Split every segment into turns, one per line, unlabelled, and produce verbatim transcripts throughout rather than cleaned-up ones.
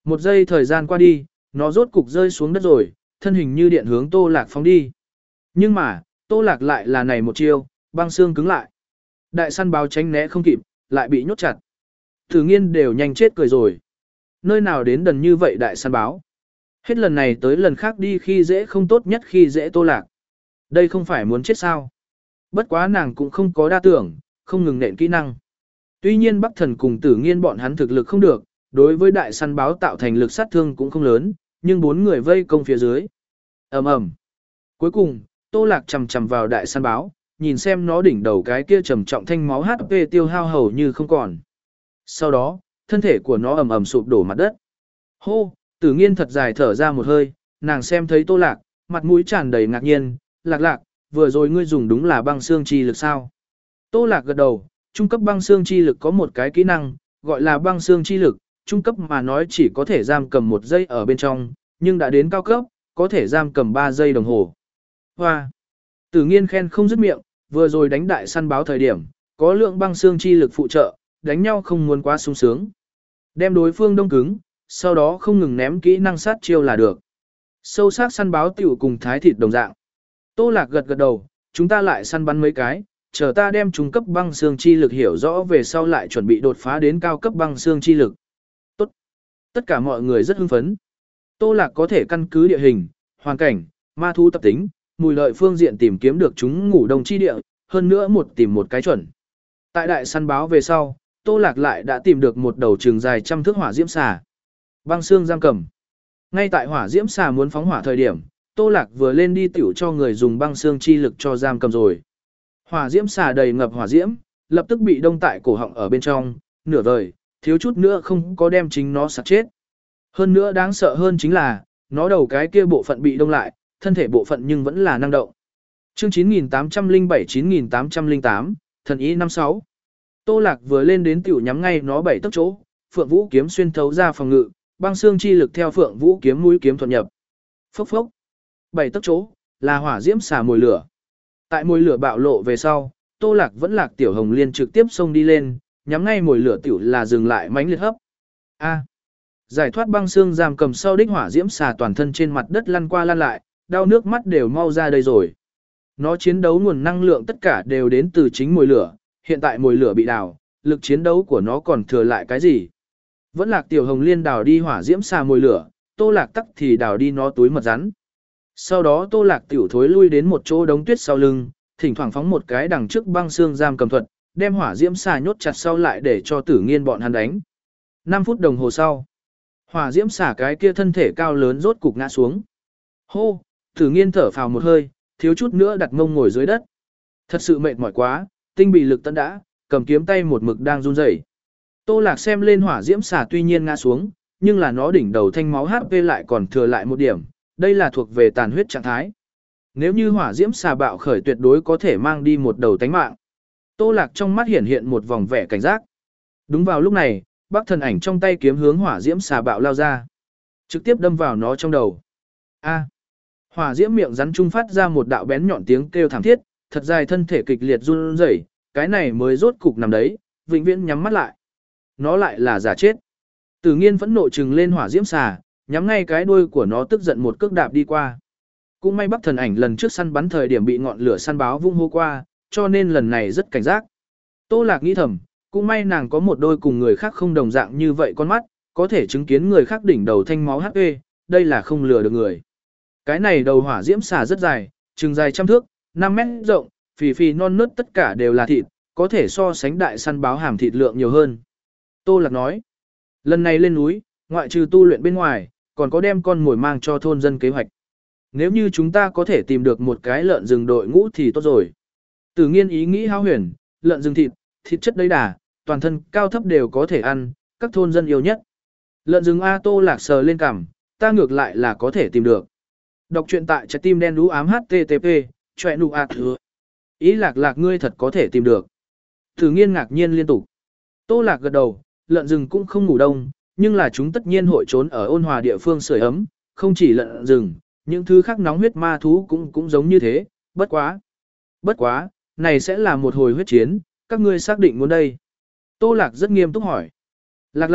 Một giây thời gian qua đi, nó rốt cục rơi xuống đất rồi, thân hình như điện hướng Tô Lạc phóng đi. Nhưng mà, Tô Lạc lại là này một chiêu, băng xương cứng lại. Đại săn báo tránh né không kịp, lại bị nhốt chặt. Thử nghiên đều nhanh chết cười rồi. Nơi nào đến đần như vậy đại săn báo. Hết lần này tới lần khác đi khi dễ không tốt nhất khi dễ Tô Lạc. Đây không phải muốn chết sao. Bất quá nàng cũng không có đa tưởng, không ngừng nện kỹ năng. Tuy nhiên Bắc Thần cùng Tử Nghiên bọn hắn thực lực không được, đối với đại săn báo tạo thành lực sát thương cũng không lớn, nhưng bốn người vây công phía dưới. Ầm ầm. Cuối cùng, Tô Lạc chầm chầm vào đại săn báo, nhìn xem nó đỉnh đầu cái kia trầm trọng thanh máu hát pê tiêu hao hầu như không còn. Sau đó, thân thể của nó ầm ầm sụp đổ mặt đất. Hô, Tử Nghiên thật dài thở ra một hơi, nàng xem thấy Tô Lạc, mặt mũi tràn đầy ngạc nhiên, "Lạc Lạc, vừa rồi ngươi dùng đúng là băng xương chi lực sao?" Tô Lạc gật đầu, trung cấp băng xương chi lực có một cái kỹ năng, gọi là băng xương chi lực, trung cấp mà nói chỉ có thể giam cầm một giây ở bên trong, nhưng đã đến cao cấp, có thể giam cầm ba giây đồng hồ. Hoa! Tử Nghiên khen không dứt miệng, vừa rồi đánh đại săn báo thời điểm, có lượng băng xương chi lực phụ trợ, đánh nhau không muốn quá sung sướng. Đem đối phương đông cứng, sau đó không ngừng ném kỹ năng sát chiêu là được. Sâu sắc săn báo tiểu cùng thái thịt đồng dạng. Tô Lạc gật gật đầu, chúng ta lại săn bắn mấy cái, chờ ta đem trung cấp băng xương chi lực hiểu rõ về sau lại chuẩn bị đột phá đến cao cấp băng xương chi lực. Tốt. Tất cả mọi người rất hưng phấn. Tô Lạc có thể căn cứ địa hình, hoàn cảnh, ma thú tập tính, mùi lợi phương diện tìm kiếm được chúng ngủ đông chi địa, hơn nữa một tìm một cái chuẩn. Tại đại săn báo về sau, Tô Lạc lại đã tìm được một đầu trường dài trăm thước hỏa diễm xà. Băng xương giam cầm. Ngay tại hỏa diễm xà muốn phóng hỏa thời điểm, Tô Lạc vừa lên đi tiểu cho người dùng băng xương chi lực cho giam cầm rồi. Hỏa diễm xà đầy ngập hỏa diễm, lập tức bị đông tại cổ họng ở bên trong, nửa vời, thiếu chút nữa không có đem chính nó sạc chết. Hơn nữa đáng sợ hơn chính là, nó đầu cái kia bộ phận bị đông lại, thân thể bộ phận nhưng vẫn là năng động. Chương chín nghìn tám trăm lẻ bảy chín nghìn tám trăm lẻ tám, thần ý năm sáu. Tô Lạc vừa lên đến tiểu nhắm ngay nó bảy tấc chỗ, Phượng Vũ kiếm xuyên thấu ra phòng ngự, băng xương chi lực theo Phượng Vũ kiếm mũi kiếm thuận nhập. Phốc phốc. Bảy tấc chỗ là hỏa diễm xà mồi lửa. Tại mồi lửa bạo lộ về sau, Tô Lạc vẫn lạc tiểu hồng liên trực tiếp xông đi lên, nhắm ngay mồi lửa tiểu là dừng lại mãnh liệt hấp. A. Giải thoát băng xương giam cầm sau đích hỏa diễm xà toàn thân trên mặt đất lăn qua lăn lại, đau nước mắt đều mau ra đây rồi. Nó chiến đấu nguồn năng lượng tất cả đều đến từ chính mồi lửa, hiện tại mồi lửa bị đào, lực chiến đấu của nó còn thừa lại cái gì? Vẫn lạc tiểu hồng liên đào đi hỏa diễm xà mồi lửa, Tô Lạc tắc thì đào đi nó túi mật rắn. Sau đó Tô Lạc tiểu thối lui đến một chỗ đống tuyết sau lưng, thỉnh thoảng phóng một cái đằng trước băng xương giam cầm thuật, đem hỏa diễm xà nhốt chặt sau lại để cho Tử Nghiên bọn hắn đánh. năm phút đồng hồ sau, hỏa diễm xà cái kia thân thể cao lớn rốt cục ngã xuống. Hô, Tử Nghiên thở phào một hơi, thiếu chút nữa đặt mông ngồi dưới đất. Thật sự mệt mỏi quá, tinh bị lực tận đã, cầm kiếm tay một mực đang run rẩy. Tô Lạc xem lên hỏa diễm xà tuy nhiên ngã xuống, nhưng là nó đỉnh đầu thanh máu hát pê lại còn thừa lại một điểm, đây là thuộc về tàn huyết trạng thái. Nếu như hỏa diễm xà bạo khởi tuyệt đối có thể mang đi một đầu tánh mạng. Tô Lạc trong mắt hiện hiện một vòng vẻ cảnh giác. Đúng vào lúc này, Bắc Thần Ảnh trong tay kiếm hướng hỏa diễm xà bạo lao ra, trực tiếp đâm vào nó trong đầu. A. Hỏa diễm miệng rắn trung phát ra một đạo bén nhọn tiếng kêu thảm thiết, thật dài thân thể kịch liệt run rẩy, cái này mới rốt cục nằm đấy, vĩnh viễn nhắm mắt lại. Nó lại là giả chết. Tử Nghiên phẫn nộ trừng lên hỏa diễm xà, nhắm ngay cái đuôi của nó tức giận một cước đạp đi qua. Cũng may Bắc Thần Ảnh lần trước săn bắn thời điểm bị ngọn lửa săn báo vung hô qua, cho nên lần này rất cảnh giác. Tô Lạc nghĩ thầm, cũng may nàng có một đôi cùng người khác không đồng dạng như vậy con mắt, có thể chứng kiến người khác đỉnh đầu thanh máu hát pê, đây là không lừa được người. Cái này đầu hỏa diễm xà rất dài, chừng dài trăm thước, năm mét rộng, phì phì non nớt tất cả đều là thịt, có thể so sánh đại săn báo hàm thịt lượng nhiều hơn. Tô Lạc nói, lần này lên núi, ngoại trừ tu luyện bên ngoài, còn có đem con mồi mang cho thôn dân kế hoạch. Nếu như chúng ta có thể tìm được một cái lợn rừng đội ngũ thì tốt rồi. Tử Nghiên ý nghĩ hao huyền, lợn rừng thịt, thịt chất đầy đà, toàn thân cao thấp đều có thể ăn, các thôn dân yêu nhất. Lợn rừng A. Tô Lạc sờ lên cằm, ta ngược lại là có thể tìm được. Đọc truyện tại trái tim đen đú ám hát tê tê pê, chọe nụ ạt hứa. Ý Lạc Lạc ngươi thật có thể tìm được. Tử Nghiên ngạc nhiên liên tục. Tô Lạc gật đầu, lợn rừng cũng không ngủ đông, nhưng là chúng tất nhiên hội trốn ở ôn hòa địa phương sưởi ấm, không chỉ lợn rừng, những thứ khác nóng huyết ma thú cũng cũng giống như thế, bất quá. Bất quá, này sẽ là một hồi huyết chiến, các ngươi xác định muốn đây. Tô Lạc rất nghiêm túc hỏi. Lạc Lạc,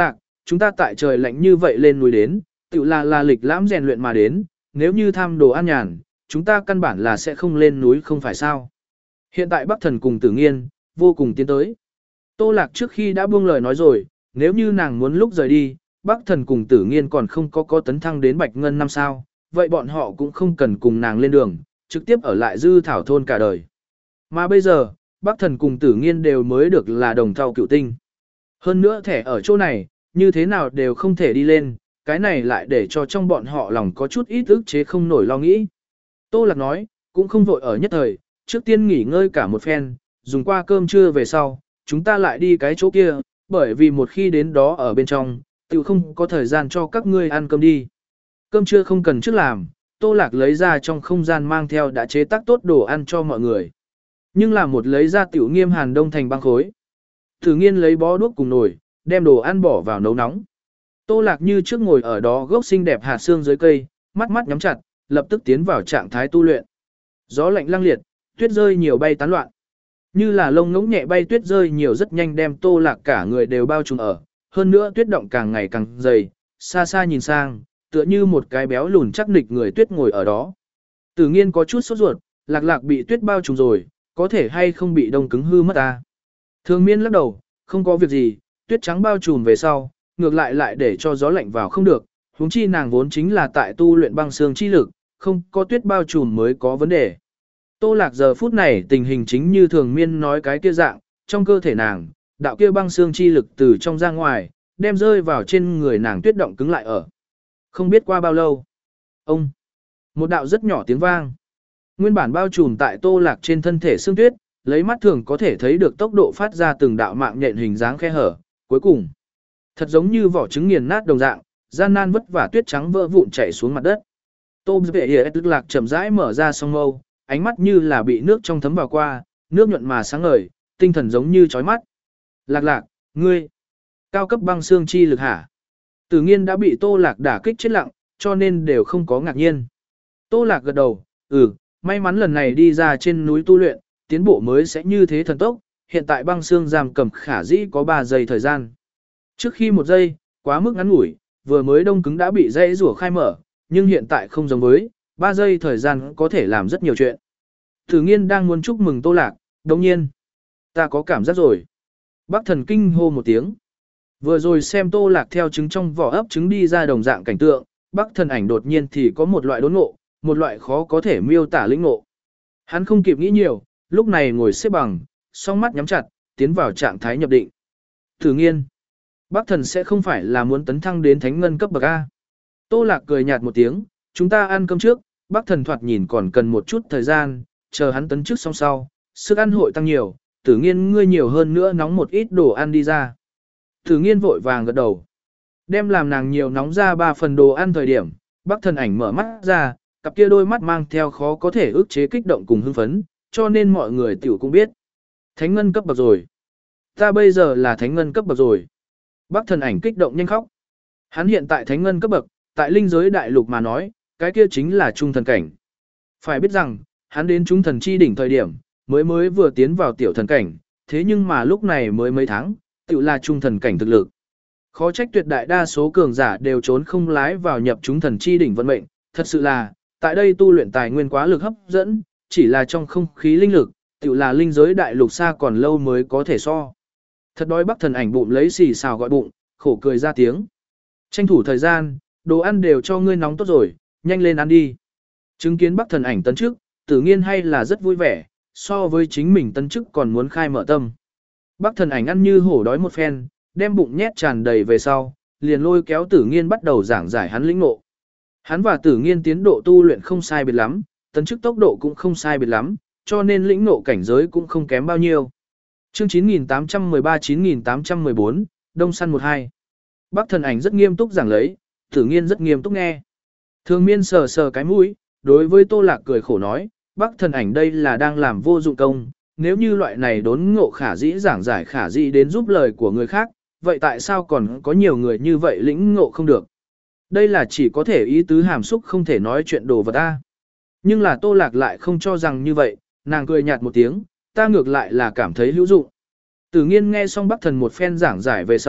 chúng ta tại trời lạnh như vậy lên núi đến, tự là là lịch lãm rèn luyện mà đến, nếu như tham đồ an nhàn, chúng ta căn bản là sẽ không lên núi không phải sao. Hiện tại Bắc Thần cùng Tử Nghiên, vô cùng tiến tới. Tô Lạc trước khi đã buông lời nói rồi, nếu như nàng muốn lúc rời đi, Bắc Thần cùng Tử Nghiên còn không có có tấn thăng đến Bạch Ngân năm sao, vậy bọn họ cũng không cần cùng nàng lên đường, trực tiếp ở lại Dư Thảo thôn cả đời. Mà bây giờ, Bắc Thần cùng Tử Nghiên đều mới được là đồng thau cựu tinh. Hơn nữa thẻ ở chỗ này, như thế nào đều không thể đi lên, cái này lại để cho trong bọn họ lòng có chút ít ức chế không nổi lo nghĩ. Tô Lạc nói, cũng không vội ở nhất thời, trước tiên nghỉ ngơi cả một phen, dùng qua cơm trưa về sau, chúng ta lại đi cái chỗ kia, bởi vì một khi đến đó ở bên trong, tự không có thời gian cho các ngươi ăn cơm đi. Cơm trưa không cần trước làm, Tô Lạc lấy ra trong không gian mang theo đã chế tác tốt đồ ăn cho mọi người. Nhưng là một lấy ra tiểu Nghiêm hàn đông thành băng khối. Tử Nghiên lấy bó đuốc cùng nồi, đem đồ ăn bỏ vào nấu nóng. Tô Lạc như trước ngồi ở đó gốc xinh đẹp hạt xương dưới cây, mắt mắt nhắm chặt, lập tức tiến vào trạng thái tu luyện. Gió lạnh lăng liệt, tuyết rơi nhiều bay tán loạn. Như là lông ngỗng nhẹ bay tuyết rơi nhiều rất nhanh đem Tô Lạc cả người đều bao trùm ở, hơn nữa tuyết động càng ngày càng dày, xa xa nhìn sang, tựa như một cái béo lùn chắc nịch người tuyết ngồi ở đó. Tử Nghiên có chút sốt ruột, Lạc Lạc bị tuyết bao trùm rồi, có thể hay không bị đông cứng hư mất ta. Thường Miên lắc đầu, không có việc gì, tuyết trắng bao trùm về sau, ngược lại lại để cho gió lạnh vào không được, huống chi nàng vốn chính là tại tu luyện băng xương chi lực, không có tuyết bao trùm mới có vấn đề. Tô Lạc giờ phút này tình hình chính như Thường Miên nói cái kia dạng, trong cơ thể nàng, đạo kia băng xương chi lực từ trong ra ngoài, đem rơi vào trên người nàng tuyết động cứng lại ở. Không biết qua bao lâu. Ông! Một đạo rất nhỏ tiếng vang. Nguyên bản bao trùm tại Tô Lạc trên thân thể xương tuyết, lấy mắt thường có thể thấy được tốc độ phát ra từng đạo mạng nhện hình dáng khe hở, cuối cùng thật giống như vỏ trứng nghiền nát đồng dạng, gian nan vất vả tuyết trắng vỡ vụn chảy xuống mặt đất. Tô Vệ Hiệp Tức Lạc chậm rãi mở ra song mâu, ánh mắt như là bị nước trong thấm vào qua, nước nhuận mà sáng ngời, tinh thần giống như chói mắt. Lạc Lạc, ngươi, cao cấp băng xương chi lực hả? Tử Nghiên đã bị Tô Lạc đả kích chết lặng, cho nên đều không có ngạc nhiên. Tô Lạc gật đầu, ừ, may mắn lần này đi ra trên núi tu luyện, tiến bộ mới sẽ như thế thần tốc, hiện tại băng xương giam cầm khả dĩ có ba giây thời gian. Trước khi một giây, quá mức ngắn ngủi, vừa mới đông cứng đã bị dây rủa khai mở, nhưng hiện tại không giống với, ba giây thời gian có thể làm rất nhiều chuyện. Tử Nghiên đang muốn chúc mừng Tô Lạc, đồng nhiên, ta có cảm giác rồi. Bắc Thần kinh hô một tiếng. Vừa rồi xem Tô Lạc theo trứng trong vỏ ấp trứng đi ra đồng dạng cảnh tượng, Bắc Thần ảnh đột nhiên thì có một loại đốn ngộ, một loại khó có thể miêu tả lĩnh ngộ. Hắn không kịp nghĩ nhiều, lúc này ngồi xếp bằng, song mắt nhắm chặt, tiến vào trạng thái nhập định. Tử Nghiên, Bắc Thần sẽ không phải là muốn tấn thăng đến thánh ngân cấp bậc A. Tô Lạc cười nhạt một tiếng, chúng ta ăn cơm trước, Bắc Thần thoạt nhìn còn cần một chút thời gian, chờ hắn tấn trước xong sau, sức ăn hội tăng nhiều, Tử Nghiên ngươi nhiều hơn nữa nóng một ít đồ ăn đi ra. Tử Nghiên vội vàng gật đầu. Đem làm nàng nhiều nóng ra ba phần đồ ăn thời điểm, Bắc Thần ảnh mở mắt ra, cặp kia đôi mắt mang theo khó có thể ức chế kích động cùng hưng phấn, cho nên mọi người tiểu cũng biết. Thánh ngân cấp bậc rồi. Ta bây giờ là thánh ngân cấp bậc rồi. Bắc Thần ảnh kích động nhanh khóc. Hắn hiện tại thánh ngân cấp bậc, tại linh giới đại lục mà nói, cái kia chính là trung thần cảnh. Phải biết rằng, hắn đến trung thần chi đỉnh thời điểm, mới mới vừa tiến vào tiểu thần cảnh, thế nhưng mà lúc này mới mấy tháng, tiểu là trung thần cảnh thực lực. Khó trách tuyệt đại đa số cường giả đều trốn không lái vào nhập trung thần chi đỉnh vận mệnh, thật sự là, tại đây tu luyện tài nguyên quá lực hấp dẫn, chỉ là trong không khí linh lực, tiểu là linh giới đại lục xa còn lâu mới có thể so. Thật đói Bắc Thần ảnh bụng lấy xì xào gọi bụng, khổ cười ra tiếng. Tranh thủ thời gian, đồ ăn đều cho ngươi nóng tốt rồi, nhanh lên ăn đi. Chứng kiến Bắc Thần ảnh tấn chức, Tử Nghiên hay là rất vui vẻ, so với chính mình tấn chức còn muốn khai mở tâm. Bắc Thần ảnh ăn như hổ đói một phen, đem bụng nhét tràn đầy về sau, liền lôi kéo Tử Nghiên bắt đầu giảng giải hắn lĩnh ngộ. Hắn và Tử Nghiên tiến độ tu luyện không sai biệt lắm, tấn chức tốc độ cũng không sai biệt lắm, cho nên lĩnh ngộ cảnh giới cũng không kém bao nhiêu. Chương chín nghìn tám trăm mười ba chín nghìn tám trăm mười bốn, Đông Săn một hai. Bắc Thần ảnh rất nghiêm túc giảng lấy, Tử Nghiên rất nghiêm túc nghe. Thường Miên sờ sờ cái mũi, đối với Tô Lạc cười khổ nói, Bắc Thần ảnh đây là đang làm vô dụng công, nếu như loại này đốn ngộ khả dĩ giảng giải khả dĩ đến giúp lời của người khác, vậy tại sao còn có nhiều người như vậy lĩnh ngộ không được? Đây là chỉ có thể ý tứ hàm xúc không thể nói chuyện đồ vật ta. Nhưng là Tô Lạc lại không cho rằng như vậy, nàng cười nhạt một tiếng, ta ngược lại là cảm thấy hữu dụng. Tử Nghiên nghe xong Bắc Thần một phen giảng giải về sau,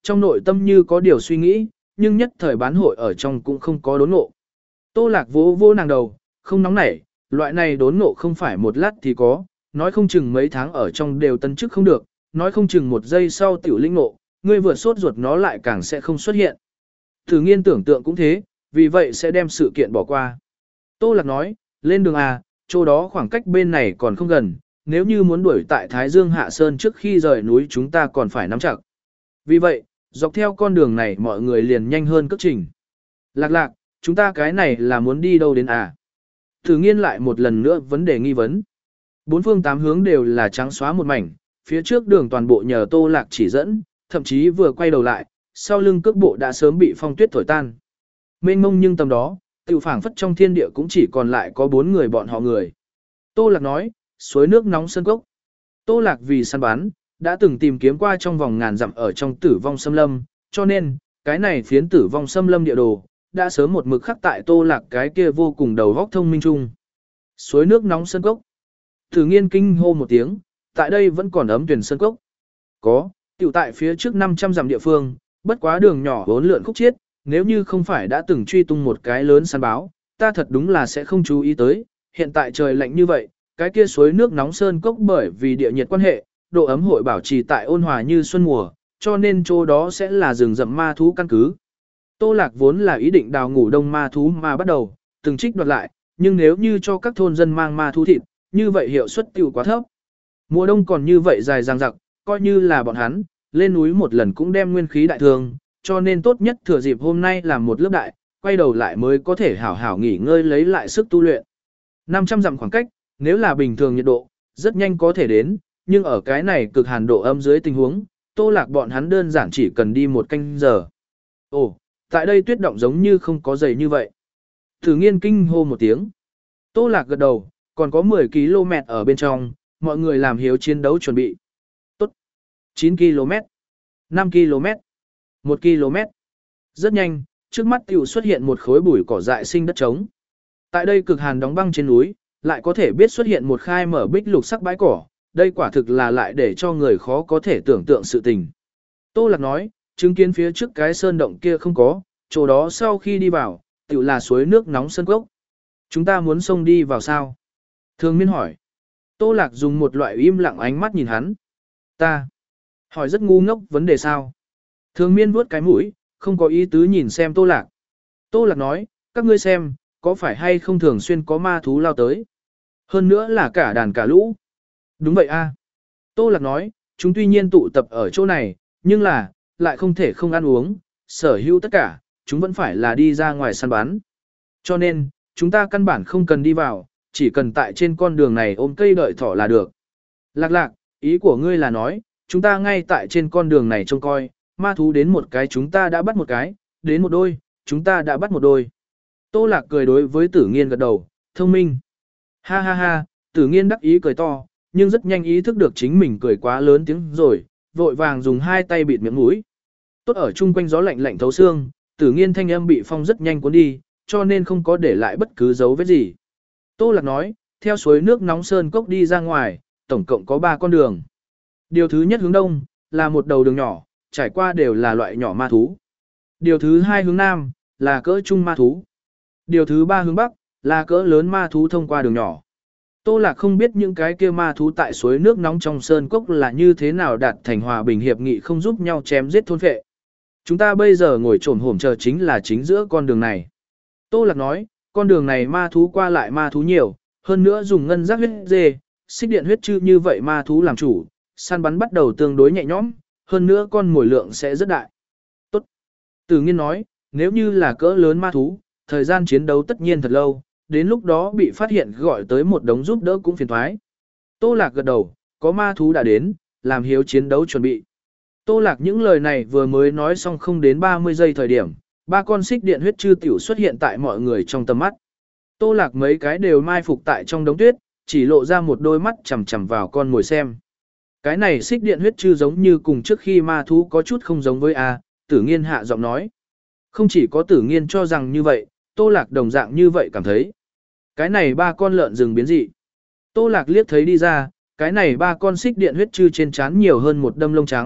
trong nội tâm như có điều suy nghĩ, nhưng nhất thời bán hội ở trong cũng không có đốn ngộ. Tô Lạc vỗ vỗ nàng đầu, không nóng nảy, loại này đốn ngộ không phải một lát thì có, nói không chừng mấy tháng ở trong đều tân chức không được, nói không chừng một giây sau tiểu linh ngộ, ngươi vừa sốt ruột nó lại càng sẽ không xuất hiện. Thử nghiên tưởng tượng cũng thế, vì vậy sẽ đem sự kiện bỏ qua. Tô Lạc nói, lên đường à, chỗ đó khoảng cách bên này còn không gần, nếu như muốn đuổi tại Thái Dương Hạ Sơn trước khi rời núi chúng ta còn phải nắm chặt. Vì vậy, dọc theo con đường này mọi người liền nhanh hơn cước trình. Lạc lạc, chúng ta cái này là muốn đi đâu đến à? Thử nghiên lại một lần nữa vấn đề nghi vấn. Bốn phương tám hướng đều là trắng xóa một mảnh, phía trước đường toàn bộ nhờ Tô Lạc chỉ dẫn, thậm chí vừa quay đầu lại, sau lưng cước bộ đã sớm bị phong tuyết thổi tan. Mênh mông nhưng tầm đó, tiểu phảng phất trong thiên địa cũng chỉ còn lại có bốn người bọn họ người. Tô Lạc nói, suối nước nóng sơn cốc. Tô Lạc vì săn bắn, đã từng tìm kiếm qua trong vòng ngàn dặm ở trong tử vong xâm lâm, cho nên, cái này phiến tử vong xâm lâm địa đồ, đã sớm một mực khắc tại Tô Lạc cái kia vô cùng đầu góc thông minh chung. Suối nước nóng sơn cốc. Thử nghiên kinh hô một tiếng, tại đây vẫn còn ấm tuyển sơn cốc. Có, tiểu tại phía trước năm trăm dặm địa phương, bất quá đường nhỏ vốn lượn khúc chiết, nếu như không phải đã từng truy tung một cái lớn săn báo, ta thật đúng là sẽ không chú ý tới, hiện tại trời lạnh như vậy, cái kia suối nước nóng sơn cốc bởi vì địa nhiệt quan hệ, độ ấm hội bảo trì tại ôn hòa như xuân mùa, cho nên chỗ đó sẽ là rừng rậm ma thú căn cứ. Tô Lạc vốn là ý định đào ngủ đông ma thú mà bắt đầu, từng trích đoạt lại, nhưng nếu như cho các thôn dân mang ma thú thịt, như vậy hiệu suất tiêu quá thấp. Mùa đông còn như vậy dài dằng dặc, coi như là bọn hắn, lên núi một lần cũng đem nguyên khí đại thương, cho nên tốt nhất thừa dịp hôm nay làm một lớp đại, quay đầu lại mới có thể hảo hảo nghỉ ngơi lấy lại sức tu luyện. năm trăm dặm khoảng cách, nếu là bình thường nhiệt độ, rất nhanh có thể đến, nhưng ở cái này cực hàn độ âm dưới tình huống, Tô Lạc bọn hắn đơn giản chỉ cần đi một canh giờ. Ồ, tại đây tuyết động giống như không có dày như vậy. Thử nghiên kinh hô một tiếng. Tô Lạc gật đầu, còn có mười ki lô mét ở bên trong, mọi người làm hiếu chiến đấu chuẩn bị. Tốt. chín ki lô mét, năm ki lô mét, một ki lô mét. Rất nhanh, trước mắt tiểu xuất hiện một khối bụi cỏ dại sinh đất trống. Tại đây cực hàn đóng băng trên núi, lại có thể biết xuất hiện một khai mở bích lục sắc bãi cỏ, đây quả thực là lại để cho người khó có thể tưởng tượng sự tình. Tô Lạc nói, chứng kiến phía trước cái sơn động kia không có, chỗ đó sau khi đi vào, tiểu là suối nước nóng sơn cốc. Chúng ta muốn xông đi vào sao? Thường Miên hỏi. Tô Lạc dùng một loại im lặng ánh mắt nhìn hắn. Ta. Hỏi rất ngu ngốc vấn đề sao? Thường Miên vuốt cái mũi, không có ý tứ nhìn xem Tô Lạc. Tô Lạc nói, các ngươi xem, có phải hay không thường xuyên có ma thú lao tới? Hơn nữa là cả đàn cả lũ. Đúng vậy a. Tô Lạc nói, chúng tuy nhiên tụ tập ở chỗ này, nhưng là, lại không thể không ăn uống, sở hữu tất cả, chúng vẫn phải là đi ra ngoài săn bắn. Cho nên, chúng ta căn bản không cần đi vào, chỉ cần tại trên con đường này ôm cây đợi thỏ là được. Lạc lạc, ý của ngươi là nói, chúng ta ngay tại trên con đường này trông coi, ma thú đến một cái chúng ta đã bắt một cái, đến một đôi, chúng ta đã bắt một đôi. Tô Lạc cười đối với Tử Nghiên gật đầu, thông minh. Ha ha ha, Tử Nghiên đắc ý cười to, nhưng rất nhanh ý thức được chính mình cười quá lớn tiếng rồi, vội vàng dùng hai tay bịt miệng mũi. Tốt ở chung quanh gió lạnh lạnh thấu xương, Tử Nghiên thanh âm bị phong rất nhanh cuốn đi, cho nên không có để lại bất cứ dấu vết gì. Tô Lạc nói, theo suối nước nóng sơn cốc đi ra ngoài, tổng cộng có ba con đường. Điều thứ nhất hướng đông, là một đầu đường nhỏ, trải qua đều là loại nhỏ ma thú. Điều thứ hai hướng nam, là cỡ trung ma thú. Điều thứ ba hướng bắc, là cỡ lớn ma thú thông qua đường nhỏ. Tô Lạc không biết những cái kia ma thú tại suối nước nóng trong sơn cốc là như thế nào đạt thành hòa bình hiệp nghị không giúp nhau chém giết thôn phệ. Chúng ta bây giờ ngồi trồn hổm chờ chính là chính giữa con đường này. Tô Lạc nói, con đường này ma thú qua lại ma thú nhiều, hơn nữa dùng ngân giác huyết dê, xích điện huyết chư như vậy ma thú làm chủ, săn bắn bắt đầu tương đối nhẹ nhõm, hơn nữa con mồi lượng sẽ rất đại. Tốt. Tử Nghiên nói, nếu như là cỡ lớn ma thú, thời gian chiến đấu tất nhiên thật lâu, đến lúc đó bị phát hiện gọi tới một đống giúp đỡ cũng phiền thoái. Tô Lạc gật đầu, có ma thú đã đến, làm hiếu chiến đấu chuẩn bị. Tô Lạc những lời này vừa mới nói xong không đến ba mươi giây thời điểm, ba con xích điện huyết chư tiểu xuất hiện tại mọi người trong tầm mắt. Tô Lạc mấy cái đều mai phục tại trong đống tuyết, chỉ lộ ra một đôi mắt chằm chằm vào con mồi xem. Cái này xích điện huyết chư giống như cùng trước khi ma thú có chút không giống với A, Tử Nghiên hạ giọng nói. Không chỉ có Tử Nghiên cho rằng như vậy, Tô Lạc đồng dạng như vậy cảm thấy. Cái này ba con lợn rừng biến dị. Tô Lạc liếc thấy đi ra, cái này ba con xích điện huyết chư trên trán nhiều hơn một đâm lông trắng,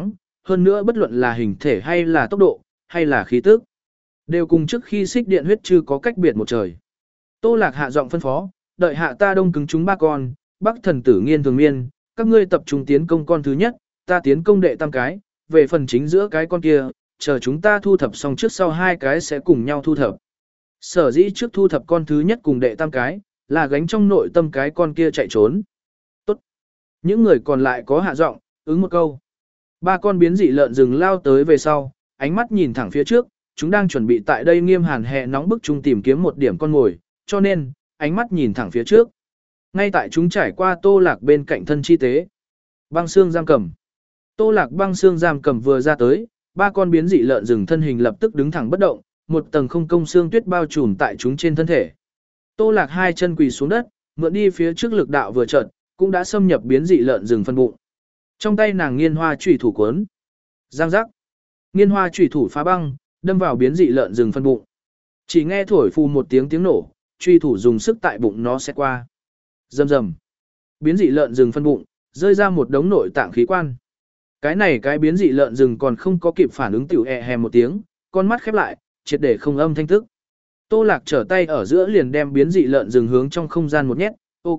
hơn nữa bất luận là hình thể hay là tốc độ, hay là khí tức, đều cùng trước khi xích điện huyết chư có cách biệt một trời. Tô Lạc hạ giọng phân phó, đợi hạ ta đông cứng chúng ba con, Bắc thần tử nghiên thường miên, các ngươi tập trung tiến công con thứ nhất, ta tiến công đệ tam cái, về phần chính giữa cái con kia, chờ chúng ta thu thập xong trước sau hai cái sẽ cùng nhau thu thập. Sở dĩ trước thu thập con thứ nhất cùng đệ tam cái, là gánh trong nội tâm cái con kia chạy trốn. Tốt. Những người còn lại có hạ giọng, ứng một câu. Ba con biến dị lợn rừng lao tới về sau, ánh mắt nhìn thẳng phía trước, chúng đang chuẩn bị tại đây nghiêm hàn hè nóng bức chung tìm kiếm một điểm con mồi, cho nên, ánh mắt nhìn thẳng phía trước. Ngay tại chúng trải qua Tô Lạc bên cạnh thân chi tế. Băng xương giam cầm. Tô Lạc băng xương giam cầm vừa ra tới, ba con biến dị lợn rừng thân hình lập tức đứng thẳng bất động, một tầng không công xương tuyết bao trùm tại chúng trên thân thể. Tô Lạc hai chân quỳ xuống đất, mượn đi phía trước lực đạo vừa chợt, cũng đã xâm nhập biến dị lợn rừng phân bụng. Trong tay nàng nghiên hoa chủy thủ cuốn. Giang giác. Nghiên hoa chủy thủ phá băng, đâm vào biến dị lợn rừng phân bụng. Chỉ nghe thổi phù một tiếng tiếng nổ, chủy thủ dùng sức tại bụng nó sẽ qua. Rầm rầm. Biến dị lợn rừng phân bụng, rơi ra một đống nội tạng khí quan. Cái này cái biến dị lợn rừng còn không có kịp phản ứng tiểu e hè một tiếng, con mắt khép lại, triệt để không âm thanh tức. Tô Lạc trở tay ở giữa liền đem biến dị lợn rừng hướng trong không gian một nhét, ok.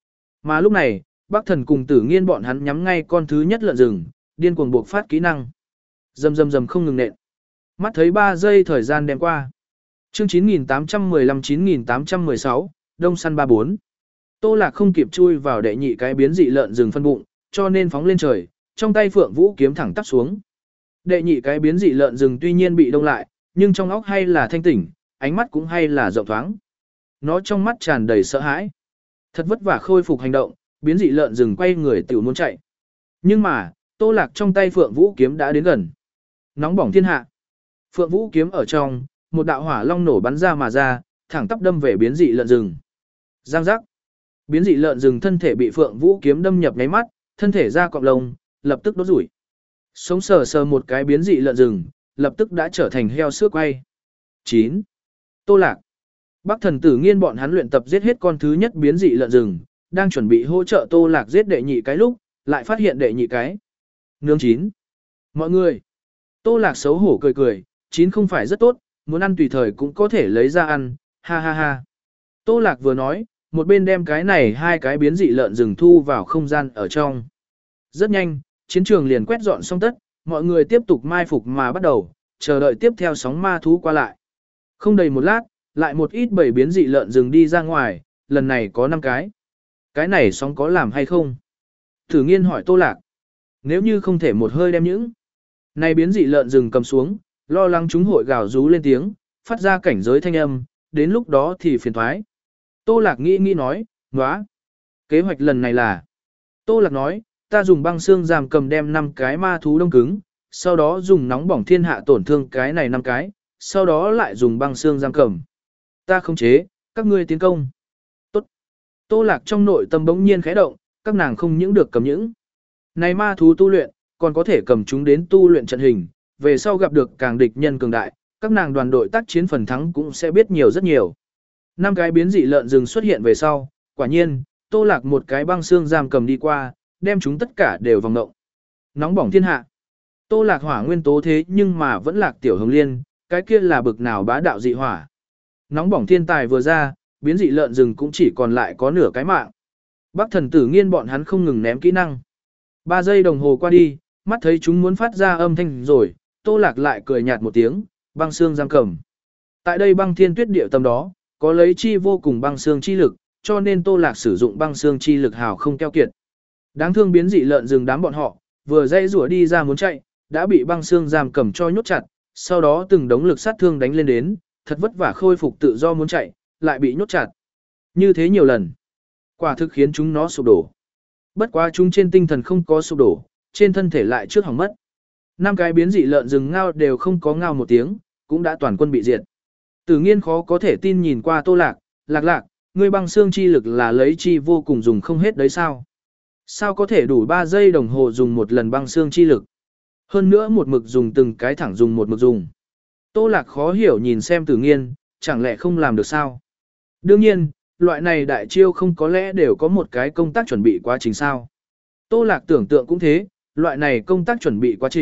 Mà lúc này, Bắc thần cùng Tử Nghiên bọn hắn nhắm ngay con thứ nhất lợn rừng, điên cuồng buộc phát kỹ năng. Rầm rầm rầm không ngừng nện. Mắt thấy ba giây thời gian đem qua. Chương chín nghìn tám trăm mười lăm chín nghìn tám trăm mười sáu, Đông săn ba bốn. Tô Lạc không kịp chui vào đệ nhị cái biến dị lợn rừng phân bụng, cho nên phóng lên trời, trong tay Phượng Vũ kiếm thẳng tắp xuống. Đệ nhị cái biến dị lợn rừng tuy nhiên bị đông lại, nhưng trong óc hay là thanh tỉnh, ánh mắt cũng hay là rộng thoáng. Nó trong mắt tràn đầy sợ hãi. Thật vất vả khôi phục hành động, biến dị lợn rừng quay người tiểu muốn chạy. Nhưng mà, Tô Lạc trong tay Phượng Vũ kiếm đã đến gần. Nóng bỏng thiên hạ. Phượng Vũ kiếm ở trong, một đạo hỏa long nổ bắn ra mà ra, thẳng tắp đâm về biến dị lợn rừng. Giang giác. Biến dị lợn rừng thân thể bị Phượng Vũ kiếm đâm nhập nháy mắt, thân thể ra cọng lông, lập tức đốt rủi. Sống sờ sờ một cái biến dị lợn rừng, lập tức đã trở thành heo sữa quay. chín. Tô Lạc. Bắc thần Tử Nghiên bọn hắn luyện tập giết hết con thứ nhất biến dị lợn rừng, đang chuẩn bị hỗ trợ Tô Lạc giết đệ nhị cái lúc, lại phát hiện đệ nhị cái. Nướng chín. Mọi người. Tô Lạc xấu hổ cười cười, chín không phải rất tốt, muốn ăn tùy thời cũng có thể lấy ra ăn, ha ha ha. Tô Lạc vừa nói, một bên đem cái này hai cái biến dị lợn rừng thu vào không gian ở trong. Rất nhanh, chiến trường liền quét dọn xong tất, mọi người tiếp tục mai phục mà bắt đầu, chờ đợi tiếp theo sóng ma thú qua lại. Không đầy một lát, lại một ít bảy biến dị lợn rừng đi ra ngoài, lần này có năm cái. Cái này sóng có làm hay không? Thử Nghiên hỏi Tô Lạc. Nếu như không thể một hơi đem những này biến dị lợn rừng cầm xuống, lo lắng chúng hội gào rú lên tiếng, phát ra cảnh giới thanh âm, đến lúc đó thì phiền thoái. Tô Lạc nghĩ nghĩ nói, nóa. Kế hoạch lần này là. Tô Lạc nói, ta dùng băng xương giam cầm đem năm cái ma thú đông cứng, sau đó dùng nóng bỏng thiên hạ tổn thương cái này năm cái, sau đó lại dùng băng xương giam cầm. Ta không chế, các ngươi tiến công. Tốt. Tô Lạc trong nội tâm bỗng nhiên khẽ động, các nàng không những được cầm những này ma thú tu luyện, còn có thể cầm chúng đến tu luyện trận hình, về sau gặp được càng địch nhân cường đại, các nàng đoàn đội tác chiến phần thắng cũng sẽ biết nhiều rất nhiều. Năm cái biến dị lợn rừng xuất hiện về sau, quả nhiên, Tô Lạc một cái băng xương giam cầm đi qua, đem chúng tất cả đều vòng động. Nóng bỏng thiên hạ. Tô Lạc hỏa nguyên tố thế nhưng mà vẫn lạc tiểu hồng liên, cái kia là bực nào bá đạo dị hỏa. Nóng bỏng thiên tài vừa ra, biến dị lợn rừng cũng chỉ còn lại có nửa cái mạng. Bắc thần Tử Nghiên bọn hắn không ngừng ném kỹ năng. Ba giây đồng hồ qua đi, mắt thấy chúng muốn phát ra âm thanh rồi, Tô Lạc lại cười nhạt một tiếng, băng xương giam cầm. Tại đây băng thiên tuyết địa tâm đó, có lấy chi vô cùng băng xương chi lực, cho nên Tô Lạc sử dụng băng xương chi lực hào không keo kiệt. Đáng thương biến dị lợn rừng đám bọn họ, vừa dây rủa đi ra muốn chạy, đã bị băng xương giam cầm cho nhốt chặt, sau đó từng đống lực sát thương đánh lên đến, thật vất vả khôi phục tự do muốn chạy, lại bị nhốt chặt. Như thế nhiều lần, quả thực khiến chúng nó sụp đổ. Bất quá chúng trên tinh thần không có sụp đổ, trên thân thể lại trước hỏng mất. Năm cái biến dị lợn rừng ngao đều không có ngao một tiếng, cũng đã toàn quân bị diệt. Tử Nghiên khó có thể tin nhìn qua Tô Lạc, Lạc Lạc, ngươi băng xương chi lực là lấy chi vô cùng dùng không hết đấy sao? Sao có thể đủ ba giây đồng hồ dùng một lần băng xương chi lực? Hơn nữa một mực dùng từng cái thẳng dùng một mực dùng. Tô Lạc khó hiểu nhìn xem Tử Nghiên, chẳng lẽ không làm được sao? Đương nhiên, loại này đại chiêu không có lẽ đều có một cái công tác chuẩn bị quá trình sao. Tô Lạc tưởng tượng cũng thế, loại này công tác chuẩn bị quá trình,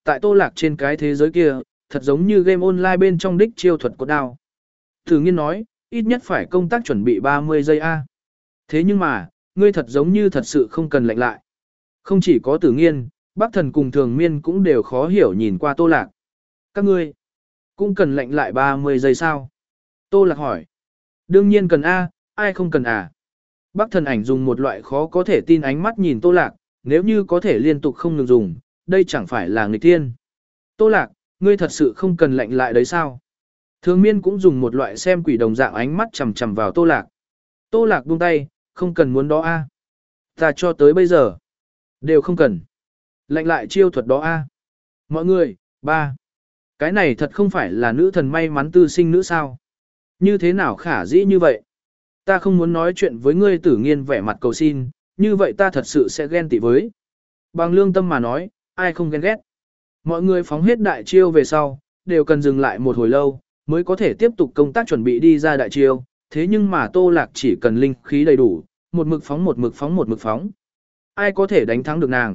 tại Tô Lạc trên cái thế giới kia, thật giống như game online bên trong đích chiêu thuật cốt đao. Tử Nghiên nói, ít nhất phải công tác chuẩn bị ba mươi giây a. Thế nhưng mà, ngươi thật giống như thật sự không cần lạnh lại. Không chỉ có Tử Nghiên, Bắc Thần cùng Thường Miên cũng đều khó hiểu nhìn qua Tô Lạc. Các ngươi cũng cần lạnh lại ba mươi giây sao? Tô Lạc hỏi. Đương nhiên cần a, ai không cần à? Bắc Thần Ảnh dùng một loại khó có thể tin ánh mắt nhìn Tô Lạc, nếu như có thể liên tục không ngừng dùng, đây chẳng phải là nghịch thiên. Tô Lạc, ngươi thật sự không cần lạnh lại đấy sao? Thường Miên cũng dùng một loại xem quỷ đồng dạng ánh mắt chằm chằm vào Tô Lạc. Tô Lạc buông tay, không cần muốn đó a. Ta cho tới bây giờ đều không cần. Lạnh lại chiêu thuật đó a. Mọi người, ba. Cái này thật không phải là nữ thần may mắn tư sinh nữ sao? Như thế nào khả dĩ như vậy? Ta không muốn nói chuyện với ngươi. Tử Nghiên vẻ mặt cầu xin, như vậy ta thật sự sẽ ghen tị với. Bằng lương tâm mà nói, ai không ghen ghét. Mọi người phóng hết đại chiêu về sau, đều cần dừng lại một hồi lâu, mới có thể tiếp tục công tác chuẩn bị đi ra đại chiêu. Thế nhưng mà Tô Lạc chỉ cần linh khí đầy đủ, một mực phóng một mực phóng một mực phóng. Ai có thể đánh thắng được nàng?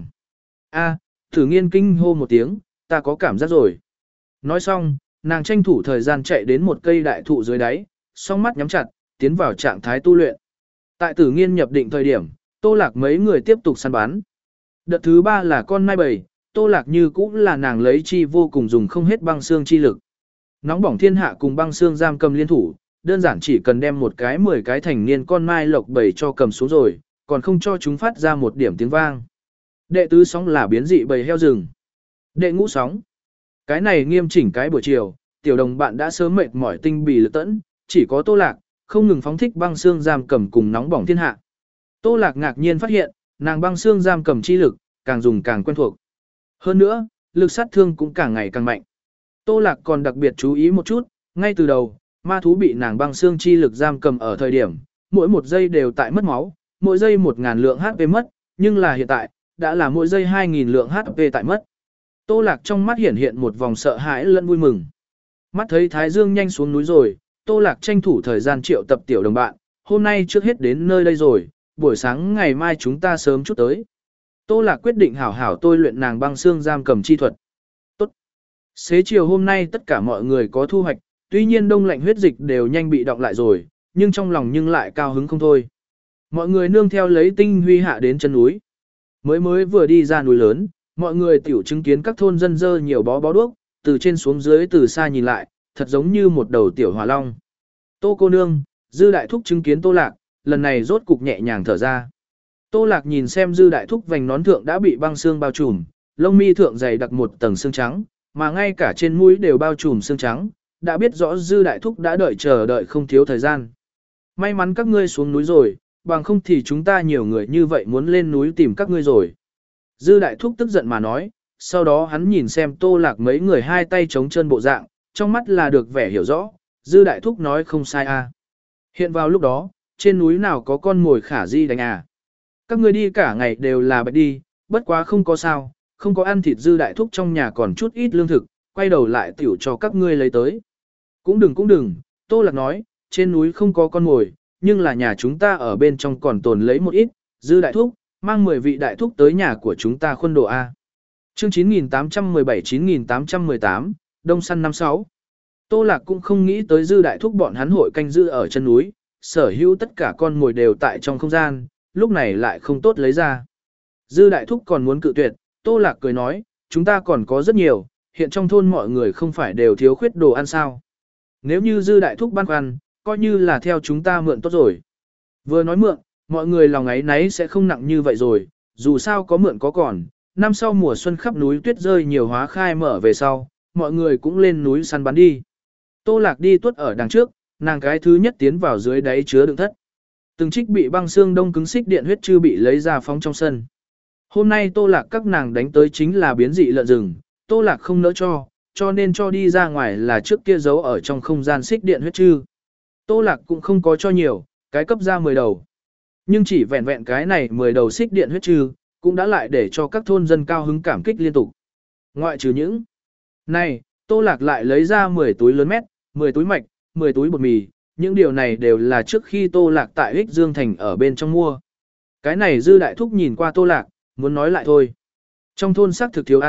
A, Tử Nghiên kinh hô một tiếng, ta có cảm giác rồi. Nói xong, nàng tranh thủ thời gian chạy đến một cây đại thụ dưới đáy, song mắt nhắm chặt, tiến vào trạng thái tu luyện. Tại Tử Nghiên nhập định thời điểm, Tô Lạc mấy người tiếp tục săn bắn. Đợt thứ ba là con nai bầy, Tô Lạc như cũng là nàng lấy chi vô cùng dùng không hết băng xương chi lực. Nóng bỏng thiên hạ cùng băng xương giam cầm liên thủ, đơn giản chỉ cần đem một cái mười cái thành niên con mai lộc bầy cho cầm xuống rồi, còn không cho chúng phát ra một điểm tiếng vang. Đệ tứ sóng là biến dị bầy heo rừng. Đệ ngũ sóng. Cái này nghiêm chỉnh cái buổi chiều, tiểu đồng bạn đã sớm mệt mỏi tinh bì lực tẫn, chỉ có Tô Lạc, không ngừng phóng thích băng xương giam cầm cùng nóng bỏng thiên hạ. Tô Lạc ngạc nhiên phát hiện, nàng băng xương giam cầm chi lực, càng dùng càng quen thuộc. Hơn nữa, lực sát thương cũng càng ngày càng mạnh. Tô Lạc còn đặc biệt chú ý một chút, ngay từ đầu, ma thú bị nàng băng xương chi lực giam cầm ở thời điểm, mỗi một giây đều tại mất máu, mỗi giây một ngàn lượng hát pê mất, nhưng là hiện tại, đã là mỗi giây hai nghìn lượng hát pê tại mất. Tô Lạc trong mắt hiện hiện một vòng sợ hãi lẫn vui mừng. Mắt thấy Thái Dương nhanh xuống núi rồi, Tô Lạc tranh thủ thời gian triệu tập tiểu đồng bạn, hôm nay trước hết đến nơi đây rồi, buổi sáng ngày mai chúng ta sớm chút tới. Tô Lạc quyết định hảo hảo tôi luyện nàng băng xương giam cầm chi thuật. Tốt. Xế chiều hôm nay tất cả mọi người có thu hoạch, tuy nhiên đông lạnh huyết dịch đều nhanh bị đọng lại rồi, nhưng trong lòng nhưng lại cao hứng không thôi. Mọi người nương theo lấy tinh huy hạ đến chân núi. Mới mới vừa đi ra núi lớn, mọi người tiểu chứng kiến các thôn dân dơ nhiều bó bó đuốc, từ trên xuống dưới từ xa nhìn lại, thật giống như một đầu tiểu hỏa long. Tô cô nương, Dư đại thúc chứng kiến Tô Lạc, lần này rốt cục nhẹ nhàng thở ra. Tô Lạc nhìn xem Dư đại thúc vành nón thượng đã bị băng xương bao trùm, lông mi thượng dày đặc một tầng xương trắng, mà ngay cả trên mũi đều bao trùm xương trắng, đã biết rõ Dư đại thúc đã đợi chờ đợi không thiếu thời gian. May mắn các ngươi xuống núi rồi, bằng không thì chúng ta nhiều người như vậy muốn lên núi tìm các ngươi rồi. Dư đại thúc tức giận mà nói, sau đó hắn nhìn xem Tô Lạc mấy người hai tay chống chân bộ dạng, trong mắt là được vẻ hiểu rõ, Dư đại thúc nói không sai à. Hiện vào lúc đó, trên núi nào có con mồi khả di đánh à. Các ngươi đi cả ngày đều là bạch đi, bất quá không có sao, không có ăn thịt Dư đại thúc trong nhà còn chút ít lương thực, quay đầu lại tiểu cho các ngươi lấy tới. Cũng đừng cũng đừng, Tô Lạc nói, trên núi không có con mồi, nhưng là nhà chúng ta ở bên trong còn tồn lấy một ít, Dư đại thúc, mang mười vị đại thúc tới nhà của chúng ta khuân độ A. Chương chín nghìn tám trăm mười bảy chín nghìn tám trăm mười tám, Đông Săn năm sáu. Tô Lạc cũng không nghĩ tới Dư đại thúc bọn hắn hội canh giữ ở chân núi, sở hữu tất cả con mồi đều tại trong không gian, lúc này lại không tốt lấy ra. Dư đại thúc còn muốn cự tuyệt, Tô Lạc cười nói, chúng ta còn có rất nhiều, hiện trong thôn mọi người không phải đều thiếu khuyết đồ ăn sao. Nếu như Dư đại thúc băn khoăn, coi như là theo chúng ta mượn tốt rồi. Vừa nói mượn, mọi người lòng ấy nấy sẽ không nặng như vậy rồi, dù sao có mượn có còn, năm sau mùa xuân khắp núi tuyết rơi nhiều hóa khai mở về sau, mọi người cũng lên núi săn bắn đi. Tô Lạc đi tuốt ở đằng trước, nàng cái thứ nhất tiến vào dưới đáy chứa đựng thất. Từng trích bị băng xương đông cứng xích điện huyết chư bị lấy ra phóng trong sân. Hôm nay Tô Lạc các nàng đánh tới chính là biến dị lợn rừng, Tô Lạc không nỡ cho, cho nên cho đi ra ngoài là trước kia giấu ở trong không gian xích điện huyết chư. Tô Lạc cũng không có cho nhiều, cái cấp ra mười đầu. Nhưng chỉ vẹn vẹn cái này mười đầu xích điện huyết trư, cũng đã lại để cho các thôn dân cao hứng cảm kích liên tục. Ngoại trừ những này, Tô Lạc lại lấy ra mười túi lớn mét, mười túi mạch, mười túi bột mì, những điều này đều là trước khi Tô Lạc tại Ích Dương Thành ở bên trong mua. Cái này Dư đại thúc nhìn qua Tô Lạc, muốn nói lại thôi. Trong thôn xác thực thiếu ăn,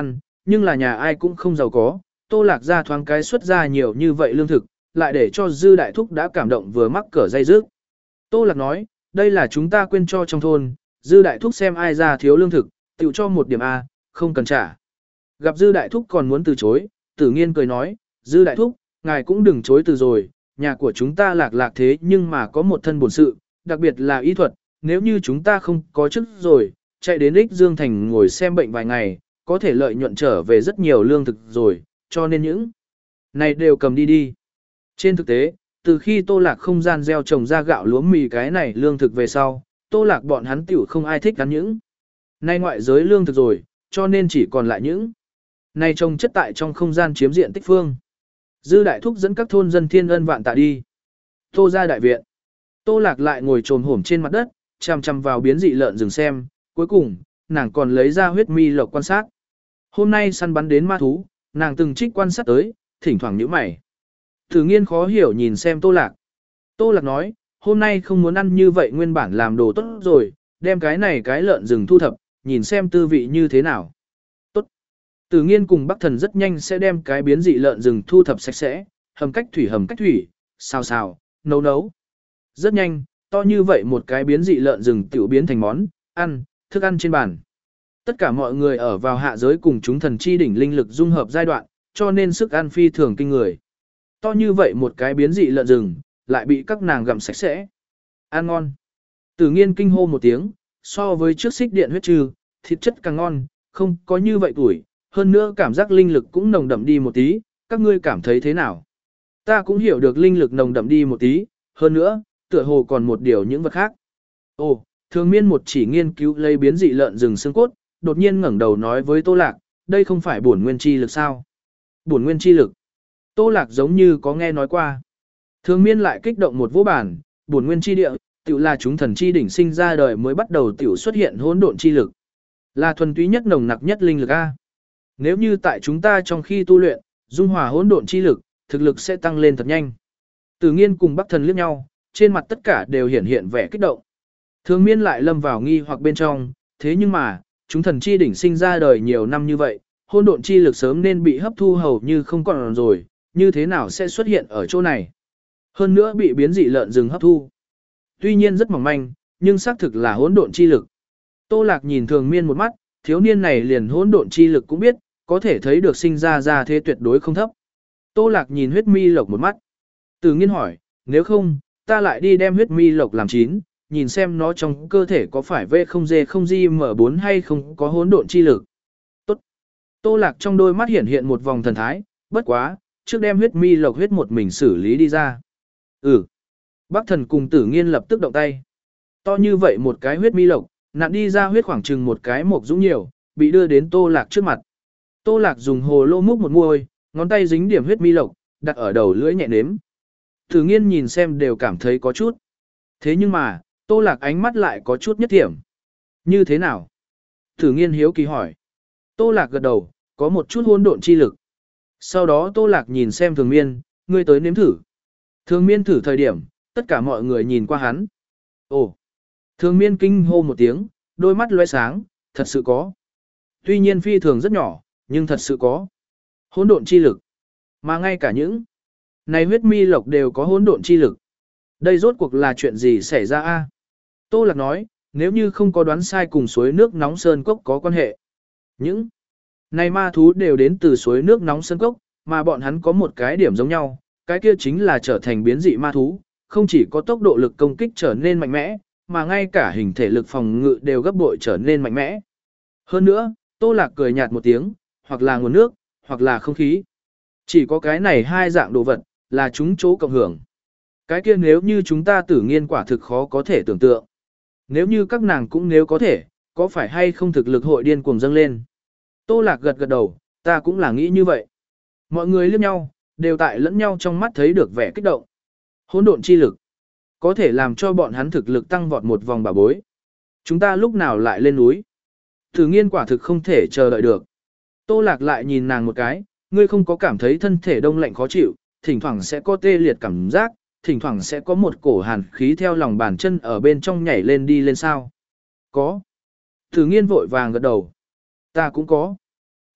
nhưng là nhà ai cũng không giàu có, Tô Lạc gia thoáng cái xuất ra nhiều như vậy lương thực, lại để cho Dư Đại Thúc đã cảm động vừa mắc cỡ dây dứt. Tô Lạc nói, đây là chúng ta quên cho trong thôn, Dư Đại Thúc xem ai ra thiếu lương thực, tự cho một điểm A, không cần trả. Gặp Dư Đại Thúc còn muốn từ chối, Tử Nghiên cười nói, Dư Đại Thúc, ngài cũng đừng chối từ rồi, nhà của chúng ta Lạc Lạc thế nhưng mà có một thân bổn sự, đặc biệt là y thuật, nếu như chúng ta không có chức rồi, chạy đến Ích Dương Thành ngồi xem bệnh vài ngày, có thể lợi nhuận trở về rất nhiều lương thực rồi, cho nên những này đều cầm đi đi. Trên thực tế, từ khi Tô Lạc không gian gieo trồng ra gạo lúa mì cái này lương thực về sau, Tô Lạc bọn hắn tiểu không ai thích ăn những nay ngoại giới lương thực rồi, cho nên chỉ còn lại những này trồng chất tại trong không gian chiếm diện tích phương. Dư Đại Thúc dẫn các thôn dân thiên ân vạn tạ đi. Tô ra đại viện. Tô Lạc lại ngồi trồm hổm trên mặt đất, chằm chằm vào biến dị lợn rừng xem, cuối cùng, nàng còn lấy ra huyết mi lộc quan sát. Hôm nay săn bắn đến ma thú, nàng từng trích quan sát tới, thỉnh thoảng nhíu mày. Thử Nghiên khó hiểu nhìn xem Tô Lạc. Tô Lạc nói, hôm nay không muốn ăn như vậy nguyên bản làm đồ tốt rồi, đem cái này cái lợn rừng thu thập, nhìn xem tư vị như thế nào. Tốt. Tử Nghiên cùng Bắc Thần rất nhanh sẽ đem cái biến dị lợn rừng thu thập sạch sẽ, hầm cách thủy hầm cách thủy, xào xào, nấu nấu. Rất nhanh, to như vậy một cái biến dị lợn rừng tiểu biến thành món, ăn, thức ăn trên bàn. Tất cả mọi người ở vào hạ giới cùng chúng thần chi đỉnh linh lực dung hợp giai đoạn, cho nên sức ăn phi thường kinh người. To như vậy một cái biến dị lợn rừng, lại bị các nàng gặm sạch sẽ. Ăn ngon. Tử Nghiên kinh hô một tiếng, so với trước xích điện huyết trừ, thịt chất càng ngon, không có như vậy tuổi, hơn nữa cảm giác linh lực cũng nồng đậm đi một tí, các ngươi cảm thấy thế nào? Ta cũng hiểu được linh lực nồng đậm đi một tí, hơn nữa, tựa hồ còn một điều những vật khác. Ồ, Thường Miên một chỉ nghiên cứu lấy biến dị lợn rừng xương cốt, đột nhiên ngẩng đầu nói với Tô Lạc, đây không phải bổn nguyên chi lực sao? Bổn nguyên chi lực. Tô Lạc giống như có nghe nói qua. Thường Miên lại kích động một vũ bản, bổn nguyên chi địa, tiểu là chúng thần chi đỉnh sinh ra đời mới bắt đầu tiểu xuất hiện hỗn độn chi lực. Là thuần túy nhất nồng nặc nhất linh lực A. Nếu như tại chúng ta trong khi tu luyện, dung hòa hỗn độn chi lực, thực lực sẽ tăng lên thật nhanh. Tử Nghiên cùng Bắc Thần liếc nhau, trên mặt tất cả đều hiển hiện vẻ kích động. Thường Miên lại lâm vào nghi hoặc bên trong, thế nhưng mà, chúng thần chi đỉnh sinh ra đời nhiều năm như vậy, hỗn độn chi lực sớm nên bị hấp thu hầu như không còn rồi, như thế nào sẽ xuất hiện ở chỗ này? Hơn nữa bị biến dị lợn rừng hấp thu. Tuy nhiên rất mỏng manh, nhưng xác thực là hỗn độn chi lực. Tô Lạc nhìn Thường Miên một mắt, thiếu niên này liền hỗn độn chi lực cũng biết, có thể thấy được sinh ra ra thế tuyệt đối không thấp. Tô Lạc nhìn huyết mi lộc một mắt. Tử Nghiên hỏi, nếu không, ta lại đi đem huyết mi lộc làm chín, nhìn xem nó trong cơ thể có phải vê không dê không di mở bốn hay không có hỗn độn chi lực. Tốt. Tô Lạc trong đôi mắt hiện hiện một vòng thần thái, bất quá, trước đem huyết mi lộc huyết một mình xử lý đi ra. Ừ. Bắc Thần cùng Tử Nghiên lập tức động tay. To như vậy một cái huyết mi lộc, nặn đi ra huyết khoảng chừng một cái mộc dũng nhiều, bị đưa đến Tô Lạc trước mặt. Tô Lạc dùng hồ lô múc một muôi, ngón tay dính điểm huyết mi lộc, đặt ở đầu lưỡi nhẹ nếm. Tử Nghiên nhìn xem đều cảm thấy có chút. Thế nhưng mà, Tô Lạc ánh mắt lại có chút nhất thiểm. Như thế nào? Tử Nghiên hiếu kỳ hỏi. Tô Lạc gật đầu, có một chút hỗn độn chi lực. Sau đó Tô Lạc nhìn xem Thường Miên, ngươi tới nếm thử. Thường Miên thử thời điểm, tất cả mọi người nhìn qua hắn. Ồ! Thường Miên kinh hô một tiếng, đôi mắt lóe sáng, thật sự có. Tuy nhiên phi thường rất nhỏ, nhưng thật sự có. Hỗn độn chi lực. Mà ngay cả những này huyết mi lộc đều có hỗn độn chi lực. Đây rốt cuộc là chuyện gì xảy ra a? Tô Lạc nói, nếu như không có đoán sai cùng suối nước nóng sơn cốc có quan hệ. Những này ma thú đều đến từ suối nước nóng sơn cốc, mà bọn hắn có một cái điểm giống nhau, cái kia chính là trở thành biến dị ma thú, không chỉ có tốc độ lực công kích trở nên mạnh mẽ, mà ngay cả hình thể lực phòng ngự đều gấp bội trở nên mạnh mẽ. Hơn nữa, Tô Lạc cười nhạt một tiếng, hoặc là nguồn nước, hoặc là không khí. Chỉ có cái này hai dạng đồ vật, là chúng chỗ cộng hưởng. Cái kia nếu như chúng ta Tử Nghiên quả thực khó có thể tưởng tượng. Nếu như các nàng cũng nếu có thể, có phải hay không thực lực hội điên cuồng dâng lên. Tô Lạc gật gật đầu, ta cũng là nghĩ như vậy. Mọi người liếc nhau, đều tại lẫn nhau trong mắt thấy được vẻ kích động. Hỗn độn chi lực, có thể làm cho bọn hắn thực lực tăng vọt một vòng bà bối. Chúng ta lúc nào lại lên núi? Tử Nghiên quả thực không thể chờ đợi được. Tô Lạc lại nhìn nàng một cái, ngươi không có cảm thấy thân thể đông lạnh khó chịu, thỉnh thoảng sẽ có tê liệt cảm giác, thỉnh thoảng sẽ có một cổ hàn khí theo lòng bàn chân ở bên trong nhảy lên đi lên sao? Có. Tử Nghiên vội vàng gật đầu. Ta cũng có.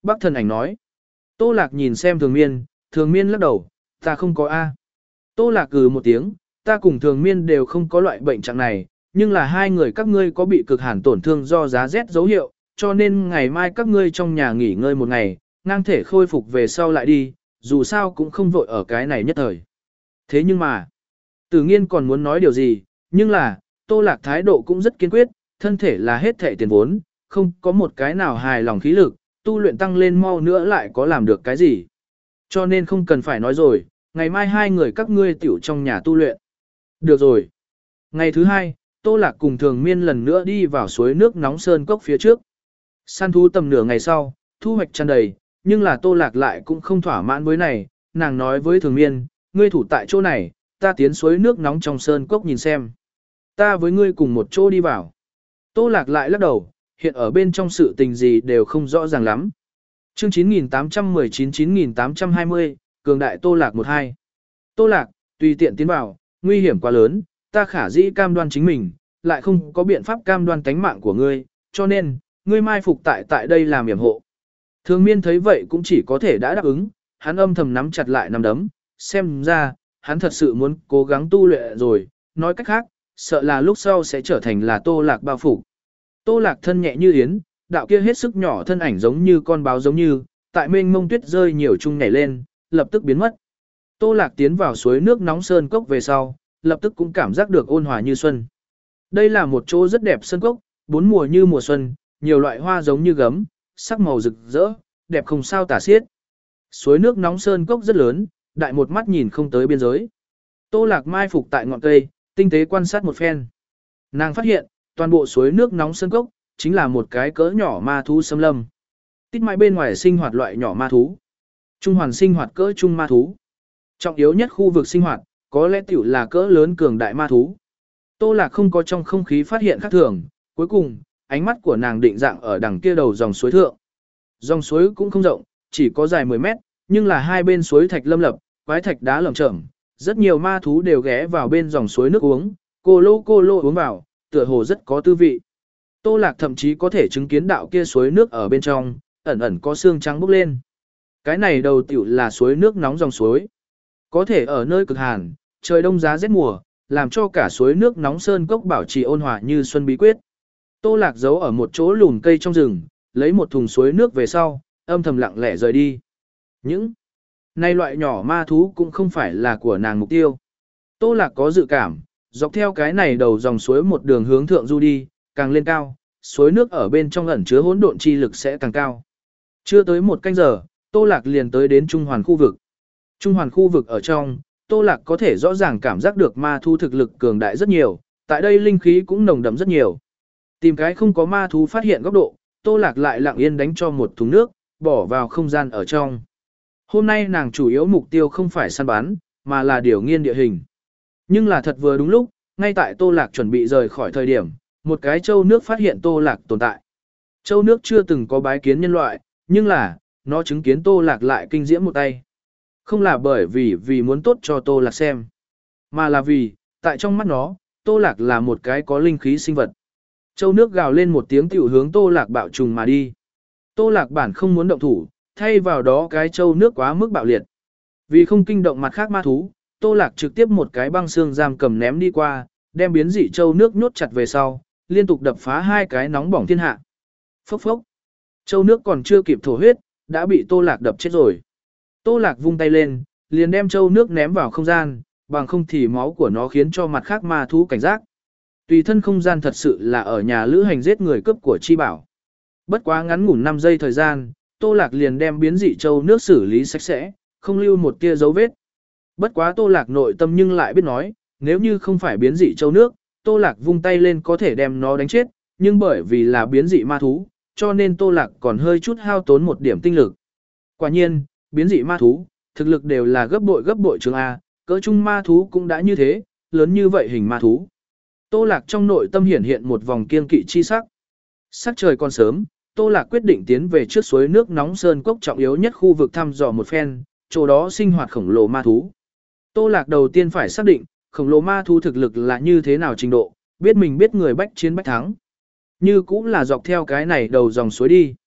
Bác thần ảnh nói. Tô Lạc nhìn xem thường miên, thường miên lắc đầu, ta không có A. Tô Lạc cừ một tiếng, ta cùng thường miên đều không có loại bệnh trạng này, nhưng là hai người các ngươi có bị cực hàn tổn thương do giá rét dấu hiệu, cho nên ngày mai các ngươi trong nhà nghỉ ngơi một ngày, ngang thể khôi phục về sau lại đi, dù sao cũng không vội ở cái này nhất thời. Thế nhưng mà, Tử Nghiên còn muốn nói điều gì, nhưng là, Tô Lạc thái độ cũng rất kiên quyết, thân thể là hết thể tiền vốn, không có một cái nào hài lòng khí lực, tu luyện tăng lên mau nữa lại có làm được cái gì. Cho nên không cần phải nói rồi, ngày mai hai người các ngươi tiểu trong nhà tu luyện. Được rồi. Ngày thứ hai, Tô Lạc cùng Thường Miên lần nữa đi vào suối nước nóng sơn cốc phía trước. Săn thú tầm nửa ngày sau, thu hoạch tràn đầy, nhưng là Tô Lạc lại cũng không thỏa mãn với này, nàng nói với Thường Miên, ngươi thủ tại chỗ này, ta tiến suối nước nóng trong sơn cốc nhìn xem. Ta với ngươi cùng một chỗ đi vào. Tô Lạc lại lắc đầu, hiện ở bên trong sự tình gì đều không rõ ràng lắm. Chương chín nghìn tám trăm mười chín chín nghìn tám trăm hai mươi, cường đại Tô Lạc một hai. Tô Lạc, tùy tiện tiến vào, nguy hiểm quá lớn, ta khả dĩ cam đoan chính mình, lại không có biện pháp cam đoan tánh mạng của ngươi, cho nên, ngươi mai phục tại tại đây làm yểm hộ. Thường Miên thấy vậy cũng chỉ có thể đã đáp ứng, hắn âm thầm nắm chặt lại nắm đấm, xem ra, hắn thật sự muốn cố gắng tu luyện rồi, nói cách khác, sợ là lúc sau sẽ trở thành là Tô Lạc bao phủ. Tô Lạc thân nhẹ như yến, đạo kia hết sức nhỏ thân ảnh giống như con báo giống như, tại mênh mông tuyết rơi nhiều chung nhảy lên, lập tức biến mất. Tô Lạc tiến vào suối nước nóng sơn cốc về sau, lập tức cũng cảm giác được ôn hòa như xuân. Đây là một chỗ rất đẹp sơn cốc, bốn mùa như mùa xuân, nhiều loại hoa giống như gấm, sắc màu rực rỡ, đẹp không sao tả xiết. Suối nước nóng sơn cốc rất lớn, đại một mắt nhìn không tới biên giới. Tô Lạc mai phục tại ngọn cây, tinh tế quan sát một phen. Nàng phát hiện, toàn bộ suối nước nóng sơn cốc, chính là một cái cỡ nhỏ ma thú xâm lâm. Tít mãi bên ngoài sinh hoạt loại nhỏ ma thú. Trung hoàn sinh hoạt cỡ trung ma thú. Trọng yếu nhất khu vực sinh hoạt, có lẽ tiểu là cỡ lớn cường đại ma thú. Tô Lạc không có trong không khí phát hiện khác thường, cuối cùng, ánh mắt của nàng định dạng ở đằng kia đầu dòng suối thượng. Dòng suối cũng không rộng, chỉ có dài mười mét, nhưng là hai bên suối thạch lâm lập, quái thạch đá lởm chởm, rất nhiều ma thú đều ghé vào bên dòng suối nước uống, cô lô cô lô uống vào, tựa hồ rất có tư vị. Tô Lạc thậm chí có thể chứng kiến đạo kia suối nước ở bên trong, ẩn ẩn có xương trắng bốc lên. Cái này đầu tiểu là suối nước nóng dòng suối. Có thể ở nơi cực hàn, trời đông giá rét mùa, làm cho cả suối nước nóng sơn cốc bảo trì ôn hòa như xuân bí quyết. Tô Lạc giấu ở một chỗ lùm cây trong rừng, lấy một thùng suối nước về sau, âm thầm lặng lẽ rời đi. Những này loại nhỏ ma thú cũng không phải là của nàng mục tiêu. Tô Lạc có dự cảm, dọc theo cái này đầu dòng suối một đường hướng thượng du đi, càng lên cao, suối nước ở bên trong ẩn chứa hỗn độn chi lực sẽ càng cao. Chưa tới một canh giờ, Tô Lạc liền tới đến Trung Hoàn khu vực. Trung Hoàn khu vực ở trong, Tô Lạc có thể rõ ràng cảm giác được ma thú thực lực cường đại rất nhiều, tại đây linh khí cũng nồng đậm rất nhiều. Tìm cái không có ma thú phát hiện góc độ, Tô Lạc lại lặng yên đánh cho một thùng nước, bỏ vào không gian ở trong. Hôm nay nàng chủ yếu mục tiêu không phải săn bắn, mà là điều nghiên địa hình. Nhưng là thật vừa đúng lúc, ngay tại Tô Lạc chuẩn bị rời khỏi thời điểm, một cái châu nước phát hiện Tô Lạc tồn tại. Châu nước chưa từng có bái kiến nhân loại, nhưng là, nó chứng kiến Tô Lạc lại kinh diễm một tay. Không là bởi vì vì muốn tốt cho Tô Lạc xem, mà là vì, tại trong mắt nó, Tô Lạc là một cái có linh khí sinh vật. Châu nước gào lên một tiếng tiểu hướng Tô Lạc bạo trùng mà đi. Tô Lạc bản không muốn động thủ, thay vào đó cái châu nước quá mức bạo liệt. Vì không kinh động mặt khác ma thú, Tô Lạc trực tiếp một cái băng xương giam cầm ném đi qua, đem biến dị châu nước nhốt chặt về sau, liên tục đập phá hai cái nóng bỏng thiên hạ. Phốc phốc. Châu nước còn chưa kịp thổ huyết, đã bị Tô Lạc đập chết rồi. Tô Lạc vung tay lên, liền đem châu nước ném vào không gian, bằng không thì máu của nó khiến cho mặt khác ma thú cảnh giác. Tùy thân không gian thật sự là ở nhà lữ hành giết người cướp của chi bảo. Bất quá ngắn ngủn năm giây thời gian, Tô Lạc liền đem biến dị châu nước xử lý sạch sẽ, không lưu một tia dấu vết. Bất quá Tô Lạc nội tâm nhưng lại biết nói, nếu như không phải biến dị châu nước, Tô Lạc vung tay lên có thể đem nó đánh chết, nhưng bởi vì là biến dị ma thú, cho nên Tô Lạc còn hơi chút hao tốn một điểm tinh lực. Quả nhiên, biến dị ma thú, thực lực đều là gấp bội gấp bội trường A, cỡ trung ma thú cũng đã như thế, lớn như vậy hình ma thú. Tô Lạc trong nội tâm hiển hiện một vòng kiên kỵ chi sắc. Sắc trời còn sớm, Tô Lạc quyết định tiến về trước suối nước nóng sơn cốc trọng yếu nhất khu vực thăm dò một phen, chỗ đó sinh hoạt khổng lồ ma thú. Tô Lạc đầu tiên phải xác định, khổng lồ ma thú thực lực là như thế nào trình độ, biết mình biết người bách chiến bách thắng. Như cũng là dọc theo cái này đầu dòng suối đi.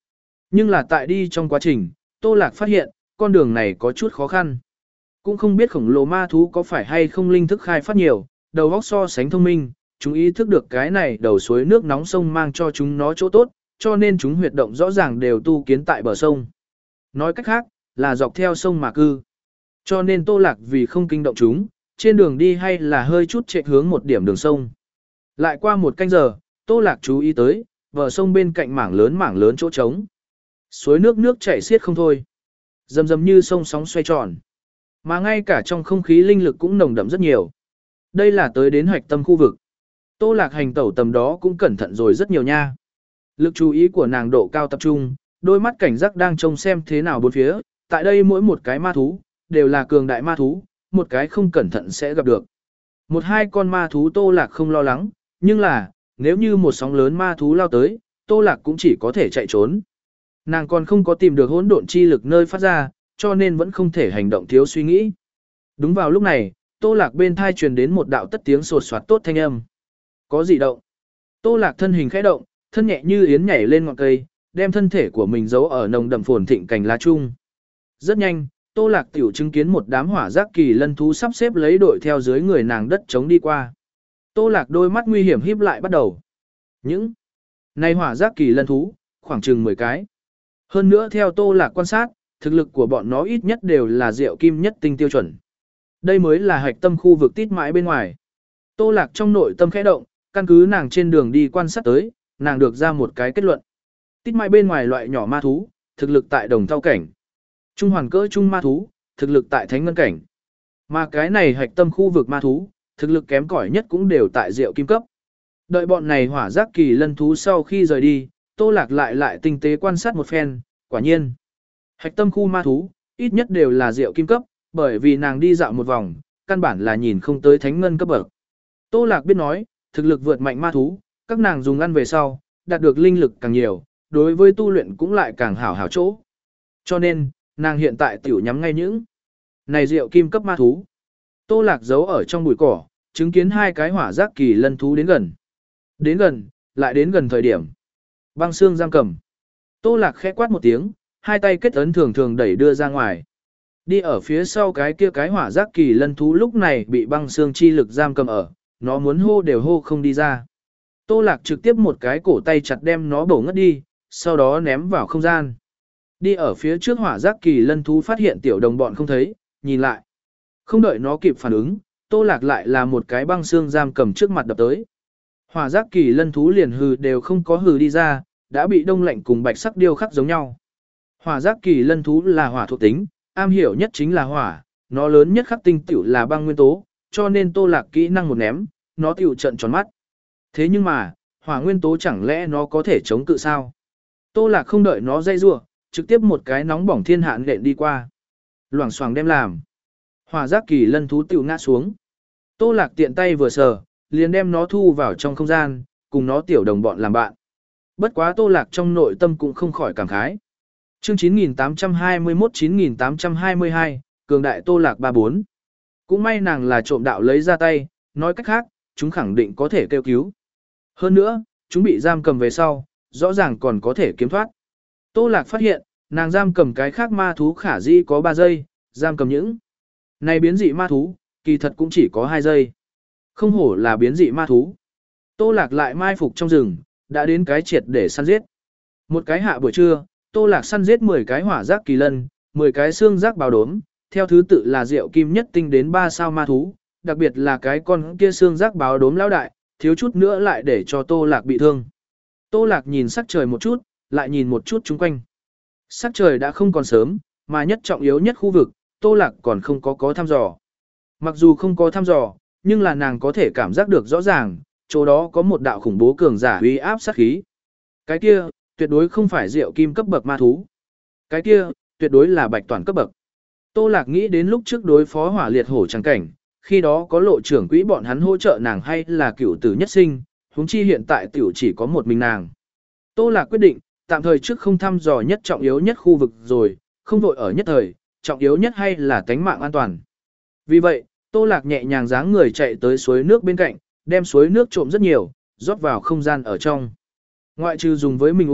Nhưng là tại đi trong quá trình, Tô Lạc phát hiện, con đường này có chút khó khăn. Cũng không biết khổng lồ ma thú có phải hay không linh thức khai phát nhiều, đầu óc so sánh thông minh, chúng ý thức được cái này đầu suối nước nóng sông mang cho chúng nó chỗ tốt, cho nên chúng huyệt động rõ ràng đều tu kiến tại bờ sông. Nói cách khác, là dọc theo sông mà cư. Cho nên Tô Lạc vì không kinh động chúng, trên đường đi hay là hơi chút chạy hướng một điểm đường sông. Lại qua một canh giờ, Tô Lạc chú ý tới, bờ sông bên cạnh mảng lớn mảng lớn chỗ trống. Suối nước nước chảy xiết không thôi. Rầm rầm như sông sóng xoay tròn. Mà ngay cả trong không khí linh lực cũng nồng đậm rất nhiều. Đây là tới đến hoạch tâm khu vực. Tô Lạc hành tẩu tầm đó cũng cẩn thận rồi rất nhiều nha. Lực chú ý của nàng độ cao tập trung, đôi mắt cảnh giác đang trông xem thế nào bốn phía. Tại đây mỗi một cái ma thú, đều là cường đại ma thú, một cái không cẩn thận sẽ gặp được. Một hai con ma thú Tô Lạc không lo lắng, nhưng là, nếu như một sóng lớn ma thú lao tới, Tô Lạc cũng chỉ có thể chạy trốn. Nàng còn không có tìm được hỗn độn chi lực nơi phát ra, cho nên vẫn không thể hành động thiếu suy nghĩ. Đúng vào lúc này, Tô Lạc bên thai truyền đến một đạo tất tiếng sột soạt tốt thanh âm. Có gì động? Tô Lạc thân hình khẽ động, thân nhẹ như yến nhảy lên ngọn cây, đem thân thể của mình giấu ở nồng đậm phồn thịnh cành lá chung. Rất nhanh, Tô Lạc tiểu chứng kiến một đám hỏa giác kỳ lân thú sắp xếp lấy đội theo dưới người nàng đất chống đi qua. Tô Lạc đôi mắt nguy hiểm híp lại bắt đầu. Những này hỏa giác kỳ lân thú, khoảng chừng mười cái. Hơn nữa theo Tô Lạc quan sát, thực lực của bọn nó ít nhất đều là rượu kim nhất tinh tiêu chuẩn. Đây mới là hạch tâm khu vực tít mãi bên ngoài. Tô Lạc trong nội tâm khẽ động, căn cứ nàng trên đường đi quan sát tới, nàng được ra một cái kết luận. Tít mãi bên ngoài loại nhỏ ma thú, thực lực tại đồng thau cảnh. Trung hoàn cỡ trung ma thú, thực lực tại thánh ngân cảnh. Mà cái này hạch tâm khu vực ma thú, thực lực kém cỏi nhất cũng đều tại rượu kim cấp. Đợi bọn này hỏa giác kỳ lân thú sau khi rời đi, Tô Lạc lại lại tinh tế quan sát một phen, quả nhiên. Hạch tâm khu ma thú, ít nhất đều là rượu kim cấp, bởi vì nàng đi dạo một vòng, căn bản là nhìn không tới thánh ngân cấp bậc. Tô Lạc biết nói, thực lực vượt mạnh ma thú, các nàng dùng ăn về sau, đạt được linh lực càng nhiều, đối với tu luyện cũng lại càng hảo hảo chỗ. Cho nên, nàng hiện tại tiểu nhắm ngay những này rượu kim cấp ma thú. Tô Lạc giấu ở trong bụi cỏ, chứng kiến hai cái hỏa giác kỳ lân thú đến gần. Đến gần, lại đến gần thời điểm. Băng xương giam cầm. Tô Lạc khẽ quát một tiếng, hai tay kết ấn thường thường đẩy đưa ra ngoài. Đi ở phía sau cái kia cái hỏa giác kỳ lân thú lúc này bị băng xương chi lực giam cầm ở, nó muốn hô đều hô không đi ra. Tô Lạc trực tiếp một cái cổ tay chặt đem nó bổ ngất đi, sau đó ném vào không gian. Đi ở phía trước hỏa giác kỳ lân thú phát hiện tiểu đồng bọn không thấy, nhìn lại. Không đợi nó kịp phản ứng, Tô Lạc lại là một cái băng xương giam cầm trước mặt đập tới. Hỏa giác kỳ lân thú liền hừ đều không có hừ đi ra, đã bị đông lạnh cùng bạch sắc điêu khắc giống nhau. Hỏa giác kỳ lân thú là hỏa thuộc tính, am hiểu nhất chính là hỏa, nó lớn nhất khắc tinh tiểu là băng nguyên tố, cho nên Tô Lạc kỹ năng một ném, nó tiểu trận tròn mắt. Thế nhưng mà, hỏa nguyên tố chẳng lẽ nó có thể chống cự sao? Tô Lạc không đợi nó dây rủa, trực tiếp một cái nóng bỏng thiên hạn lện đi qua. Loảng xoảng đem làm. Hỏa giác kỳ lân thú tiểu ngã xuống. Tô Lạc tiện tay vừa sờ, liền đem nó thu vào trong không gian, cùng nó tiểu đồng bọn làm bạn. Bất quá Tô Lạc trong nội tâm cũng không khỏi cảm khái. Chương chín nghìn tám trăm hai mươi mốt chín nghìn tám trăm hai mươi hai, cường đại Tô Lạc ba bốn. Cũng may nàng là trộm đạo lấy ra tay, nói cách khác, chúng khẳng định có thể kêu cứu. Hơn nữa, chúng bị giam cầm về sau, rõ ràng còn có thể kiếm thoát. Tô Lạc phát hiện, nàng giam cầm cái khác ma thú khả dĩ có ba giây, giam cầm những này biến dị ma thú, kỳ thật cũng chỉ có hai giây. Không hổ là biến dị ma thú. Tô Lạc lại mai phục trong rừng, đã đến cái triệt để săn giết. Một cái hạ buổi trưa, Tô Lạc săn giết mười cái hỏa giác kỳ lân, mười cái xương giác báo đốm, theo thứ tự là rượu kim nhất tinh đến ba sao ma thú, đặc biệt là cái con kia xương giác báo đốm lão đại, thiếu chút nữa lại để cho Tô Lạc bị thương. Tô Lạc nhìn sắc trời một chút, lại nhìn một chút chung quanh. Sắc trời đã không còn sớm, mà nhất trọng yếu nhất khu vực, Tô Lạc còn không có có thăm dò. Mặc dù không có thăm dò, nhưng là nàng có thể cảm giác được rõ ràng, chỗ đó có một đạo khủng bố cường giả uy áp sát khí. Cái kia, tuyệt đối không phải rượu kim cấp bậc ma thú. Cái kia, tuyệt đối là bạch toàn cấp bậc. Tô Lạc nghĩ đến lúc trước đối phó hỏa liệt hổ chẳng cảnh, khi đó có lộ trưởng quỹ bọn hắn hỗ trợ nàng hay là cửu tử nhất sinh, huống chi hiện tại tiểu chỉ có một mình nàng. Tô Lạc quyết định, tạm thời trước không thăm dò nhất trọng yếu nhất khu vực rồi, không vội ở nhất thời, trọng yếu nhất hay là tánh mạng an toàn. Vì vậy, Tô Lạc nhẹ nhàng dáng người chạy tới suối nước bên cạnh, đem suối nước trộm rất nhiều, rót vào không gian ở trong. Ngoại trừ dùng với mình uống,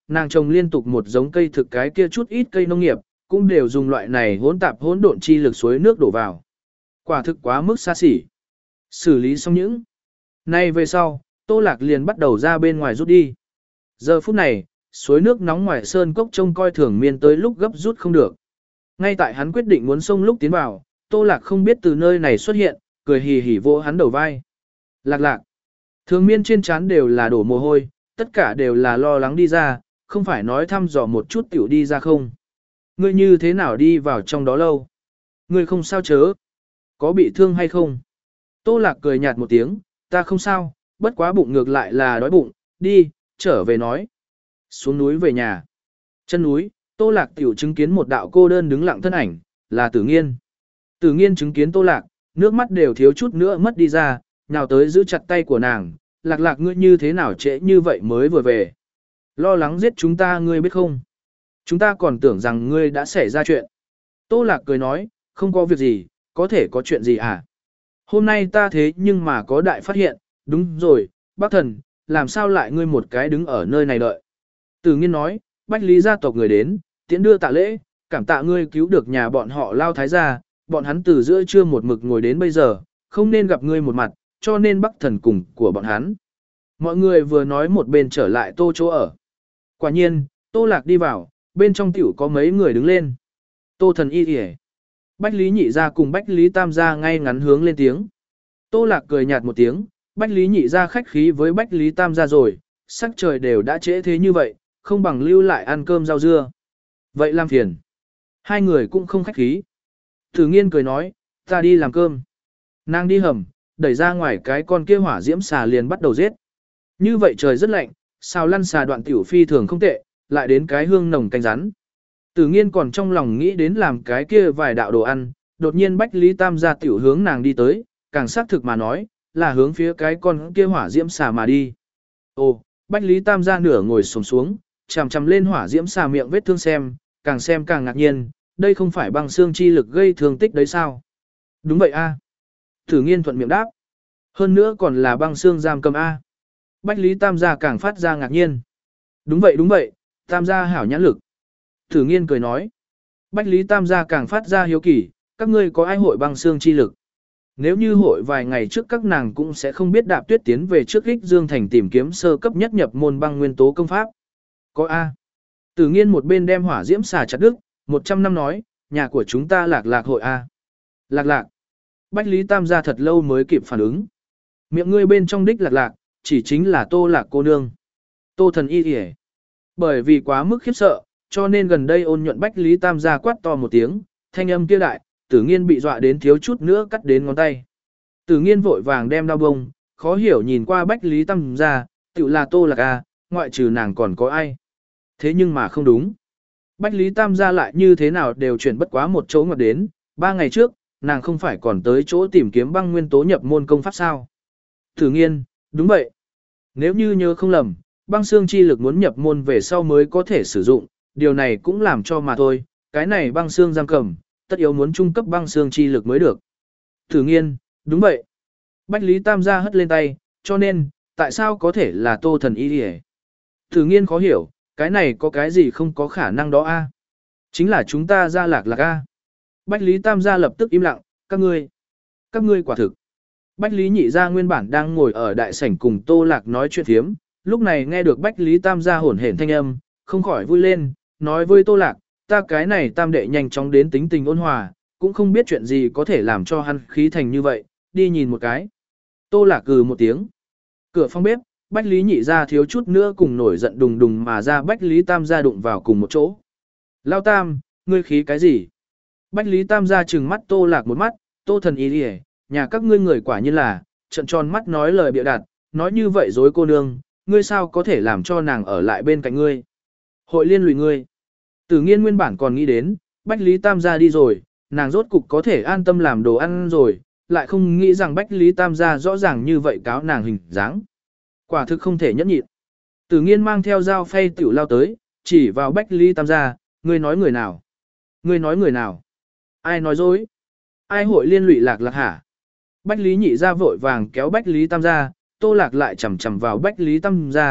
nàng trồng liên tục một giống cây thực cái kia chút ít cây nông nghiệp, cũng đều dùng loại này hỗn tạp hỗn độn chi lực suối nước đổ vào. Quả thực quá mức xa xỉ. Xử lý xong những nay về sau, Tô Lạc liền bắt đầu ra bên ngoài rút đi. Giờ phút này, suối nước nóng ngoài sơn cốc trông coi thường miên tới lúc gấp rút không được. Ngay tại hắn quyết định muốn xông lúc tiến vào, Tô Lạc không biết từ nơi này xuất hiện, cười hì hì vỗ hắn đầu vai. Lạc lạc. Thường miên trên trán đều là đổ mồ hôi, tất cả đều là lo lắng đi ra, không phải nói thăm dò một chút tiểu đi ra không. Ngươi như thế nào đi vào trong đó lâu? Ngươi không sao chớ? Có bị thương hay không? Tô Lạc cười nhạt một tiếng, ta không sao, bất quá bụng ngược lại là đói bụng, đi, trở về nói. Xuống núi về nhà. Chân núi, Tô Lạc tiểu chứng kiến một đạo cô đơn đứng lặng thân ảnh, là Tử Nghiên. Tử Nghiên chứng kiến Tô Lạc, nước mắt đều thiếu chút nữa mất đi ra, nào tới giữ chặt tay của nàng, Lạc lạc ngươi như thế nào trễ như vậy mới vừa về. Lo lắng giết chúng ta ngươi biết không? Chúng ta còn tưởng rằng ngươi đã xảy ra chuyện. Tô Lạc cười nói, không có việc gì, có thể có chuyện gì à? Hôm nay ta thế nhưng mà có đại phát hiện, đúng rồi, bác thần, làm sao lại ngươi một cái đứng ở nơi này đợi? Tử Nghiên nói, Bách Lý gia tộc người đến, tiễn đưa tạ lễ, cảm tạ ngươi cứu được nhà bọn họ Lao Thái gia, bọn hắn từ giữa trưa một mực ngồi đến bây giờ, không nên gặp ngươi một mặt, cho nên Bắc thần cùng của bọn hắn. Mọi người vừa nói một bên trở lại Tô chỗ ở. Quả nhiên, Tô Lạc đi vào, bên trong tiểu có mấy người đứng lên. Tô thần y kìa. Bách Lý nhị ra cùng Bách Lý tam gia ngay ngắn hướng lên tiếng. Tô Lạc cười nhạt một tiếng, Bách Lý nhị ra khách khí với Bách Lý tam gia rồi, sắc trời đều đã trễ thế như vậy, không bằng lưu lại ăn cơm rau dưa. Vậy làm phiền. Hai người cũng không khách khí. Tử Nghiên cười nói, ta đi làm cơm. Nàng đi hầm, đẩy ra ngoài cái con kia hỏa diễm xà liền bắt đầu giết. Như vậy trời rất lạnh, xào lăn xà đoạn tiểu phi thường không tệ, lại đến cái hương nồng canh rắn. Tử Nghiên còn trong lòng nghĩ đến làm cái kia vài đạo đồ ăn, đột nhiên Bách Lý Tam gia tiểu hướng nàng đi tới, càng xác thực mà nói, là hướng phía cái con kia hỏa diễm xà mà đi. Ồ, Bách Lý Tam gia nửa ngồi xổm xuống, chằm chằm lên hỏa diễm xà miệng vết thương xem, càng xem càng ngạc nhiên, đây không phải băng xương chi lực gây thương tích đấy sao? Đúng vậy a. Tử Nghiên thuận miệng đáp. Hơn nữa còn là băng xương giam cầm a. Bách Lý Tam gia càng phát ra ngạc nhiên. Đúng vậy đúng vậy, Tam gia hảo nhãn lực. Tử Nghiên cười nói. Bách Lý Tam gia càng phát ra hiếu kỳ, các ngươi có ai hội băng xương chi lực? Nếu như hội vài ngày trước các nàng cũng sẽ không biết Đạp Tuyết tiến về trước Ích Dương Thành tìm kiếm sơ cấp nhất nhập môn băng nguyên tố công pháp. Có a. Tử Nghiên một bên đem hỏa diễm xà chặt đứt, một trăm năm nói, nhà của chúng ta Lạc lạc hội a. Lạc lạc. Bách Lý Tam gia thật lâu mới kịp phản ứng. Miệng ngươi bên trong đích Lạc lạc, chỉ chính là Tô Lạc cô nương. Tô thần y kìa. Bởi vì quá mức khiếp sợ, cho nên gần đây ôn nhuận Bách Lý Tam gia quát to một tiếng, thanh âm kia đại, Tử Nghiên bị dọa đến thiếu chút nữa cắt đến ngón tay. Tử Nghiên vội vàng đem đao bông, khó hiểu nhìn qua Bách Lý Tam gia, tự là Tô Lạc a, ngoại trừ nàng còn có ai. Thế nhưng mà không đúng. Bách Lý Tam gia lại như thế nào đều chuyển bất quá một chỗ ngoặt đến, ba ngày trước, nàng không phải còn tới chỗ tìm kiếm băng nguyên tố nhập môn công pháp sao. Tử Nghiên, đúng vậy. Nếu như nhớ không lầm, băng xương chi lực muốn nhập môn về sau mới có thể sử dụng, điều này cũng làm cho mà thôi, cái này băng xương giam cầm, tất yếu muốn trung cấp băng xương chi lực mới được. Tử Nghiên, đúng vậy. Bách Lý Tam gia hất lên tay, cho nên, tại sao có thể là Tô thần y đi. Tử Nghiên khó hiểu, cái này có cái gì không có khả năng đó a? Chính là chúng ta ra Lạc lạc a. Bách Lý Tam gia lập tức im lặng, các ngươi, các ngươi quả thực. Bách Lý nhị gia nguyên bản đang ngồi ở đại sảnh cùng Tô Lạc nói chuyện thiếm, lúc này nghe được Bách Lý Tam gia hổn hển thanh âm, không khỏi vui lên, nói với Tô Lạc, ta cái này tam đệ nhanh chóng đến tính tình ôn hòa, cũng không biết chuyện gì có thể làm cho hắn khí thành như vậy, đi nhìn một cái. Tô Lạc cừ một tiếng. Cửa phòng bếp, Bách Lý nhị gia thiếu chút nữa cùng nổi giận đùng đùng mà ra Bách Lý Tam gia đụng vào cùng một chỗ. Lao Tam, ngươi khí cái gì? Bách Lý Tam gia trừng mắt Tô Lạc một mắt, Tô thần ý đi, nhà các ngươi người quả nhiên là, trận tròn mắt nói lời bịa đặt, nói như vậy dối cô nương, ngươi sao có thể làm cho nàng ở lại bên cạnh ngươi? Hội liên lụy ngươi. Tử Nghiên nguyên bản còn nghĩ đến, Bách Lý Tam gia đi rồi, nàng rốt cục có thể an tâm làm đồ ăn rồi, lại không nghĩ rằng Bách Lý Tam gia rõ ràng như vậy cáo nàng hình dáng. Quả thực không thể nhẫn nhịn. Tử Nghiên mang theo dao phay tiểu lao tới, chỉ vào Bách Lý Tam gia, ngươi nói người nào? Ngươi nói người nào? Ai nói dối? Ai hội liên lụy Lạc lạc hả? Bách Lý nhị gia vội vàng kéo Bách Lý Tam gia, Tô Lạc lại chầm chầm vào Bách Lý Tam gia,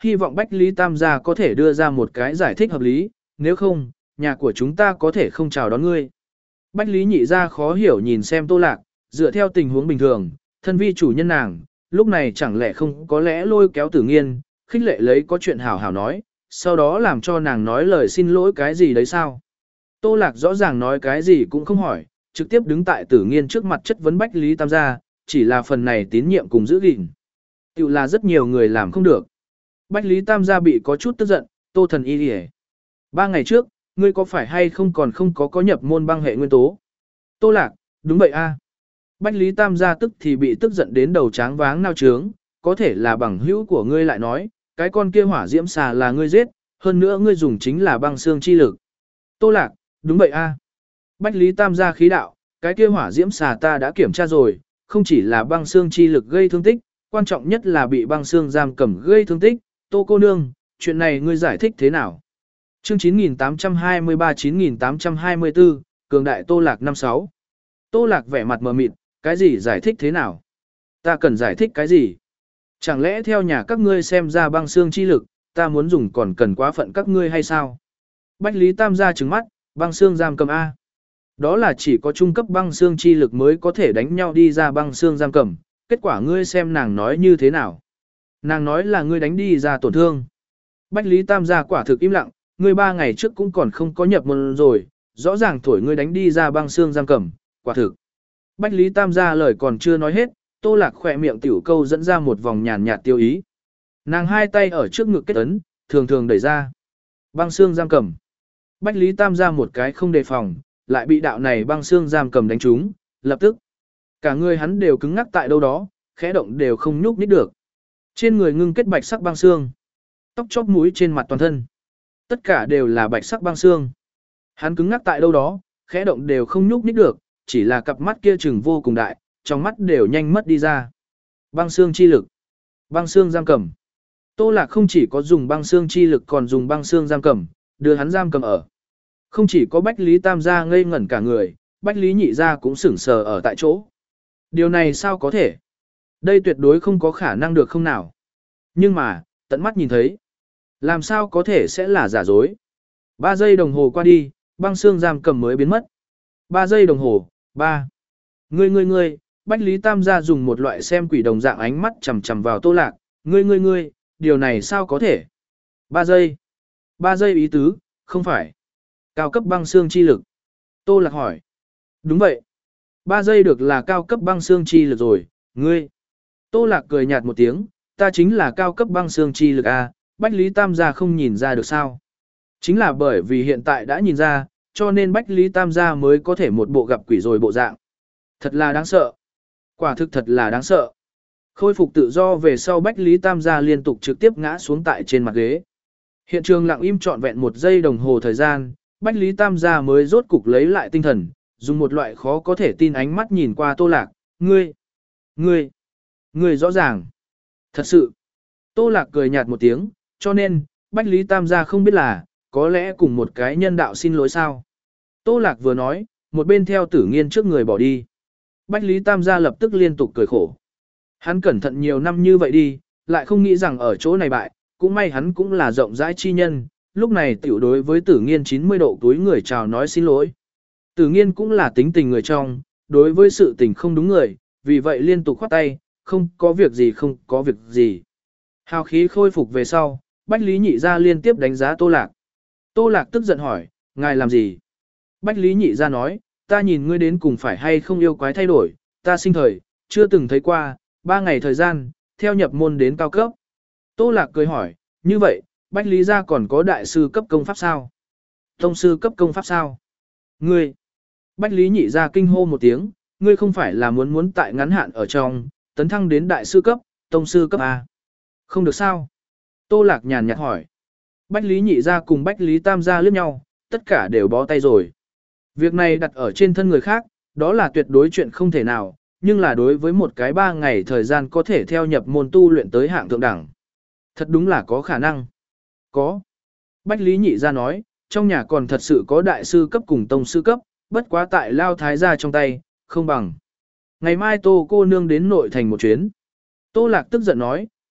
hy vọng Bách Lý Tam gia có thể đưa ra một cái giải thích hợp lý, nếu không, nhà của chúng ta có thể không chào đón ngươi. Bách Lý nhị gia khó hiểu nhìn xem Tô Lạc, dựa theo tình huống bình thường, thân vi chủ nhân nàng, lúc này chẳng lẽ không có lẽ lôi kéo Tử Nghiên, khích lệ lấy có chuyện hảo hảo nói, sau đó làm cho nàng nói lời xin lỗi cái gì đấy sao? Tô Lạc rõ ràng nói cái gì cũng không hỏi, trực tiếp đứng tại Tử Nghiên trước mặt chất vấn Bách Lý Tam gia, chỉ là phần này tín nhiệm cùng giữ gìn. Tự là rất nhiều người làm không được. Bách Lý Tam gia bị có chút tức giận, Tô Thần Y đi. Ba ngày trước, ngươi có phải hay không còn không có có nhập môn băng hệ nguyên tố? Tô Lạc, đúng vậy a. Bách Lý Tam gia tức thì bị tức giận đến đầu tráng váng nao trướng, có thể là bằng hữu của ngươi lại nói, cái con kia hỏa diễm xà là ngươi giết, hơn nữa ngươi dùng chính là băng xương chi lực. Tô Lạc, đúng vậy a. Bách Lý Tam gia khí đạo, cái kia hỏa diễm xà ta đã kiểm tra rồi, không chỉ là băng xương chi lực gây thương tích, quan trọng nhất là bị băng xương giam cầm gây thương tích. Tô cô nương, chuyện này ngươi giải thích thế nào? Chương chín nghìn tám trăm hai mươi ba chín nghìn tám trăm hai mươi tư, cường đại Tô Lạc năm sáu. Tô Lạc vẻ mặt mờ mịt, cái gì giải thích thế nào? Ta cần giải thích cái gì? Chẳng lẽ theo nhà các ngươi xem ra băng xương chi lực, ta muốn dùng còn cần quá phận các ngươi hay sao? Bách Lý Tam gia trừng mắt, băng xương giam cầm A. Đó là chỉ có trung cấp băng xương chi lực mới có thể đánh nhau đi ra băng xương giam cầm, kết quả ngươi xem nàng nói như thế nào? Nàng nói là ngươi đánh đi ra tổn thương. Bách Lý Tam gia quả thực im lặng, ngươi ba ngày trước cũng còn không có nhập môn rồi, rõ ràng thổi ngươi đánh đi ra băng xương giam cầm, quả thực. Bách Lý Tam gia lời còn chưa nói hết, Tô Lạc khỏe miệng tiểu câu dẫn ra một vòng nhàn nhạt tiêu ý. Nàng hai tay ở trước ngực kết ấn, thường thường đẩy ra. Băng xương giam cầm. Bách Lý Tam gia một cái không đề phòng, lại bị đạo này băng xương giam cầm đánh trúng, lập tức. Cả người hắn đều cứng ngắc tại đâu đó, khẽ động đều không nhúc nhích được. Trên người ngưng kết bạch sắc băng xương. Tóc chóp mũi trên mặt toàn thân. Tất cả đều là bạch sắc băng xương. Hắn cứng ngắc tại đâu đó, khẽ động đều không nhúc nhích được, chỉ là cặp mắt kia trừng vô cùng đại, trong mắt đều nhanh mất đi ra. Băng xương chi lực. Băng xương giam cầm. Tô Lạc không chỉ có dùng băng xương chi lực còn dùng băng xương giam cầm, đưa hắn giam cầm ở. Không chỉ có Bách Lý Tam gia ngây ngẩn cả người, Bách Lý nhị gia cũng sững sờ ở tại chỗ. Điều này sao có thể? Đây tuyệt đối không có khả năng được không nào. Nhưng mà, tận mắt nhìn thấy. Làm sao có thể sẽ là giả dối? Ba giây đồng hồ qua đi, băng xương giam cầm mới biến mất. Ba giây đồng hồ, ba. Ngươi ngươi ngươi, Bách Lý Tam gia dùng một loại xem quỷ đồng dạng ánh mắt chằm chằm vào Tô Lạc. Ngươi ngươi ngươi, điều này sao có thể? Ba giây. Ba giây ý tứ, không phải. Cao cấp băng xương chi lực. Tô Lạc hỏi. Đúng vậy. Ba giây được là cao cấp băng xương chi lực rồi, ngươi. Tô Lạc cười nhạt một tiếng, ta chính là cao cấp băng xương chi lực A, Bách Lý Tam gia không nhìn ra được sao. Chính là bởi vì hiện tại đã nhìn ra, cho nên Bách Lý Tam gia mới có thể một bộ gặp quỷ rồi bộ dạng. Thật là đáng sợ. Quả thực thật là đáng sợ. Khôi phục tự do về sau Bách Lý Tam gia liên tục trực tiếp ngã xuống tại trên mặt ghế. Hiện trường lặng im trọn vẹn một giây đồng hồ thời gian, Bách Lý Tam gia mới rốt cục lấy lại tinh thần, dùng một loại khó có thể tin ánh mắt nhìn qua Tô Lạc, ngươi, ngươi, ngươi rõ ràng. Thật sự. Tô Lạc cười nhạt một tiếng, cho nên, Bách Lý Tam gia không biết là, có lẽ cùng một cái nhân đạo xin lỗi sao. Tô Lạc vừa nói, một bên theo Tử Nghiên trước người bỏ đi. Bách Lý Tam gia lập tức liên tục cười khổ. Hắn cẩn thận nhiều năm như vậy đi, lại không nghĩ rằng ở chỗ này bại, cũng may hắn cũng là rộng rãi chi nhân, lúc này tiểu đối với Tử Nghiên chín mươi độ túi người chào nói xin lỗi. Tử Nghiên cũng là tính tình người trong, đối với sự tình không đúng người, vì vậy liên tục khoát tay, không có việc gì không có việc gì. Hào khí khôi phục về sau, Bách Lý nhị gia liên tiếp đánh giá Tô Lạc. Tô Lạc tức giận hỏi, ngài làm gì? Bách Lý nhị gia nói, ta nhìn ngươi đến cùng phải hay không yêu quái thay đổi, ta sinh thời, chưa từng thấy qua, ba ngày thời gian, theo nhập môn đến cao cấp. Tô Lạc cười hỏi, như vậy, Bách Lý gia còn có đại sư cấp công pháp sao? Tông sư cấp công pháp sao? Ngươi! Bách Lý nhị gia kinh hô một tiếng, ngươi không phải là muốn muốn tại ngắn hạn ở trong, tấn thăng đến đại sư cấp, tông sư cấp A. Không được sao? Tô Lạc nhàn nhạt hỏi. Bách Lý nhị gia cùng Bách Lý Tam gia liếc nhau, tất cả đều bó tay rồi. Việc này đặt ở trên thân người khác, đó là tuyệt đối chuyện không thể nào, nhưng là đối với một cái ba ngày thời gian có thể theo nhập môn tu luyện tới hạng thượng đẳng. Thật đúng là có khả năng. Có. Bách Lý nhị gia nói, trong nhà còn thật sự có đại sư cấp cùng tông sư cấp, bất quá tại Lao Thái gia trong tay, không bằng. Ngày mai Tô cô nương đến nội thành một chuyến. Tô Lạc tức giận nói,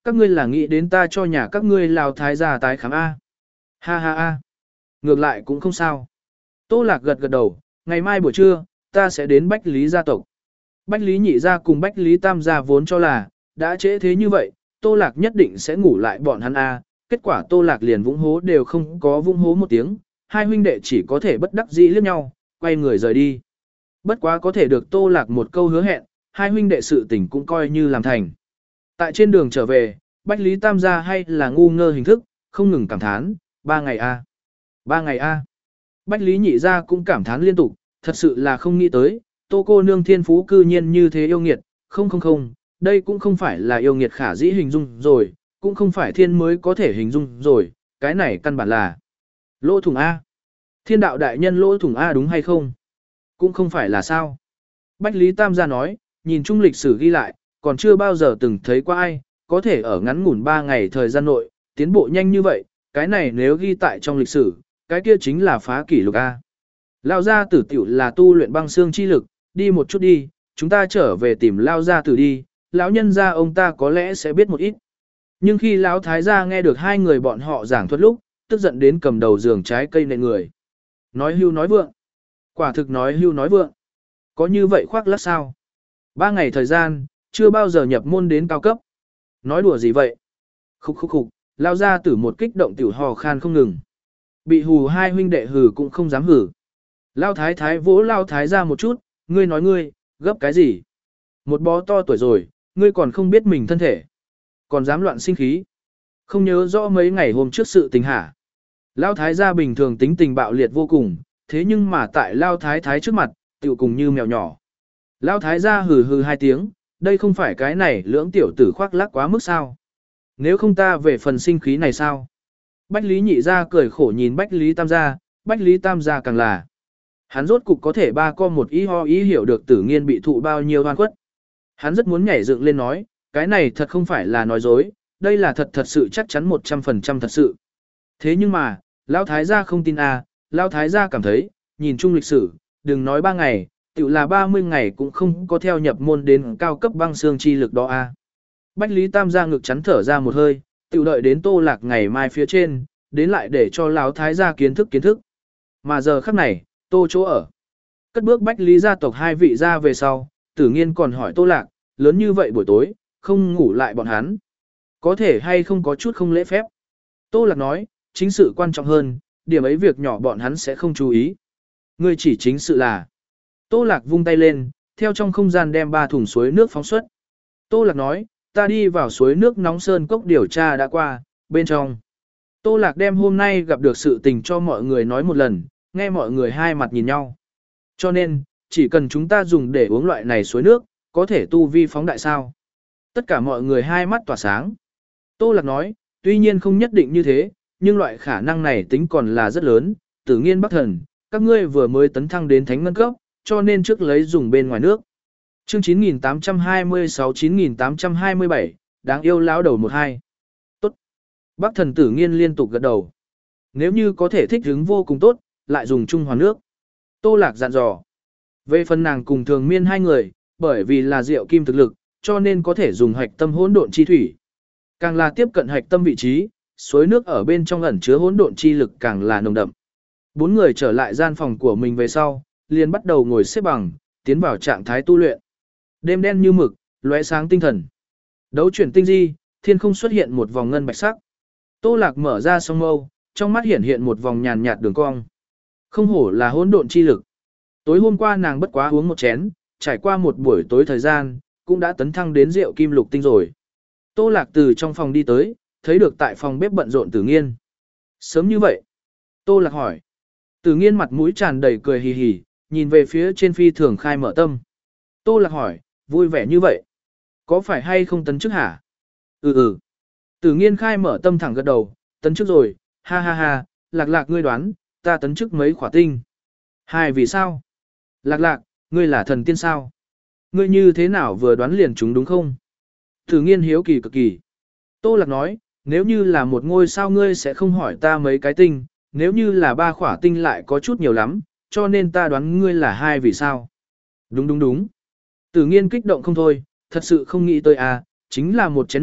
các ngươi là nghĩ đến ta cho nhà các ngươi Lào Thái gia tái khám A. Ha ha ha. Ngược lại cũng không sao. Tô Lạc gật gật đầu, ngày mai buổi trưa, ta sẽ đến Bách Lý gia tộc. Bách Lý nhị gia cùng Bách Lý tam gia vốn cho là, đã trễ thế như vậy, Tô Lạc nhất định sẽ ngủ lại bọn hắn A. Kết quả Tô Lạc liền vũng hố đều không có vũng hố một tiếng, hai huynh đệ chỉ có thể bất đắc dĩ liếc nhau, quay người rời đi. Bất quá có thể được Tô Lạc một câu hứa hẹn, hai huynh đệ sự tình cũng coi như làm thành. Tại trên đường trở về, Bách Lý tam gia hay là ngu ngơ hình thức, không ngừng cảm thán, ba ngày A. Ba ngày A. Bách Lý nhị gia cũng cảm thán liên tục, thật sự là không nghĩ tới, Tô cô nương thiên phú cư nhiên như thế yêu nghiệt, không không không, đây cũng không phải là yêu nghiệt khả dĩ hình dung rồi, cũng không phải thiên mới có thể hình dung rồi, cái này căn bản là lỗ thủng A. Thiên đạo đại nhân lỗ thủng A đúng hay không? Cũng không phải là sao. Bách Lý Tam gia nói, nhìn chung lịch sử ghi lại, còn chưa bao giờ từng thấy qua ai, có thể ở ngắn ngủn ba ngày thời gian nội, tiến bộ nhanh như vậy, cái này nếu ghi tại trong lịch sử, cái kia chính là phá kỷ lục A. Lao gia tử tiểu là tu luyện băng xương chi lực, đi một chút đi, chúng ta trở về tìm Lao gia tử đi, lão nhân gia ông ta có lẽ sẽ biết một ít. Nhưng khi lão thái gia nghe được hai người bọn họ giảng thuật lúc, tức giận đến cầm đầu giường trái cây nện người. Nói hưu nói vượng. Quả thực nói hưu nói vượng. Có như vậy khoác lác sao? Ba ngày thời gian, chưa bao giờ nhập môn đến cao cấp. Nói đùa gì vậy? Khúc khúc khúc, Lao gia tử một kích động tiểu hò khan không ngừng. Bị hù hai huynh đệ hừ cũng không dám hừ. Lao thái thái vỗ Lao thái ra một chút, ngươi nói ngươi, gấp cái gì? Một bó to tuổi rồi, ngươi còn không biết mình thân thể. Còn dám loạn sinh khí. Không nhớ rõ mấy ngày hôm trước sự tình hả. Lao thái gia bình thường tính tình bạo liệt vô cùng, thế nhưng mà tại Lao thái thái trước mặt, tiểu cùng như mèo nhỏ. Lao thái gia hừ hừ hai tiếng, đây không phải cái này lưỡng tiểu tử khoác lác quá mức sao? Nếu không ta về phần sinh khí này sao? Bách Lý nhị gia cười khổ nhìn Bách Lý tam gia, Bách Lý tam gia càng là. Hắn rốt cục có thể ba con một ý ho ý hiểu được Tử Nghiên bị thụ bao nhiêu oan khuất. Hắn rất muốn nhảy dựng lên nói, cái này thật không phải là nói dối, đây là thật thật sự chắc chắn một trăm phần trăm thật sự. Thế nhưng mà, Lão Thái gia không tin à, Lão Thái gia cảm thấy, nhìn chung lịch sử, đừng nói ba ngày, tự là ba mươi ngày cũng không có theo nhập môn đến cao cấp băng xương chi lực đó a. À. Bách Lý Tam gia ngực chắn thở ra một hơi, tự đợi đến Tô Lạc ngày mai phía trên, đến lại để cho Lão Thái gia kiến thức kiến thức. Mà giờ khắc này, Tô chỗ ở. Cất bước Bách Lý gia tộc hai vị ra về sau, Tử Nghiên còn hỏi Tô Lạc, lớn như vậy buổi tối, không ngủ lại bọn hắn. Có thể hay không có chút không lễ phép. Tô Lạc nói, chính sự quan trọng hơn, điểm ấy việc nhỏ bọn hắn sẽ không chú ý. Ngươi chỉ chính sự là. Tô Lạc vung tay lên, theo trong không gian đem ba thùng suối nước phóng xuất. Tô Lạc nói, ta đi vào suối nước nóng sơn cốc điều tra đã qua, bên trong. Tô Lạc đem hôm nay gặp được sự tình cho mọi người nói một lần, nghe mọi người hai mặt nhìn nhau. Cho nên, chỉ cần chúng ta dùng để uống loại này suối nước, có thể tu vi phóng đại sao. Tất cả mọi người hai mắt tỏa sáng. Tô Lạc nói, tuy nhiên không nhất định như thế, nhưng loại khả năng này tính còn là rất lớn, Tử Nghiên Bắc Thần, các ngươi vừa mới tấn thăng đến thánh ngân cấp, cho nên trước lấy dùng bên ngoài nước. Chương chín nghìn tám trăm hai mươi sáu chín nghìn tám trăm hai mươi bảy, đáng yêu lão đầu một hai. Tốt. Bắc Thần Tử Nghiên liên tục gật đầu. Nếu như có thể thích ứng vô cùng tốt, lại dùng chung hoàn nước. Tô Lạc dặn dò. Về phần nàng cùng Thường Miên hai người, bởi vì là Diệu Kim thực lực, cho nên có thể dùng hạch tâm hỗn độn chi thủy. Càng là tiếp cận hạch tâm vị trí, suối nước ở bên trong ẩn chứa hỗn độn chi lực càng là nồng đậm. Bốn người trở lại gian phòng của mình về sau, liền bắt đầu ngồi xếp bằng, tiến vào trạng thái tu luyện. Đêm đen như mực, lóe sáng tinh thần. Đấu chuyển tinh di, thiên không xuất hiện một vòng ngân bạch sắc. Tô Lạc mở ra song mâu, trong mắt hiện hiện một vòng nhàn nhạt đường cong. Không hổ là hỗn độn chi lực. Tối hôm qua nàng bất quá uống một chén, trải qua một buổi tối thời gian, cũng đã tấn thăng đến Diệu Kim lục tinh rồi. Tô Lạc từ trong phòng đi tới, thấy được tại phòng bếp bận rộn Tử Nghiên. Sớm như vậy? Tô Lạc hỏi. Tử Nghiên mặt mũi tràn đầy cười hì hì, nhìn về phía trên phi thường khai mở tâm. Tô Lạc hỏi, vui vẻ như vậy? Có phải hay không tấn chức hả? Ừ ừ. Tử Nghiên khai mở tâm thẳng gật đầu, tấn chức rồi, ha ha ha, Lạc Lạc ngươi đoán, ta tấn chức mấy khỏa tinh. Hai vì sao? Lạc Lạc, ngươi là thần tiên sao? Ngươi như thế nào vừa đoán liền chúng đúng không? Tử Nghiên hiếu kỳ cực kỳ. Tô Lạc nói, nếu như là một ngôi sao ngươi sẽ không hỏi ta mấy cái tinh, nếu như là ba khỏa tinh lại có chút nhiều lắm, cho nên ta đoán ngươi là hai vì sao. Đúng đúng đúng. Tử Nghiên kích động không thôi, thật sự không nghĩ tới à, chính là một chén nước,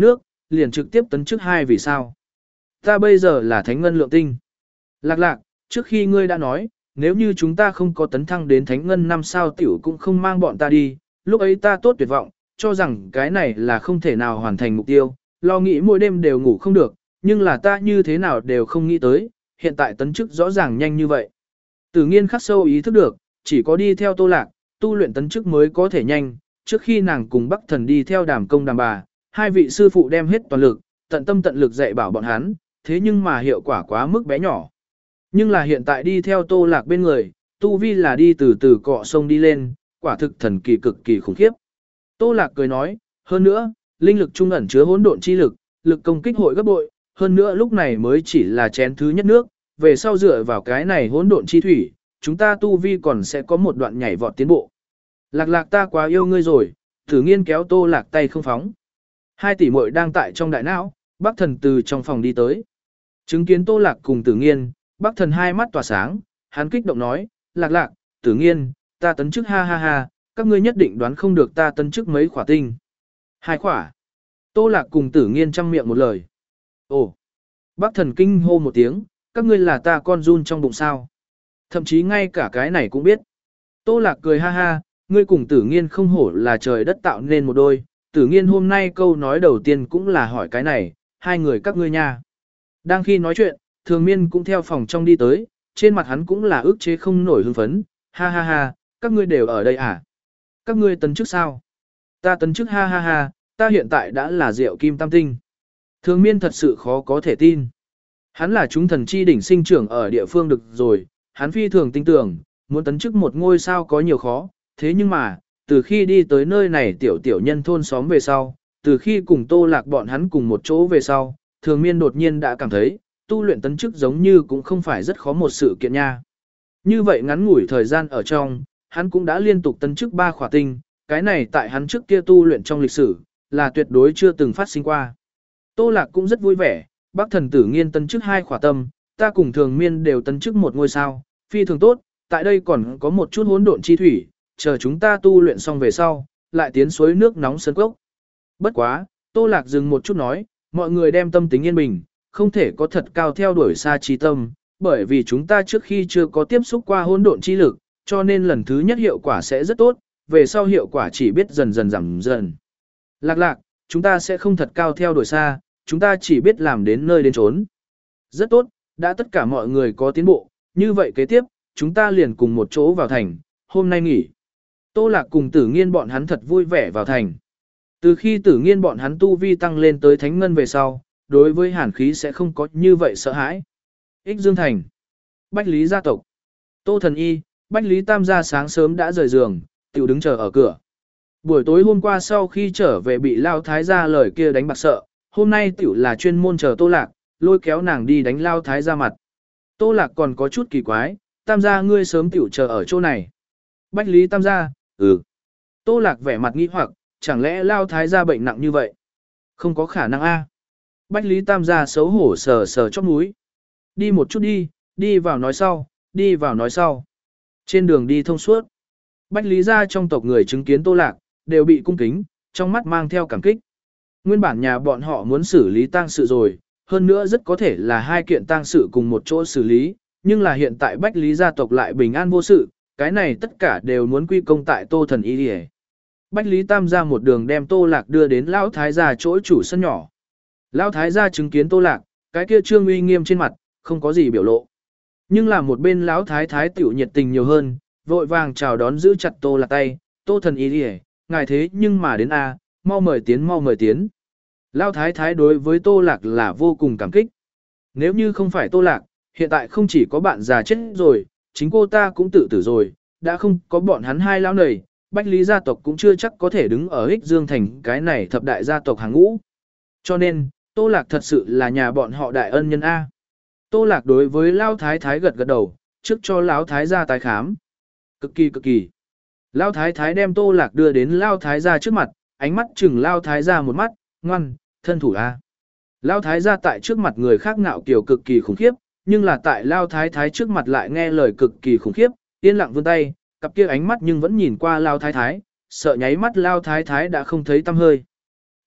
liền trực tiếp tấn chức hai vì sao. Ta bây giờ là thánh ngân lượng tinh. Lạc lạc, trước khi ngươi đã nói, nếu như chúng ta không có tấn thăng đến thánh ngân năm sao tiểu cũng không mang bọn ta đi, lúc ấy ta tốt tuyệt vọng, cho rằng cái này là không thể nào hoàn thành mục tiêu, lo nghĩ mỗi đêm đều ngủ không được, nhưng là ta như thế nào đều không nghĩ tới, hiện tại tấn chức rõ ràng nhanh như vậy. Tử nghiên khắc sâu ý thức được, chỉ có đi theo Tô Lạc, tu luyện tấn chức mới có thể nhanh, trước khi nàng cùng Bắc Thần đi theo đàm công đàm bà, hai vị sư phụ đem hết toàn lực, tận tâm tận lực dạy bảo bọn hắn, thế nhưng mà hiệu quả quá mức bé nhỏ. Nhưng là hiện tại đi theo Tô Lạc bên người, tu vi là đi từ từ cọ sông đi lên, quả thực thần kỳ cực kỳ khủng khiếp. Tô Lạc cười nói, hơn nữa, linh lực trung ẩn chứa hỗn độn chi lực, lực công kích hội gấp bội, hơn nữa lúc này mới chỉ là chén thứ nhất nước, về sau dựa vào cái này hỗn độn chi thủy, chúng ta tu vi còn sẽ có một đoạn nhảy vọt tiến bộ. Lạc lạc ta quá yêu ngươi rồi, Tử nghiên kéo Tô Lạc tay không phóng. Hai tỷ muội đang tại trong đại não, Bắc Thần từ trong phòng đi tới. Chứng kiến Tô Lạc cùng Tử nghiên, Bắc Thần hai mắt tỏa sáng, hắn kích động nói, Lạc lạc, Tử nghiên, ta tấn chức ha ha ha, các ngươi nhất định đoán không được ta tấn chức mấy khỏa tinh. Hai khỏa. Tô Lạc cùng Tử nghiên chăm miệng một lời. Ồ. Bắc Thần kinh hô một tiếng, các ngươi là ta con run trong bụng sao. Thậm chí ngay cả cái này cũng biết. Tô Lạc cười ha ha, ngươi cùng Tử nghiên không hổ là trời đất tạo nên một đôi. Tử nghiên hôm nay câu nói đầu tiên cũng là hỏi cái này, hai người các ngươi nha. Đang khi nói chuyện, Thường Miên cũng theo phòng trong đi tới, trên mặt hắn cũng là ức chế không nổi hưng phấn, ha ha ha, các ngươi đều ở đây à? Các ngươi tấn chức sao? Ta tấn chức ha ha ha, ta hiện tại đã là Diệu Kim Tam Tinh. Thường Miên thật sự khó có thể tin. Hắn là chúng thần chi đỉnh sinh trưởng ở địa phương được rồi, hắn phi thường tin tưởng, muốn tấn chức một ngôi sao có nhiều khó, thế nhưng mà, từ khi đi tới nơi này tiểu tiểu nhân thôn xóm về sau, từ khi cùng Tô Lạc bọn hắn cùng một chỗ về sau, Thường Miên đột nhiên đã cảm thấy, tu luyện tấn chức giống như cũng không phải rất khó một sự kiện nha. Như vậy ngắn ngủi thời gian ở trong, hắn cũng đã liên tục tấn chức ba khỏa tinh, cái này tại hắn trước kia tu luyện trong lịch sử, là tuyệt đối chưa từng phát sinh qua. Tô Lạc cũng rất vui vẻ, Bắc Thần Tử nghiên tấn chức hai khỏa tâm, ta cùng Thường Miên đều tấn chức một ngôi sao, phi thường tốt, tại đây còn có một chút hỗn độn chi thủy, chờ chúng ta tu luyện xong về sau, lại tiến suối nước nóng sơn cốc. Bất quá, Tô Lạc dừng một chút nói, mọi người đem tâm tính yên bình, không thể có thật cao theo đuổi xa trí tâm, bởi vì chúng ta trước khi chưa có tiếp xúc qua hỗn độn chi lực, cho nên lần thứ nhất hiệu quả sẽ rất tốt, về sau hiệu quả chỉ biết dần dần giảm dần. Lạc lạc, chúng ta sẽ không thật cao theo đuổi xa, chúng ta chỉ biết làm đến nơi đến chốn. Rất tốt, đã tất cả mọi người có tiến bộ, như vậy kế tiếp, chúng ta liền cùng một chỗ vào thành, hôm nay nghỉ. Tô Lạc cùng Tử nghiên bọn hắn thật vui vẻ vào thành. Từ khi Tử nghiên bọn hắn tu vi tăng lên tới thánh ngân về sau, đối với hàn khí sẽ không có như vậy sợ hãi. Ích Dương Thành. Bách Lý gia tộc. Tô Thần Y, Bách Lý Tam gia sáng sớm đã rời giường, tiểu đứng chờ ở cửa. Buổi tối hôm qua sau khi trở về bị Lao Thái gia lời kia đánh bạc sợ, hôm nay tiểu là chuyên môn chờ Tô Lạc, lôi kéo nàng đi đánh Lao Thái gia mặt. Tô Lạc còn có chút kỳ quái, Tam gia ngươi sớm tiểu chờ ở chỗ này. Bách Lý Tam gia, ừ. Tô Lạc vẻ mặt nghi hoặc, chẳng lẽ Lao Thái gia bệnh nặng như vậy? Không có khả năng a. Bách Lý Tam gia xấu hổ sờ sờ chóp mũi. Đi một chút đi, đi vào nói sau, đi vào nói sau. Trên đường đi thông suốt. Bách Lý gia trong tộc người chứng kiến Tô Lạc, đều bị cung kính, trong mắt mang theo cảm kích. Nguyên bản nhà bọn họ muốn xử lý tang sự rồi, hơn nữa rất có thể là hai kiện tang sự cùng một chỗ xử lý, nhưng là hiện tại Bách Lý gia tộc lại bình an vô sự, cái này tất cả đều muốn quy công tại Tô Thần Y đi. Bách Lý Tam gia một đường đem Tô Lạc đưa đến Lão Thái gia chỗ chủ sân nhỏ. Lão Thái gia chứng kiến Tô Lạc, cái kia trương uy nghiêm trên mặt, không có gì biểu lộ. Nhưng là một bên Lão Thái Thái tiểu nhiệt tình nhiều hơn, vội vàng chào đón giữ chặt Tô Lạc tay, Tô Thần Y đi, ngài thế nhưng mà đến a, mau mời tiến mau mời tiến. Lão Thái Thái đối với Tô Lạc là vô cùng cảm kích. Nếu như không phải Tô Lạc, hiện tại không chỉ có bạn già chết rồi, chính cô ta cũng tự tử rồi, đã không có bọn hắn hai lão nầy, Bách Lý gia tộc cũng chưa chắc có thể đứng ở Ích Dương Thành cái này thập đại gia tộc hàng ngũ. Cho nên, Tô Lạc thật sự là nhà bọn họ đại ân nhân A. Tô Lạc đối với Lão Thái Thái gật gật đầu, trước cho Lão Thái gia tái khám. Cực kỳ cực kỳ. Lão Thái Thái đem Tô Lạc đưa đến Lão Thái gia trước mặt, ánh mắt chừng Lão Thái gia một mắt, ngoan, thân thủ A. Lão Thái gia tại trước mặt người khác ngạo kiều cực kỳ khủng khiếp, nhưng là tại Lão Thái Thái trước mặt lại nghe lời cực kỳ khủng khiếp, yên lặng vươn tay, cặp kia ánh mắt nhưng vẫn nhìn qua Lão Thái Thái, sợ nháy mắt Lão Thái Thái đã không thấy tăm hơi.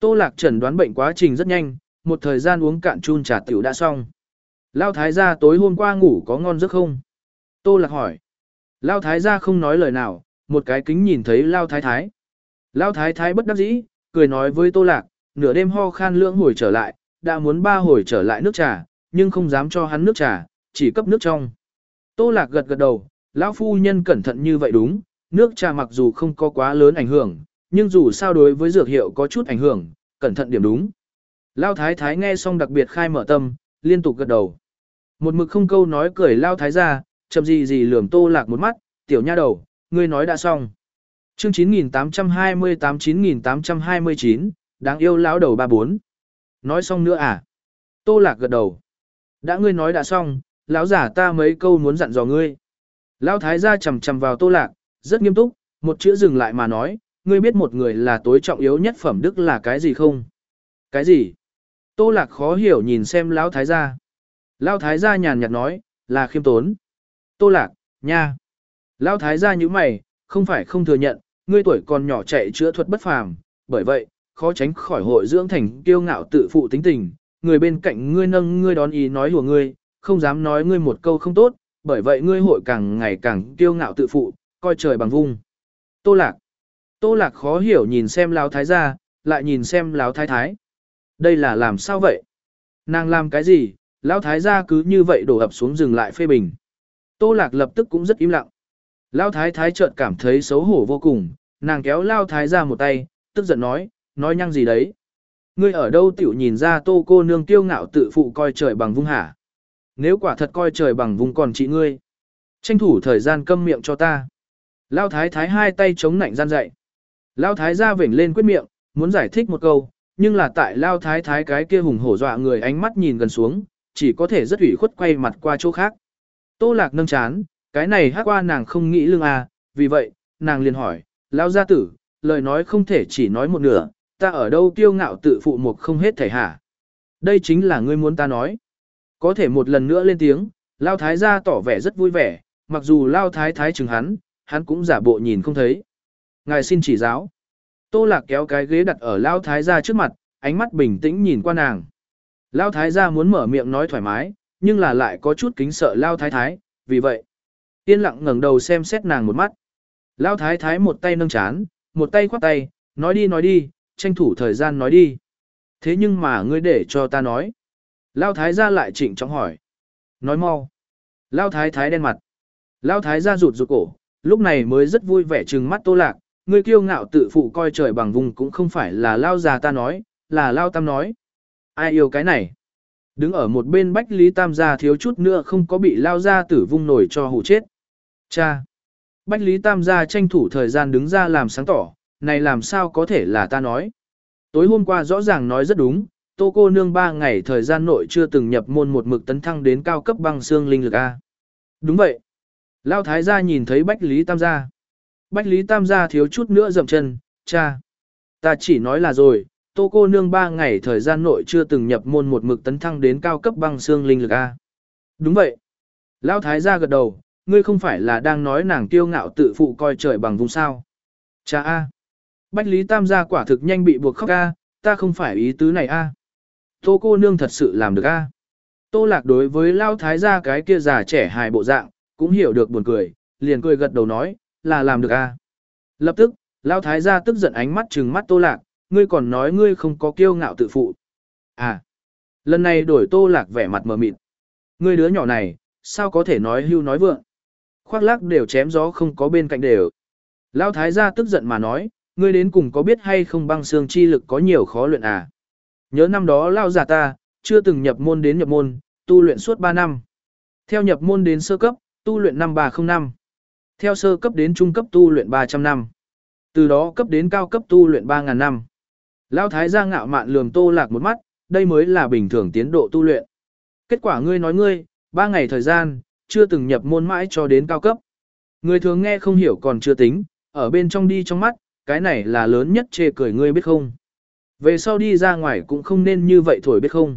Tô Lạc chẩn đoán bệnh quá trình rất nhanh, một thời gian uống cạn chun trà tiểu đã xong. Lao Thái gia tối hôm qua ngủ có ngon giấc không? Tô Lạc hỏi. Lao Thái gia không nói lời nào, một cái kính nhìn thấy Lao Thái Thái. Lao Thái Thái bất đắc dĩ, cười nói với Tô Lạc, nửa đêm ho khan lưỡng hồi trở lại, đã muốn ba hồi trở lại nước trà, nhưng không dám cho hắn nước trà, chỉ cấp nước trong. Tô Lạc gật gật đầu, lão phu nhân cẩn thận như vậy đúng, nước trà mặc dù không có quá lớn ảnh hưởng, nhưng dù sao đối với dược hiệu có chút ảnh hưởng, cẩn thận điểm đúng. Lao Thái Thái nghe xong đặc biệt khai mở tâm, liên tục gật đầu. Một mực không câu nói cười Lao Thái ra, chậm gì gì lườm Tô Lạc một mắt, tiểu nha đầu, ngươi nói đã xong. Chương chín nghìn tám trăm hai mươi tám chín nghìn tám trăm hai mươi chín, đáng yêu lão đầu ba bốn. Nói xong nữa à? Tô Lạc gật đầu. Đã ngươi nói đã xong, lão giả ta mấy câu muốn dặn dò ngươi. Lão thái gia chầm chầm vào Tô Lạc, rất nghiêm túc, một chữ dừng lại mà nói, ngươi biết một người là tối trọng yếu nhất phẩm đức là cái gì không? Cái gì? Tô Lạc khó hiểu nhìn xem lão thái gia. Lão thái gia nhàn nhạt nói, là khiêm tốn. Tô Lạc, nha. Lão thái gia nhíu mày, không phải không thừa nhận, ngươi tuổi còn nhỏ chạy chữa thuật bất phàm, bởi vậy, khó tránh khỏi hội dưỡng thành kiêu ngạo tự phụ tính tình, người bên cạnh ngươi nâng ngươi đón ý nói hùa ngươi, không dám nói ngươi một câu không tốt, bởi vậy ngươi hội càng ngày càng kiêu ngạo tự phụ, coi trời bằng vung. Tô Lạc. Tô Lạc khó hiểu nhìn xem lão thái gia, lại nhìn xem lão thái thái. Đây là làm sao vậy? Nàng làm cái gì? Lão thái gia cứ như vậy đổ ập xuống dừng lại phê bình. Tô Lạc lập tức cũng rất im lặng. Lão thái thái chợt cảm thấy xấu hổ vô cùng, nàng kéo Lão thái gia một tay, tức giận nói, nói nhăng gì đấy? Ngươi ở đâu tiểu nhìn ra Tô cô nương kiêu ngạo tự phụ coi trời bằng vung hả? Nếu quả thật coi trời bằng vung còn chị ngươi, tranh thủ thời gian câm miệng cho ta. Lão thái thái hai tay chống nạnh gian dậy. Lão thái gia vểnh lên quyết miệng, muốn giải thích một câu, nhưng là tại Lão thái thái cái kia hùng hổ dọa người ánh mắt nhìn gần xuống, chỉ có thể rất ủy khuất quay mặt qua chỗ khác. Tô Lạc nâng chán, cái này hát qua nàng không nghĩ lương à, vì vậy, nàng liền hỏi, Lão gia tử, lời nói không thể chỉ nói một nửa, ta ở đâu kiêu ngạo tự phụ một không hết thể hả? Đây chính là ngươi muốn ta nói. Có thể một lần nữa lên tiếng, Lão thái gia tỏ vẻ rất vui vẻ, mặc dù Lão thái thái chừng hắn, hắn cũng giả bộ nhìn không thấy. Ngài xin chỉ giáo. Tô Lạc kéo cái ghế đặt ở Lão thái gia trước mặt, ánh mắt bình tĩnh nhìn qua nàng. Lão thái gia muốn mở miệng nói thoải mái, nhưng là lại có chút kính sợ Lão thái thái, vì vậy, yên lặng ngẩng đầu xem xét nàng một mắt. Lão thái thái một tay nâng chán, một tay khoát tay, nói đi nói đi, tranh thủ thời gian nói đi. Thế nhưng mà ngươi để cho ta nói. Lão thái gia lại trịnh trọng hỏi. Nói mau. Lão thái thái đen mặt. Lão thái gia rụt rụt cổ, lúc này mới rất vui vẻ trừng mắt Tô Lạc, ngươi kiêu ngạo tự phụ coi trời bằng vùng cũng không phải là Lão già ta nói, là Lão tam nói. Ai yêu cái này? Đứng ở một bên Bách Lý Tam gia thiếu chút nữa không có bị Lão gia tử vung nổi cho hù chết. Cha! Bách Lý Tam gia tranh thủ thời gian đứng ra làm sáng tỏ, này làm sao có thể là ta nói. Tối hôm qua rõ ràng nói rất đúng, Tô cô nương ba ngày thời gian nội chưa từng nhập môn một mực tấn thăng đến cao cấp băng xương linh lực A. Đúng vậy. Lão thái gia nhìn thấy Bách Lý Tam gia. Bách Lý Tam gia thiếu chút nữa dậm chân, cha. Ta chỉ nói là rồi, Tô cô nương ba ngày thời gian nội chưa từng nhập môn một mực tấn thăng đến cao cấp băng xương linh lực A. Đúng vậy. Lão thái gia gật đầu, ngươi không phải là đang nói nàng kiêu ngạo tự phụ coi trời bằng vùng sao. Cha A. Bách Lý Tam gia quả thực nhanh bị buộc khóc A, ta không phải ý tứ này A. Tô cô nương thật sự làm được A. Tô Lạc đối với Lão thái gia cái kia già trẻ hài bộ dạng, cũng hiểu được buồn cười, liền cười gật đầu nói, là làm được A. Lập tức, Lão thái gia tức giận ánh mắt trừng mắt Tô Lạc, ngươi còn nói ngươi không có kiêu ngạo tự phụ. À, lần này đổi Tô Lạc vẻ mặt mờ mịt. Ngươi đứa nhỏ này, sao có thể nói hưu nói vượng. Khoác lác đều chém gió không có bên cạnh đều. Lão thái gia tức giận mà nói, ngươi đến cùng có biết hay không băng xương chi lực có nhiều khó luyện à. Nhớ năm đó Lão già ta, chưa từng nhập môn đến nhập môn, tu luyện suốt ba năm. Theo nhập môn đến sơ cấp, tu luyện năm ba không năm. Theo sơ cấp đến trung cấp tu luyện ba trăm năm. Từ đó cấp đến cao cấp tu luyện ba nghìn năm. Lão thái gia ngạo mạn lườm Tô Lạc một mắt, đây mới là bình thường tiến độ tu luyện. Kết quả ngươi nói ngươi, ba ngày thời gian, chưa từng nhập môn mãi cho đến cao cấp. Người thường nghe không hiểu còn chưa tính, ở bên trong đi trong mắt, cái này là lớn nhất chê cười ngươi biết không. Về sau đi ra ngoài cũng không nên như vậy thổi biết không.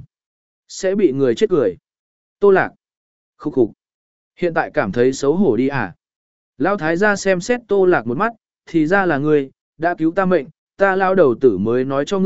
Sẽ bị người chết cười. Tô Lạc. Khúc khục. Hiện tại cảm thấy xấu hổ đi à. Lão thái gia xem xét Tô Lạc một mắt, thì ra là ngươi, đã cứu ta mệnh, ta lao đầu tử mới nói cho ngươi,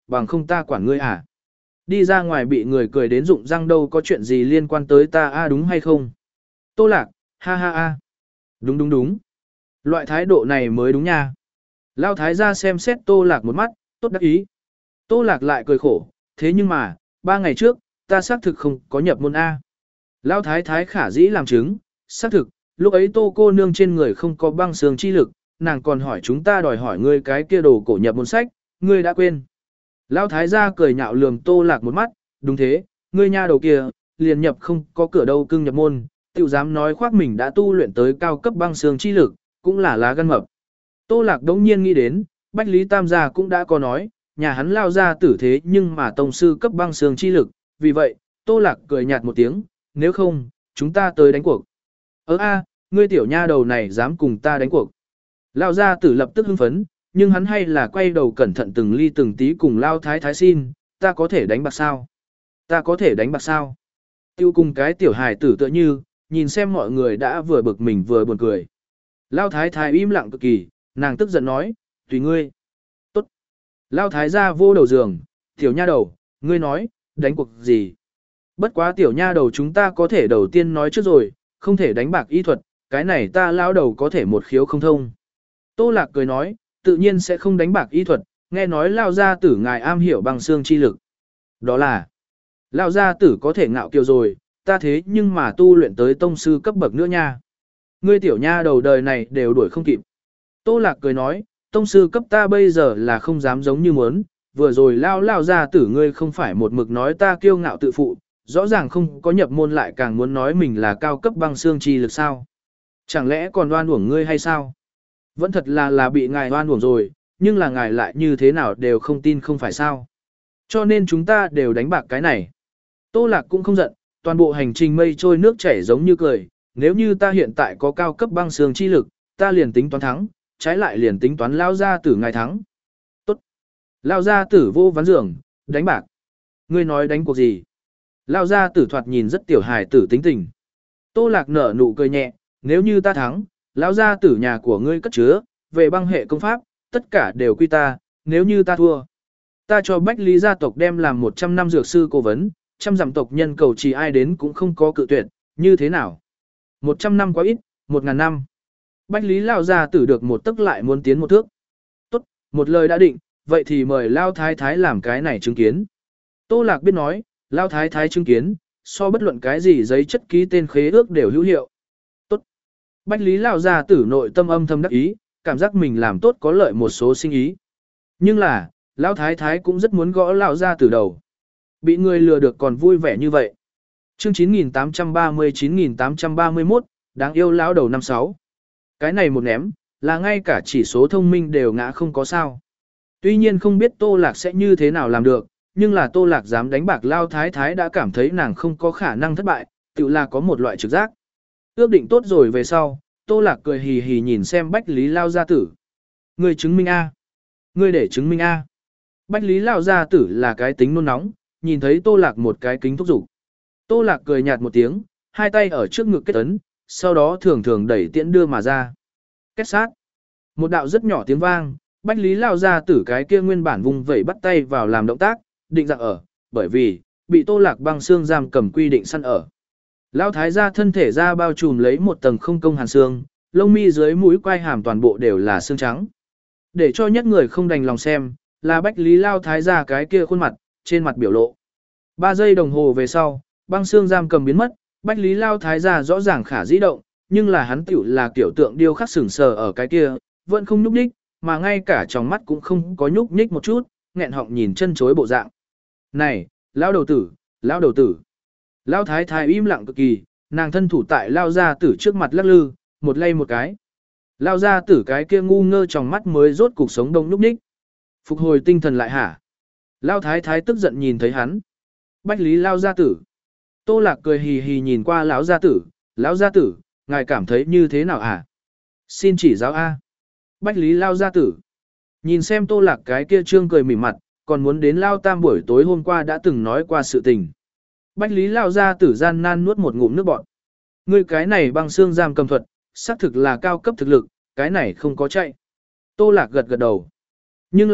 bằng không ta quản ngươi à. Đi ra ngoài bị người cười đến rụng răng đâu có chuyện gì liên quan tới ta a đúng hay không? Tô Lạc, ha ha ha. Đúng đúng đúng. Loại thái độ này mới đúng nha. Lao thái gia xem xét Tô Lạc một mắt, tốt đắc ý. Tô Lạc lại cười khổ, thế nhưng mà, ba ngày trước, ta xác thực không có nhập môn A. Lao thái thái khả dĩ làm chứng, xác thực, lúc ấy Tô cô nương trên người không có băng xương chi lực, nàng còn hỏi chúng ta đòi hỏi ngươi cái kia đồ cổ nhập môn sách, ngươi đã quên. Lao thái gia cười nhạo lườm Tô Lạc một mắt, đúng thế, ngươi nha đầu kia, liền nhập không có cửa đâu cưng nhập môn, tiểu dám nói khoác mình đã tu luyện tới cao cấp băng xương chi lực, cũng là lá gan mập. Tô Lạc đống nhiên nghĩ đến, Bách Lý Tam gia cũng đã có nói, nhà hắn lao ra tử thế nhưng mà tông sư cấp băng xương chi lực, vì vậy, Tô Lạc cười nhạt một tiếng, nếu không, chúng ta tới đánh cuộc. Ơ a, ngươi tiểu nha đầu này dám cùng ta đánh cuộc. Lao gia tử lập tức hưng phấn, nhưng hắn hay là quay đầu cẩn thận từng ly từng tí cùng Lao thái thái xin, ta có thể đánh bạc sao? Ta có thể đánh bạc sao? Tiêu cùng cái tiểu hài tử tựa như, nhìn xem mọi người đã vừa bực mình vừa buồn cười. Lao thái thái im lặng cực kỳ, nàng tức giận nói, tùy ngươi. Tốt. Lao thái ra vô đầu giường, tiểu nha đầu, ngươi nói, đánh cuộc gì? Bất quá tiểu nha đầu chúng ta có thể đầu tiên nói trước rồi, không thể đánh bạc y thuật, cái này ta lao đầu có thể một khiếu không thông. Tô Lạc cười nói, tự nhiên sẽ không đánh bạc y thuật, nghe nói lao gia tử ngài am hiểu bằng xương chi lực. Đó là, lao gia tử có thể ngạo kiều rồi, ta thế nhưng mà tu luyện tới tông sư cấp bậc nữa nha. Ngươi tiểu nha đầu đời này đều đuổi không kịp. Tô Lạc cười nói, tông sư cấp ta bây giờ là không dám giống như muốn, vừa rồi lao lao ra tử ngươi không phải một mực nói ta kiêu ngạo tự phụ, rõ ràng không có nhập môn lại càng muốn nói mình là cao cấp băng xương chi lực sao. Chẳng lẽ còn đoan uổng ngươi hay sao? Vẫn thật là là bị ngài đoan uổng rồi, nhưng là ngài lại như thế nào đều không tin không phải sao. Cho nên chúng ta đều đánh bạc cái này. Tô Lạc cũng không giận, toàn bộ hành trình mây trôi nước chảy giống như cười, nếu như ta hiện tại có cao cấp băng xương chi lực, ta liền tính toán thắng, trái lại liền tính toán lao gia tử ngài thắng. Tốt. Lao gia tử vô ván giường, đánh bạc. Ngươi nói đánh cuộc gì? Lao gia tử thoạt nhìn rất tiểu hài tử tính tình. Tô Lạc nở nụ cười nhẹ, nếu như ta thắng, lão gia tử nhà của ngươi cất chứa, về băng hệ công pháp, tất cả đều quy ta, nếu như ta thua. Ta cho Bách Lý gia tộc đem làm một trăm năm dược sư cố vấn, trăm dặm tộc nhân cầu chỉ ai đến cũng không có cự tuyệt, như thế nào? Một trăm năm quá ít, một ngàn năm. Bách Lý Lao gia tử được một tức lại muốn tiến một thước. Tốt, một lời đã định, vậy thì mời Lao Thái Thái làm cái này chứng kiến. Tô Lạc biết nói, Lao Thái Thái chứng kiến, so bất luận cái gì giấy chất ký tên khế ước đều hữu hiệu. Tốt. Bách Lý Lao gia tử nội tâm âm thầm đắc ý, cảm giác mình làm tốt có lợi một số sinh ý. Nhưng là, Lao Thái Thái cũng rất muốn gõ Lao gia tử đầu. Bị người lừa được còn vui vẻ như vậy. Chương chín nghìn tám trăm ba mươi chín nghìn tám trăm ba mươi mốt, đáng yêu lão đầu năm sáu. Cái này một ném, là ngay cả chỉ số thông minh đều ngã không có sao. Tuy nhiên không biết Tô Lạc sẽ như thế nào làm được, nhưng là Tô Lạc dám đánh bạc Lao Thái Thái đã cảm thấy nàng không có khả năng thất bại, tự là có một loại trực giác. Ước định tốt rồi về sau, Tô Lạc cười hì hì nhìn xem Bách Lý Lao gia tử. Ngươi chứng minh A. Ngươi để chứng minh A. Bách Lý Lao gia tử là cái tính nôn nóng, nhìn thấy Tô Lạc một cái kính thúc giục. Tô Lạc cười nhạt một tiếng, hai tay ở trước ngực kết ấn, sau đó thường thường đẩy tiễn đưa mà ra. Kết sát. Một đạo rất nhỏ tiếng vang, Bách Lý Lao ra tử cái kia nguyên bản vùng vẩy bắt tay vào làm động tác, định dạng ở, bởi vì, bị Tô Lạc băng xương giam cầm quy định săn ở. Lao thái gia thân thể ra bao trùm lấy một tầng không công hàn xương, lông mi dưới mũi quai hàm toàn bộ đều là xương trắng. Để cho nhất người không đành lòng xem, là Bách Lý Lao thái gia cái kia khuôn mặt, trên mặt biểu lộ. Ba giây đồng hồ về sau, băng xương giam cầm biến mất, Bách Lý Lao thái gia rõ ràng khả dĩ động, nhưng là hắn tiểu là kiểu tượng điêu khắc sừng sờ ở cái kia, vẫn không nhúc nhích, mà ngay cả trong mắt cũng không có nhúc nhích một chút, nghẹn họng nhìn chân chối bộ dạng. Này, lão đầu tử, lão đầu tử. Lão thái thái im lặng cực kỳ, nàng thân thủ tại Lao gia tử trước mặt lắc lư, một lay một cái. Lao gia tử cái kia ngu ngơ trong mắt mới rốt cục sống đông nhúc nhích. Phục hồi tinh thần lại hả? Lao thái thái tức giận nhìn thấy hắn. Bách Lý Lao gia tử. Tô Lạc cười hì hì nhìn qua lão gia tử, lão gia tử, ngài cảm thấy như thế nào hả? Xin chỉ giáo A. Bách Lý Lao gia tử. Nhìn xem Tô Lạc cái kia trương cười mỉm mặt, còn muốn đến Lao Tam buổi tối hôm qua đã từng nói qua sự tình. Bách Lý Lao gia tử gian nan nuốt một ngụm nước bọt. Ngươi cái này băng xương giam cầm thuật, xác thực là cao cấp thực lực, cái này không có chạy. Tô Lạc gật gật đầu. Nhưng là,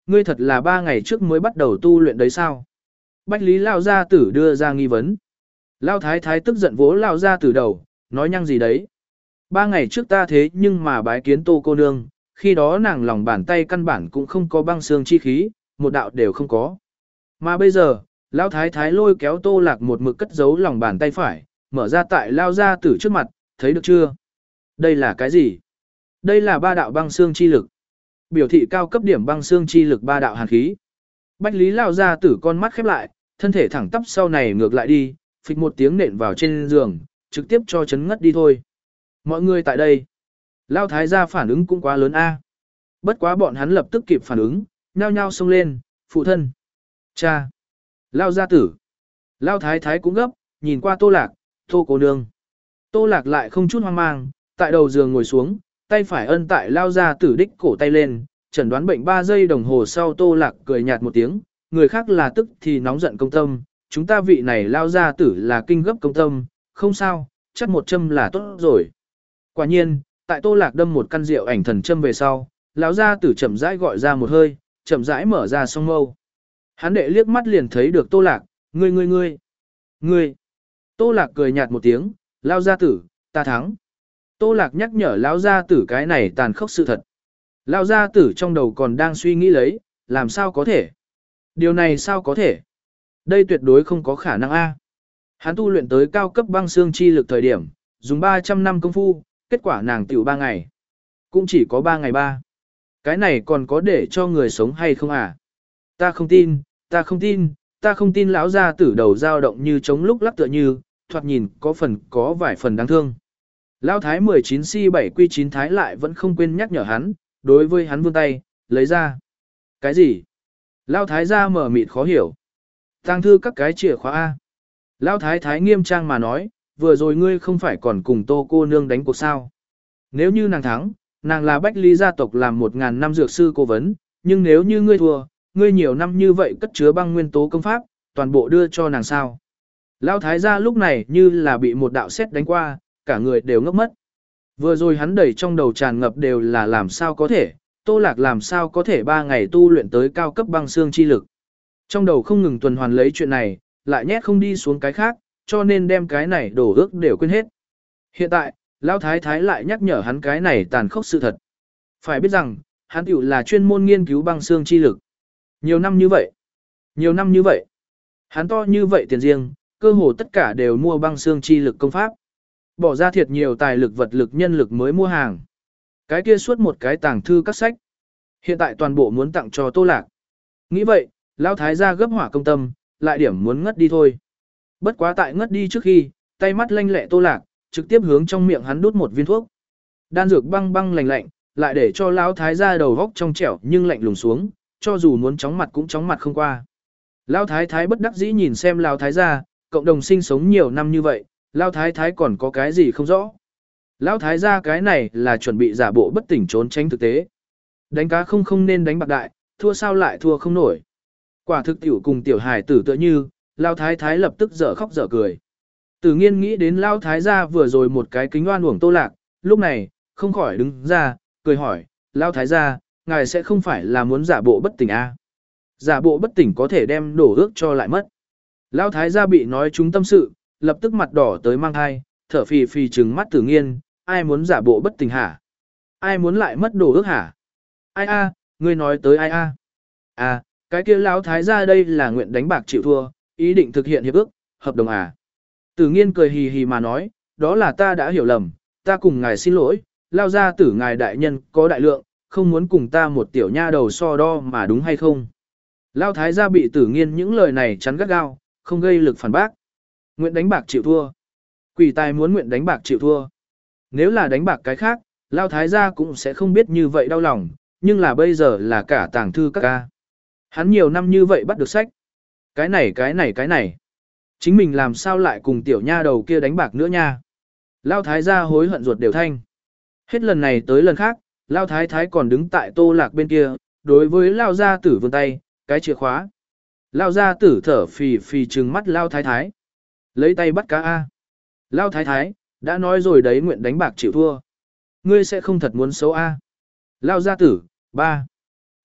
ngươi thật là ba ngày trước mới bắt đầu tu luyện đấy sao? Bách Lý Lao Gia Tử đưa ra nghi vấn. Lao Thái Thái tức giận vỗ Lao Gia Tử đầu, nói nhăng gì đấy. Ba ngày trước ta thế nhưng mà bái kiến Tô cô nương, khi đó nàng lòng bàn tay căn bản cũng không có băng xương chi khí, một đạo đều không có. Mà bây giờ, Lao Thái Thái lôi kéo Tô Lạc một mực cất giấu lòng bàn tay phải, mở ra tại Lao Gia Tử trước mặt, thấy được chưa? Đây là cái gì? Đây là ba đạo băng xương chi lực. Biểu thị cao cấp điểm băng xương chi lực ba đạo hàn khí. Bách Lý Lao Gia Tử con mắt khép lại, thân thể thẳng tắp sau này ngược lại đi, phịch một tiếng nện vào trên giường, trực tiếp cho chấn ngất đi thôi. Mọi người tại đây, Lao Thái gia phản ứng cũng quá lớn a. Bất quá bọn hắn lập tức kịp phản ứng, nhao nhao xông lên, phụ thân, cha, Lao Gia Tử. Lao Thái Thái cũng gấp, nhìn qua Tô Lạc, Tô cô nương. Tô Lạc lại không chút hoang mang, tại đầu giường ngồi xuống, tay phải ân tại Lao Gia Tử đích cổ tay lên, chẩn đoán bệnh ba giây đồng hồ sau Tô Lạc cười nhạt một tiếng, người khác là tức thì nóng giận công tâm, chúng ta vị này Lao Gia Tử là kinh gấp công tâm, không sao, chắc một châm là tốt rồi. Quả nhiên, tại Tô Lạc đâm một căn rượu ảnh thần châm về sau, lão Gia Tử chậm rãi gọi ra một hơi, chậm rãi mở ra song mâu. Hắn đệ liếc mắt liền thấy được Tô Lạc, ngươi ngươi ngươi, ngươi. Tô Lạc cười nhạt một tiếng, Lao Gia Tử, ta thắng. Tô Lạc nhắc nhở lão Gia Tử cái này tàn khốc sự thật. Lão Gia Tử trong đầu còn đang suy nghĩ lấy, làm sao có thể? Điều này sao có thể? Đây tuyệt đối không có khả năng a. Hắn tu luyện tới cao cấp băng xương chi lực thời điểm, dùng ba trăm năm công phu, kết quả nàng tiểu ba ngày. Cũng chỉ có ba ngày ba. Cái này còn có để cho người sống hay không à? Ta không tin, ta không tin, ta không tin. Lão Gia Tử đầu dao động như chống lúc lắc tựa như, thoạt nhìn có phần có vài phần đáng thương. Lão Thái mười chín si bảy quy chín Thái lại vẫn không quên nhắc nhở hắn, đối với hắn vươn tay, lấy ra. Cái gì? Lão Thái ra mở mịt khó hiểu. Tàng thư các cái chìa khóa A. Lão Thái Thái nghiêm trang mà nói, vừa rồi ngươi không phải còn cùng Tô cô nương đánh cuộc sao. Nếu như nàng thắng, nàng là Bách Lý gia tộc làm một ngàn năm dược sư cố vấn, nhưng nếu như ngươi thua, ngươi nhiều năm như vậy cất chứa băng nguyên tố công pháp, toàn bộ đưa cho nàng sao. Lão Thái gia lúc này như là bị một đạo sét đánh qua, cả người đều ngốc mất. Vừa rồi hắn đẩy trong đầu tràn ngập đều là làm sao có thể, Tô Lạc làm sao có thể ba ngày tu luyện tới cao cấp băng xương chi lực. Trong đầu không ngừng tuần hoàn lấy chuyện này, lại nhét không đi xuống cái khác, cho nên đem cái này đổ ước đều quên hết. Hiện tại, Lão Thái Thái lại nhắc nhở hắn cái này tàn khốc sự thật. Phải biết rằng, hắn tiểu là chuyên môn nghiên cứu băng xương chi lực. Nhiều năm như vậy, nhiều năm như vậy, hắn to như vậy tiền riêng, cơ hồ tất cả đều mua băng xương chi lực công pháp. Bỏ ra thiệt nhiều tài lực vật lực nhân lực mới mua hàng. Cái kia suốt một cái tàng thư các sách. Hiện tại toàn bộ muốn tặng cho Tô Lạc. Nghĩ vậy, Lão Thái gia gấp hỏa công tâm, lại điểm muốn ngất đi thôi. Bất quá tại ngất đi trước khi, tay mắt lanh lẹ Tô Lạc, trực tiếp hướng trong miệng hắn đút một viên thuốc. Đan dược băng băng lạnh lạnh, lại để cho Lão Thái gia đầu góc trong trẻo nhưng lạnh lùng xuống, cho dù muốn chóng mặt cũng chóng mặt không qua. Lão Thái Thái bất đắc dĩ nhìn xem Lão Thái gia, cộng đồng sinh sống nhiều năm như vậy, Lão Thái Thái còn có cái gì không rõ. Lão Thái gia cái này là chuẩn bị giả bộ bất tỉnh trốn tránh thực tế. Đánh cá không không nên đánh bạc đại, thua sao lại thua không nổi. Quả thực tiểu cùng tiểu hài tử tựa như, Lão Thái Thái lập tức dở khóc dở cười. Tử Nghiên nghĩ đến Lão Thái gia vừa rồi một cái kính oan uổng Tô Lạc, lúc này, không khỏi đứng ra, cười hỏi, Lão Thái gia, ngài sẽ không phải là muốn giả bộ bất tỉnh à? Giả bộ bất tỉnh có thể đem đổ ước cho lại mất. Lão Thái gia bị nói trúng tâm sự, lập tức mặt đỏ tới mang hai, thở phì phì trừng mắt Tử Nghiên, ai muốn giả bộ bất tỉnh hả? Ai muốn lại mất đồ ước hả? Ai a, ngươi nói tới ai a? À, cái kia Lão Thái gia đây là nguyện đánh bạc chịu thua, ý định thực hiện hiệp ước, hợp đồng à? Tử Nghiên cười hì hì mà nói, đó là ta đã hiểu lầm, ta cùng ngài xin lỗi, Lao gia tử ngài đại nhân có đại lượng, không muốn cùng ta một tiểu nha đầu so đo mà đúng hay không? Lão Thái gia bị Tử Nghiên những lời này chắn gắt gao, không gây lực phản bác. Nguyện đánh bạc chịu thua. Quỷ tài muốn nguyện đánh bạc chịu thua. Nếu là đánh bạc cái khác, Lão Thái gia cũng sẽ không biết như vậy đau lòng, nhưng là bây giờ là cả tàng thư các ca. Hắn nhiều năm như vậy bắt được sách. Cái này cái này cái này. Chính mình làm sao lại cùng tiểu nha đầu kia đánh bạc nữa nha. Lão Thái gia hối hận ruột đều thanh. Hết lần này tới lần khác, Lão Thái Thái còn đứng tại Tô Lạc bên kia, đối với Lão gia tử vươn tay, cái chìa khóa. Lão gia tử thở phì phì trừng mắt Lão Thái Thái. Lấy tay bắt cá A. Lão Thái Thái, đã nói rồi đấy nguyện đánh bạc chịu thua. Ngươi sẽ không thật muốn xấu A. Lão gia tử, ba.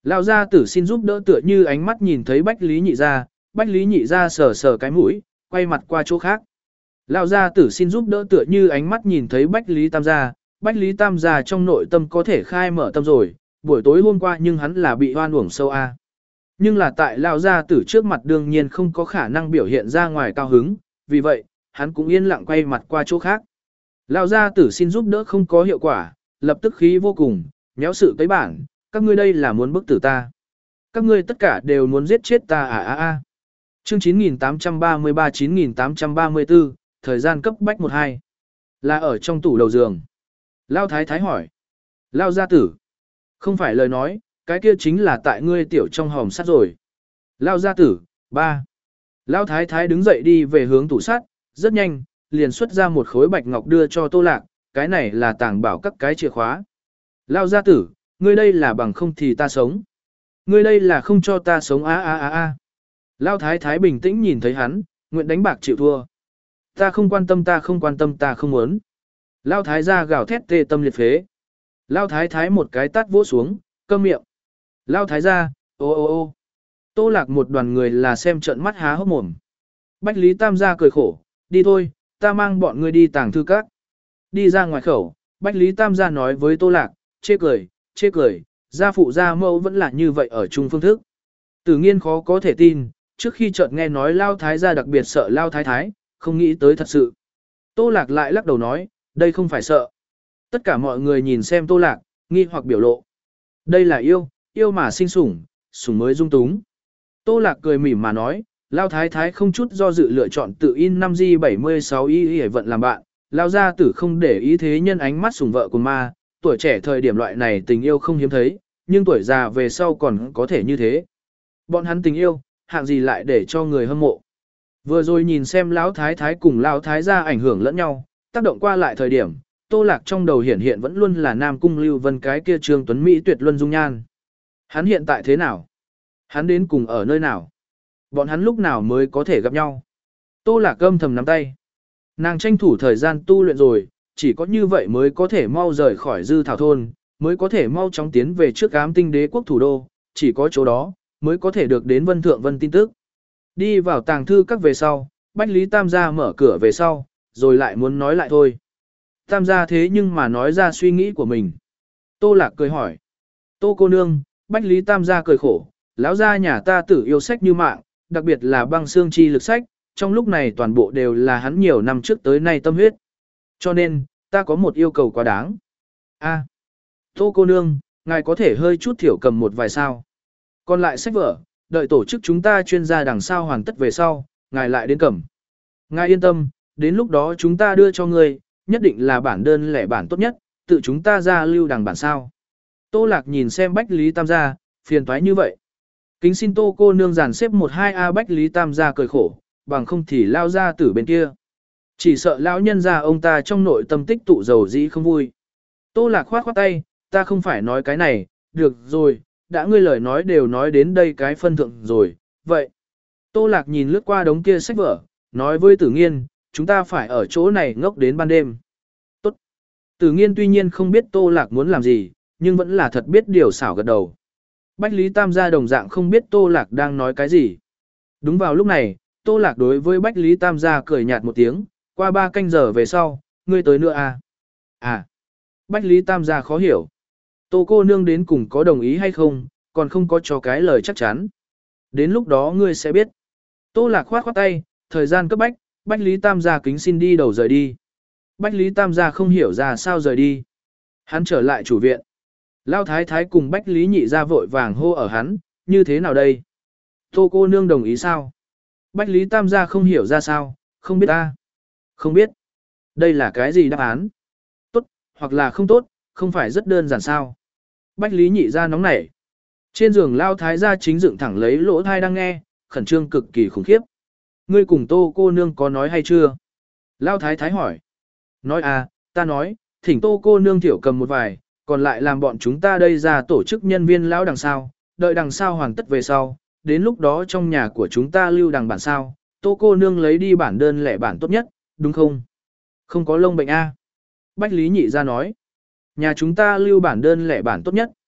Lão gia tử xin giúp đỡ tựa như ánh mắt nhìn thấy Bách Lý Nhị gia, Bách Lý Nhị gia sờ sờ cái mũi, quay mặt qua chỗ khác. Lão gia tử xin giúp đỡ tựa như ánh mắt nhìn thấy Bách Lý Tam gia, Bách Lý Tam gia trong nội tâm có thể khai mở tâm rồi, buổi tối hôm qua nhưng hắn là bị hoan uổng sâu a. Nhưng là tại lão gia tử trước mặt đương nhiên không có khả năng biểu hiện ra ngoài cao hứng, vì vậy, hắn cũng yên lặng quay mặt qua chỗ khác. Lão gia tử xin giúp đỡ không có hiệu quả, lập tức khí vô cùng, méo sự tới bản, các ngươi đây là muốn bức tử ta. Các ngươi tất cả đều muốn giết chết ta à à à. Chương chín nghìn tám trăm ba mươi ba chín nghìn tám trăm ba mươi tư, thời gian cấp bách một hai. Là ở trong tủ đầu giường. Lao thái thái hỏi. Lao gia tử. Không phải lời nói, cái kia chính là tại ngươi tiểu trong hòm sắt rồi. Lao gia tử, ba. Lao thái thái đứng dậy đi về hướng tủ sắt, rất nhanh, liền xuất ra một khối bạch ngọc đưa cho Tô Lạc, cái này là tàng bảo các cái chìa khóa. Lao gia tử, ngươi đây là bằng không thì ta sống. Ngươi đây là không cho ta sống á á á á. Lao thái thái bình tĩnh nhìn thấy hắn, nguyện đánh bạc chịu thua. Ta không quan tâm ta không quan tâm ta không muốn. Lao thái gia gào thét tê tâm liệt phế. Lao thái thái một cái tát vỗ xuống, câm miệng. Lao thái gia, ô ô ô. Tô Lạc một đoàn người là xem trận mắt há hốc mồm. Bách Lý Tam gia cười khổ, đi thôi, ta mang bọn ngươi đi tàng thư các. Đi ra ngoài khẩu, Bách Lý Tam gia nói với Tô Lạc, chê cười, chê cười, gia phụ gia mẫu vẫn là như vậy ở chung phương thức. Tử Nghiên khó có thể tin, trước khi chợt nghe nói Lao thái gia đặc biệt sợ Lao thái thái, không nghĩ tới thật sự. Tô Lạc lại lắc đầu nói, đây không phải sợ. Tất cả mọi người nhìn xem Tô Lạc, nghi hoặc biểu lộ. Đây là yêu, yêu mà sinh sủng, sủng mới dung túng. Tô Lạc cười mỉm mà nói, Lao thái thái không chút do dự lựa chọn tự in năm G bảy mươi sáu y y vận làm bạn. Lao gia tử không để ý thế nhân ánh mắt sủng vợ của ma, tuổi trẻ thời điểm loại này tình yêu không hiếm thấy, nhưng tuổi già về sau còn có thể như thế. Bọn hắn tình yêu, hạng gì lại để cho người hâm mộ. Vừa rồi nhìn xem Lão thái thái cùng Lão thái gia ảnh hưởng lẫn nhau, tác động qua lại thời điểm, Tô Lạc trong đầu hiện hiện vẫn luôn là Nam Cung Lưu Vân cái kia Trương Tuấn Mỹ tuyệt luân dung nhan. Hắn hiện tại thế nào? Hắn đến cùng ở nơi nào? Bọn hắn lúc nào mới có thể gặp nhau? Tô Lạc âm thầm nắm tay. Nàng tranh thủ thời gian tu luyện rồi, chỉ có như vậy mới có thể mau rời khỏi Dư Thảo Thôn, mới có thể mau chóng tiến về trước Ám Tinh Đế quốc thủ đô, chỉ có chỗ đó, mới có thể được đến Vân Thượng Vân tin tức. Đi vào tàng thư các về sau, Bách Lý Tam gia mở cửa về sau, rồi lại muốn nói lại thôi. Tam gia thế nhưng mà nói ra suy nghĩ của mình. Tô Lạc cười hỏi. Tô cô nương, Bách Lý Tam gia cười khổ, lão gia nhà ta tử yêu sách như mạng, đặc biệt là băng xương chi lực sách, trong lúc này toàn bộ đều là hắn nhiều năm trước tới nay tâm huyết. Cho nên, ta có một yêu cầu quá đáng. A, Tô cô nương, ngài có thể hơi chút thiểu cầm một vài sao. Còn lại sách vở, đợi tổ chức chúng ta chuyên gia đằng sau hoàn tất về sau, ngài lại đến cầm. Ngài yên tâm, đến lúc đó chúng ta đưa cho ngươi, nhất định là bản đơn lẻ bản tốt nhất, tự chúng ta ra lưu đằng bản sao. Tô Lạc nhìn xem Bách Lý Tam gia, phiền toái như vậy. Kính xin Tô cô nương dàn xếp một hai a. Bách Lý Tam gia cười khổ, bằng không thì lao ra tử bên kia. Chỉ sợ lão nhân gia ông ta trong nội tâm tích tụ dầu dĩ không vui. Tô Lạc khoát khoát tay, ta không phải nói cái này, được rồi, đã ngươi lời nói đều nói đến đây cái phân thượng rồi, vậy. Tô Lạc nhìn lướt qua đống kia sách vở, nói với Tử Nghiên, chúng ta phải ở chỗ này ngốc đến ban đêm. Tốt. Tử Nghiên tuy nhiên không biết Tô Lạc muốn làm gì, nhưng vẫn là thật biết điều xảo gật đầu. Bách Lý Tam gia đồng dạng không biết Tô Lạc đang nói cái gì. Đúng vào lúc này, Tô Lạc đối với Bách Lý Tam gia cười nhạt một tiếng, qua ba canh giờ về sau, ngươi tới nữa à? À. Bách Lý Tam gia khó hiểu. Tô cô nương đến cùng có đồng ý hay không, còn không có cho cái lời chắc chắn. Đến lúc đó ngươi sẽ biết. Tô Lạc khoát khoát tay, thời gian cấp bách, Bách Lý Tam gia kính xin đi đầu rời đi. Bách Lý Tam gia không hiểu ra sao rời đi. Hắn trở lại chủ viện. Lao thái thái cùng Bách Lý nhị gia vội vàng hô ở hắn, như thế nào đây? Tô cô nương đồng ý sao? Bách Lý Tam gia không hiểu ra sao, không biết ta. Không biết. Đây là cái gì đáp án? Tốt, hoặc là không tốt, không phải rất đơn giản sao? Bách Lý nhị gia nóng nảy. Trên giường Lao thái gia chính dựng thẳng lấy lỗ thai đang nghe, khẩn trương cực kỳ khủng khiếp. Ngươi cùng Tô cô nương có nói hay chưa? Lao thái thái hỏi. Nói à, ta nói, thỉnh Tô cô nương tiểu cầm một vài, còn lại làm bọn chúng ta đây ra tổ chức nhân viên lão đằng sau, đợi đằng sau hoàn tất về sau, đến lúc đó trong nhà của chúng ta lưu đằng bản sao, Tô cô nương lấy đi bản đơn lẻ bản tốt nhất, đúng không? Không có lông bệnh a. Bách Lý nhị gia nói. Nhà chúng ta lưu bản đơn lẻ bản tốt nhất.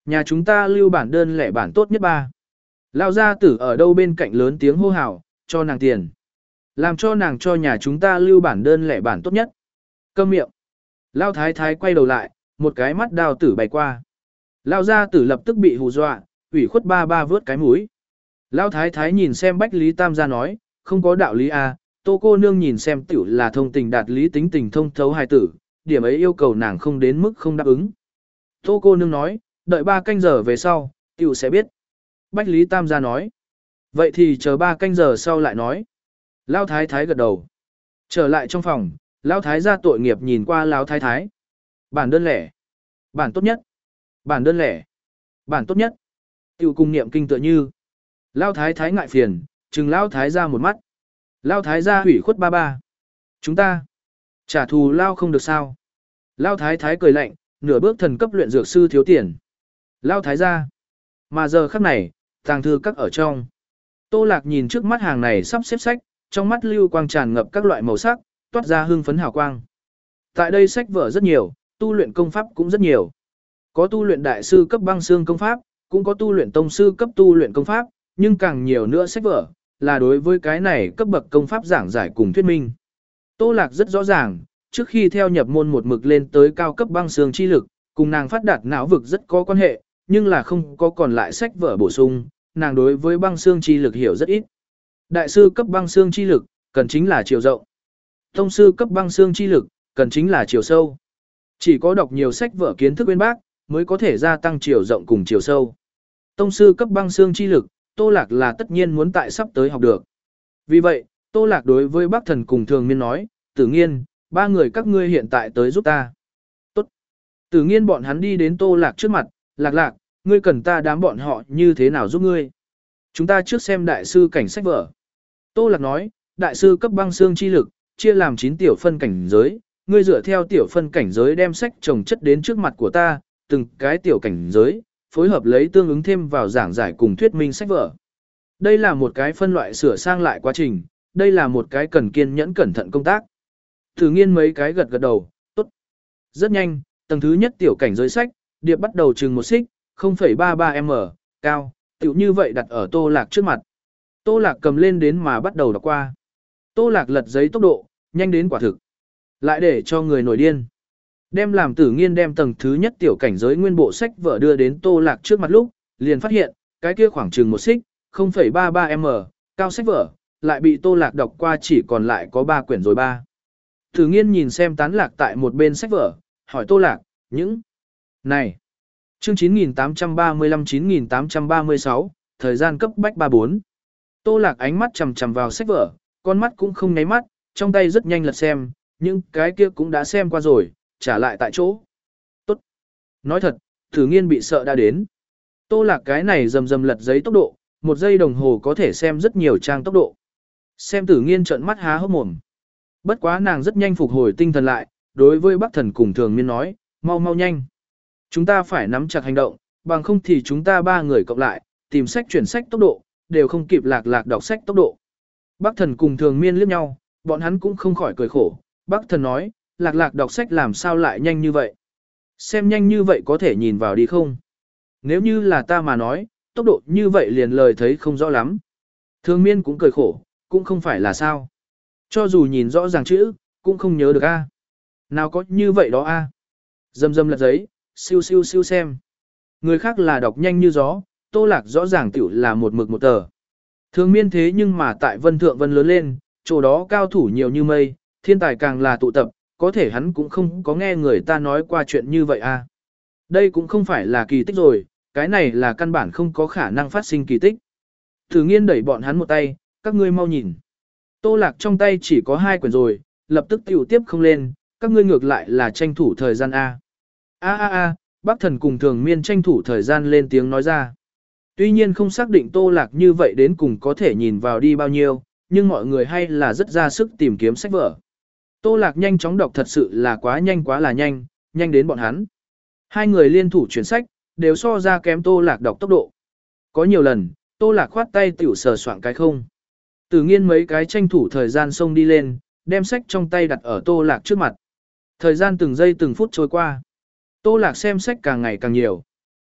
Nhà chúng ta lưu bản đơn lẻ bản tốt nhất ba. Lao gia tử ở đâu bên cạnh lớn tiếng hô hào, cho nàng tiền. Làm cho nàng cho nhà chúng ta lưu bản đơn lẻ bản tốt nhất. Câm miệng. Lao thái thái quay đầu lại, một cái mắt đào tử bày qua. Lao gia tử lập tức bị hù dọa, ủy khuất ba ba vớt cái mũi. Lao thái thái nhìn xem Bách Lý Tam gia nói, không có đạo lý à, Tô cô nương nhìn xem tiểu là thông tình đạt lý tính tình thông thấu hài tử, điểm ấy yêu cầu nàng không đến mức không đáp ứng. Tô cô nương nói, đợi ba canh giờ về sau, tiểu sẽ biết. Bách Lý Tam gia nói, vậy thì chờ ba canh giờ sau lại nói. Lao thái thái gật đầu. Trở lại trong phòng, Lao thái gia tội nghiệp nhìn qua Lao thái thái. Bản đơn lẻ. Bản tốt nhất. Bản đơn lẻ. Bản tốt nhất. Tiểu cùng niệm kinh tựa như. Lao thái thái ngại phiền, chừng Lao thái gia một mắt. Lao thái gia hủy khuất ba ba. Chúng ta. Trả thù Lao không được sao. Lao thái thái cười lạnh, nửa bước thần cấp luyện dược sư thiếu tiền. Lao thái gia. Mà giờ khắc này, tàng thư các ở trong. Tô Lạc nhìn trước mắt hàng này sắp xếp sách, trong mắt lưu quang tràn ngập các loại màu sắc, toát ra hương phấn hào quang. Tại đây sách vở rất nhiều, tu luyện công pháp cũng rất nhiều. Có tu luyện đại sư cấp băng xương công pháp, cũng có tu luyện tông sư cấp tu luyện công pháp, nhưng càng nhiều nữa sách vở, là đối với cái này cấp bậc công pháp giảng giải cùng thuyết minh. Tô Lạc rất rõ ràng, trước khi theo nhập môn một mực lên tới cao cấp băng xương chi lực, cùng nàng phát đạt não vực rất có quan hệ, nhưng là không có còn lại sách vở bổ sung, nàng đối với băng xương chi lực hiểu rất ít. Đại sư cấp băng xương chi lực, cần chính là chiều rộng. Tông sư cấp băng xương chi lực, cần chính là chiều sâu. Chỉ có đọc nhiều sách vở kiến thức bên bác, mới có thể gia tăng chiều rộng cùng chiều sâu. Tông sư cấp băng xương chi lực, Tô Lạc là tất nhiên muốn tại sắp tới học được. Vì vậy, Tô Lạc đối với Bắc Thần cùng Thường Miên nói, Tử Nghiên, ba người các ngươi hiện tại tới giúp ta. Tốt. Tử Nghiên bọn hắn đi đến Tô Lạc trước mặt, Lạc Lạc, ngươi cần ta đám bọn họ như thế nào giúp ngươi. Chúng ta trước xem đại sư cảnh sách vở. Tô Lạc nói, đại sư cấp băng xương chi lực, chia làm chín tiểu phân cảnh giới, ngươi dựa theo tiểu phân cảnh giới đem sách trồng chất đến trước mặt của ta, từng cái tiểu cảnh giới, phối hợp lấy tương ứng thêm vào giảng giải cùng thuyết minh sách vở. Đây là một cái phân loại sửa sang lại quá trình, đây là một cái cần kiên nhẫn cẩn thận công tác. Thử Nghiên mấy cái gật gật đầu, tốt. Rất nhanh, tầng thứ nhất tiểu cảnh giới sách, điệp bắt đầu chừng một xích, không phẩy ba ba m, cao, tiểu như vậy đặt ở Tô Lạc trước mặt. Tô Lạc cầm lên đến mà bắt đầu đọc qua. Tô Lạc lật giấy tốc độ, nhanh đến quả thực. Lại để cho người nổi điên. Đem làm Tử Nghiên đem tầng thứ nhất tiểu cảnh giới nguyên bộ sách vở đưa đến Tô Lạc trước mặt lúc, liền phát hiện, cái kia khoảng chừng một xích, không phẩy ba ba m, cao sách vở, lại bị Tô Lạc đọc qua chỉ còn lại có ba quyển rồi ba. Tử Nghiên nhìn xem tán lạc tại một bên sách vở, hỏi Tô Lạc, những này. Chương chín nghìn tám trăm ba mươi lăm chín nghìn tám trăm ba mươi sáu, thời gian cấp bách ba bốn. Tô Lạc ánh mắt chằm chằm vào sách vở, con mắt cũng không nháy mắt, trong tay rất nhanh lật xem, nhưng cái kia cũng đã xem qua rồi, trả lại tại chỗ. Tốt. Nói thật, Tử Nghiên bị sợ đã đến. Tô Lạc cái này rầm rầm lật giấy tốc độ, một giây đồng hồ có thể xem rất nhiều trang tốc độ. Xem Tử Nghiên trợn mắt há hốc mồm. Bất quá nàng rất nhanh phục hồi tinh thần lại, đối với Bắc Thần cùng Thường Miên nói, mau mau nhanh. Chúng ta phải nắm chặt hành động, bằng không thì chúng ta ba người cộng lại, tìm sách chuyển sách tốc độ, đều không kịp Lạc Lạc đọc sách tốc độ. Bắc Thần cùng Thường Miên liếc nhau, bọn hắn cũng không khỏi cười khổ. Bắc Thần nói, Lạc Lạc đọc sách làm sao lại nhanh như vậy? Xem nhanh như vậy có thể nhìn vào đi không? Nếu như là ta mà nói, tốc độ như vậy liền lời thấy không rõ lắm. Thường Miên cũng cười khổ, cũng không phải là sao. Cho dù nhìn rõ ràng chữ, cũng không nhớ được a. Nào có như vậy đó a. Dầm dầm lật giấy, siêu siêu siêu xem. Người khác là đọc nhanh như gió, Tô Lạc rõ ràng tiểu là một mực một tờ. Thường Miên thế nhưng mà tại Vân Thượng Vân lớn lên, chỗ đó cao thủ nhiều như mây, thiên tài càng là tụ tập, có thể hắn cũng không có nghe người ta nói qua chuyện như vậy a. Đây cũng không phải là kỳ tích rồi, cái này là căn bản không có khả năng phát sinh kỳ tích. Thử Nghiên đẩy bọn hắn một tay, các ngươi mau nhìn. Tô Lạc trong tay chỉ có hai quyển rồi, lập tức tiểu tiếp không lên, các ngươi ngược lại là tranh thủ thời gian a. A a a, Bắc Thần cùng Thường Miên tranh thủ thời gian lên tiếng nói ra. Tuy nhiên không xác định Tô Lạc như vậy đến cùng có thể nhìn vào đi bao nhiêu, nhưng mọi người hay là rất ra sức tìm kiếm sách vở. Tô Lạc nhanh chóng đọc thật sự là quá nhanh quá là nhanh, nhanh đến bọn hắn. Hai người liên thủ chuyển sách, đều so ra kém Tô Lạc đọc tốc độ. Có nhiều lần, Tô Lạc khoát tay tiểu sờ soạng cái không. Tử Nghiên mấy cái tranh thủ thời gian xông đi lên, đem sách trong tay đặt ở Tô Lạc trước mặt. Thời gian từng giây từng phút trôi qua. Tô Lạc xem sách càng ngày càng nhiều.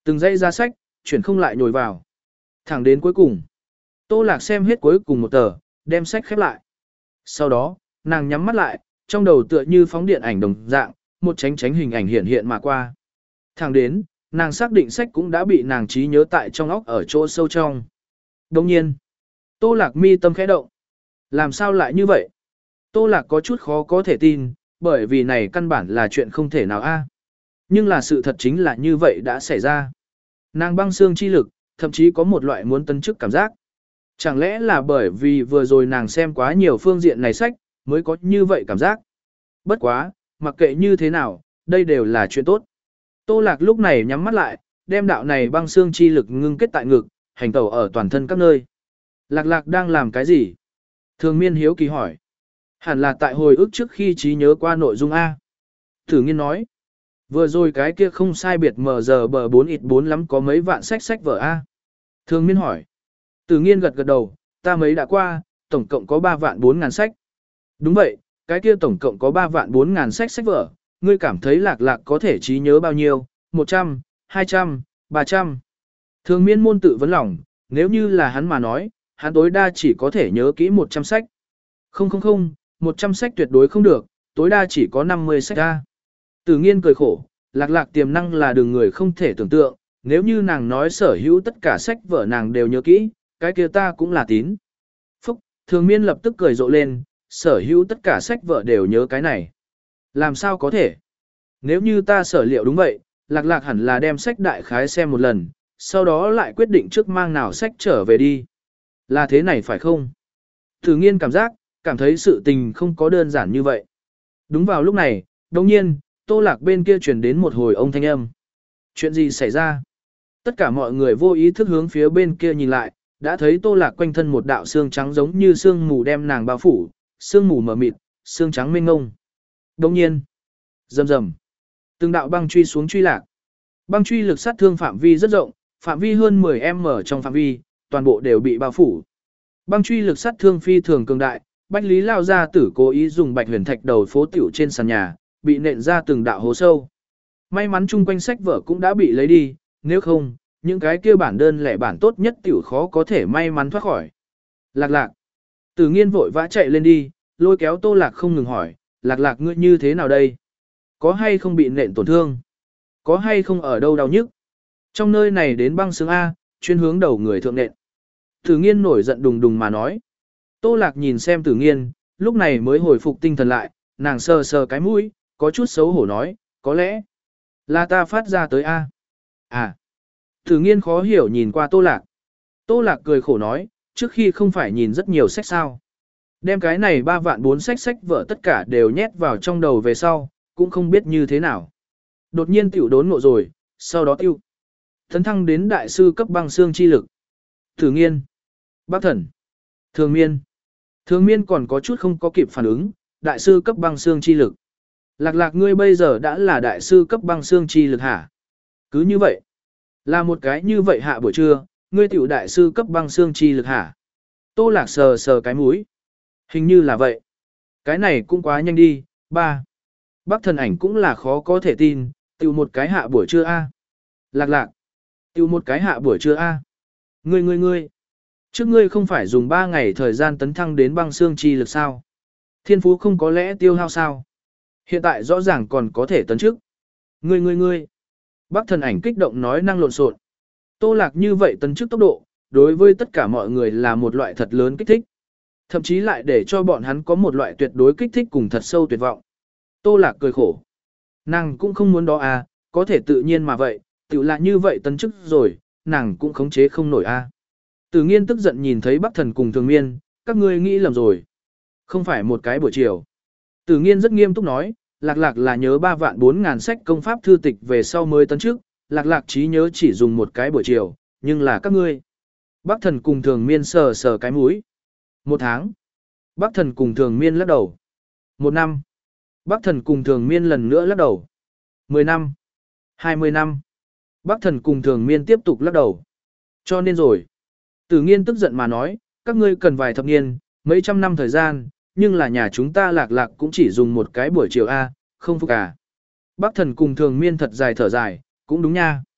Từng dãy ra sách, chuyển không lại nhồi vào. Thẳng đến cuối cùng. Tô Lạc xem hết cuối cùng một tờ, đem sách khép lại. Sau đó, nàng nhắm mắt lại, trong đầu tựa như phóng điện ảnh đồng dạng, một tránh tránh hình ảnh hiện hiện mà qua. Thẳng đến, nàng xác định sách cũng đã bị nàng trí nhớ tại trong óc ở chỗ sâu trong. Đồng nhiên, Tô Lạc mi tâm khẽ động. Làm sao lại như vậy? Tô Lạc có chút khó có thể tin, bởi vì này căn bản là chuyện không thể nào a. Nhưng là sự thật chính là như vậy đã xảy ra. Nàng băng xương chi lực, thậm chí có một loại muốn tấn chức cảm giác. Chẳng lẽ là bởi vì vừa rồi nàng xem quá nhiều phương diện này sách, mới có như vậy cảm giác. Bất quá, mặc kệ như thế nào, đây đều là chuyện tốt. Tô Lạc lúc này nhắm mắt lại, đem đạo này băng xương chi lực ngưng kết tại ngực, hành tẩu ở toàn thân các nơi. Lạc Lạc đang làm cái gì? Thường Miên hiếu kỳ hỏi. Hẳn là tại hồi ức trước khi trí nhớ qua nội dung A. Thử Nghiên nói. Vừa rồi cái kia không sai biệt mờ giờ bờ bốn ít bốn lắm có mấy vạn sách sách vở A. Thường Miên hỏi. Tử Nghiên gật gật đầu, ta mấy đã qua, tổng cộng có ba vạn bốn ngàn sách. Đúng vậy, cái kia tổng cộng có ba vạn bốn ngàn sách sách vở, ngươi cảm thấy Lạc Lạc có thể trí nhớ bao nhiêu, một trăm, hai trăm, ba trăm. Thường Miên môn tự vấn lòng, nếu như là hắn mà nói, hắn tối đa chỉ có thể nhớ kỹ một trăm sách. Không không không, một trăm sách tuyệt đối không được, tối đa chỉ có năm mươi sách ra. Tử Nghiên cười khổ, Lạc Lạc tiềm năng là đường người không thể tưởng tượng, nếu như nàng nói sở hữu tất cả sách vở nàng đều nhớ kỹ, cái kia ta cũng là tín. Phúc, Thường Miên lập tức cười rộ lên, sở hữu tất cả sách vở đều nhớ cái này. Làm sao có thể? Nếu như ta sở liệu đúng vậy, Lạc Lạc hẳn là đem sách đại khái xem một lần, sau đó lại quyết định trước mang nào sách trở về đi. Là thế này phải không? Tử Nghiên cảm giác, cảm thấy sự tình không có đơn giản như vậy. Đúng vào lúc này, đồng nhiên, Tô Lạc bên kia truyền đến một hồi ông thanh âm. Chuyện gì xảy ra? Tất cả mọi người vô ý thức hướng phía bên kia nhìn lại, đã thấy Tô Lạc quanh thân một đạo xương trắng giống như xương mù đem nàng bao phủ, xương mù mờ mịt, xương trắng mênh ngông. Đồng nhiên, rầm rầm, từng đạo băng truy xuống truy lạc. Băng truy lực sát thương phạm vi rất rộng, phạm vi hơn mười em em trong phạm vi, toàn bộ đều bị bao phủ. Băng truy lực sát thương phi thường cường đại, Bách Lý lao ra tử cố ý dùng bạch huyền thạch đầu phố tiểu trên sàn nhà, bị nện ra từng đạo hố sâu. May mắn chung quanh sách vở cũng đã bị lấy đi, nếu không, những cái kia bản đơn lẻ bản tốt nhất tiểu khó có thể may mắn thoát khỏi. Lạc Lạc. Tử Nghiên vội vã chạy lên đi, lôi kéo Tô Lạc không ngừng hỏi, Lạc Lạc ngươi như thế nào đây? Có hay không bị nện tổn thương? Có hay không ở đâu đau nhức? Trong nơi này đến băng xương A, chuyên hướng đầu người thượng nện. Tử Nghiên nổi giận đùng đùng mà nói. Tô Lạc nhìn xem Tử Nghiên, lúc này mới hồi phục tinh thần lại, nàng sờ sờ cái mũi, có chút xấu hổ nói, có lẽ là ta phát ra tới A. À. Tử Nghiên khó hiểu nhìn qua Tô Lạc. Tô Lạc cười khổ nói, trước khi không phải nhìn rất nhiều sách sao. Đem cái này ba vạn bốn sách sách vở tất cả đều nhét vào trong đầu về sau, cũng không biết như thế nào. Đột nhiên tiểu đốn ngộ rồi, sau đó tiêu. Thấn thăng đến đại sư cấp băng xương chi lực. Tử Nghiên. Bác Thần. Thường Miên. Thường Miên còn có chút không có kịp phản ứng, đại sư cấp băng xương chi lực. Lạc Lạc ngươi bây giờ đã là đại sư cấp băng xương chi lực hả? Cứ như vậy. Là một cái như vậy hạ buổi trưa, ngươi tiểu đại sư cấp băng xương chi lực hả? Tô Lạc sờ sờ cái mũi. Hình như là vậy. Cái này cũng quá nhanh đi, ba. Bác Thần Ảnh cũng là khó có thể tin, tiểu một cái hạ buổi trưa a. Lạc Lạc. Tiểu một cái hạ buổi trưa a. Ngươi ngươi ngươi. Trước ngươi không phải dùng ba ngày thời gian tấn thăng đến băng xương chi lực sao? Thiên phú không có lẽ tiêu hao sao? Hiện tại rõ ràng còn có thể tấn trước. Ngươi ngươi ngươi. Bác Thần Ảnh kích động nói năng lộn xộn. Tô Lạc như vậy tấn trước tốc độ, đối với tất cả mọi người là một loại thật lớn kích thích. Thậm chí lại để cho bọn hắn có một loại tuyệt đối kích thích cùng thật sâu tuyệt vọng. Tô Lạc cười khổ. Nàng cũng không muốn đó à, có thể tự nhiên mà vậy, tự là như vậy tấn chức rồi, nàng cũng khống chế không nổi a. À. Tử Nghiên tức giận nhìn thấy Bắc Thần cùng Thường Miên, các ngươi nghĩ lầm rồi. Không phải một cái buổi chiều. Tử Nghiên rất nghiêm túc nói, Lạc Lạc là nhớ ba vạn bốn ngàn sách công pháp thư tịch về sau mới tấn trước, Lạc Lạc trí nhớ chỉ dùng một cái buổi chiều, nhưng là các ngươi. Bắc Thần cùng Thường Miên sờ sờ cái mũi. Một tháng. Bắc Thần cùng Thường Miên lắc đầu. Một năm. Bắc Thần cùng Thường Miên lần nữa lắc đầu. Mười năm. Hai mươi năm. Bắc Thần cùng Thường Miên tiếp tục lắc đầu. Cho nên rồi. Tử Nghiên tức giận mà nói, các ngươi cần vài thập niên, mấy trăm năm thời gian, nhưng là nhà chúng ta Lạc Lạc cũng chỉ dùng một cái buổi chiều A, không phục à. Bắc Thần cùng Thường Miên thật dài thở dài, cũng đúng nha.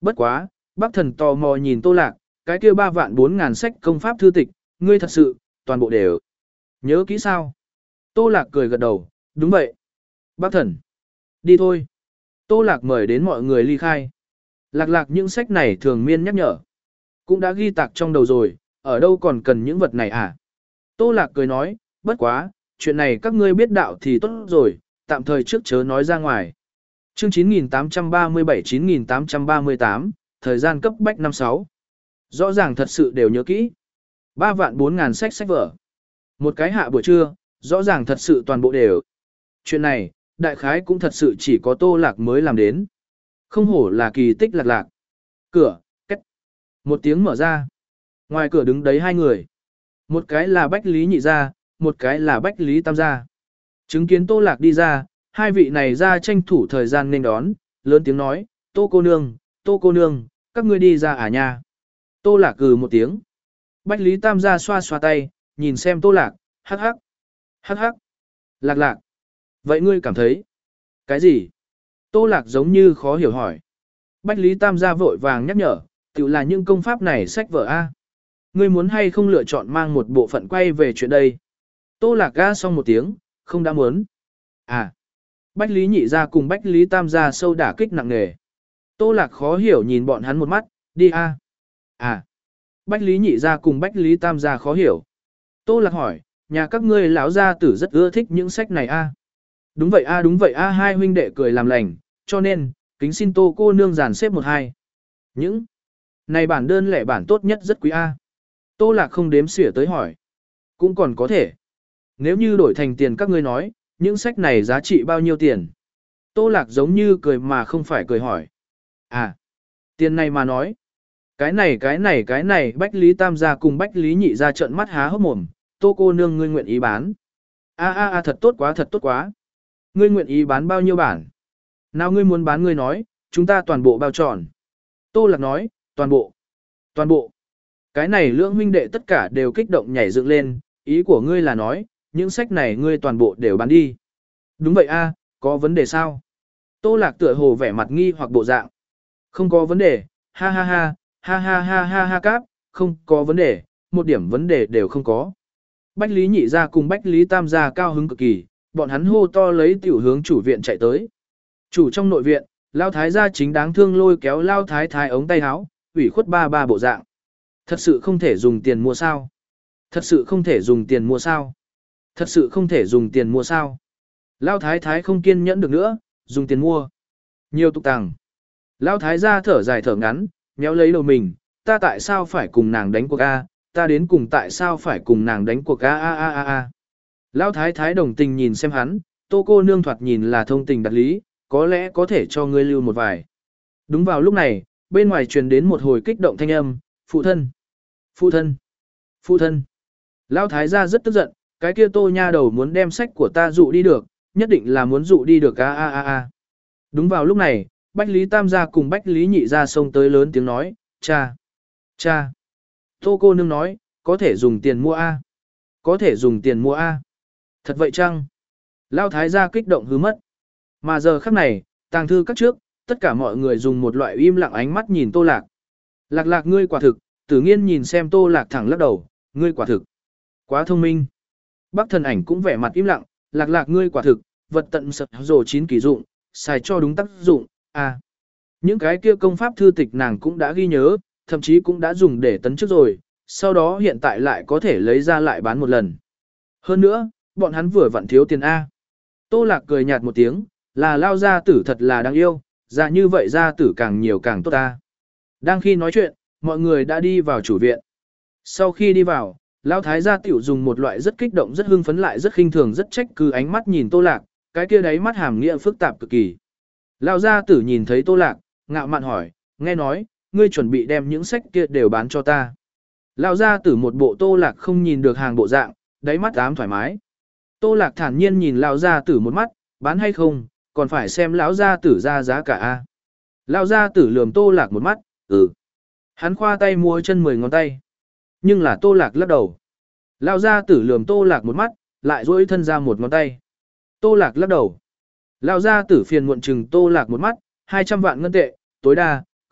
Bất quá, bác thần tò mò nhìn Tô Lạc, cái kia ba vạn bốn ngàn sách công pháp thư tịch, ngươi thật sự, toàn bộ đều. Nhớ kỹ sao? Tô Lạc cười gật đầu, đúng vậy. Bác thần, đi thôi. Tô Lạc mời đến mọi người ly khai. Lạc lạc những sách này thường miên nhắc nhở. Cũng đã ghi tạc trong đầu rồi, ở đâu còn cần những vật này à? Tô Lạc cười nói, bất quá, chuyện này các ngươi biết đạo thì tốt rồi, tạm thời trước chớ nói ra ngoài. Chương chín nghìn tám trăm ba mươi bảy chín nghìn tám trăm ba mươi tám, thời gian cấp bách năm sáu. Rõ ràng thật sự đều nhớ kỹ. ba vạn bốn ngàn sách sách vở. Một cái hạ buổi trưa, rõ ràng thật sự toàn bộ đều. Chuyện này, đại khái cũng thật sự chỉ có Tô Lạc mới làm đến. Không hổ là kỳ tích lạc lạc. Cửa, két. Một tiếng mở ra. Ngoài cửa đứng đấy hai người. Một cái là Bách Lý Nhị Gia, một cái là Bách Lý Tam Gia. Chứng kiến Tô Lạc đi ra, hai vị này ra tranh thủ thời gian nên đón, lớn tiếng nói, Tô cô nương, Tô cô nương, các ngươi đi ra à nha. Tô Lạc cừ một tiếng. Bách Lý Tam Gia xoa xoa tay, nhìn xem Tô Lạc, hắc hắc, hắc hắc. Lạc lạc. Vậy ngươi cảm thấy? Cái gì? Tô Lạc giống như khó hiểu hỏi. Bách Lý Tam Gia vội vàng nhắc nhở, tự là những công pháp này sách vở A. Ngươi muốn hay không lựa chọn mang một bộ phận quay về chuyện đây? Tô Lạc ga xong một tiếng, không đã muốn. À. Bách Lý Nhị Gia cùng Bách Lý Tam Gia sâu đả kích nặng nề. Tô Lạc khó hiểu nhìn bọn hắn một mắt, đi A. À. Bách Lý Nhị Gia cùng Bách Lý Tam Gia khó hiểu. Tô Lạc hỏi, nhà các ngươi lão gia tử rất ưa thích những sách này A. Đúng vậy A đúng vậy A hai huynh đệ cười làm lành, cho nên, kính xin Tô cô nương dàn xếp một hai. Những này bản đơn lẻ bản tốt nhất rất quý A. Tô Lạc không đếm xỉa tới hỏi. Cũng còn có thể. Nếu như đổi thành tiền các ngươi nói, những sách này giá trị bao nhiêu tiền? Tô Lạc giống như cười mà không phải cười hỏi. À, tiền này mà nói. Cái này cái này cái này Bách Lý Tam Gia cùng Bách Lý Nhị Gia trợn mắt há hốc mồm, Tô cô nương ngươi nguyện ý bán. A a a thật tốt quá thật tốt quá. Ngươi nguyện ý bán bao nhiêu bản? Nào ngươi muốn bán ngươi nói, chúng ta toàn bộ bao tròn. Tô Lạc nói, toàn bộ. Toàn bộ. Cái này lưỡng huynh đệ tất cả đều kích động nhảy dựng lên, ý của ngươi là nói, những sách này ngươi toàn bộ đều bán đi. Đúng vậy a, có vấn đề sao? Tô Lạc tựa hồ vẻ mặt nghi hoặc bộ dạng. Không có vấn đề, ha ha ha, ha ha ha ha ha cáp, không có vấn đề, một điểm vấn đề đều không có. Bách Lý Nhị Gia cùng Bách Lý Tam Gia cao hứng cực kỳ, bọn hắn hô to lấy tiểu hướng chủ viện chạy tới. Chủ trong nội viện, Lao Thái gia chính đáng thương lôi kéo Lao Thái Thái ống tay áo, ủy khuất ba ba bộ dạng. Thật sự không thể dùng tiền mua sao? Thật sự không thể dùng tiền mua sao? Thật sự không thể dùng tiền mua sao? Lao Thái Thái không kiên nhẫn được nữa, dùng tiền mua. Nhiều tục tàng. Lao Thái gia thở dài thở ngắn, nhéo lấy đầu mình, ta tại sao phải cùng nàng đánh cuộc A, ta đến cùng tại sao phải cùng nàng đánh cuộc A A A A A. Lão Thái Thái đồng tình nhìn xem hắn, Tô cô nương thoạt nhìn là thông tình đạt lý, có lẽ có thể cho ngươi lưu một vài. Đúng vào lúc này, bên ngoài truyền đến một hồi kích động thanh âm, phụ thân, phụ thân, phụ thân. Lão Thái gia rất tức giận, cái kia Tô nha đầu muốn đem sách của ta dụ đi được, nhất định là muốn dụ đi được a a a a. Đúng vào lúc này, Bách Lý Tam gia cùng Bách Lý Nhị gia xông tới lớn tiếng nói, cha, cha. Tô cô nương nói, có thể dùng tiền mua a, có thể dùng tiền mua a. Thật vậy chăng? Lão Thái gia kích động hứ mất. Mà giờ khắc này, tàng thư các trước, tất cả mọi người dùng một loại im lặng ánh mắt nhìn Tô Lạc. Lạc lạc ngươi quả thực, Tử Nghiên nhìn xem Tô Lạc thẳng lắc đầu, ngươi quả thực. Quá thông minh. Bác thần ảnh cũng vẻ mặt im lặng, lạc lạc ngươi quả thực, vật tận sập rồ chín kỳ dụng, xài cho đúng tác dụng, à. Những cái kia công pháp thư tịch nàng cũng đã ghi nhớ, thậm chí cũng đã dùng để tấn trước rồi, sau đó hiện tại lại có thể lấy ra lại bán một lần. Hơn nữa, bọn hắn vừa vặn thiếu tiền A. Tô Lạc cười nhạt một tiếng, là Lao gia tử thật là đáng yêu, ra như vậy gia tử càng nhiều càng tốt ta. Đang khi nói chuyện, mọi người đã đi vào chủ viện. Sau khi đi vào, Lão Thái gia tiểu dùng một loại rất kích động rất hưng phấn lại rất khinh thường rất trách cứ ánh mắt nhìn Tô Lạc, cái kia đáy mắt hàm nghĩa phức tạp cực kỳ. Lão gia tử nhìn thấy Tô Lạc, ngạo mạn hỏi, nghe nói, ngươi chuẩn bị đem những sách kia đều bán cho ta. Lão gia tử một bộ Tô Lạc không nhìn được hàng bộ dạng, đáy mắt ám thoải mái. Tô Lạc thản nhiên nhìn lão gia tử một mắt, bán hay không, còn phải xem lão gia tử ra giá cả a. Lão gia tử lườm Tô Lạc một mắt, ừ. Hắn khoa tay múa chân mười ngón tay. Nhưng là Tô Lạc lắc đầu. Lão gia tử lườm Tô Lạc một mắt, lại duỗi thân ra một ngón tay. Tô Lạc lắc đầu. Lão gia tử phiền muộn chừng Tô Lạc một mắt, hai trăm vạn ngân tệ, tối đa,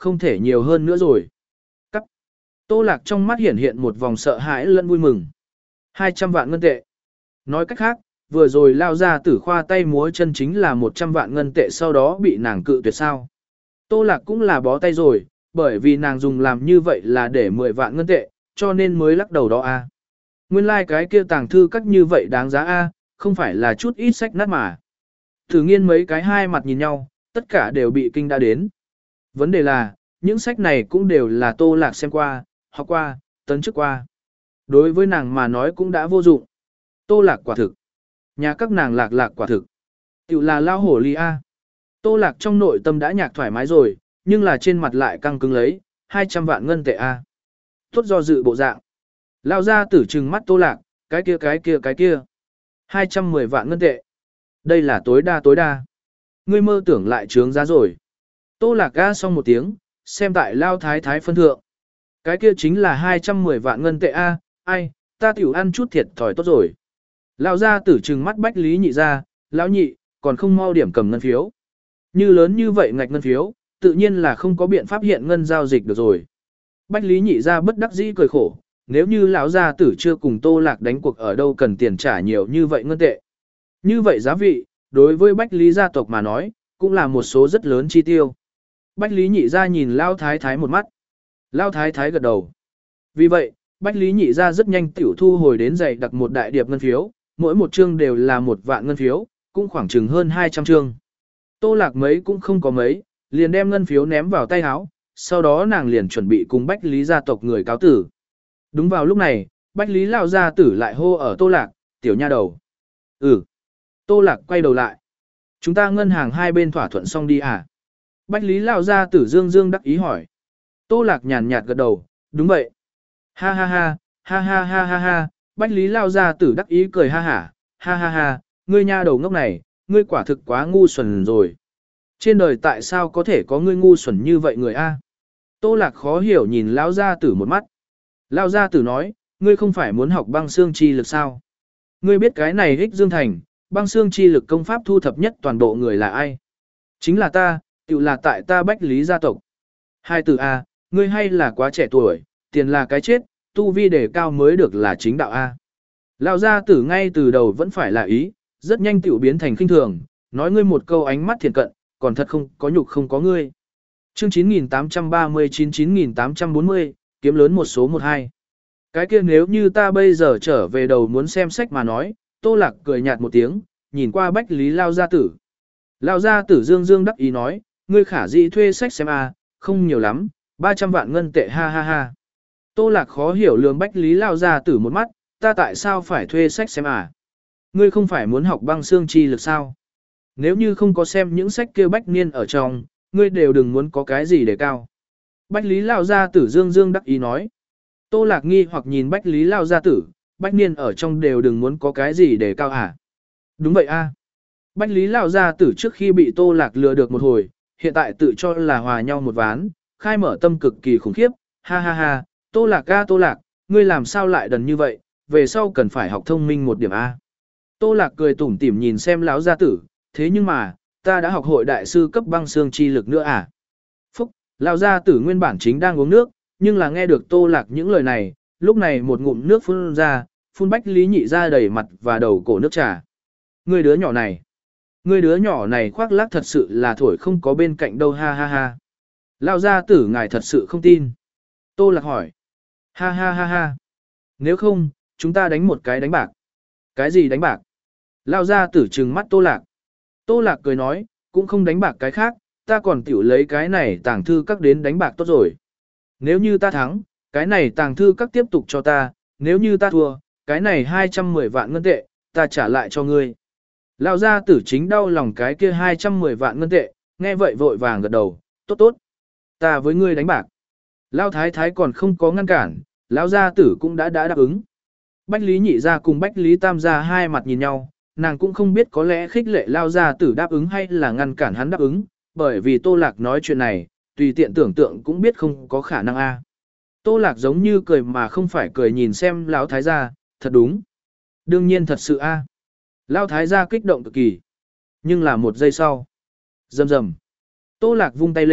không thể nhiều hơn nữa rồi. Cắt. Tô Lạc trong mắt hiện hiện một vòng sợ hãi lẫn vui mừng. hai trăm vạn ngân tệ. Nói cách khác, vừa rồi lao ra tử khoa tay múa chân chính là một trăm vạn ngân tệ sau đó bị nàng cự tuyệt sao. Tô Lạc cũng là bó tay rồi, bởi vì nàng dùng làm như vậy là để mười vạn ngân tệ, cho nên mới lắc đầu đó a. Nguyên lai like cái kia tàng thư các như vậy đáng giá a, không phải là chút ít sách nát mà. Thử nghiên mấy cái hai mặt nhìn nhau, tất cả đều bị kinh đã đến. Vấn đề là, những sách này cũng đều là Tô Lạc xem qua, học qua, tấn chức qua. Đối với nàng mà nói cũng đã vô dụng. Tô Lạc quả thực. Nhà các nàng lạc lạc quả thực. Tiểu là lao hổ ly a. Tô Lạc trong nội tâm đã nhạc thoải mái rồi, nhưng là trên mặt lại căng cứng lấy, hai trăm vạn ngân tệ a. Tốt do dự bộ dạng. Lao ra tử trừng mắt Tô Lạc, cái kia cái kia cái kia. hai trăm mười vạn ngân tệ. Đây là tối đa tối đa. Ngươi mơ tưởng lại trướng giá rồi. Tô Lạc ga xong một tiếng, xem tại Lao Thái Thái phân thượng. Cái kia chính là hai trăm mười vạn ngân tệ a, ai, ta tiểu ăn chút thiệt thòi tốt rồi. Lão gia tử trừng mắt Bách Lý Nhị ra, lão nhị, còn không mau điểm cầm ngân phiếu. Như lớn như vậy ngạch ngân phiếu, tự nhiên là không có biện pháp hiện ngân giao dịch được rồi. Bách Lý Nhị ra bất đắc dĩ cười khổ, nếu như lão gia tử chưa cùng Tô Lạc đánh cuộc ở đâu cần tiền trả nhiều như vậy ngân tệ. Như vậy giá vị, đối với Bách Lý gia tộc mà nói, cũng là một số rất lớn chi tiêu. Bách Lý Nhị ra nhìn Lão Thái Thái một mắt. Lão Thái Thái gật đầu. Vì vậy, Bách Lý Nhị ra rất nhanh tiểu thu hồi đến dày đặt một đại điệp ngân phiếu, mỗi một chương đều là một vạn ngân phiếu, cũng khoảng chừng hơn hai trăm chương. Tô Lạc mấy cũng không có mấy, liền đem ngân phiếu ném vào tay áo, sau đó nàng liền chuẩn bị cùng Bách Lý gia tộc người cáo tử. Đúng vào lúc này, Bách Lý lão gia tử lại hô ở Tô Lạc, tiểu nha đầu. Ừ. Tô Lạc quay đầu lại. Chúng ta ngân hàng hai bên thỏa thuận xong đi à? Bách Lý lão gia tử dương dương đắc ý hỏi. Tô Lạc nhàn nhạt gật đầu, đúng vậy. Ha ha ha, ha ha ha ha ha, Bách Lý lao ra tử đắc ý cười ha hả, ha ha ha, ngươi nha đầu ngốc này, ngươi quả thực quá ngu xuẩn rồi. Trên đời tại sao có thể có ngươi ngu xuẩn như vậy người a? Tô Lạc khó hiểu nhìn lão gia tử một mắt. Lão gia tử nói, ngươi không phải muốn học băng xương chi lực sao? Ngươi biết cái này Ích Dương Thành, băng xương chi lực công pháp thu thập nhất toàn bộ người là ai? Chính là ta, tự là tại ta Bách Lý gia tộc. Hai tử a, ngươi hay là quá trẻ tuổi, tiền là cái chết, tu vi đề cao mới được là chính đạo A. Lão gia tử ngay từ đầu vẫn phải là ý, rất nhanh tiểu biến thành khinh thường, nói ngươi một câu ánh mắt thiện cận, còn thật không có nhục không có ngươi. Chương chín nghìn tám trăm ba mươi chín chín nghìn tám trăm bốn mươi, kiếm lớn một số một hai. Cái kia nếu như ta bây giờ trở về đầu muốn xem sách mà nói, Tô Lạc cười nhạt một tiếng, nhìn qua Bách Lý Lao gia tử. Lao gia tử dương dương đắc ý nói, ngươi khả dĩ thuê sách xem A, không nhiều lắm, ba trăm vạn ngân tệ ha ha ha. Tô Lạc khó hiểu lường Bách Lý Lao gia tử một mắt, ta tại sao phải thuê sách xem à? Ngươi không phải muốn học băng xương chi lực sao? Nếu như không có xem những sách kia Bách Niên ở trong, ngươi đều đừng muốn có cái gì để cao. Bách Lý Lao gia tử dương dương đắc ý nói. Tô Lạc nghi hoặc nhìn Bách Lý Lao gia tử, Bách Niên ở trong đều đừng muốn có cái gì để cao hả? Đúng vậy a. Bách Lý Lao gia tử trước khi bị Tô Lạc lừa được một hồi, hiện tại tự cho là hòa nhau một ván, khai mở tâm cực kỳ khủng khiếp, ha ha ha. Tô Lạc ca Tô Lạc, ngươi làm sao lại đần như vậy, về sau cần phải học thông minh một điểm A. Tô Lạc cười tủm tỉm nhìn xem lão gia tử, thế nhưng mà, ta đã học hội đại sư cấp băng xương chi lực nữa à. Phúc, lão gia tử nguyên bản chính đang uống nước, nhưng là nghe được Tô Lạc những lời này, lúc này một ngụm nước phun ra, phun Bách Lý Nhị ra đầy mặt và đầu cổ nước trà. Ngươi đứa nhỏ này, ngươi đứa nhỏ này khoác lác thật sự là thổi không có bên cạnh đâu ha ha ha. Lão gia tử ngài thật sự không tin. Tô Lạc hỏi. Ha ha ha ha. Nếu không, chúng ta đánh một cái đánh bạc. Cái gì đánh bạc? Lao ra tử trừng mắt Tô Lạc. Tô Lạc cười nói, cũng không đánh bạc cái khác, ta còn tiểu lấy cái này tàng thư các đến đánh bạc tốt rồi. Nếu như ta thắng, cái này tàng thư các tiếp tục cho ta, nếu như ta thua, cái này hai trăm mười vạn ngân tệ, ta trả lại cho ngươi. Lao ra tử chính đau lòng cái kia hai trăm mười vạn ngân tệ, nghe vậy vội vàng gật đầu, tốt tốt. Ta với ngươi đánh bạc. Lao thái thái còn không có ngăn cản, lão gia tử cũng đã đã đáp ứng. Bách Lý Nhị gia cùng Bách Lý Tam gia hai mặt nhìn nhau, nàng cũng không biết có lẽ khích lệ Lao gia tử đáp ứng hay là ngăn cản hắn đáp ứng, bởi vì Tô Lạc nói chuyện này, tùy tiện tưởng tượng cũng biết không có khả năng a. Tô Lạc giống như cười mà không phải cười nhìn xem lão thái gia, thật đúng. Đương nhiên thật sự a. Lão thái gia kích động cực kỳ. Nhưng là một giây sau. Rầm rầm. Tô Lạc vung tay lên,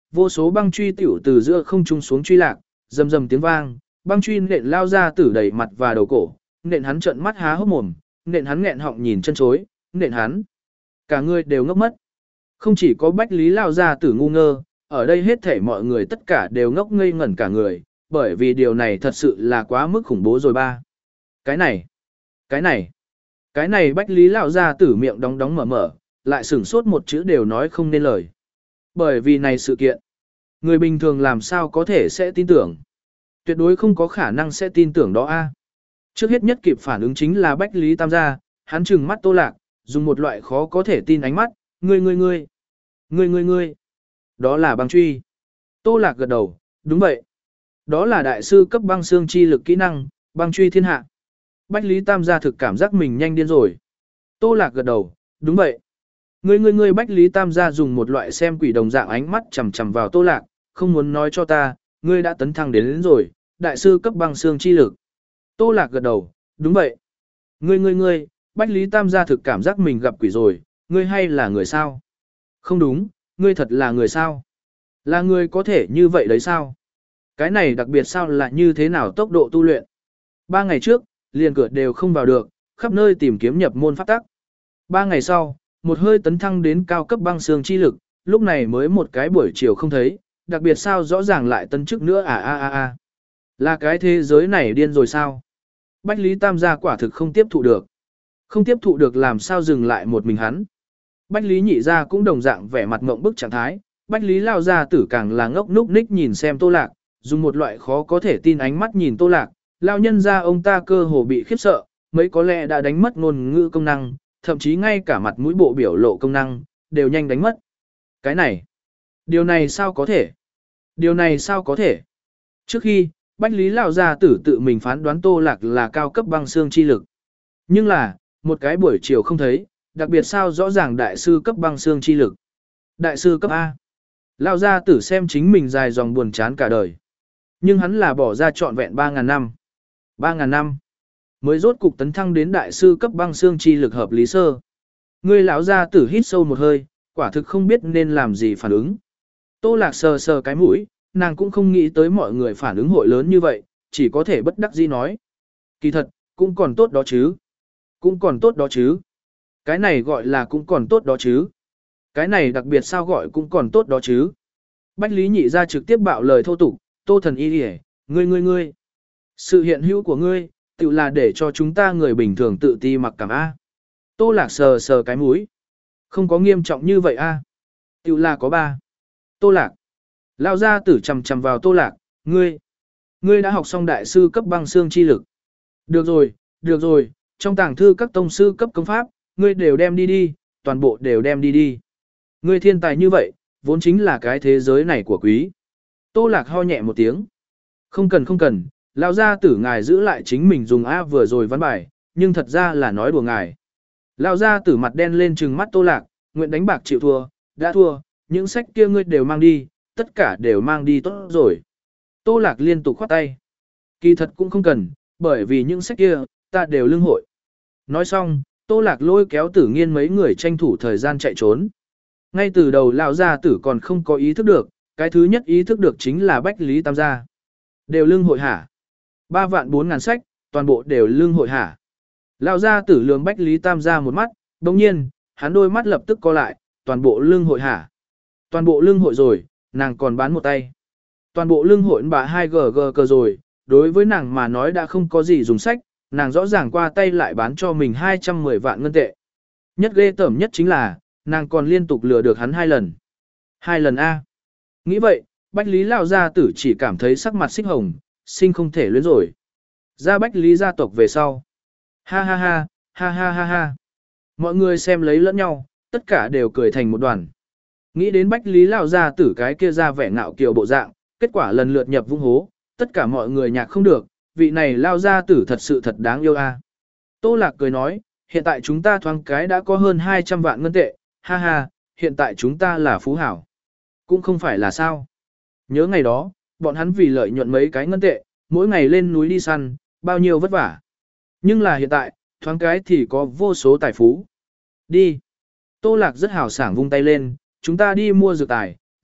vô số băng truy tiểu từ giữa không trung xuống truy lạc, rầm rầm tiếng vang, băng truy nện lao ra tử đầy mặt và đầu cổ, nện hắn trợn mắt há hốc mồm, nện hắn nghẹn họng nhìn chân chối, nện hắn. Cả người đều ngốc mất. Không chỉ có Bách Lý lao ra tử ngu ngơ, ở đây hết thảy mọi người tất cả đều ngốc ngây ngẩn cả người, bởi vì điều này thật sự là quá mức khủng bố rồi ba. Cái này, cái này, cái này Bách Lý lao ra tử miệng đóng đóng mở mở, lại sửng sốt một chữ đều nói không nên lời. Bởi vì này sự kiện, người bình thường làm sao có thể sẽ tin tưởng. Tuyệt đối không có khả năng sẽ tin tưởng đó a. Trước hết nhất kịp phản ứng chính là Bách Lý Tam gia, hắn trừng mắt Tô Lạc, dùng một loại khó có thể tin ánh mắt, ngươi ngươi ngươi, ngươi ngươi ngươi. Đó là băng truy. Tô Lạc gật đầu, đúng vậy. Đó là đại sư cấp băng xương chi lực kỹ năng, băng truy thiên hạ. Bách Lý Tam gia thực cảm giác mình nhanh điên rồi. Tô Lạc gật đầu, đúng vậy. Ngươi ngươi ngươi Bách Lý Tam gia dùng một loại xem quỷ đồng dạng ánh mắt chằm chằm vào Tô Lạc, không muốn nói cho ta, ngươi đã tấn thăng đến, đến rồi, đại sư cấp băng xương chi lực. Tô Lạc gật đầu, đúng vậy. Ngươi ngươi ngươi, Bách Lý Tam gia thực cảm giác mình gặp quỷ rồi, ngươi hay là người sao? Không đúng, ngươi thật là người sao? Là người có thể như vậy đấy sao? Cái này đặc biệt sao là như thế nào tốc độ tu luyện? Ba ngày trước, liền cửa đều không vào được, khắp nơi tìm kiếm nhập môn pháp tắc. Ba ngày sau, một hơi tấn thăng đến cao cấp băng xương chi lực, lúc này mới một cái buổi chiều không thấy, đặc biệt sao rõ ràng lại tấn chức nữa à a a a. Là cái thế giới này điên rồi sao? Bách Lý Tam gia quả thực không tiếp thụ được. Không tiếp thụ được làm sao dừng lại một mình hắn. Bách Lý Nhị gia cũng đồng dạng vẻ mặt ngộng bức trạng thái, Bách Lý lao gia tử càng là ngốc núc ních nhìn xem Tô Lạc, dùng một loại khó có thể tin ánh mắt nhìn Tô Lạc, lao nhân gia ông ta cơ hồ bị khiếp sợ, mấy có lẽ đã đánh mất ngôn ngữ công năng, thậm chí ngay cả mặt mũi bộ biểu lộ công năng, đều nhanh đánh mất. Cái này, điều này sao có thể? Điều này sao có thể? Trước khi, Bách Lý lão gia tử tự mình phán đoán Tô Lạc là cao cấp băng xương chi lực. Nhưng là, một cái buổi chiều không thấy, đặc biệt sao rõ ràng đại sư cấp băng xương chi lực. Đại sư cấp A. Lão gia tử xem chính mình dài dòng buồn chán cả đời. Nhưng hắn là bỏ ra trọn vẹn ba ngàn năm. ba ngàn năm. Mới rốt cục tấn thăng đến đại sư cấp băng xương chi lực hợp lý sơ. Người lão gia tử hít sâu một hơi, quả thực không biết nên làm gì phản ứng. Tô Lạc sờ sờ cái mũi, nàng cũng không nghĩ tới mọi người phản ứng hội lớn như vậy, chỉ có thể bất đắc dĩ nói. Kỳ thật, cũng còn tốt đó chứ. Cũng còn tốt đó chứ. Cái này gọi là cũng còn tốt đó chứ. Cái này đặc biệt sao gọi cũng còn tốt đó chứ. Bách Lý Nhị gia trực tiếp bạo lời thô tục, Tô thần y đi, ngươi ngươi ngươi. Sự hiện hữu của ngươi, tự là để cho chúng ta người bình thường tự ti mặc cảm A. Tô Lạc sờ sờ cái mũi. Không có nghiêm trọng như vậy A. Tự là có ba. Tô Lạc. Lao gia tử chầm chầm vào Tô Lạc, ngươi. Ngươi đã học xong đại sư cấp băng xương chi lực. Được rồi, được rồi, trong tàng thư các tông sư cấp công pháp, ngươi đều đem đi đi, toàn bộ đều đem đi đi. Ngươi thiên tài như vậy, vốn chính là cái thế giới này của quý. Tô Lạc ho nhẹ một tiếng. Không cần không cần, lão gia tử ngài giữ lại chính mình dùng A vừa rồi văn bài, nhưng thật ra là nói đùa ngài. Lão gia tử mặt đen lên trừng mắt Tô Lạc, nguyện đánh bạc chịu thua, đã thua, những sách kia ngươi đều mang đi, tất cả đều mang đi tốt rồi. Tô Lạc liên tục khoát tay. Kỳ thật cũng không cần, bởi vì những sách kia, ta đều lưng hội. Nói xong, Tô Lạc lôi kéo Tử Nghiên mấy người tranh thủ thời gian chạy trốn. Ngay từ đầu lão gia tử còn không có ý thức được, cái thứ nhất ý thức được chính là Bách Lý Tam gia. Đều lưng hội hả? Ba vạn bốn ngàn sách, toàn bộ đều lưng hội hả? Lão gia tử lườm Bách Lý Tam gia một mắt, đồng nhiên, hắn đôi mắt lập tức co lại, toàn bộ lưng hội hả? Toàn bộ lưng hội rồi, nàng còn bán một tay. Toàn bộ lưng hội bà hai gờ gờ cờ rồi, đối với nàng mà nói đã không có gì dùng sách, nàng rõ ràng qua tay lại bán cho mình hai trăm mười vạn ngân tệ. Nhất ghê tởm nhất chính là, nàng còn liên tục lừa được hắn hai lần. Hai lần A. Nghĩ vậy, Bách Lý Lão gia tử chỉ cảm thấy sắc mặt xích hồng, sinh không thể luyến rồi. Ra Bách Lý gia tộc về sau. Ha ha ha, ha ha ha ha. Mọi người xem lấy lẫn nhau, tất cả đều cười thành một đoàn. Nghĩ đến Bách Lý Lão gia tử cái kia ra vẻ ngạo kiều bộ dạng, kết quả lần lượt nhập vung hố, tất cả mọi người nhạc không được, vị này Lão gia tử thật sự thật đáng yêu a. Tô Lạc cười nói, hiện tại chúng ta thoáng cái đã có hơn hai trăm vạn ngân tệ, ha ha, hiện tại chúng ta là phú hảo. Cũng không phải là sao. Nhớ ngày đó, bọn hắn vì lợi nhuận mấy cái ngân tệ, mỗi ngày lên núi đi săn, bao nhiêu vất vả. Nhưng là hiện tại, thoáng cái thì có vô số tài phú. Đi. Tô Lạc rất hào sảng vung tay lên, chúng ta đi mua dược tài,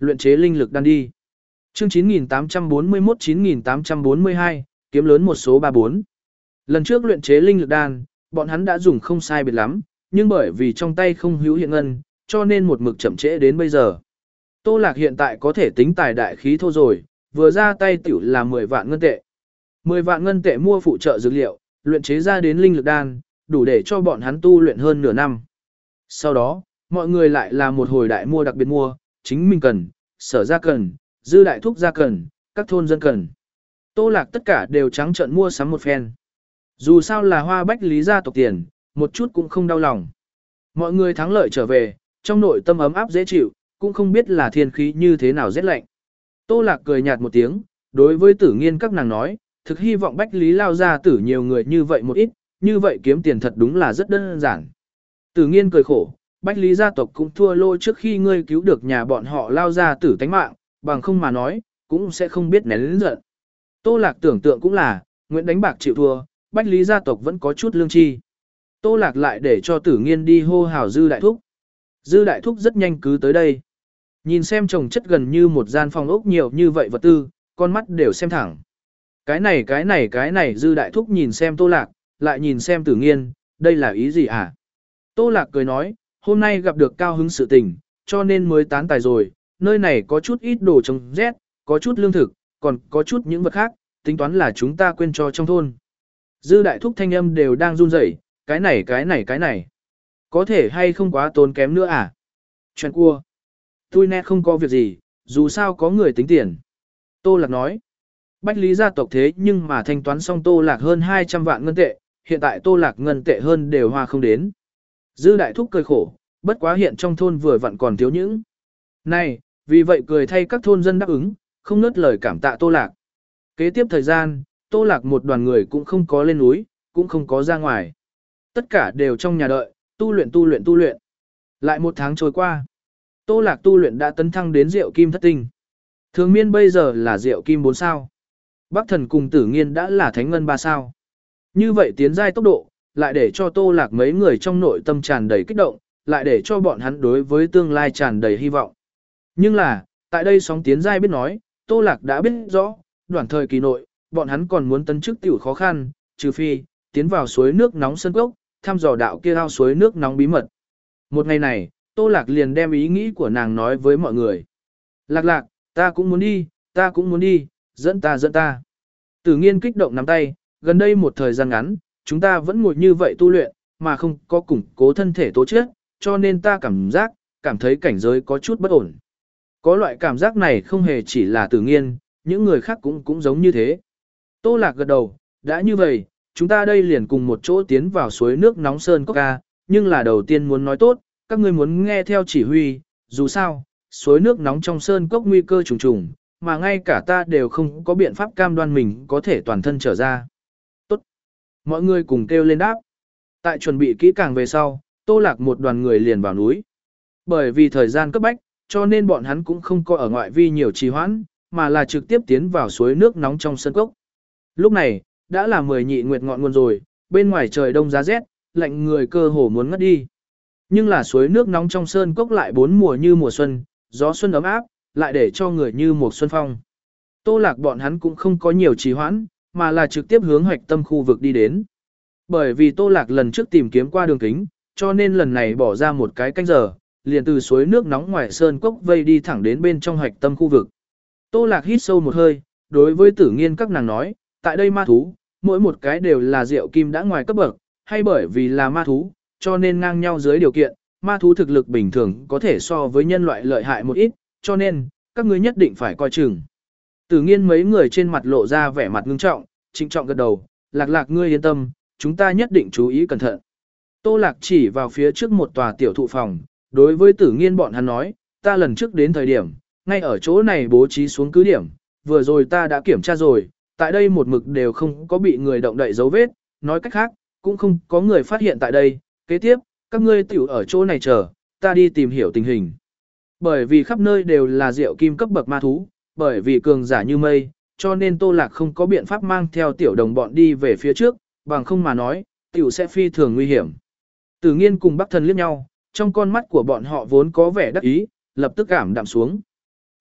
luyện chế linh lực đan đi. Chương chín nghìn tám trăm bốn mươi mốt chín nghìn tám trăm bốn mươi hai, kiếm lớn một số ba bốn. Lần trước luyện chế linh lực đan, bọn hắn đã dùng không sai biệt lắm, nhưng bởi vì trong tay không hữu hiện ngân, cho nên một mực chậm trễ đến bây giờ. Tô Lạc hiện tại có thể tính tài đại khí thô rồi, vừa ra tay tiểu là mười vạn ngân tệ. mười vạn ngân tệ mua phụ trợ dược liệu, luyện chế ra đến linh lực đan, đủ để cho bọn hắn tu luyện hơn nửa năm. Sau đó, mọi người lại là một hồi đại mua đặc biệt mua, chính mình cần, sở ra cần, dư đại thúc ra cần, các thôn dân cần. Tô Lạc tất cả đều trắng trợn mua sắm một phen. Dù sao là Hoa Bách Lý gia tộc tiền, một chút cũng không đau lòng. Mọi người thắng lợi trở về, trong nội tâm ấm áp dễ chịu, cũng không biết là thiên khí như thế nào rét lạnh. Tô Lạc cười nhạt một tiếng, đối với Tử Nghiên các nàng nói, thực hy vọng Bách Lý lao ra tử nhiều người như vậy một ít, như vậy kiếm tiền thật đúng là rất đơn giản. Tử Nghiên cười khổ, Bách Lý gia tộc cũng thua lô trước khi ngươi cứu được nhà bọn họ lao ra tử tánh mạng, bằng không mà nói, cũng sẽ không biết nén lĩnh giận. Tô Lạc tưởng tượng cũng là, Nguyễn đánh bạc chịu thua, Bách Lý gia tộc vẫn có chút lương tri. Tô Lạc lại để cho Tử Nghiên đi hô hào Dư Đại Thúc. Dư Đại Thúc rất nhanh cứ tới đây. Nhìn xem chồng chất gần như một gian phòng ốc nhiều như vậy vật tư, con mắt đều xem thẳng. Cái này cái này cái này Dư Đại Thúc nhìn xem Tô Lạc, lại nhìn xem Tử Nghiên, đây là ý gì hả? Tô Lạc cười nói, hôm nay gặp được cao hứng sự tình, cho nên mới tán tài rồi, nơi này có chút ít đồ trồng rét, có chút lương thực, còn có chút những vật khác, tính toán là chúng ta quên cho trong thôn. Dư Đại Thúc thanh âm đều đang run rẩy, cái này cái này cái này. Có thể hay không quá tốn kém nữa à? Chuyện cua. Tôi nè không có việc gì, dù sao có người tính tiền. Tô Lạc nói. Bách Lý gia tộc thế nhưng mà thanh toán xong Tô Lạc hơn hai trăm vạn ngân tệ, hiện tại Tô Lạc ngân tệ hơn đều hoa không đến. Dư Đại Thúc cười khổ, bất quá hiện trong thôn vừa vặn còn thiếu những. Này, vì vậy cười thay các thôn dân đáp ứng, không nớt lời cảm tạ Tô Lạc. Kế tiếp thời gian, Tô Lạc một đoàn người cũng không có lên núi, cũng không có ra ngoài. Tất cả đều trong nhà đợi, tu luyện tu luyện tu luyện. Lại một tháng trôi qua. Tô Lạc tu luyện đã tấn thăng đến Diệu Kim thất tinh. Thường miên bây giờ là Diệu Kim bốn sao. Bắc Thần cùng Tử Nghiên đã là Thánh Ngân ba sao. Như vậy tiến giai tốc độ, lại để cho Tô Lạc mấy người trong nội tâm tràn đầy kích động, lại để cho bọn hắn đối với tương lai tràn đầy hy vọng. Nhưng là, tại đây sóng tiến giai biết nói, Tô Lạc đã biết rõ, đoạn thời kỳ nội, bọn hắn còn muốn tấn chức tiểu khó khăn, trừ phi, tiến vào suối nước nóng sơn cốc, thăm dò đạo kia ao suối nước nóng bí mật. Một ngày này, Tô Lạc liền đem ý nghĩ của nàng nói với mọi người. Lạc lạc, ta cũng muốn đi, ta cũng muốn đi, dẫn ta dẫn ta. Tử Nghiên kích động nắm tay, gần đây một thời gian ngắn, chúng ta vẫn ngồi như vậy tu luyện, mà không có củng cố thân thể tố chất, cho nên ta cảm giác, cảm thấy cảnh giới có chút bất ổn. Có loại cảm giác này không hề chỉ là Tử Nghiên, những người khác cũng cũng giống như thế. Tô Lạc gật đầu, đã như vậy, chúng ta đây liền cùng một chỗ tiến vào suối nước nóng sơn cốc ca, nhưng là đầu tiên muốn nói tốt, các ngươi muốn nghe theo chỉ huy, dù sao, suối nước nóng trong sơn cốc nguy cơ trùng trùng, mà ngay cả ta đều không có biện pháp cam đoan mình có thể toàn thân trở ra. Tốt. Mọi người cùng kêu lên đáp. Tại chuẩn bị kỹ càng về sau, Tô Lạc một đoàn người liền vào núi. Bởi vì thời gian cấp bách, cho nên bọn hắn cũng không có ở ngoại vi nhiều trì hoãn, mà là trực tiếp tiến vào suối nước nóng trong sơn cốc. Lúc này, đã là mười nhị nguyệt ngọn nguồn rồi, bên ngoài trời đông giá rét, lạnh người cơ hồ muốn ngất đi. Nhưng là suối nước nóng trong sơn cốc lại bốn mùa như mùa xuân, gió xuân ấm áp, lại để cho người như một xuân phong. Tô Lạc bọn hắn cũng không có nhiều trì hoãn, mà là trực tiếp hướng hoạch tâm khu vực đi đến. Bởi vì Tô Lạc lần trước tìm kiếm qua đường kính, cho nên lần này bỏ ra một cái canh giờ, liền từ suối nước nóng ngoài sơn cốc vây đi thẳng đến bên trong hoạch tâm khu vực. Tô Lạc hít sâu một hơi, đối với Tử Nghiên các nàng nói, tại đây ma thú, mỗi một cái đều là Diệu Kim đã ngoài cấp bậc, hay bởi vì là ma thú, cho nên ngang nhau dưới điều kiện, ma thú thực lực bình thường có thể so với nhân loại lợi hại một ít, cho nên, các ngươi nhất định phải coi chừng. Tử Nghiên mấy người trên mặt lộ ra vẻ mặt ngưng trọng, trịnh trọng gật đầu, Lạc Lạc ngươi yên tâm, chúng ta nhất định chú ý cẩn thận. Tô Lạc chỉ vào phía trước một tòa tiểu thụ phòng, đối với Tử Nghiên bọn hắn nói, ta lần trước đến thời điểm, ngay ở chỗ này bố trí xuống cứ điểm, vừa rồi ta đã kiểm tra rồi, tại đây một mực đều không có bị người động đậy dấu vết, nói cách khác, cũng không có người phát hiện tại đây, kế tiếp, các ngươi tiểu ở chỗ này chờ, ta đi tìm hiểu tình hình. Bởi vì khắp nơi đều là Diệu Kim cấp bậc ma thú, bởi vì cường giả như mây, cho nên Tô Lạc không có biện pháp mang theo tiểu đồng bọn đi về phía trước, bằng không mà nói, tiểu sẽ phi thường nguy hiểm. Tử Nghiên cùng Bắc Thần liếc nhau, trong con mắt của bọn họ vốn có vẻ đắc ý, lập tức cảm đạm xuống.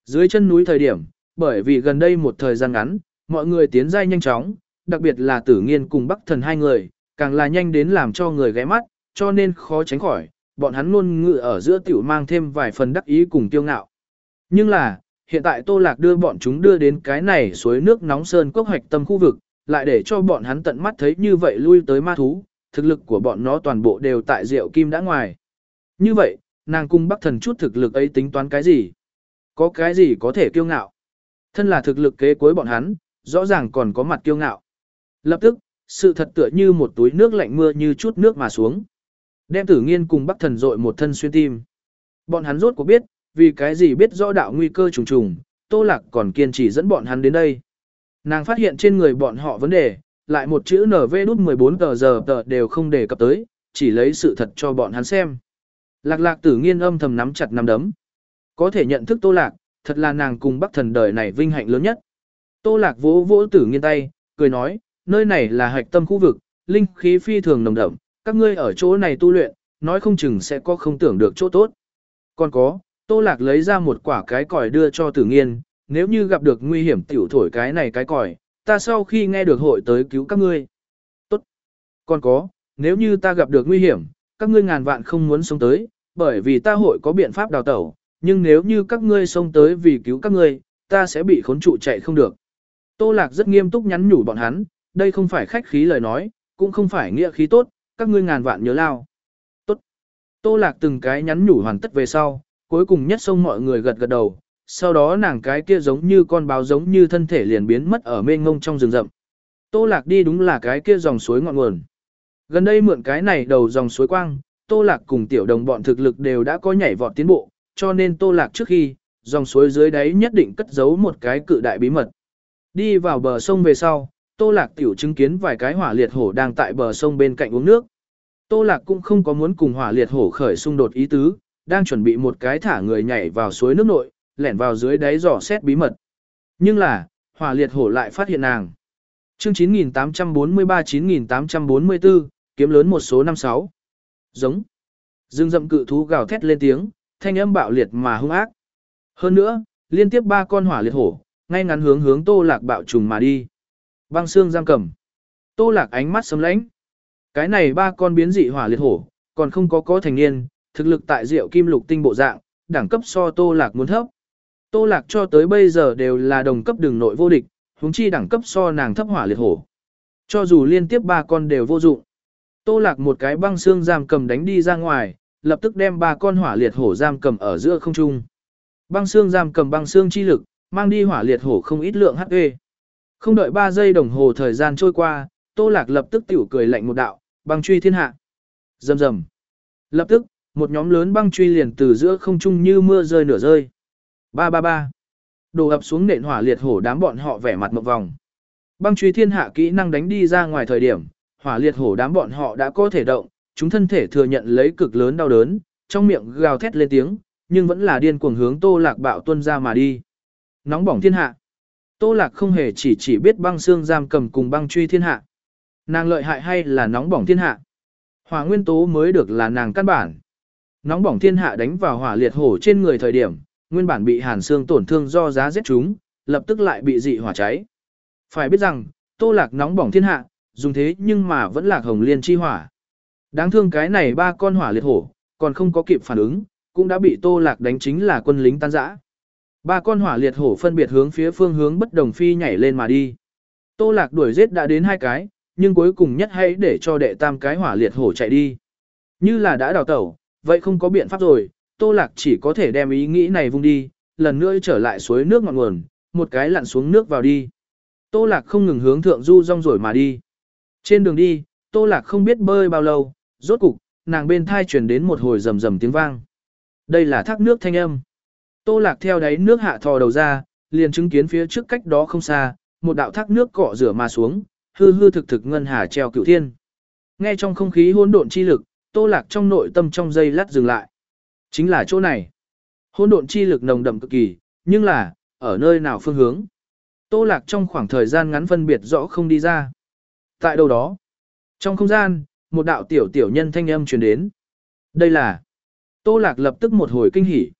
Dưới chân núi thời điểm, bởi vì gần đây một thời gian ngắn, mọi người tiến giai nhanh chóng, đặc biệt là Tử Nghiên cùng Bắc Thần hai người, càng là nhanh đến làm cho người ghé mắt, cho nên khó tránh khỏi, bọn hắn luôn ngự ở giữa tiểu mang thêm vài phần đắc ý cùng kiêu ngạo. Nhưng là, hiện tại Tô Lạc đưa bọn chúng đưa đến cái này suối nước nóng sơn cốc hoạch tâm khu vực, lại để cho bọn hắn tận mắt thấy như vậy lui tới ma thú, thực lực của bọn nó toàn bộ đều tại Diệu Kim đã ngoài. Như vậy, nàng cung Bắc Thần chút thực lực ấy tính toán cái gì? Có cái gì có thể kiêu ngạo? Thân là thực lực kế cuối bọn hắn, rõ ràng còn có mặt kiêu ngạo. Lập tức, sự thật tựa như một túi nước lạnh mưa như chút nước mà xuống. Đem Tử Nghiên cùng Bắc Thần dội một thân xuyên tim. Bọn hắn rốt cuộc biết, vì cái gì biết rõ đạo nguy cơ trùng trùng, Tô Lạc còn kiên trì dẫn bọn hắn đến đây. Nàng phát hiện trên người bọn họ vấn đề, lại một chữ en vê đút mười bốn tờ giờ tờ đều không đề cập tới, chỉ lấy sự thật cho bọn hắn xem. Lạc Lạc Tử Nghiên âm thầm nắm chặt nắm đấm. Có thể nhận thức Tô Lạc, thật là nàng cùng Bắc Thần đời này vinh hạnh lớn nhất. Tô Lạc vỗ vỗ Tử Nghiên tay, cười nói, nơi này là hạch tâm khu vực, linh khí phi thường nồng đậm, các ngươi ở chỗ này tu luyện, nói không chừng sẽ có không tưởng được chỗ tốt. Còn có, Tô Lạc lấy ra một quả cái còi đưa cho Tử Nghiên, nếu như gặp được nguy hiểm tiểu thổi cái này cái còi, ta sau khi nghe được hội tới cứu các ngươi. Tốt. Còn có, nếu như ta gặp được nguy hiểm, các ngươi ngàn vạn không muốn sống tới, bởi vì ta hội có biện pháp đào tẩu, nhưng nếu như các ngươi xông tới vì cứu các ngươi, ta sẽ bị khốn trụ chạy không được. Tô Lạc rất nghiêm túc nhắn nhủ bọn hắn, đây không phải khách khí lời nói, cũng không phải nghĩa khí tốt, các ngươi ngàn vạn nhớ lao. Tốt. Tô Lạc từng cái nhắn nhủ hoàn tất về sau, cuối cùng nhất xông mọi người gật gật đầu, sau đó nàng cái kia giống như con báo giống như thân thể liền biến mất ở mênh ngông trong rừng rậm. Tô Lạc đi đúng là cái kia dòng suối ngọn nguồn. Gần đây mượn cái này đầu dòng suối quang, Tô Lạc cùng tiểu đồng bọn thực lực đều đã có nhảy vọt tiến bộ, cho nên Tô Lạc trước khi, dòng suối dưới đáy nhất định cất giấu một cái cự đại bí mật. Đi vào bờ sông về sau, Tô Lạc tiểu chứng kiến vài cái hỏa liệt hổ đang tại bờ sông bên cạnh uống nước. Tô Lạc cũng không có muốn cùng hỏa liệt hổ khởi xung đột ý tứ, đang chuẩn bị một cái thả người nhảy vào suối nước nội, lẻn vào dưới đáy dò xét bí mật. Nhưng là, hỏa liệt hổ lại phát hiện nàng. Chương chín nghìn tám trăm bốn mươi ba chín nghìn tám trăm bốn mươi tư, kiếm lớn một số năm sáu. Giống. Dương rậm cự thú gào thét lên tiếng, thanh âm bạo liệt mà hung ác. Hơn nữa, liên tiếp ba con hỏa liệt hổ, ngay ngắn hướng hướng Tô Lạc bạo trùng mà đi. Băng xương giam cầm. Tô Lạc ánh mắt sấm lãnh. Cái này ba con biến dị hỏa liệt hổ, còn không có có thành niên, thực lực tại Diệu Kim Lục Tinh bộ dạng, đẳng cấp so Tô Lạc muốn thấp. Tô Lạc cho tới bây giờ đều là đồng cấp đường nội vô địch, huống chi đẳng cấp so nàng thấp hỏa liệt hổ. Cho dù liên tiếp ba con đều vô dụng. Tô Lạc một cái băng xương giam cầm đánh đi ra ngoài, lập tức đem ba con hỏa liệt hổ giam cầm ở giữa không trung. Băng xương giam cầm băng xương chi lực, mang đi hỏa liệt hổ không ít lượng hát pê. Không đợi ba giây đồng hồ thời gian trôi qua, Tô Lạc lập tức tiểu cười lạnh một đạo, băng truy thiên hạ. Rầm rầm. Lập tức, một nhóm lớn băng truy liền từ giữa không trung như mưa rơi nửa rơi. Ba ba ba. Đổ ập xuống nện hỏa liệt hổ đám bọn họ vẻ mặt mộng vòng. Băng truy thiên hạ kỹ năng đánh đi ra ngoài thời điểm, hỏa liệt hổ đám bọn họ đã có thể động, chúng thân thể thừa nhận lấy cực lớn đau đớn, trong miệng gào thét lên tiếng, nhưng vẫn là điên cuồng hướng Tô Lạc bạo tuân ra mà đi. Nóng bỏng thiên hạ. Tô Lạc không hề chỉ chỉ biết băng xương giam cầm cùng băng truy thiên hạ. Nàng lợi hại hay là nóng bỏng thiên hạ? Hỏa nguyên tố mới được là nàng căn bản. Nóng bỏng thiên hạ đánh vào hỏa liệt hổ trên người thời điểm, nguyên bản bị hàn xương tổn thương do giá rét chúng, lập tức lại bị dị hỏa cháy. Phải biết rằng, Tô Lạc nóng bỏng thiên hạ, dùng thế nhưng mà vẫn là hồng liên chi hỏa. Đáng thương cái này ba con hỏa liệt hổ, còn không có kịp phản ứng, cũng đã bị Tô Lạc đánh chính là quân lính tan rã. Ba con hỏa liệt hổ phân biệt hướng phía phương hướng bất đồng phi nhảy lên mà đi. Tô Lạc đuổi giết đã đến hai cái, nhưng cuối cùng nhất hãy để cho đệ tam cái hỏa liệt hổ chạy đi. Như là đã đào tẩu, vậy không có biện pháp rồi, Tô Lạc chỉ có thể đem ý nghĩ này vung đi, lần nữa trở lại suối nước ngọn nguồn, một cái lặn xuống nước vào đi. Tô Lạc không ngừng hướng thượng du rong rổi mà đi. Trên đường đi, Tô Lạc không biết bơi bao lâu, rốt cục, nàng bên thai truyền đến một hồi rầm rầm tiếng vang. Đây là thác nước thanh âm. Tô Lạc theo đáy nước hạ thò đầu ra, liền chứng kiến phía trước cách đó không xa, một đạo thác nước cọ rửa mà xuống, hư hư thực thực ngân hà treo cửu thiên. Nghe trong không khí hỗn độn chi lực, Tô Lạc trong nội tâm trong giây lát dừng lại. Chính là chỗ này. Hỗn độn chi lực nồng đậm cực kỳ, nhưng là, ở nơi nào phương hướng? Tô Lạc trong khoảng thời gian ngắn phân biệt rõ không đi ra. Tại đâu đó? Trong không gian, một đạo tiểu tiểu nhân thanh âm truyền đến. Đây là... Tô Lạc lập tức một hồi kinh hỉ.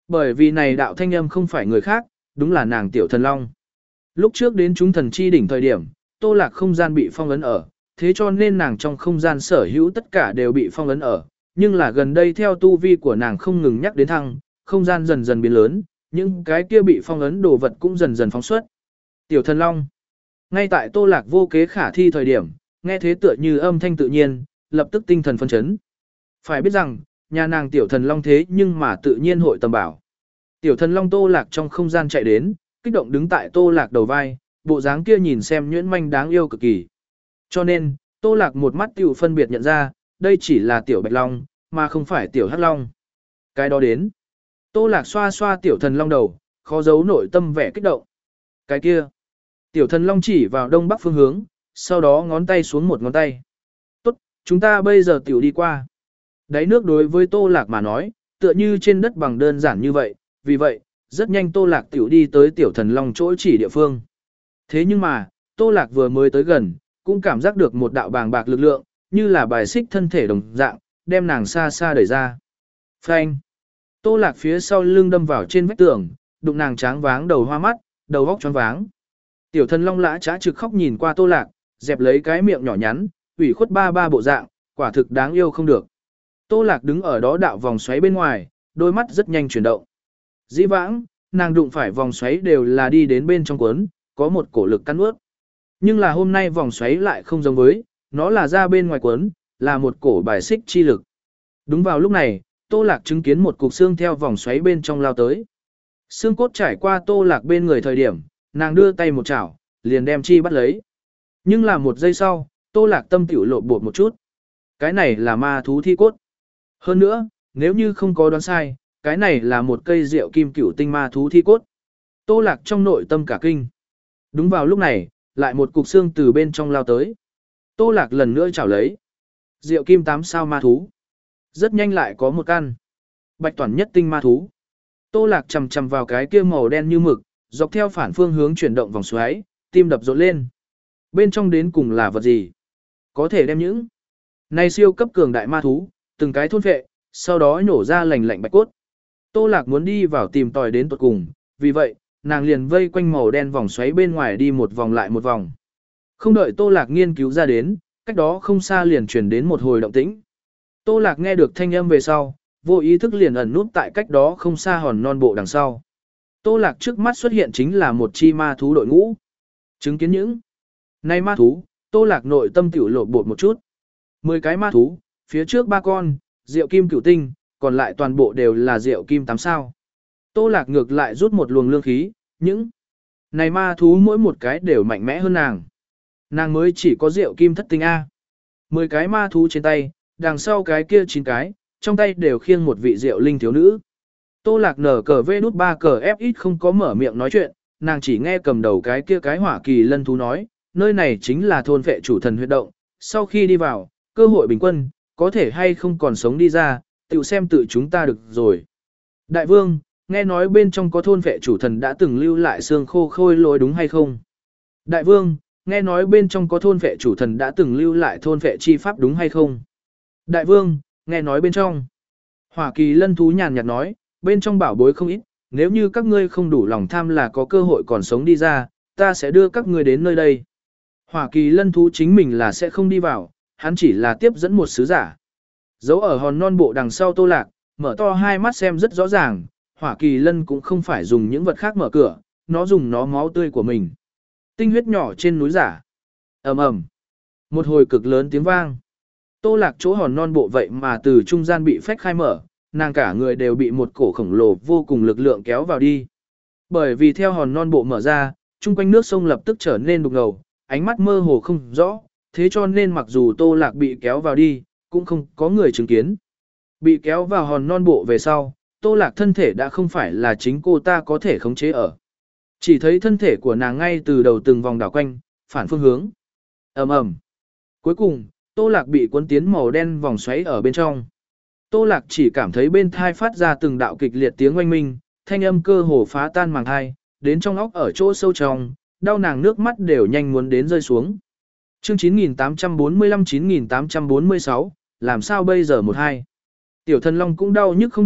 Bởi vì này đạo thanh âm không phải người khác, đúng là nàng tiểu thần long. Lúc trước đến chúng thần chi đỉnh thời điểm, Tô Lạc không gian bị phong ấn ở, thế cho nên nàng trong không gian sở hữu tất cả đều bị phong ấn ở. Nhưng là gần đây theo tu vi của nàng không ngừng nhắc đến thăng, không gian dần dần biến lớn, những cái kia bị phong ấn đồ vật cũng dần dần phóng xuất. Tiểu thần long. Ngay tại Tô Lạc vô kế khả thi thời điểm, nghe thế tựa như âm thanh tự nhiên, lập tức tinh thần phấn chấn. Phải biết rằng, nhà nàng tiểu thần long thế nhưng mà tự nhiên hội tầm bảo. Tiểu thần long Tô Lạc trong không gian chạy đến, kích động đứng tại Tô Lạc đầu vai, bộ dáng kia nhìn xem nhuyễn manh đáng yêu cực kỳ. Cho nên, Tô Lạc một mắt tiểu phân biệt nhận ra, đây chỉ là tiểu bạch long, mà không phải tiểu hắc long. Cái đó đến. Tô Lạc xoa xoa tiểu thần long đầu, khó giấu nội tâm vẻ kích động. Cái kia. Tiểu thần long chỉ vào đông bắc phương hướng, sau đó ngón tay xuống một ngón tay. Tốt, chúng ta bây giờ tiểu đi qua. Đáy nước đối với Tô Lạc mà nói, tựa như trên đất bằng đơn giản như vậy, vì vậy, rất nhanh Tô Lạc tiểu đi tới tiểu thần long chỗ chỉ địa phương. Thế nhưng mà, Tô Lạc vừa mới tới gần, cũng cảm giác được một đạo bàng bạc lực lượng, như là bài xích thân thể đồng dạng, đem nàng xa xa đẩy ra. Phanh! Tô Lạc phía sau lưng đâm vào trên vách tường, đụng nàng tráng váng đầu hoa mắt, đầu óc choáng váng. Tiểu thần long lã trá trực khóc nhìn qua Tô Lạc, dẹp lấy cái miệng nhỏ nhắn, ủy khuất ba ba bộ dạng, quả thực đáng yêu không được. Tô Lạc đứng ở đó đạo vòng xoáy bên ngoài, đôi mắt rất nhanh chuyển động. Dĩ vãng, nàng đụng phải vòng xoáy đều là đi đến bên trong cuốn, có một cổ lực cắn ướt. Nhưng là hôm nay vòng xoáy lại không giống với, nó là ra bên ngoài cuốn, là một cổ bài xích chi lực. Đúng vào lúc này, Tô Lạc chứng kiến một cục xương theo vòng xoáy bên trong lao tới. Xương cốt trải qua Tô Lạc bên người thời điểm, nàng đưa tay một chảo, liền đem chi bắt lấy. Nhưng là một giây sau, Tô Lạc tâm tiểu lộ bột một chút. Cái này là ma thú thi cốt. Hơn nữa, nếu như không có đoán sai, cái này là một cây rượu kim cửu tinh ma thú thi cốt. Tô Lạc trong nội tâm cả kinh. Đúng vào lúc này, lại một cục xương từ bên trong lao tới. Tô Lạc lần nữa chảo lấy. Rượu kim tám sao ma thú. Rất nhanh lại có một căn. Bạch toàn nhất tinh ma thú. Tô Lạc chầm chầm vào cái kia màu đen như mực, dọc theo phản phương hướng chuyển động vòng xoáy, tim đập rộn lên. Bên trong đến cùng là vật gì? Có thể đem những này siêu cấp cường đại ma thú, từng cái thôn phệ, sau đó nhổ ra lành lạnh bạch cốt. Tô Lạc muốn đi vào tìm tòi đến tuột cùng, vì vậy, nàng liền vây quanh màu đen vòng xoáy bên ngoài đi một vòng lại một vòng. Không đợi Tô Lạc nghiên cứu ra đến, cách đó không xa liền truyền đến một hồi động tĩnh. Tô Lạc nghe được thanh âm về sau, vô ý thức liền ẩn nút tại cách đó không xa hòn non bộ đằng sau. Tô Lạc trước mắt xuất hiện chính là một chi ma thú đội ngũ. Chứng kiến những này ma thú, Tô Lạc nội tâm tiểu lộ bột một chút. Mười cái ma thú, phía trước ba con, rượu kim cửu tinh, còn lại toàn bộ đều là rượu kim tám sao. Tô Lạc ngược lại rút một luồng lương khí, những này ma thú mỗi một cái đều mạnh mẽ hơn nàng. Nàng mới chỉ có rượu kim thất tinh A. Mười cái ma thú trên tay, đằng sau cái kia chín cái, trong tay đều khiêng một vị rượu linh thiếu nữ. Tô Lạc nở cờ vê đút ba cờ ép ít không có mở miệng nói chuyện, nàng chỉ nghe cầm đầu cái kia cái hỏa kỳ lân thú nói, nơi này chính là thôn vệ chủ thần huyệt động, sau khi đi vào, cơ hội bình quân, có thể hay không còn sống đi ra, tự xem tự chúng ta được rồi. Đại vương, nghe nói bên trong có thôn vệ chủ thần đã từng lưu lại xương khô khôi lỗi đúng hay không? Đại vương, nghe nói bên trong có thôn vệ chủ thần đã từng lưu lại thôn vệ chi pháp đúng hay không? Đại vương, nghe nói bên trong. Hỏa kỳ lân thú nhàn nhạt nói, bên trong bảo bối không ít, nếu như các ngươi không đủ lòng tham là có cơ hội còn sống đi ra, ta sẽ đưa các ngươi đến nơi đây. Hỏa kỳ lân thú chính mình là sẽ không đi vào, hắn chỉ là tiếp dẫn một sứ giả. Giấu ở hòn non bộ đằng sau Tô Lạc, mở to hai mắt xem rất rõ ràng, hỏa kỳ lân cũng không phải dùng những vật khác mở cửa, nó dùng nó máu tươi của mình. Tinh huyết nhỏ trên núi giả. Ầm ầm. Một hồi cực lớn tiếng vang. Tô Lạc chỗ hòn non bộ vậy mà từ trung gian bị phách khai mở, nàng cả người đều bị một cổ khổng lồ vô cùng lực lượng kéo vào đi. Bởi vì theo hòn non bộ mở ra, chung quanh nước sông lập tức trở nên đục ngầu, ánh mắt mơ hồ không rõ, thế cho nên mặc dù Tô Lạc bị kéo vào đi, cũng không có người chứng kiến. Bị kéo vào hòn non bộ về sau, Tô Lạc thân thể đã không phải là chính cô ta có thể khống chế ở. Chỉ thấy thân thể của nàng ngay từ đầu từng vòng đảo quanh, phản phương hướng. Ầm ầm. Cuối cùng, Tô Lạc bị cuốn tiến màu đen vòng xoáy ở bên trong. Tô Lạc chỉ cảm thấy bên thai phát ra từng đạo kịch liệt tiếng oanh minh, thanh âm cơ hồ phá tan màng thai, đến trong óc ở chỗ sâu trong, đau nàng nước mắt đều nhanh muốn đến rơi xuống. Chương chín nghìn tám trăm bốn mươi lăm chín nghìn tám trăm bốn mươi sáu, làm sao bây giờ một hai. Tiểu thần long cũng đau nhức không được,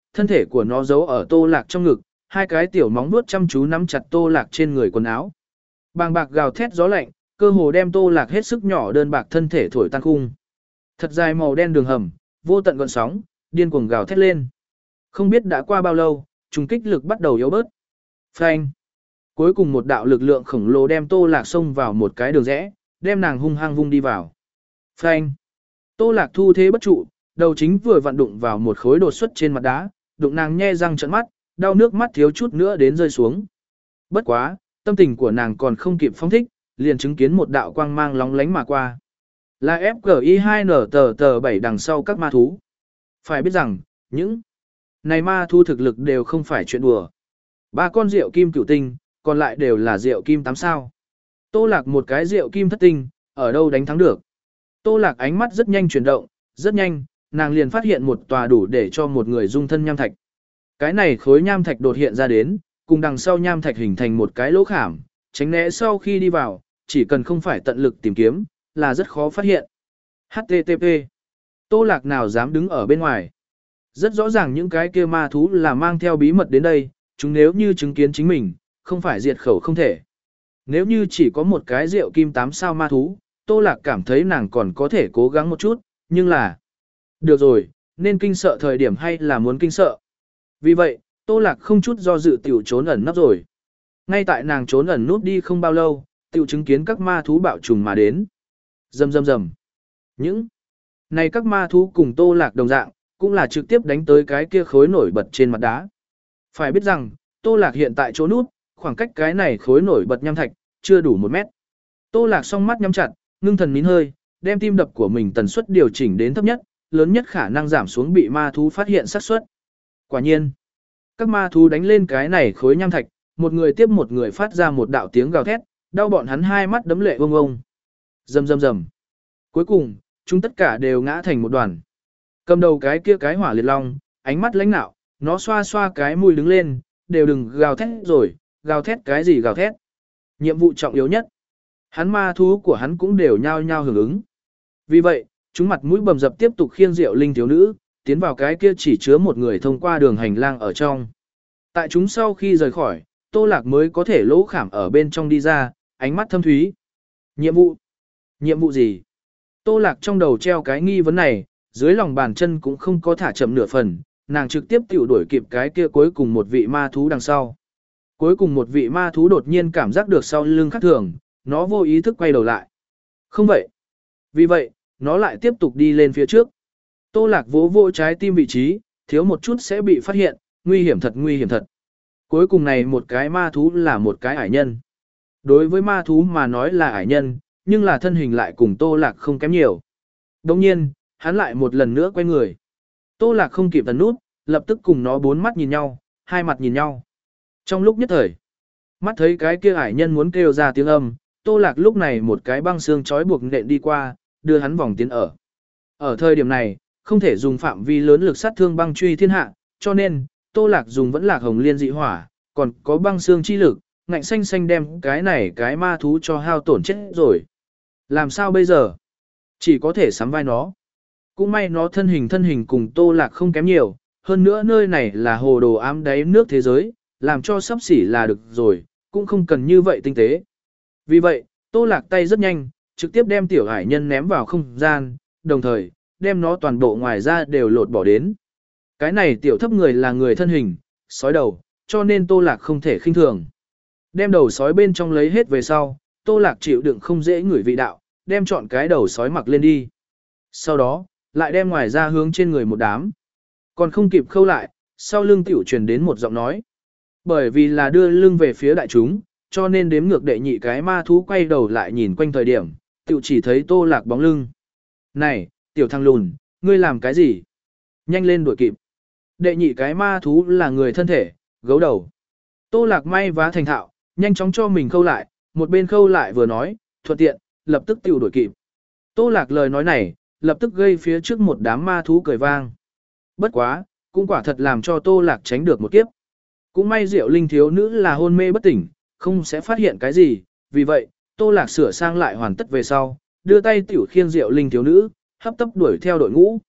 thân thể của nó giấu ở Tô Lạc trong ngực, hai cái tiểu móng vuốt chăm chú nắm chặt Tô Lạc trên người quần áo. Bàng bạc gào thét gió lạnh, cơ hồ đem Tô Lạc hết sức nhỏ đơn bạc thân thể thổi tan khung. Thật dài màu đen đường hầm, vô tận gợn sóng, điên cuồng gào thét lên. Không biết đã qua bao lâu, trùng kích lực bắt đầu yếu bớt. Phanh. Cuối cùng một đạo lực lượng khổng lồ đem Tô Lạc xông vào một cái đường rẽ, đem nàng hung hăng vung đi vào. Phanh. Tô Lạc thu thế bất trụ, đầu chính vừa vặn đụng vào một khối đột xuất trên mặt đá, đụng nàng nhe răng trợn mắt, đau nước mắt thiếu chút nữa đến rơi xuống. Bất quá, tâm tình của nàng còn không kịp phóng thích, liền chứng kiến một đạo quang mang lóng lánh mà qua. Là ép giê i hai en tờ tờ bảy đằng sau các ma thú. Phải biết rằng, những này ma thú thực lực đều không phải chuyện đùa. Ba con rượu kim cửu tinh, còn lại đều là rượu kim tám sao. Tô Lạc một cái rượu kim thất tinh, ở đâu đánh thắng được. Tô Lạc ánh mắt rất nhanh chuyển động, rất nhanh, nàng liền phát hiện một tòa đủ để cho một người dung thân nham thạch. Cái này khối nham thạch đột hiện ra đến, cùng đằng sau nham thạch hình thành một cái lỗ khảm, tránh né sau khi đi vào, chỉ cần không phải tận lực tìm kiếm, là rất khó phát hiện. hát tê tê pê. Tô Lạc nào dám đứng ở bên ngoài. Rất rõ ràng những cái kia ma thú là mang theo bí mật đến đây, chúng nếu như chứng kiến chính mình, không phải diệt khẩu không thể. Nếu như chỉ có một cái rượu kim tám sao ma thú, Tô Lạc cảm thấy nàng còn có thể cố gắng một chút, nhưng là... Được rồi, nên kinh sợ thời điểm hay là muốn kinh sợ. Vì vậy, Tô Lạc không chút do dự tiểu trốn ẩn nấp rồi. Ngay tại nàng trốn ẩn núp đi không bao lâu, tiểu chứng kiến các ma thú bạo trùng mà đến. Rầm rầm rầm. Những này các ma thú cùng Tô Lạc đồng dạng, cũng là trực tiếp đánh tới cái kia khối nổi bật trên mặt đá. Phải biết rằng, Tô Lạc hiện tại chỗ núp, khoảng cách cái này khối nổi bật nham thạch, chưa đủ một mét. Tô Lạc song mắt nhắm chặt, ngưng thần nín hơi, đem tim đập của mình tần suất điều chỉnh đến thấp nhất, lớn nhất khả năng giảm xuống bị ma thú phát hiện xác suất. Quả nhiên, các ma thú đánh lên cái này khối nham thạch, một người tiếp một người phát ra một đạo tiếng gào thét, đau bọn hắn hai mắt đấm lệ ông ông. Rầm rầm rầm. Cuối cùng, chúng tất cả đều ngã thành một đoàn. Cầm đầu cái kia cái hỏa liệt long, ánh mắt lãnh nạo, nó xoa xoa cái mũi đứng lên, đều đừng gào thét rồi, gào thét cái gì gào thét. Nhiệm vụ trọng yếu nhất. Hắn ma thú của hắn cũng đều nhao nhao hưởng ứng. Vì vậy, chúng mặt mũi bầm dập tiếp tục khiêng Diệu Linh thiếu nữ, tiến vào cái kia chỉ chứa một người thông qua đường hành lang ở trong. Tại chúng sau khi rời khỏi, Tô Lạc mới có thể lỗ khảm ở bên trong đi ra, ánh mắt thâm thúy. Nhiệm vụ? Nhiệm vụ gì? Tô Lạc trong đầu treo cái nghi vấn này, dưới lòng bàn chân cũng không có thả chậm nửa phần, nàng trực tiếp tiểu đuổi kịp cái kia cuối cùng một vị ma thú đằng sau. Cuối cùng một vị ma thú đột nhiên cảm giác được sau lưng khác thường, nó vô ý thức quay đầu lại. Không vậy. Vì vậy, nó lại tiếp tục đi lên phía trước. Tô Lạc vỗ vỗ trái tim vị trí, thiếu một chút sẽ bị phát hiện, nguy hiểm thật nguy hiểm thật. Cuối cùng này một cái ma thú là một cái ải nhân. Đối với ma thú mà nói là ải nhân, nhưng là thân hình lại cùng Tô Lạc không kém nhiều. Đồng nhiên, hắn lại một lần nữa quay người. Tô Lạc không kịp tấn nút, lập tức cùng nó bốn mắt nhìn nhau, hai mặt nhìn nhau. Trong lúc nhất thời, mắt thấy cái kia ải nhân muốn kêu ra tiếng âm, Tô Lạc lúc này một cái băng xương trói buộc nện đi qua, đưa hắn vòng tiến ở. Ở thời điểm này, không thể dùng phạm vi lớn lực sát thương băng truy thiên hạ, cho nên, Tô Lạc dùng vẫn lạc hồng liên dị hỏa, còn có băng xương chi lực, ngạnh xanh xanh đem cái này cái ma thú cho hao tổn chết rồi. Làm sao bây giờ? Chỉ có thể sắm vai nó. Cũng may nó thân hình thân hình cùng Tô Lạc không kém nhiều, hơn nữa nơi này là hồ đồ ám đáy nước thế giới, làm cho sắp xỉ là được rồi, cũng không cần như vậy tinh tế. Vì vậy, Tô Lạc tay rất nhanh, trực tiếp đem tiểu hải nhân ném vào không gian, đồng thời, đem nó toàn bộ ngoài ra đều lột bỏ đến. Cái này tiểu thấp người là người thân hình, sói đầu, cho nên Tô Lạc không thể khinh thường. Đem đầu sói bên trong lấy hết về sau, Tô Lạc chịu đựng không dễ ngửi vị đạo, đem chọn cái đầu sói mặc lên đi. Sau đó, lại đem ngoài ra hướng trên người một đám. Còn không kịp khâu lại, sau lưng tiểu truyền đến một giọng nói. Bởi vì là đưa lưng về phía đại chúng, cho nên đếm ngược đệ nhị cái ma thú quay đầu lại nhìn quanh thời điểm, tiểu chỉ thấy Tô Lạc bóng lưng. Này, tiểu thằng lùn, ngươi làm cái gì? Nhanh lên đuổi kịp. Đệ nhị cái ma thú là người thân thể, gấu đầu. Tô Lạc may vá thành thạo, nhanh chóng cho mình khâu lại, một bên khâu lại vừa nói, thuận tiện, lập tức tiểu đuổi kịp. Tô Lạc lời nói này, lập tức gây phía trước một đám ma thú cười vang. Bất quá, cũng quả thật làm cho Tô Lạc tránh được một kiếp. Cũng may Diệu Linh thiếu nữ là hôn mê bất tỉnh, không sẽ phát hiện cái gì, vì vậy, Tô Lạc sửa sang lại hoàn tất về sau, đưa tay tiểu khiêng Diệu Linh thiếu nữ, hấp tấp đuổi theo đội ngũ.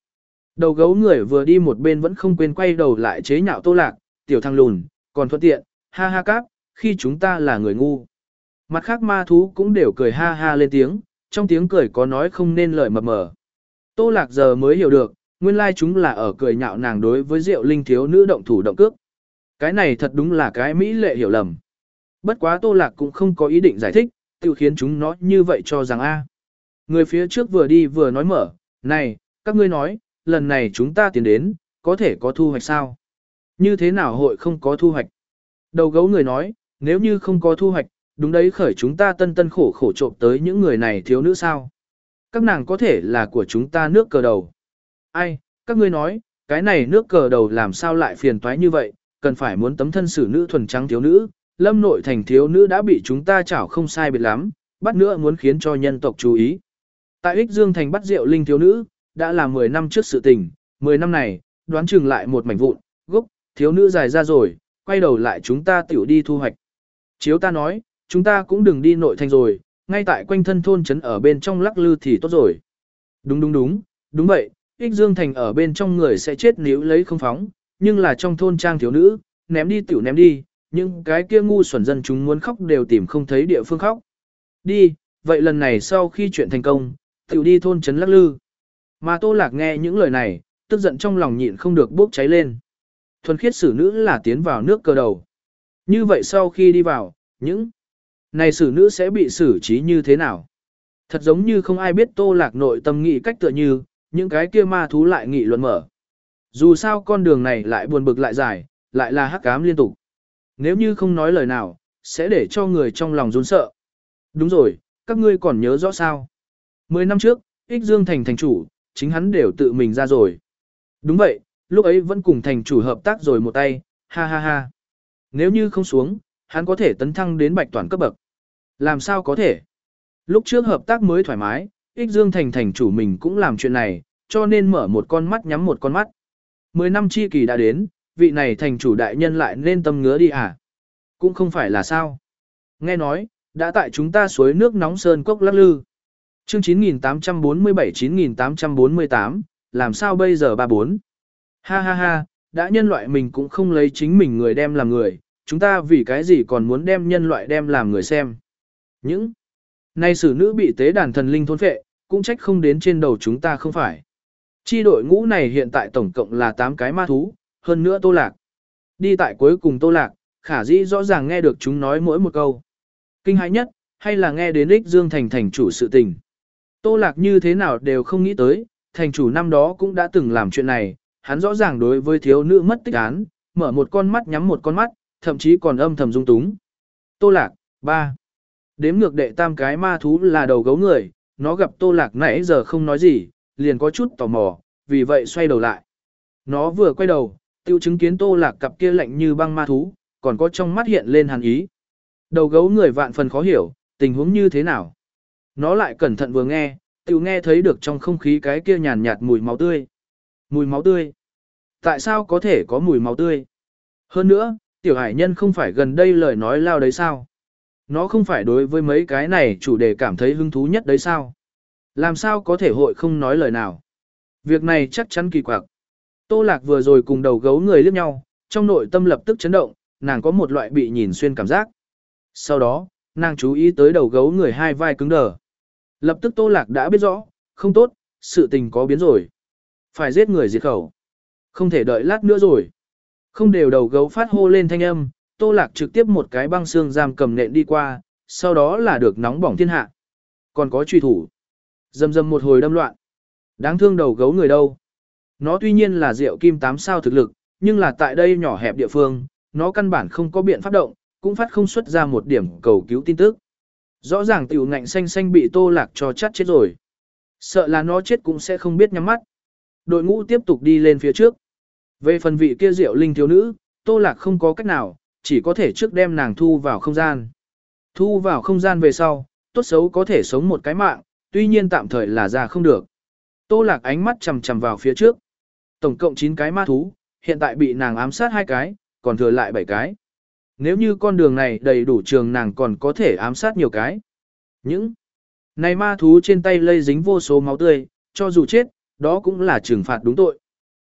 Đầu gấu người vừa đi một bên vẫn không quên quay đầu lại chế nhạo Tô Lạc, tiểu thằng lùn, còn thuận tiện, ha ha cáp, khi chúng ta là người ngu. Mặt khác ma thú cũng đều cười ha ha lên tiếng, trong tiếng cười có nói không nên lời mập mờ. Tô Lạc giờ mới hiểu được, nguyên lai chúng là ở cười nhạo nàng đối với Diệu Linh thiếu nữ động thủ động cước. Cái này thật đúng là cái mỹ lệ hiểu lầm. Bất quá Tô Lạc cũng không có ý định giải thích, tự khiến chúng nó như vậy cho rằng a. Người phía trước vừa đi vừa nói mở, này, các ngươi nói, lần này chúng ta tiến đến, có thể có thu hoạch sao? Như thế nào hội không có thu hoạch? Đầu gấu người nói, nếu như không có thu hoạch, đúng đấy khởi chúng ta tân tân khổ khổ trộm tới những người này thiếu nữ sao? Các nàng có thể là của chúng ta nước cờ đầu. Ai, các ngươi nói, cái này nước cờ đầu làm sao lại phiền toái như vậy, cần phải muốn tấm thân xử nữ thuần trắng thiếu nữ, lâm nội thành thiếu nữ đã bị chúng ta chảo không sai biệt lắm, bắt nữa muốn khiến cho nhân tộc chú ý. Tại Ích Dương thành bắt Diệu Linh thiếu nữ, đã là mười năm trước sự tình, mười năm này, đoán chừng lại một mảnh vụn, gốc, thiếu nữ dài ra rồi, quay đầu lại chúng ta tiểu đi thu hoạch. Chiếu ta nói, chúng ta cũng đừng đi nội thành rồi, ngay tại quanh thân thôn trấn ở bên trong lắc lư thì tốt rồi. Đúng đúng đúng, đúng vậy, Ích Dương thành ở bên trong người sẽ chết nếu lấy không phóng, nhưng là trong thôn trang thiếu nữ, ném đi tiểu ném đi, nhưng cái kia ngu xuẩn dân chúng muốn khóc đều tìm không thấy địa phương khóc. Đi, vậy lần này sau khi chuyện thành công, tiểu đi thôn trấn lắc lư. Mà Tô Lạc nghe những lời này, tức giận trong lòng nhịn không được bốc cháy lên. Thuần khiết xử nữ là tiến vào nước cờ đầu. Như vậy sau khi đi vào, những này xử nữ sẽ bị xử trí như thế nào? Thật giống như không ai biết Tô Lạc nội tâm nghị cách tựa như, những cái kia ma thú lại nghị luận mở. Dù sao con đường này lại buồn bực lại dài, lại là hắc ám liên tục. Nếu như không nói lời nào, sẽ để cho người trong lòng run sợ. Đúng rồi, các ngươi còn nhớ rõ sao? Mười năm trước, Ích Dương thành thành chủ, chính hắn đều tự mình ra rồi. Đúng vậy, lúc ấy vẫn cùng thành chủ hợp tác rồi một tay, ha ha ha. Nếu như không xuống, hắn có thể tấn thăng đến bạch toàn cấp bậc. Làm sao có thể? Lúc trước hợp tác mới thoải mái, Ích Dương thành thành chủ mình cũng làm chuyện này, cho nên mở một con mắt nhắm một con mắt. Mười năm chi kỳ đã đến, vị này thành chủ đại nhân lại nên tâm ngứa đi à? Cũng không phải là sao. Nghe nói, đã tại chúng ta suối nước nóng sơn cốc lắc lư. Chương chín nghìn tám trăm bốn mươi bảy chín nghìn tám trăm bốn mươi tám, làm sao bây giờ ba bốn? Ha ha ha, đã nhân loại mình cũng không lấy chính mình người đem làm người, chúng ta vì cái gì còn muốn đem nhân loại đem làm người xem. Những nay sử nữ bị tế đàn thần linh thôn phệ, cũng trách không đến trên đầu chúng ta không phải. Chi đội ngũ này hiện tại tổng cộng là tám cái ma thú, hơn nữa Tô Lạc. Đi tại cuối cùng Tô Lạc, khả dĩ rõ ràng nghe được chúng nói mỗi một câu. Kinh hãi nhất, hay là nghe đến Ích Dương thành thành chủ sự tình. Tô Lạc như thế nào đều không nghĩ tới, thành chủ năm đó cũng đã từng làm chuyện này, hắn rõ ràng đối với thiếu nữ mất tích án, mở một con mắt nhắm một con mắt, thậm chí còn âm thầm dung túng. Tô Lạc, ba. Đếm ngược đệ tam cái ma thú là đầu gấu người, nó gặp Tô Lạc nãy giờ không nói gì, liền có chút tò mò, vì vậy xoay đầu lại. Nó vừa quay đầu, tiêu chứng kiến Tô Lạc cặp kia lạnh như băng ma thú, còn có trong mắt hiện lên hàn ý. Đầu gấu người vạn phần khó hiểu, tình huống như thế nào. Nó lại cẩn thận vừa nghe, tiêu nghe thấy được trong không khí cái kia nhàn nhạt mùi máu tươi. Mùi máu tươi? Tại sao có thể có mùi máu tươi? Hơn nữa, tiểu hải nhân không phải gần đây lời nói lao đấy sao? Nó không phải đối với mấy cái này chủ đề cảm thấy hứng thú nhất đấy sao? Làm sao có thể hội không nói lời nào? Việc này chắc chắn kỳ quặc. Tô Lạc vừa rồi cùng đầu gấu người liếc nhau, trong nội tâm lập tức chấn động, nàng có một loại bị nhìn xuyên cảm giác. Sau đó, nàng chú ý tới đầu gấu người hai vai cứng đờ. Lập tức Tô Lạc đã biết rõ, không tốt, sự tình có biến rồi. Phải giết người diệt khẩu. Không thể đợi lát nữa rồi. Không đều đầu gấu phát hô lên thanh âm, Tô Lạc trực tiếp một cái băng xương giam cầm nện đi qua, sau đó là được nóng bỏng thiên hạ. Còn có truy thủ. Dầm dầm một hồi đâm loạn. Đáng thương đầu gấu người đâu. Nó tuy nhiên là Diệu Kim tám sao thực lực, nhưng là tại đây nhỏ hẹp địa phương, nó căn bản không có biện pháp động, cũng phát không xuất ra một điểm cầu cứu tin tức. Rõ ràng tiểu ngạnh xanh xanh bị Tô Lạc cho chắt chết rồi. Sợ là nó chết cũng sẽ không biết nhắm mắt. Đội ngũ tiếp tục đi lên phía trước. Về phần vị kia Diệu Linh thiếu nữ, Tô Lạc không có cách nào, chỉ có thể trước đem nàng thu vào không gian. Thu vào không gian về sau, tốt xấu có thể sống một cái mạng, tuy nhiên tạm thời là ra không được. Tô Lạc ánh mắt chằm chằm vào phía trước. Tổng cộng chín cái ma thú, hiện tại bị nàng ám sát hai cái, còn thừa lại bảy cái. Nếu như con đường này đầy đủ trường nàng còn có thể ám sát nhiều cái. Những này ma thú trên tay lây dính vô số máu tươi, cho dù chết, đó cũng là trừng phạt đúng tội.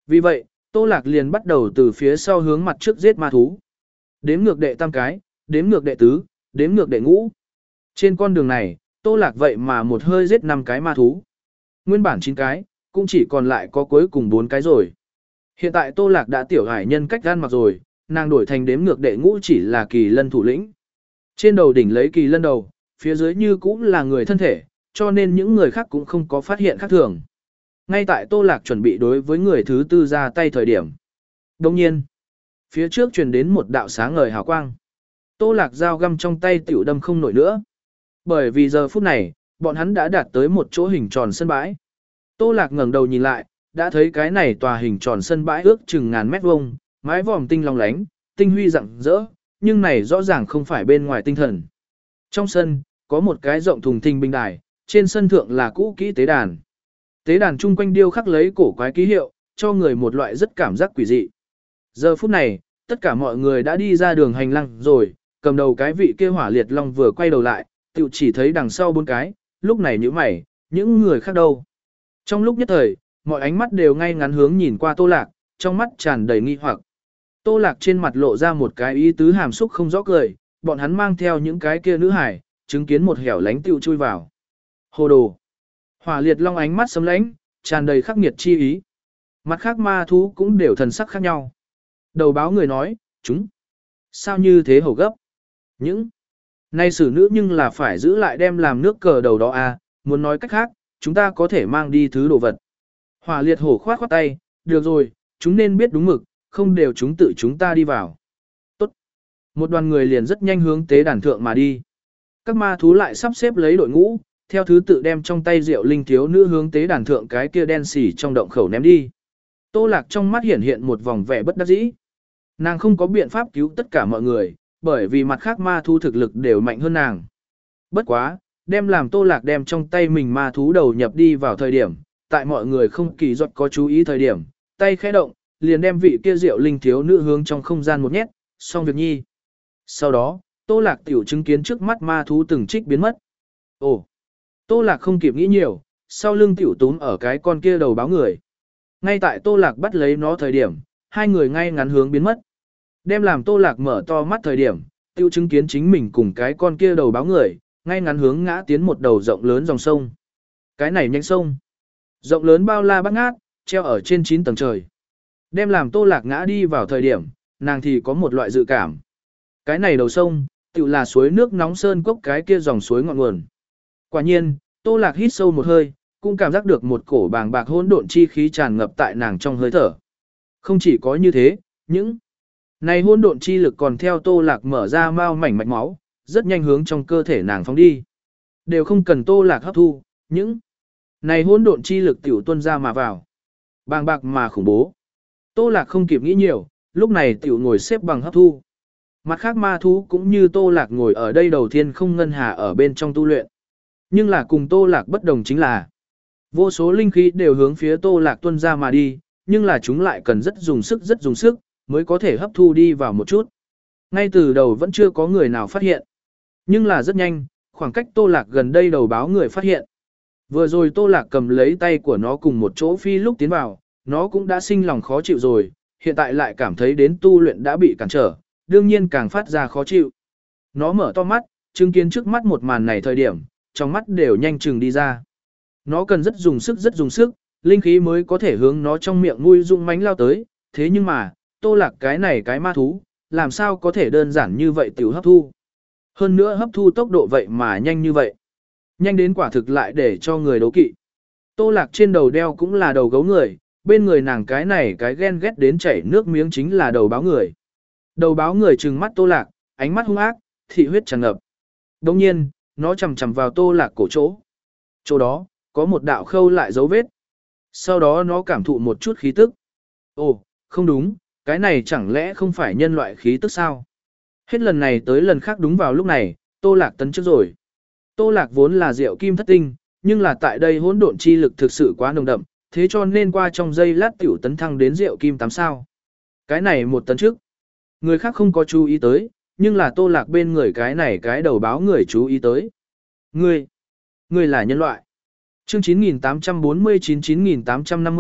Vì vậy, Tô Lạc liền bắt đầu từ phía sau hướng mặt trước giết ma thú. Đếm ngược đệ tam cái, đếm ngược đệ tứ, đếm ngược đệ ngũ. Trên con đường này, Tô Lạc vậy mà một hơi giết năm cái ma thú. Nguyên bản chín cái, cũng chỉ còn lại có cuối cùng bốn cái rồi. Hiện tại Tô Lạc đã tiểu hải nhân cách gan mặc rồi, nàng đổi thành đếm ngược đệ ngũ chỉ là kỳ lân thủ lĩnh. Trên đầu đỉnh lấy kỳ lân đầu, phía dưới như cũng là người thân thể, cho nên những người khác cũng không có phát hiện khác thường. Ngay tại Tô Lạc chuẩn bị đối với người thứ tư ra tay thời điểm. Đồng nhiên, phía trước truyền đến một đạo sáng ngời hào quang. Tô Lạc dao găm trong tay tiểu đâm không nổi nữa. Bởi vì giờ phút này, bọn hắn đã đạt tới một chỗ hình tròn sân bãi. Tô Lạc ngẩng đầu nhìn lại, đã thấy cái này tòa hình tròn sân bãi ước chừng ngàn mét vuông, mái vòm tinh long lánh, tinh huy rạng rỡ, nhưng này rõ ràng không phải bên ngoài tinh thần. Trong sân, có một cái rộng thùng thình bình đài, trên sân thượng là cũ kỹ tế đàn. Tế đàn chung quanh điêu khắc lấy cổ quái ký hiệu, cho người một loại rất cảm giác quỷ dị. Giờ phút này, tất cả mọi người đã đi ra đường hành lang rồi, cầm đầu cái vị kia hỏa liệt long vừa quay đầu lại, tiểu chỉ thấy đằng sau bốn cái, lúc này nhíu mày, những người khác đâu. Trong lúc nhất thời, mọi ánh mắt đều ngay ngắn hướng nhìn qua Tô Lạc, trong mắt tràn đầy nghi hoặc. Tô Lạc trên mặt lộ ra một cái ý tứ hàm xúc không rõ cười, bọn hắn mang theo những cái kia nữ hải, chứng kiến một hẻo lánh tiêu chui vào. Hồ đồ. Hỏa liệt long ánh mắt sấm lánh, tràn đầy khắc nghiệt chi ý. Mặt khác ma thú cũng đều thần sắc khác nhau. Đầu báo người nói, chúng. Sao như thế hầu gấp? Những. Nay xử nữ nhưng là phải giữ lại đem làm nước cờ đầu đó à, muốn nói cách khác, chúng ta có thể mang đi thứ đồ vật. Hỏa liệt hổ khoát khoát tay, được rồi, chúng nên biết đúng mực, không đều chúng tự chúng ta đi vào. Tốt. Một đoàn người liền rất nhanh hướng tế đàn thượng mà đi. Các ma thú lại sắp xếp lấy đội ngũ, theo thứ tự đem trong tay rượu linh thiếu nữ hướng tế đàn thượng cái kia đen xỉ trong động khẩu ném đi. Tô Lạc trong mắt hiện hiện một vòng vẻ bất đắc dĩ. Nàng không có biện pháp cứu tất cả mọi người, bởi vì mặt khác ma thú thực lực đều mạnh hơn nàng. Bất quá, đem làm Tô Lạc đem trong tay mình ma thú đầu nhập đi vào thời điểm, tại mọi người không kỳ ruột có chú ý thời điểm, tay khẽ động, liền đem vị kia rượu linh thiếu nữ hướng trong không gian một nhét, xong việc nhi. Sau đó, Tô Lạc tiểu chứng kiến trước mắt ma thú từng trích biến mất. Ồ! Tô Lạc không kịp nghĩ nhiều, sau lưng tiểu túm ở cái con kia đầu báo người. Ngay tại Tô Lạc bắt lấy nó thời điểm, hai người ngay ngắn hướng biến mất. Đem làm Tô Lạc mở to mắt thời điểm, tiểu chứng kiến chính mình cùng cái con kia đầu báo người, ngay ngắn hướng ngã tiến một đầu rộng lớn dòng sông. Cái này nhánh sông. Rộng lớn bao la bát ngát, treo ở trên chín tầng trời. Đem làm Tô Lạc ngã đi vào thời điểm, nàng thì có một loại dự cảm. Cái này đầu sông, tự là suối nước nóng sơn cốc cái kia dòng suối ngọn nguồn. Quả nhiên, Tô Lạc hít sâu một hơi, cũng cảm giác được một cổ bàng bạc hỗn độn chi khí tràn ngập tại nàng trong hơi thở. Không chỉ có như thế, những này hỗn độn chi lực còn theo Tô Lạc mở ra mao mảnh mạch máu, rất nhanh hướng trong cơ thể nàng phóng đi. Đều không cần Tô Lạc hấp thu, những này hỗn độn chi lực tiểu tuôn ra mà vào. Bàng bạc mà khủng bố. Tô Lạc không kịp nghĩ nhiều, lúc này tiểu ngồi xếp bằng hấp thu. Mặt khác ma thú cũng như Tô Lạc ngồi ở đây đầu tiên không ngân hà ở bên trong tu luyện. Nhưng là cùng Tô Lạc bất đồng chính là vô số linh khí đều hướng phía Tô Lạc tuôn ra mà đi, nhưng là chúng lại cần rất dùng sức rất dùng sức mới có thể hấp thu đi vào một chút. Ngay từ đầu vẫn chưa có người nào phát hiện. Nhưng là rất nhanh, khoảng cách Tô Lạc gần đây đầu báo người phát hiện. Vừa rồi Tô Lạc cầm lấy tay của nó cùng một chỗ phi lúc tiến vào, nó cũng đã sinh lòng khó chịu rồi, hiện tại lại cảm thấy đến tu luyện đã bị cản trở, đương nhiên càng phát ra khó chịu. Nó mở to mắt, chứng kiến trước mắt một màn này thời điểm, trong mắt đều nhanh chừng đi ra. Nó cần rất dùng sức rất dùng sức, linh khí mới có thể hướng nó trong miệng nuôi dung mánh lao tới, thế nhưng mà, Tô Lạc cái này cái ma thú, làm sao có thể đơn giản như vậy tiểu hấp thu. Hơn nữa hấp thu tốc độ vậy mà nhanh như vậy. Nhanh đến quả thực lại để cho người đố kỵ. Tô Lạc trên đầu đeo cũng là đầu gấu người, bên người nàng cái này cái ghen ghét đến chảy nước miếng chính là đầu báo người. Đầu báo người trừng mắt Tô Lạc, ánh mắt hung ác, thị huyết tràn ngập. Đồng nhiên, nó chầm chầm vào Tô Lạc cổ chỗ. Chỗ đó, có một đạo khâu lại dấu vết. Sau đó nó cảm thụ một chút khí tức. Ồ, không đúng, cái này chẳng lẽ không phải nhân loại khí tức sao? Hết lần này tới lần khác đúng vào lúc này, Tô Lạc tấn trước rồi. Tô Lạc vốn là rượu kim thất tinh, nhưng là tại đây hỗn độn chi lực thực sự quá nồng đậm, thế cho nên qua trong giây lát tiểu tấn thăng đến rượu kim tám sao. Cái này một tấn trước. Người khác không có chú ý tới, nhưng là Tô Lạc bên người cái này cái đầu báo người chú ý tới. Ngươi, ngươi là nhân loại. Chương chín nghìn tám trăm bốn mươi chín chín nghìn tám trăm năm mươi,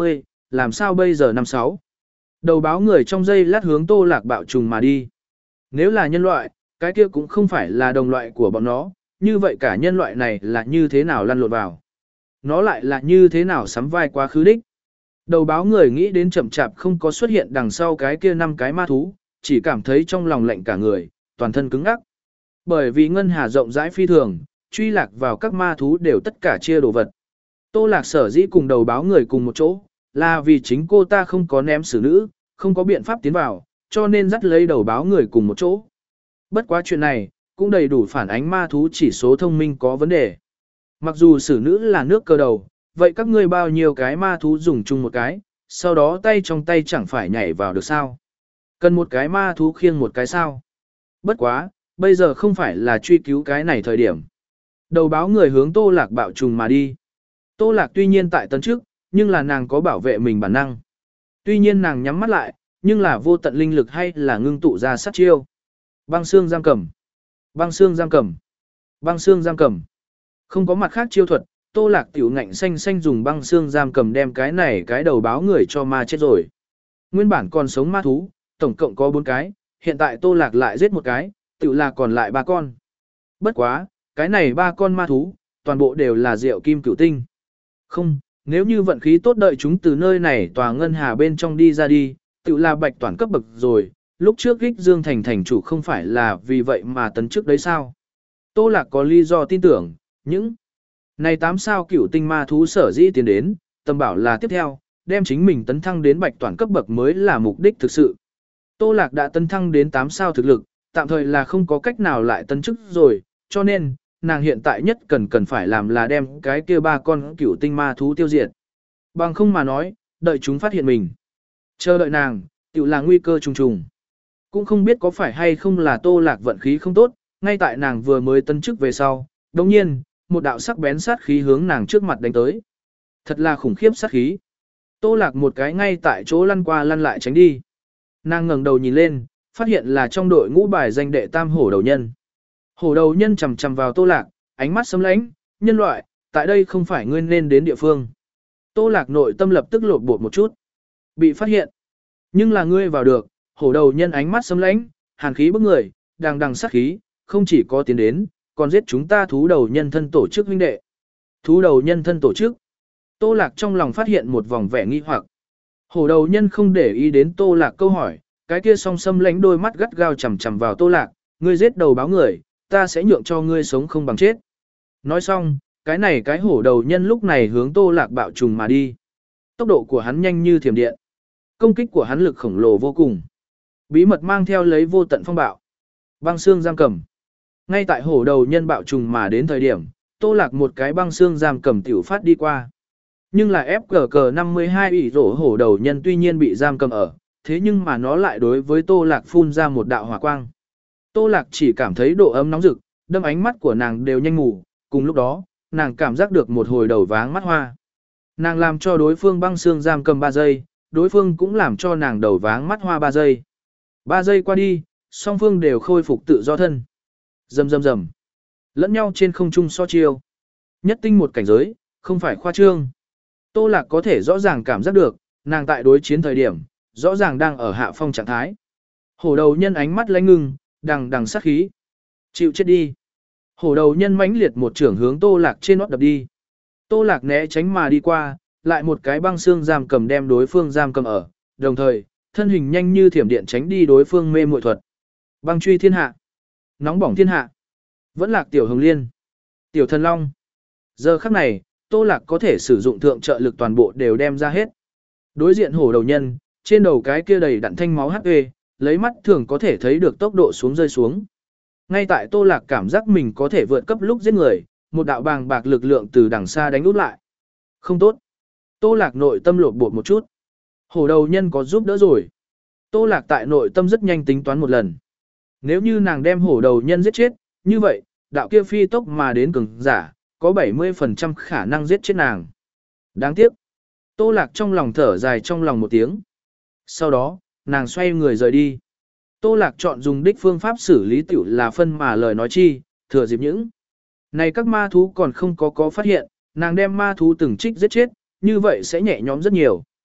làm sao bây giờ năm sáu. Đầu báo người trong giây lát hướng Tô Lạc bạo trùng mà đi. Nếu là nhân loại, cái kia cũng không phải là đồng loại của bọn nó, như vậy cả nhân loại này là như thế nào lăn lộn vào. Nó lại là như thế nào sắm vai quá khứ đích. Đầu báo người nghĩ đến chậm chạp không có xuất hiện đằng sau cái kia năm cái ma thú, chỉ cảm thấy trong lòng lạnh cả người, toàn thân cứng ngắc. Bởi vì ngân hà rộng rãi phi thường, truy lạc vào các ma thú đều tất cả chia đồ vật. Tô Lạc sở dĩ cùng đầu báo người cùng một chỗ, là vì chính cô ta không có ném xử nữ, không có biện pháp tiến vào, cho nên dắt lấy đầu báo người cùng một chỗ. Bất quá chuyện này, cũng đầy đủ phản ánh ma thú chỉ số thông minh có vấn đề. Mặc dù xử nữ là nước cơ đầu, vậy các ngươi bao nhiêu cái ma thú dùng chung một cái, sau đó tay trong tay chẳng phải nhảy vào được sao. Cần một cái ma thú khiêng một cái sao. Bất quá, bây giờ không phải là truy cứu cái này thời điểm. Đầu báo người hướng Tô Lạc bạo trùng mà đi. Tô Lạc tuy nhiên tại tấn trước, nhưng là nàng có bảo vệ mình bản năng. Tuy nhiên nàng nhắm mắt lại, nhưng là vô tận linh lực hay là ngưng tụ ra sát chiêu. Băng xương giam cầm. Băng xương giam cầm. Băng xương giam cầm. Không có mặt khác chiêu thuật, Tô Lạc tiểu ngạnh xanh xanh dùng băng xương giam cầm đem cái này cái đầu báo người cho ma chết rồi. Nguyên bản còn sống ma thú, tổng cộng có bốn cái, hiện tại Tô Lạc lại giết một cái, tiểu là còn lại ba con. Bất quá, cái này ba con ma thú, toàn bộ đều là rượu kim cửu tinh. Không, nếu như vận khí tốt đợi chúng từ nơi này tòa ngân hà bên trong đi ra đi, tiểu là bạch toàn cấp bậc rồi, lúc trước Gích Dương thành thành chủ không phải là vì vậy mà tấn trước đấy sao. Tô Lạc có lý do tin tưởng, những này tám sao cửu tinh ma thú sở dĩ tiến đến, tâm bảo là tiếp theo, đem chính mình tấn thăng đến bạch toàn cấp bậc mới là mục đích thực sự. Tô Lạc đã tấn thăng đến tám sao thực lực, tạm thời là không có cách nào lại tấn chức rồi, cho nên, nàng hiện tại nhất cần cần phải làm là đem cái kia ba con cửu tinh ma thú tiêu diệt. Bằng không mà nói, đợi chúng phát hiện mình. Chờ đợi nàng, tiểu là nguy cơ trùng trùng. Cũng không biết có phải hay không là Tô Lạc vận khí không tốt, ngay tại nàng vừa mới tấn chức về sau, đồng nhiên, một đạo sắc bén sát khí hướng nàng trước mặt đánh tới. Thật là khủng khiếp sát khí. Tô Lạc một cái ngay tại chỗ lăn qua lăn lại tránh đi. Nàng ngẩng đầu nhìn lên, phát hiện là trong đội ngũ bài danh đệ tam hổ đầu nhân. Hổ đầu nhân chầm chầm vào Tô Lạc, ánh mắt sấm lãnh, nhân loại, tại đây không phải ngươi nên đến địa phương. Tô Lạc nội tâm lập tức lột bột một chút. Bị phát hiện. Nhưng là ngươi vào được, hổ đầu nhân ánh mắt sấm lãnh, hàn khí bức người, đằng đằng sát khí, không chỉ có tiến đến, còn giết chúng ta thú đầu nhân thân tổ chức huynh đệ. Thú đầu nhân thân tổ chức. Tô Lạc trong lòng phát hiện một vòng vẻ nghi hoặc. Hổ đầu nhân không để ý đến Tô Lạc câu hỏi, cái kia song sâm lánh đôi mắt gắt gao chằm chằm vào Tô Lạc, ngươi giết đầu báo người, ta sẽ nhượng cho ngươi sống không bằng chết. Nói xong, cái này cái hổ đầu nhân lúc này hướng Tô Lạc bạo trùng mà đi. Tốc độ của hắn nhanh như thiểm điện. Công kích của hắn lực khổng lồ vô cùng. Bí mật mang theo lấy vô tận phong bạo. Băng xương giam cầm. Ngay tại hổ đầu nhân bạo trùng mà đến thời điểm, Tô Lạc một cái băng xương giam cầm tiểu phát đi qua. Nhưng là ép cờ cờ năm mươi hai ủy rổ hổ đầu nhân tuy nhiên bị giam cầm ở, thế nhưng mà nó lại đối với Tô Lạc phun ra một đạo hỏa quang. Tô Lạc chỉ cảm thấy độ ấm nóng rực, đâm ánh mắt của nàng đều nhanh ngủ, cùng lúc đó, nàng cảm giác được một hồi đầu váng mắt hoa. Nàng làm cho đối phương băng xương giam cầm ba giây, đối phương cũng làm cho nàng đầu váng mắt hoa ba giây. ba giây qua đi, song phương đều khôi phục tự do thân. Rầm rầm rầm. Lẫn nhau trên không trung so chiêu. Nhất tinh một cảnh giới, không phải khoa trương. Tô Lạc có thể rõ ràng cảm giác được, nàng tại đối chiến thời điểm, rõ ràng đang ở hạ phong trạng thái. Hổ đầu nhân ánh mắt lánh ngưng, đằng đằng sát khí. Chịu chết đi. Hổ đầu nhân mãnh liệt một trưởng hướng Tô Lạc trên nót đập đi. Tô Lạc né tránh mà đi qua, lại một cái băng xương giam cầm đem đối phương giam cầm ở, đồng thời, thân hình nhanh như thiểm điện tránh đi đối phương mê muội thuật. Băng truy thiên hạ. Nóng bỏng thiên hạ. Vẫn Lạc tiểu hồng liên. Tiểu thần long. Giờ khắc này, Tô Lạc có thể sử dụng thượng trợ lực toàn bộ đều đem ra hết. Đối diện hổ đầu nhân, trên đầu cái kia đầy đặn thanh máu hát pê, lấy mắt thường có thể thấy được tốc độ xuống rơi xuống. Ngay tại Tô Lạc cảm giác mình có thể vượt cấp lúc giết người, một đạo bàng bạc lực lượng từ đằng xa đánh út lại. Không tốt. Tô Lạc nội tâm lột bột một chút. Hổ đầu nhân có giúp đỡ rồi. Tô Lạc tại nội tâm rất nhanh tính toán một lần. Nếu như nàng đem hổ đầu nhân giết chết, như vậy, đạo kia phi tốc mà đến cường giả, có bảy mươi phần trăm khả năng giết chết nàng. Đáng tiếc. Tô Lạc trong lòng thở dài trong lòng một tiếng. Sau đó, nàng xoay người rời đi. Tô Lạc chọn dùng đích phương pháp xử lý tiểu là phân mà lời nói chi, thừa dịp những. Này các ma thú còn không có có phát hiện, nàng đem ma thú từng trích giết chết, như vậy sẽ nhẹ nhõm rất nhiều.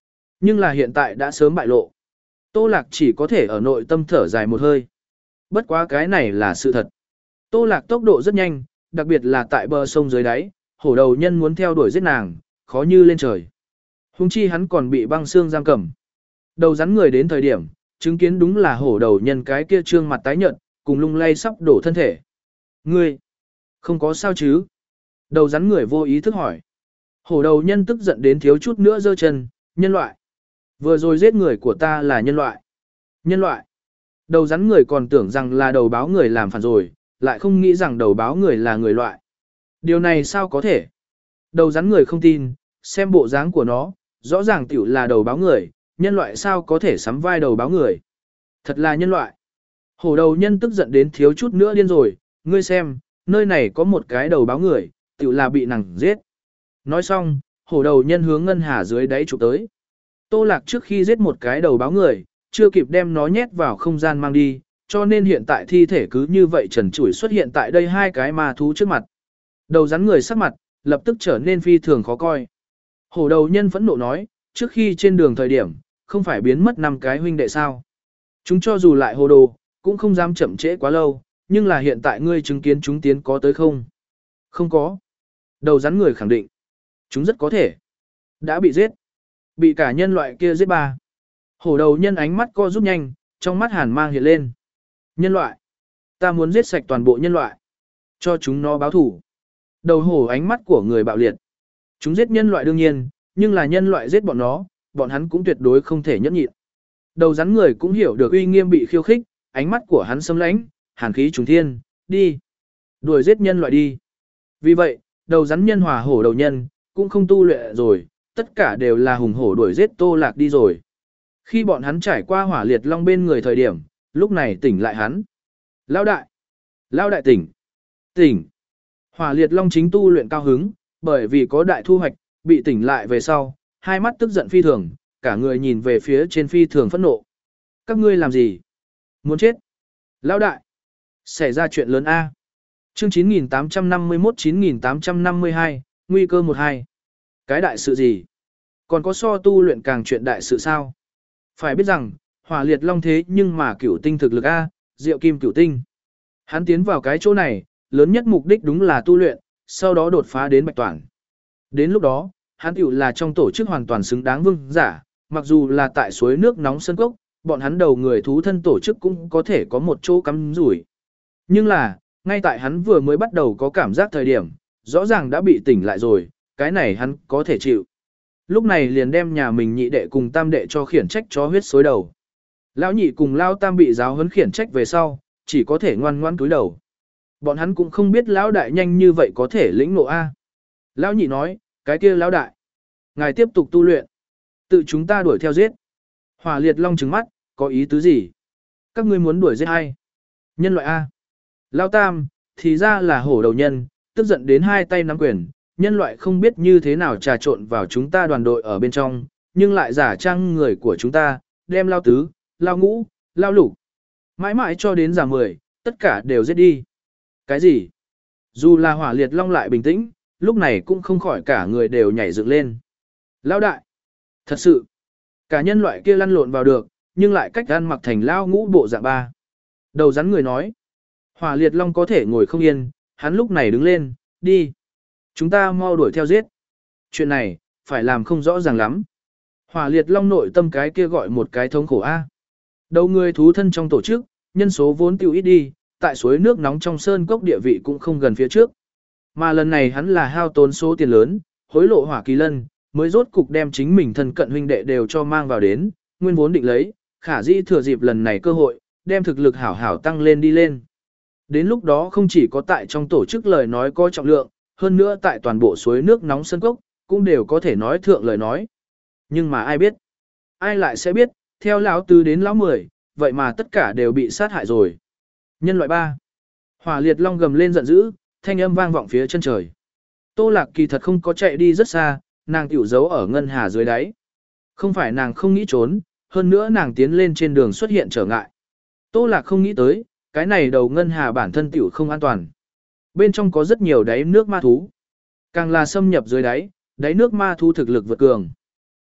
Nhưng là hiện tại đã sớm bại lộ. Tô Lạc chỉ có thể ở nội tâm thở dài một hơi. Bất quá cái này là sự thật. Tô Lạc tốc độ rất nhanh, đặc biệt là tại bờ sông dưới đáy, hổ đầu nhân muốn theo đuổi giết nàng, khó như lên trời. Hùng chi hắn còn bị băng xương giam cầm. Đầu rắn người đến thời điểm, chứng kiến đúng là hổ đầu nhân cái kia trương mặt tái nhợt, cùng lung lay sắp đổ thân thể. Ngươi, không có sao chứ? Đầu rắn người vô ý thức hỏi. Hổ đầu nhân tức giận đến thiếu chút nữa giơ chân, nhân loại. Vừa rồi giết người của ta là nhân loại. Nhân loại. Đầu rắn người còn tưởng rằng là đầu báo người làm phản rồi, lại không nghĩ rằng đầu báo người là người loại. Điều này sao có thể? Đầu rắn người không tin, xem bộ dáng của nó, rõ ràng tiểu là đầu báo người, nhân loại sao có thể sắm vai đầu báo người. Thật là nhân loại. Hổ đầu nhân tức giận đến thiếu chút nữa điên rồi, ngươi xem, nơi này có một cái đầu báo người, tiểu là bị nàng giết. Nói xong, hổ đầu nhân hướng ngân hà dưới đáy chụp tới. Tô Lạc trước khi giết một cái đầu báo người, chưa kịp đem nó nhét vào không gian mang đi, cho nên hiện tại thi thể cứ như vậy trần trụi xuất hiện tại đây hai cái ma thú trước mặt. Đầu rắn người sắc mặt, lập tức trở nên phi thường khó coi. Hổ đầu nhân phẫn nộ nói, trước khi trên đường thời điểm, không phải biến mất năm cái huynh đệ sao. Chúng cho dù lại hồ đồ, cũng không dám chậm trễ quá lâu, nhưng là hiện tại ngươi chứng kiến chúng tiến có tới không? Không có. Đầu rắn người khẳng định. Chúng rất có thể. Đã bị giết. Bị cả nhân loại kia giết ba. Hổ đầu nhân ánh mắt co rút nhanh, trong mắt hàn mang hiện lên. Nhân loại. Ta muốn giết sạch toàn bộ nhân loại. Cho chúng nó báo thủ. Đầu hổ ánh mắt của người bạo liệt. Chúng giết nhân loại đương nhiên, nhưng là nhân loại giết bọn nó, bọn hắn cũng tuyệt đối không thể nhẫn nhịn. Đầu rắn người cũng hiểu được uy nghiêm bị khiêu khích, ánh mắt của hắn sấm lãnh, hàn khí trùng thiên, đi. Đuổi giết nhân loại đi. Vì vậy, đầu rắn nhân hòa hổ đầu nhân, cũng không tu luyện rồi, tất cả đều là hùng hổ đuổi giết Tô Lạc đi rồi. Khi bọn hắn trải qua hỏa liệt long bên người thời điểm, lúc này tỉnh lại hắn. Lao đại! Lao đại tỉnh! Tỉnh! Hỏa liệt long chính tu luyện cao hứng, bởi vì có đại thu hoạch, bị tỉnh lại về sau, hai mắt tức giận phi thường, cả người nhìn về phía trên phi thường phẫn nộ. Các ngươi làm gì? Muốn chết? Lao đại! Xảy ra chuyện lớn A. Chương chín nghìn tám trăm năm mươi mốt chín nghìn tám trăm năm mươi hai, nguy cơ một hai. Cái đại sự gì? Còn có so tu luyện càng chuyện đại sự sao? Phải biết rằng, hỏa liệt long thế nhưng mà cửu tinh thực lực A, diệu kim cửu tinh. Hắn tiến vào cái chỗ này, lớn nhất mục đích đúng là tu luyện, sau đó đột phá đến bạch toàn. Đến lúc đó, hắn tiểu là trong tổ chức hoàn toàn xứng đáng vương giả, mặc dù là tại suối nước nóng sân cốc, bọn hắn đầu người thú thân tổ chức cũng có thể có một chỗ cắm rủi. Nhưng là, ngay tại hắn vừa mới bắt đầu có cảm giác thời điểm, rõ ràng đã bị tỉnh lại rồi, cái này hắn có thể chịu. Lúc này liền đem nhà mình nhị đệ cùng tam đệ cho khiển trách chó huyết xối đầu. Lão nhị cùng lao tam bị giáo huấn khiển trách về sau, chỉ có thể ngoan ngoan cúi đầu. Bọn hắn cũng không biết lão đại nhanh như vậy có thể lĩnh ngộ A. Lão nhị nói, cái kia lão đại. Ngài tiếp tục tu luyện. Tự chúng ta đuổi theo giết. Hỏa liệt long trừng mắt, có ý tứ gì? Các ngươi muốn đuổi giết ai? Nhân loại A. Lão tam, thì ra là hổ đầu nhân, tức giận đến hai tay nắm quyền. Nhân loại không biết như thế nào trà trộn vào chúng ta đoàn đội ở bên trong, nhưng lại giả trang người của chúng ta, đem lao tứ, lao ngũ, lao lục. Mãi mãi cho đến giả mười, tất cả đều giết đi. Cái gì? Dù là hỏa liệt long lại bình tĩnh, lúc này cũng không khỏi cả người đều nhảy dựng lên. Lao đại! Thật sự! Cả nhân loại kia lăn lộn vào được, nhưng lại cách ăn mặc thành lao ngũ bộ dạng ba. Đầu rắn người nói. Hỏa liệt long có thể ngồi không yên, hắn lúc này đứng lên, đi. Chúng ta mau đuổi theo giết. Chuyện này, phải làm không rõ ràng lắm. Hỏa liệt long nội tâm cái kia gọi một cái thống khổ A. Đầu người thú thân trong tổ chức, nhân số vốn tiêu ít đi, tại suối nước nóng trong sơn cốc địa vị cũng không gần phía trước. Mà lần này hắn là hao tốn số tiền lớn, hối lộ hỏa kỳ lân, mới rốt cục đem chính mình thân cận huynh đệ đều cho mang vào đến, nguyên vốn định lấy, khả dĩ thừa dịp lần này cơ hội, đem thực lực hảo hảo tăng lên đi lên. Đến lúc đó không chỉ có tại trong tổ chức lời nói có trọng lượng, hơn nữa tại toàn bộ suối nước nóng sân cốc, cũng đều có thể nói thượng lời nói. Nhưng mà ai biết? Ai lại sẽ biết, theo lão tứ đến lão mười, vậy mà tất cả đều bị sát hại rồi. Nhân loại ba. Hỏa liệt long gầm lên giận dữ, thanh âm vang vọng phía chân trời. Tô Lạc kỳ thật không có chạy đi rất xa, nàng tiểu giấu ở ngân hà dưới đáy. Không phải nàng không nghĩ trốn, hơn nữa nàng tiến lên trên đường xuất hiện trở ngại. Tô Lạc không nghĩ tới, cái này đầu ngân hà bản thân tiểu không an toàn. Bên trong có rất nhiều đáy nước ma thú. Càng là xâm nhập dưới đáy, đáy nước ma thú thực lực vượt cường.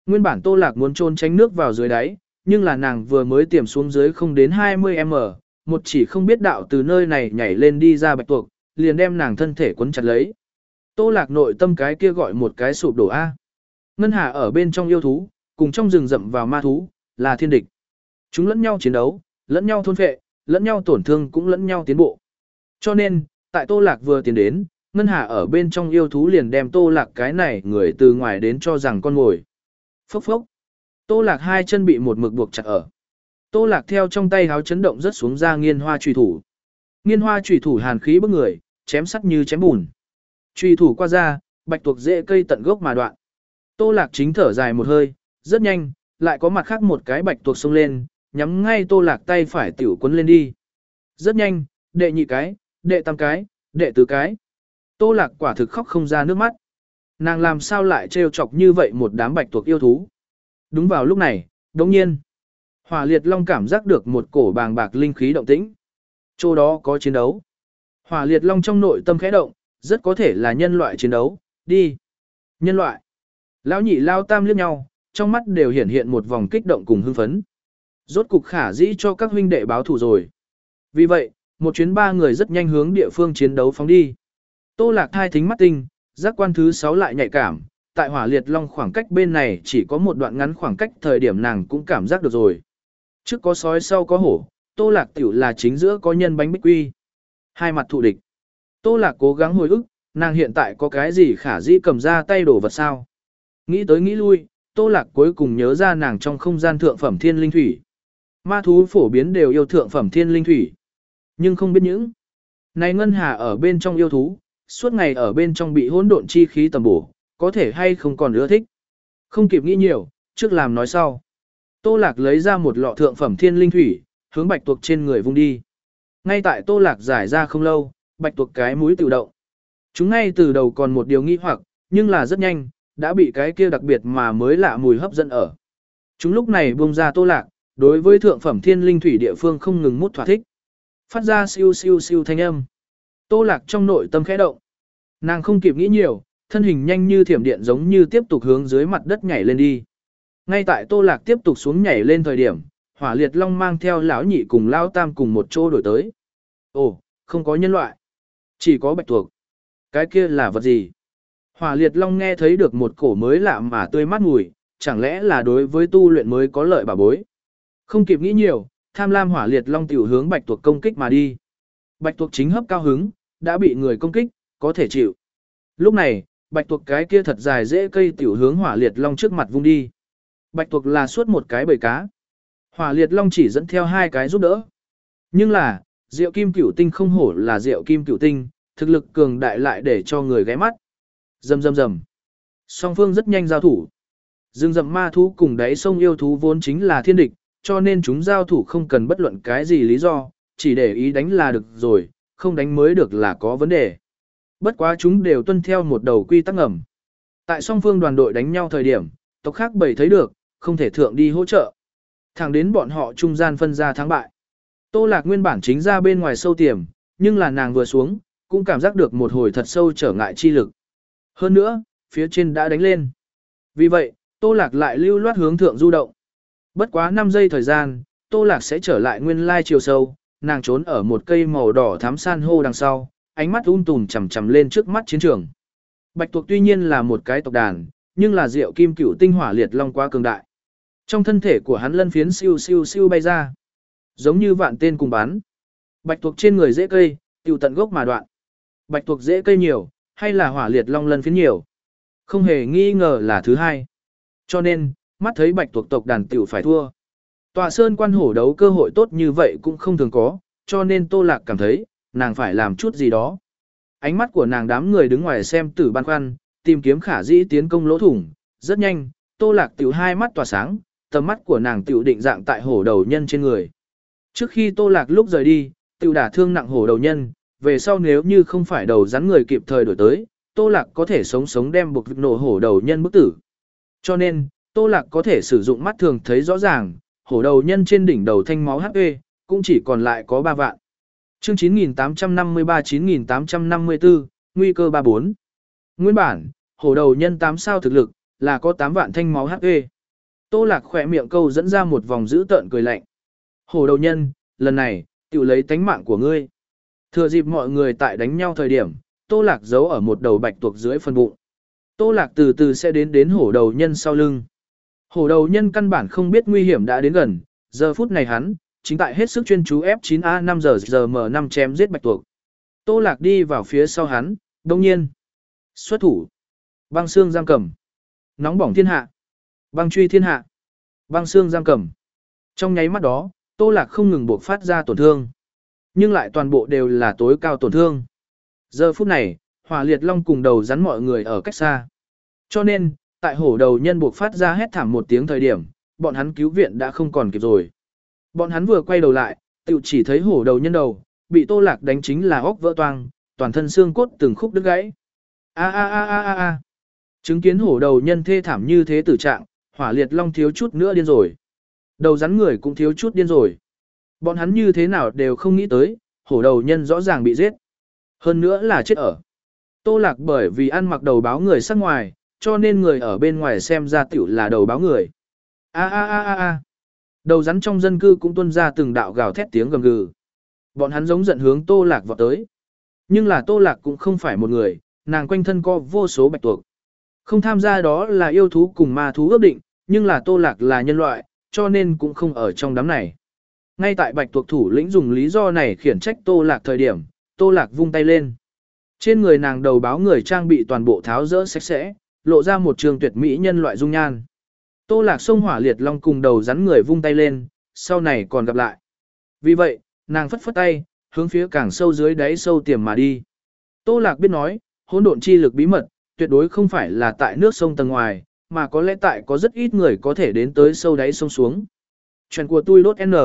Nguyên bản Tô Lạc muốn trốn tránh nước vào dưới đáy, nhưng là nàng vừa mới tiềm xuống dưới không đến hai mươi mét, một chỉ không biết đạo từ nơi này nhảy lên đi ra bạch tuộc, liền đem nàng thân thể quấn chặt lấy. Tô Lạc nội tâm cái kia gọi một cái sụp đổ A. Ngân Hà ở bên trong yêu thú, cùng trong rừng rậm vào ma thú, là thiên địch. Chúng lẫn nhau chiến đấu, lẫn nhau thôn phệ, lẫn nhau tổn thương cũng lẫn nhau tiến bộ. Cho nên, tại Tô Lạc vừa tiến đến, Ngân Hà ở bên trong yêu thú liền đem Tô Lạc cái này người từ ngoài đến cho rằng con mồi. Phốc phốc. Tô Lạc hai chân bị một mực buộc chặt ở. Tô Lạc theo trong tay háo chấn động rất xuống ra nghiên hoa trùy thủ. Nghiên hoa trùy thủ hàn khí bức người, chém sắt như chém bùn. Trùy thủ qua ra, bạch tuộc rễ cây tận gốc mà đoạn. Tô Lạc chính thở dài một hơi, rất nhanh, lại có mặt khác một cái bạch tuộc xông lên, nhắm ngay Tô Lạc tay phải tiểu quấn lên đi. Rất nhanh, đệ nhị cái, đệ tam cái, đệ tứ cái. Tô Lạc quả thực khóc không ra nước mắt. Nàng làm sao lại trêu chọc như vậy một đám bạch tuộc yêu thú. Đúng vào lúc này, đồng nhiên, Hỏa Liệt Long cảm giác được một cổ bàng bạc linh khí động tĩnh. Chỗ đó có chiến đấu. Hỏa Liệt Long trong nội tâm khẽ động, rất có thể là nhân loại chiến đấu, đi. Nhân loại. Lão nhị lao tam liếc nhau, trong mắt đều hiển hiện một vòng kích động cùng hưng phấn. Rốt cục khả dĩ cho các huynh đệ báo thù rồi. Vì vậy, một chuyến ba người rất nhanh hướng địa phương chiến đấu phóng đi. Tô Lạc thai thính mắt tinh, giác quan thứ sáu lại nhạy cảm, tại Hỏa Liệt Long khoảng cách bên này chỉ có một đoạn ngắn khoảng cách thời điểm nàng cũng cảm giác được rồi. Trước có sói sau có hổ, Tô Lạc tiểu là chính giữa có nhân bánh bích quy. Hai mặt thù địch. Tô Lạc cố gắng hồi ức, nàng hiện tại có cái gì khả dĩ cầm ra tay đổ vật sao? Nghĩ tới nghĩ lui, Tô Lạc cuối cùng nhớ ra nàng trong không gian thượng phẩm thiên linh thủy. Ma thú phổ biến đều yêu thượng phẩm thiên linh thủy. Nhưng không biết những này Ngân Hà ở bên trong yêu thú, suốt ngày ở bên trong bị hỗn độn chi khí tầm bổ, có thể hay không còn ưa thích. Không kịp nghĩ nhiều, trước làm nói sau. Tô Lạc lấy ra một lọ thượng phẩm thiên linh thủy, hướng bạch tuộc trên người vung đi. Ngay tại Tô Lạc giải ra không lâu, bạch tuộc cái mũi tự động. Chúng ngay từ đầu còn một điều nghi hoặc, nhưng là rất nhanh, đã bị cái kia đặc biệt mà mới lạ mùi hấp dẫn ở. Chúng lúc này buông ra Tô Lạc, đối với thượng phẩm thiên linh thủy địa phương không ngừng mút thỏa thích. Phát ra siêu siêu siêu thanh âm. Tô Lạc trong nội tâm khẽ động. Nàng không kịp nghĩ nhiều, thân hình nhanh như thiểm điện giống như tiếp tục hướng dưới mặt đất nhảy lên đi. Ngay tại Tô Lạc tiếp tục xuống nhảy lên thời điểm, Hỏa Liệt Long mang theo lão nhị cùng lão tam cùng một chỗ đổi tới. Ồ, không có nhân loại, chỉ có bạch tuộc. Cái kia là vật gì? Hỏa Liệt Long nghe thấy được một cổ mới lạ mà tươi mát mùi, chẳng lẽ là đối với tu luyện mới có lợi bảo bối. Không kịp nghĩ nhiều, tham lam Hỏa Liệt Long tiểu hướng bạch tuộc công kích mà đi. Bạch tuộc chính hấp cao hứng, đã bị người công kích, có thể chịu. Lúc này, bạch tuộc cái kia thật dài dễ cây tiểu hướng Hỏa Liệt Long trước mặt vung đi. Bạch tuộc là suốt một cái bầy cá. Hỏa Liệt Long chỉ dẫn theo hai cái giúp đỡ. Nhưng là, Diệu Kim Cửu Tinh không hổ là Diệu Kim Cửu Tinh, thực lực cường đại lại để cho người ghé mắt. Rầm rầm rầm. Song phương rất nhanh giao thủ. Rừng rậm ma thú cùng đáy sông yêu thú vốn chính là thiên địch, cho nên chúng giao thủ không cần bất luận cái gì lý do, chỉ để ý đánh là được rồi, không đánh mới được là có vấn đề. Bất quá chúng đều tuân theo một đầu quy tắc ngầm. Tại song phương đoàn đội đánh nhau thời điểm, tộc khác bầy thấy được, không thể thượng đi hỗ trợ. Thẳng đến bọn họ trung gian phân ra thắng bại. Tô Lạc nguyên bản chính ra bên ngoài sâu tiềm, nhưng là nàng vừa xuống, cũng cảm giác được một hồi thật sâu trở ngại chi lực. Hơn nữa, phía trên đã đánh lên. Vì vậy, Tô Lạc lại lưu loát hướng thượng du động. Bất quá năm giây thời gian, Tô Lạc sẽ trở lại nguyên lai chiều sâu, nàng trốn ở một cây màu đỏ thắm san hô đằng sau, ánh mắt um tùm chằm chằm lên trước mắt chiến trường. Bạch tuộc tuy nhiên là một cái tộc đàn, nhưng là Diệu Kim Cửu Tinh Hỏa Liệt Long quá cường đại. Trong thân thể của hắn lân phiến siêu siêu siêu bay ra, giống như vạn tên cùng bắn. Bạch tuộc trên người dễ cây, tiêu tận gốc mà đoạn. Bạch tuộc dễ cây nhiều, hay là Hỏa Liệt Long lân phiến nhiều? Không hề nghi ngờ là thứ hai. Cho nên, mắt thấy bạch tuộc tộc đàn tiểu phải thua. Tòa sơn quan hổ đấu cơ hội tốt như vậy cũng không thường có, cho nên Tô Lạc cảm thấy, nàng phải làm chút gì đó. Ánh mắt của nàng đám người đứng ngoài xem tử băn khoăn, tìm kiếm khả dĩ tiến công lỗ thủng. Rất nhanh, Tô Lạc tiểu hai mắt tỏa sáng, tầm mắt của nàng tiểu định dạng tại hổ đầu nhân trên người. Trước khi Tô Lạc lúc rời đi, tiểu đả thương nặng hổ đầu nhân, về sau nếu như không phải đầu rắn người kịp thời đổi tới, Tô Lạc có thể sống sống đem buộc nổ hổ đầu nhân bức tử. Cho nên, Tô Lạc có thể sử dụng mắt thường thấy rõ ràng, hổ đầu nhân trên đỉnh đầu thanh máu hát pê, cũng chỉ còn lại có ba vạn. Chương chín nghìn tám trăm năm mươi ba chín nghìn tám trăm năm mươi tư, nguy cơ ba bốn. Nguyên bản, hổ đầu nhân tám sao thực lực, là có tám vạn thanh máu hát pê. Tô Lạc khỏe miệng câu dẫn ra một vòng dữ tợn cười lạnh. Hổ đầu nhân, lần này, tiểu lấy tánh mạng của ngươi. Thừa dịp mọi người tại đánh nhau thời điểm, Tô Lạc giấu ở một đầu bạch tuộc dưới phần bụng. Tô Lạc từ từ sẽ đến đến hổ đầu nhân sau lưng. Hổ đầu nhân căn bản không biết nguy hiểm đã đến gần, giờ phút này hắn, chính tại hết sức chuyên chú F chín A năm giờ giờ M năm chém giết bạch tuộc. Tô Lạc đi vào phía sau hắn, đồng nhiên. Xuất thủ. Băng xương giam cầm. Nóng bỏng thiên hạ. Băng truy thiên hạ. Băng xương giam cầm. Trong nháy mắt đó, Tô Lạc không ngừng buộc phát ra tổn thương. Nhưng lại toàn bộ đều là tối cao tổn thương. Giờ phút này, hỏa liệt long cùng đầu rắn mọi người ở cách xa. Cho nên, tại hổ đầu nhân buộc phát ra hét thảm một tiếng thời điểm, bọn hắn cứu viện đã không còn kịp rồi. Bọn hắn vừa quay đầu lại, tự chỉ thấy hổ đầu nhân đầu, bị Tô Lạc đánh chính là óc vỡ toang, toàn thân xương cốt từng khúc đứt gãy. A a a a a a. Chứng kiến hổ đầu nhân thê thảm như thế tử trạng, hỏa liệt long thiếu chút nữa điên rồi. Đầu rắn người cũng thiếu chút điên rồi. Bọn hắn như thế nào đều không nghĩ tới, hổ đầu nhân rõ ràng bị giết. Hơn nữa là chết ở. Tô Lạc bởi vì ăn mặc đầu báo người sắc ngoài, cho nên người ở bên ngoài xem ra tiểu là đầu báo người. A a a a a. Đầu rắn trong dân cư cũng tuôn ra từng đạo gào thét tiếng gầm gừ. Bọn hắn giống giận hướng Tô Lạc vọt tới. Nhưng là Tô Lạc cũng không phải một người, nàng quanh thân có vô số bạch tuộc. Không tham gia đó là yêu thú cùng ma thú ước định, nhưng là Tô Lạc là nhân loại, cho nên cũng không ở trong đám này. Ngay tại bạch tuộc thủ lĩnh dùng lý do này khiển trách Tô Lạc thời điểm, Tô Lạc vung tay lên. Trên người nàng đầu báo người trang bị toàn bộ tháo rỡ sạch sẽ, lộ ra một trường tuyệt mỹ nhân loại dung nhan. Tô Lạc xông hỏa liệt long cùng đầu rắn người vung tay lên, sau này còn gặp lại. Vì vậy, nàng phất phất tay, hướng phía càng sâu dưới đáy sâu tiềm mà đi. Tô Lạc biết nói, hỗn độn chi lực bí mật, tuyệt đối không phải là tại nước sông tầng ngoài, mà có lẽ tại có rất ít người có thể đến tới sâu đáy sông xuống. Chuyện của tôi đốt N.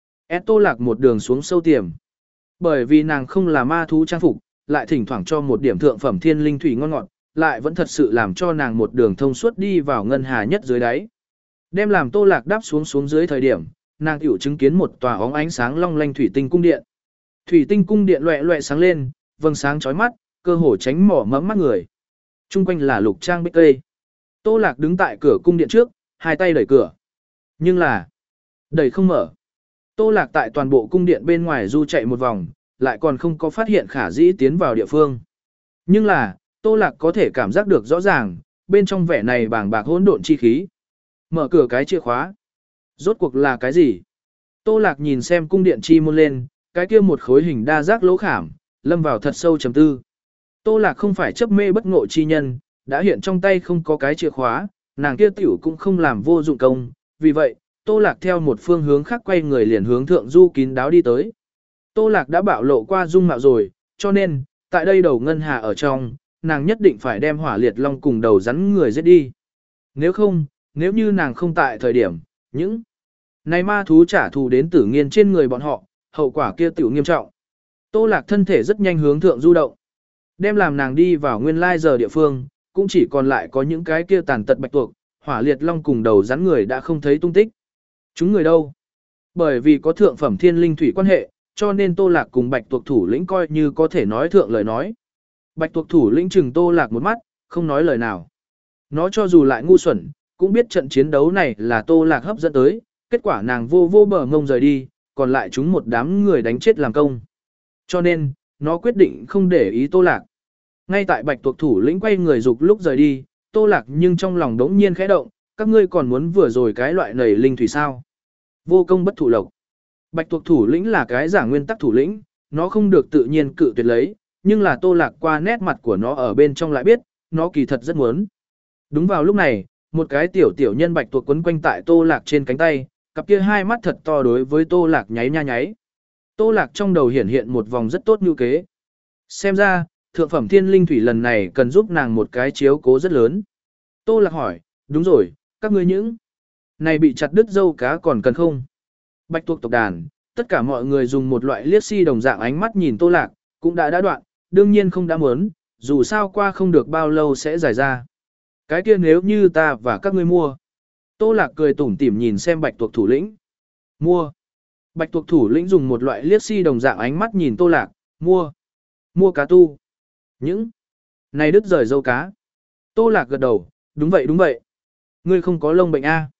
S Tô Lạc một đường xuống sâu tiềm. Bởi vì nàng không là ma thú trang phục, lại thỉnh thoảng cho một điểm thượng phẩm thiên linh thủy ngon ngọt, lại vẫn thật sự làm cho nàng một đường thông suốt đi vào ngân hà nhất dưới đáy. Đem làm Tô Lạc đáp xuống xuống dưới thời điểm, nàng tiểu chứng kiến một tòa óng ánh sáng long lanh thủy tinh cung điện. Thủy tinh cung điện loẹt loẹt sáng lên, vầng sáng chói mắt, cơ hồ tránh mỏ mẫm mắt người. Trung quanh là lục trang bích cây. Tô Lạc đứng tại cửa cung điện trước, hai tay đẩy cửa. Nhưng là, đẩy không mở. Tô Lạc tại toàn bộ cung điện bên ngoài du chạy một vòng, lại còn không có phát hiện khả dĩ tiến vào địa phương. Nhưng là, Tô Lạc có thể cảm giác được rõ ràng, bên trong vẻ này bàng bạc hỗn độn chi khí. Mở cửa cái chìa khóa. Rốt cuộc là cái gì? Tô Lạc nhìn xem cung điện chi môn lên, cái kia một khối hình đa giác lỗ khảm, lâm vào thật sâu trầm tư. Tô Lạc không phải chấp mê bất ngộ chi nhân, đã hiện trong tay không có cái chìa khóa, nàng kia tiểu cũng không làm vô dụng công, vì vậy, Tô Lạc theo một phương hướng khác quay người liền hướng thượng du kín đáo đi tới. Tô Lạc đã bạo lộ qua dung mạo rồi, cho nên, tại đây đầu ngân hà ở trong, nàng nhất định phải đem hỏa liệt long cùng đầu rắn người giết đi. Nếu không, nếu như nàng không tại thời điểm, những này ma thú trả thù đến tử nghiên trên người bọn họ, hậu quả kia tiểu nghiêm trọng. Tô Lạc thân thể rất nhanh hướng thượng du động. Đem làm nàng đi vào nguyên lai giờ địa phương, cũng chỉ còn lại có những cái kia tàn tật bạch tuộc, hỏa liệt long cùng đầu rắn người đã không thấy tung tích. Chúng người đâu? Bởi vì có thượng phẩm thiên linh thủy quan hệ, cho nên Tô Lạc cùng bạch tuộc thủ lĩnh coi như có thể nói thượng lời nói. Bạch tuộc thủ lĩnh chừng Tô Lạc một mắt, không nói lời nào. Nó cho dù lại ngu xuẩn, cũng biết trận chiến đấu này là Tô Lạc hấp dẫn tới, kết quả nàng vô vô bờ ngông rời đi, còn lại chúng một đám người đánh chết làm công. Cho nên, nó quyết định không để ý Tô Lạc. Ngay tại bạch tuộc thủ lĩnh quay người dục lúc rời đi, Tô Lạc nhưng trong lòng đống nhiên khẽ động, các ngươi còn muốn vừa rồi cái loại nầy linh thủy sao? Vô công bất thủ lộc. Bạch tuộc thủ lĩnh là cái giả nguyên tắc thủ lĩnh, nó không được tự nhiên cự tuyệt lấy, nhưng là Tô Lạc qua nét mặt của nó ở bên trong lại biết, nó kỳ thật rất muốn. Đúng vào lúc này, một cái tiểu tiểu nhân bạch tuộc quấn quanh tại Tô Lạc trên cánh tay, cặp kia hai mắt thật to đối với Tô Lạc nháy nha nháy. Tô Lạc trong đầu hiển hiện một vòng rất tốt như kế. Xem ra, thượng phẩm thiên linh thủy lần này cần giúp nàng một cái chiếu cố rất lớn. Tô Lạc hỏi, đúng rồi, các ngươi những này bị chặt đứt dâu cá còn cần không? Bạch tuộc tộc đàn, tất cả mọi người dùng một loại liếc si đồng dạng ánh mắt nhìn Tô Lạc, cũng đã đã đoạn, đương nhiên không đã muốn, dù sao qua không được bao lâu sẽ giải ra. Cái kia nếu như ta và các ngươi mua. Tô Lạc cười tủm tỉm nhìn xem bạch tuộc thủ lĩnh. Mua. Bạch tuộc thủ lĩnh dùng một loại liếc si đồng dạng ánh mắt nhìn Tô Lạc, mua. Mua cá tu. Những này đứt rời dâu cá. Tô Lạc gật đầu, đúng vậy đúng vậy. Ngươi không có lông bệnh a?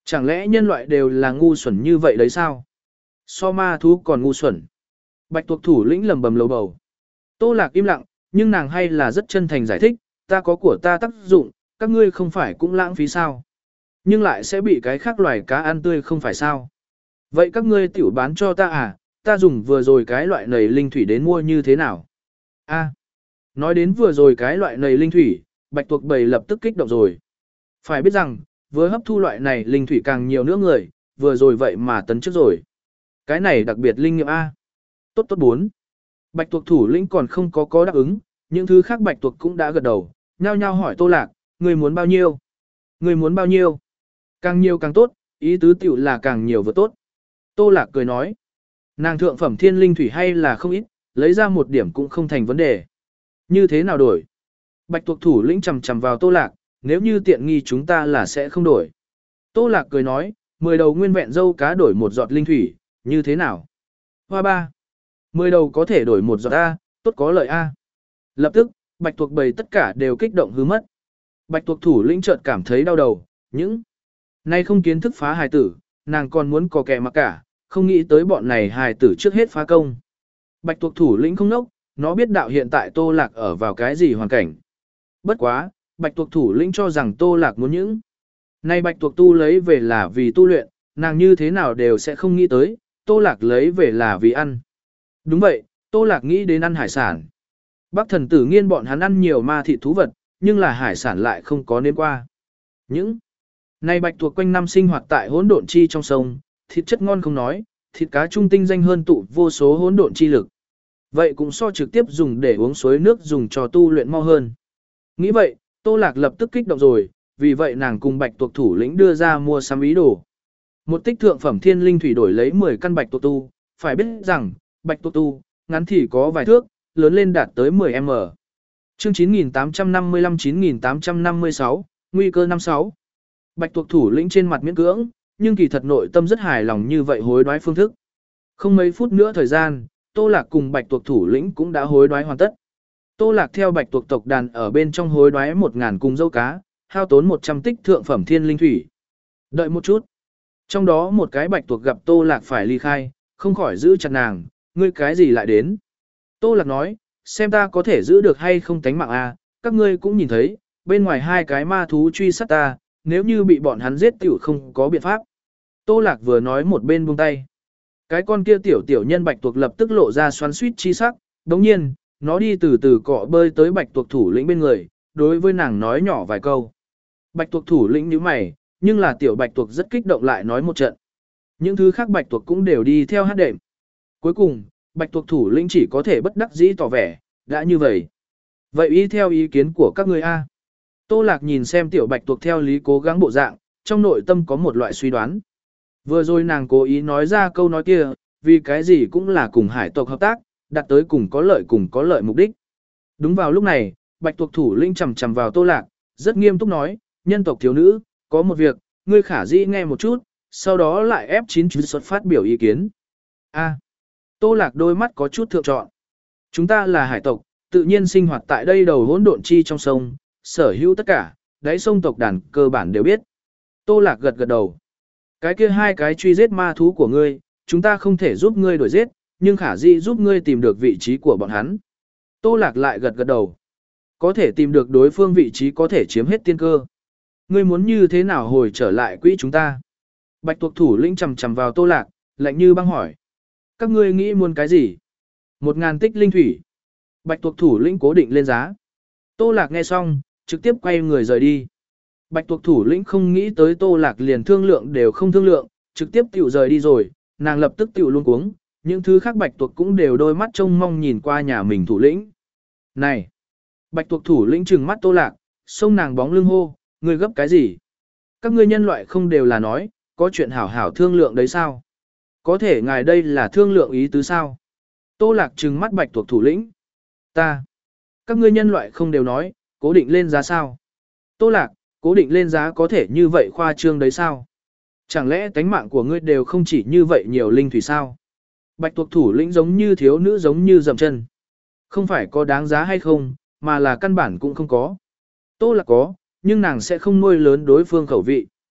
Chẳng lẽ nhân loại đều là ngu xuẩn như vậy đấy sao? So ma thú còn ngu xuẩn. Bạch tuộc thủ lĩnh lầm bầm lầu bầu. Tô Lạc im lặng, nhưng nàng hay là rất chân thành giải thích, ta có của ta tác dụng, các ngươi không phải cũng lãng phí sao? Nhưng lại sẽ bị cái khác loài cá ăn tươi không phải sao? Vậy các ngươi tiểu bán cho ta à, ta dùng vừa rồi cái loại nầy linh thủy đến mua như thế nào? A, nói đến vừa rồi cái loại nầy linh thủy, bạch tuộc bầy lập tức kích động rồi. Phải biết rằng, vừa hấp thu loại này linh thủy càng nhiều nữa người, vừa rồi vậy mà tấn trước rồi. Cái này đặc biệt linh nghiệm A. Tốt tốt bốn. Bạch tuộc thủ lĩnh còn không có có đáp ứng, những thứ khác bạch tuộc cũng đã gật đầu, nhao nhao hỏi Tô Lạc, người muốn bao nhiêu? Người muốn bao nhiêu? Càng nhiều càng tốt, ý tứ tiểu là càng nhiều vừa tốt. Tô Lạc cười nói, nàng thượng phẩm thiên linh thủy hay là không ít, lấy ra một điểm cũng không thành vấn đề. Như thế nào đổi? Bạch tuộc thủ lĩnh chầm chầm vào Tô Lạc, nếu như tiện nghi chúng ta là sẽ không đổi. Tô Lạc cười nói, mười đầu nguyên vẹn dâu cá đổi một giọt linh thủy, như thế nào? Hoa ba. Mười đầu có thể đổi một giọt A, tốt có lợi A. Lập tức, bạch tuộc bầy tất cả đều kích động hư mất. Bạch tuộc thủ lĩnh chợt cảm thấy đau đầu, những nay không kiến thức phá hài tử, nàng còn muốn có kẻ mặc cả, không nghĩ tới bọn này hài tử trước hết phá công. Bạch tuộc thủ lĩnh không nốc, nó biết đạo hiện tại Tô Lạc ở vào cái gì hoàn cảnh. Bất quá, bạch tuộc thủ lĩnh cho rằng Tô Lạc muốn những nay bạch tuộc tu lấy về là vì tu luyện, nàng như thế nào đều sẽ không nghĩ tới, Tô Lạc lấy về là vì ăn. Đúng vậy, Tô Lạc nghĩ đến ăn hải sản. Bác thần tử nghiên bọn hắn ăn nhiều ma thịt thú vật, nhưng là hải sản lại không có nếm qua. Những nay bạch tuộc quanh năm sinh hoạt tại hỗn độn chi trong sông, thịt chất ngon không nói, thịt cá trung tinh danh hơn tụ vô số hỗn độn chi lực. Vậy cũng so trực tiếp dùng để uống suối nước dùng cho tu luyện mau hơn. Nghĩ vậy, Tô Lạc lập tức kích động rồi, vì vậy nàng cùng bạch tuộc thủ lĩnh đưa ra mua sắm ý đồ. Một tích thượng phẩm thiên linh thủy đổi lấy mười căn bạch tuộc tu, phải biết rằng, bạch tuộc tu, ngắn thì có vài thước, lớn lên đạt tới mười mét. Chương chín nghìn tám trăm năm mươi lăm chín nghìn tám trăm năm mươi sáu, nguy cơ năm sáu. Bạch tuộc thủ lĩnh trên mặt miễn cưỡng, nhưng kỳ thật nội tâm rất hài lòng như vậy hối đoái phương thức. Không mấy phút nữa thời gian, Tô Lạc cùng bạch tuộc thủ lĩnh cũng đã hối đoái hoàn tất. Tô Lạc theo bạch tuộc tộc đàn ở bên trong hối đoái một ngàn cung dâu cá, hao tốn một trăm tích thượng phẩm thiên linh thủy. Đợi một chút. Trong đó một cái bạch tuộc gặp Tô Lạc phải ly khai, không khỏi giữ chặt nàng, ngươi cái gì lại đến? Tô Lạc nói, xem ta có thể giữ được hay không tánh mạng a, các ngươi cũng nhìn thấy, bên ngoài hai cái ma thú truy sát ta, nếu như bị bọn hắn giết tiểu không có biện pháp. Tô Lạc vừa nói một bên buông tay. Cái con kia tiểu tiểu nhân bạch tuộc lập tức lộ ra xoắn xuýt chi sắc, đồng nhiên, nó đi từ từ cọ bơi tới bạch tuộc thủ lĩnh bên người, đối với nàng nói nhỏ vài câu. Bạch tuộc thủ lĩnh nhíu mày, nhưng là tiểu bạch tuộc rất kích động lại nói một trận. Những thứ khác bạch tuộc cũng đều đi theo hát đệm. Cuối cùng, bạch tuộc thủ lĩnh chỉ có thể bất đắc dĩ tỏ vẻ, đã như vậy. Vậy y theo ý kiến của các người A. Tô Lạc nhìn xem tiểu bạch tuộc theo lý cố gắng bộ dạng, trong nội tâm có một loại suy đoán. Vừa rồi nàng cố ý nói ra câu nói kia, vì cái gì cũng là cùng hải tộc hợp tác, đạt tới cùng có lợi cùng có lợi mục đích. Đúng vào lúc này, bạch tuộc thủ lĩnh chầm chầm vào Tô Lạc, rất nghiêm túc nói, nhân tộc thiếu nữ, có một việc, ngươi khả dĩ nghe một chút, sau đó lại ép chín chú xuất phát biểu ý kiến. A. Tô Lạc đôi mắt có chút thượng trọn. Chúng ta là hải tộc, tự nhiên sinh hoạt tại đây đầu hỗn độn chi trong sông, sở hữu tất cả, đáy sông tộc đàn cơ bản đều biết. Tô Lạc gật gật đầu. Cái kia hai cái truy giết ma thú của ngươi, chúng ta không thể giúp ngươi đuổi giết, nhưng khả dĩ giúp ngươi tìm được vị trí của bọn hắn. Tô Lạc lại gật gật đầu. Có thể tìm được đối phương vị trí có thể chiếm hết tiên cơ. Ngươi muốn như thế nào hồi trở lại quỹ chúng ta? Bạch tuộc thủ lĩnh chầm chầm vào Tô Lạc, lạnh như băng hỏi. Các ngươi nghĩ muốn cái gì? Một ngàn tích linh thủy. Bạch tuộc thủ lĩnh cố định lên giá. Tô Lạc nghe xong, trực tiếp quay người rời đi. Bạch tuộc thủ lĩnh không nghĩ tới Tô Lạc liền thương lượng đều không thương lượng, trực tiếp tiểu rời đi rồi, nàng lập tức tiểu luôn cuống, những thứ khác bạch tuộc cũng đều đôi mắt trông mong nhìn qua nhà mình thủ lĩnh. Này! Bạch tuộc thủ lĩnh trừng mắt Tô Lạc, xông nàng bóng lưng hô, ngươi gấp cái gì? Các ngươi nhân loại không đều là nói, có chuyện hảo hảo thương lượng đấy sao? Có thể ngài đây là thương lượng ý tứ sao? Tô Lạc trừng mắt bạch tuộc thủ lĩnh. Ta! Các ngươi nhân loại không đều nói, cố định lên giá sao? Tô Lạc, cố định lên giá có thể như vậy khoa trương đấy sao? Chẳng lẽ tánh mạng của ngươi đều không chỉ như vậy nhiều linh thủy sao? Bạch tuộc thủ lĩnh giống như thiếu nữ giống như dậm chân. Không phải có đáng giá hay không, mà là căn bản cũng không có. Tô Lạc có, nhưng nàng sẽ không nuôi lớn đối phương khẩu vị.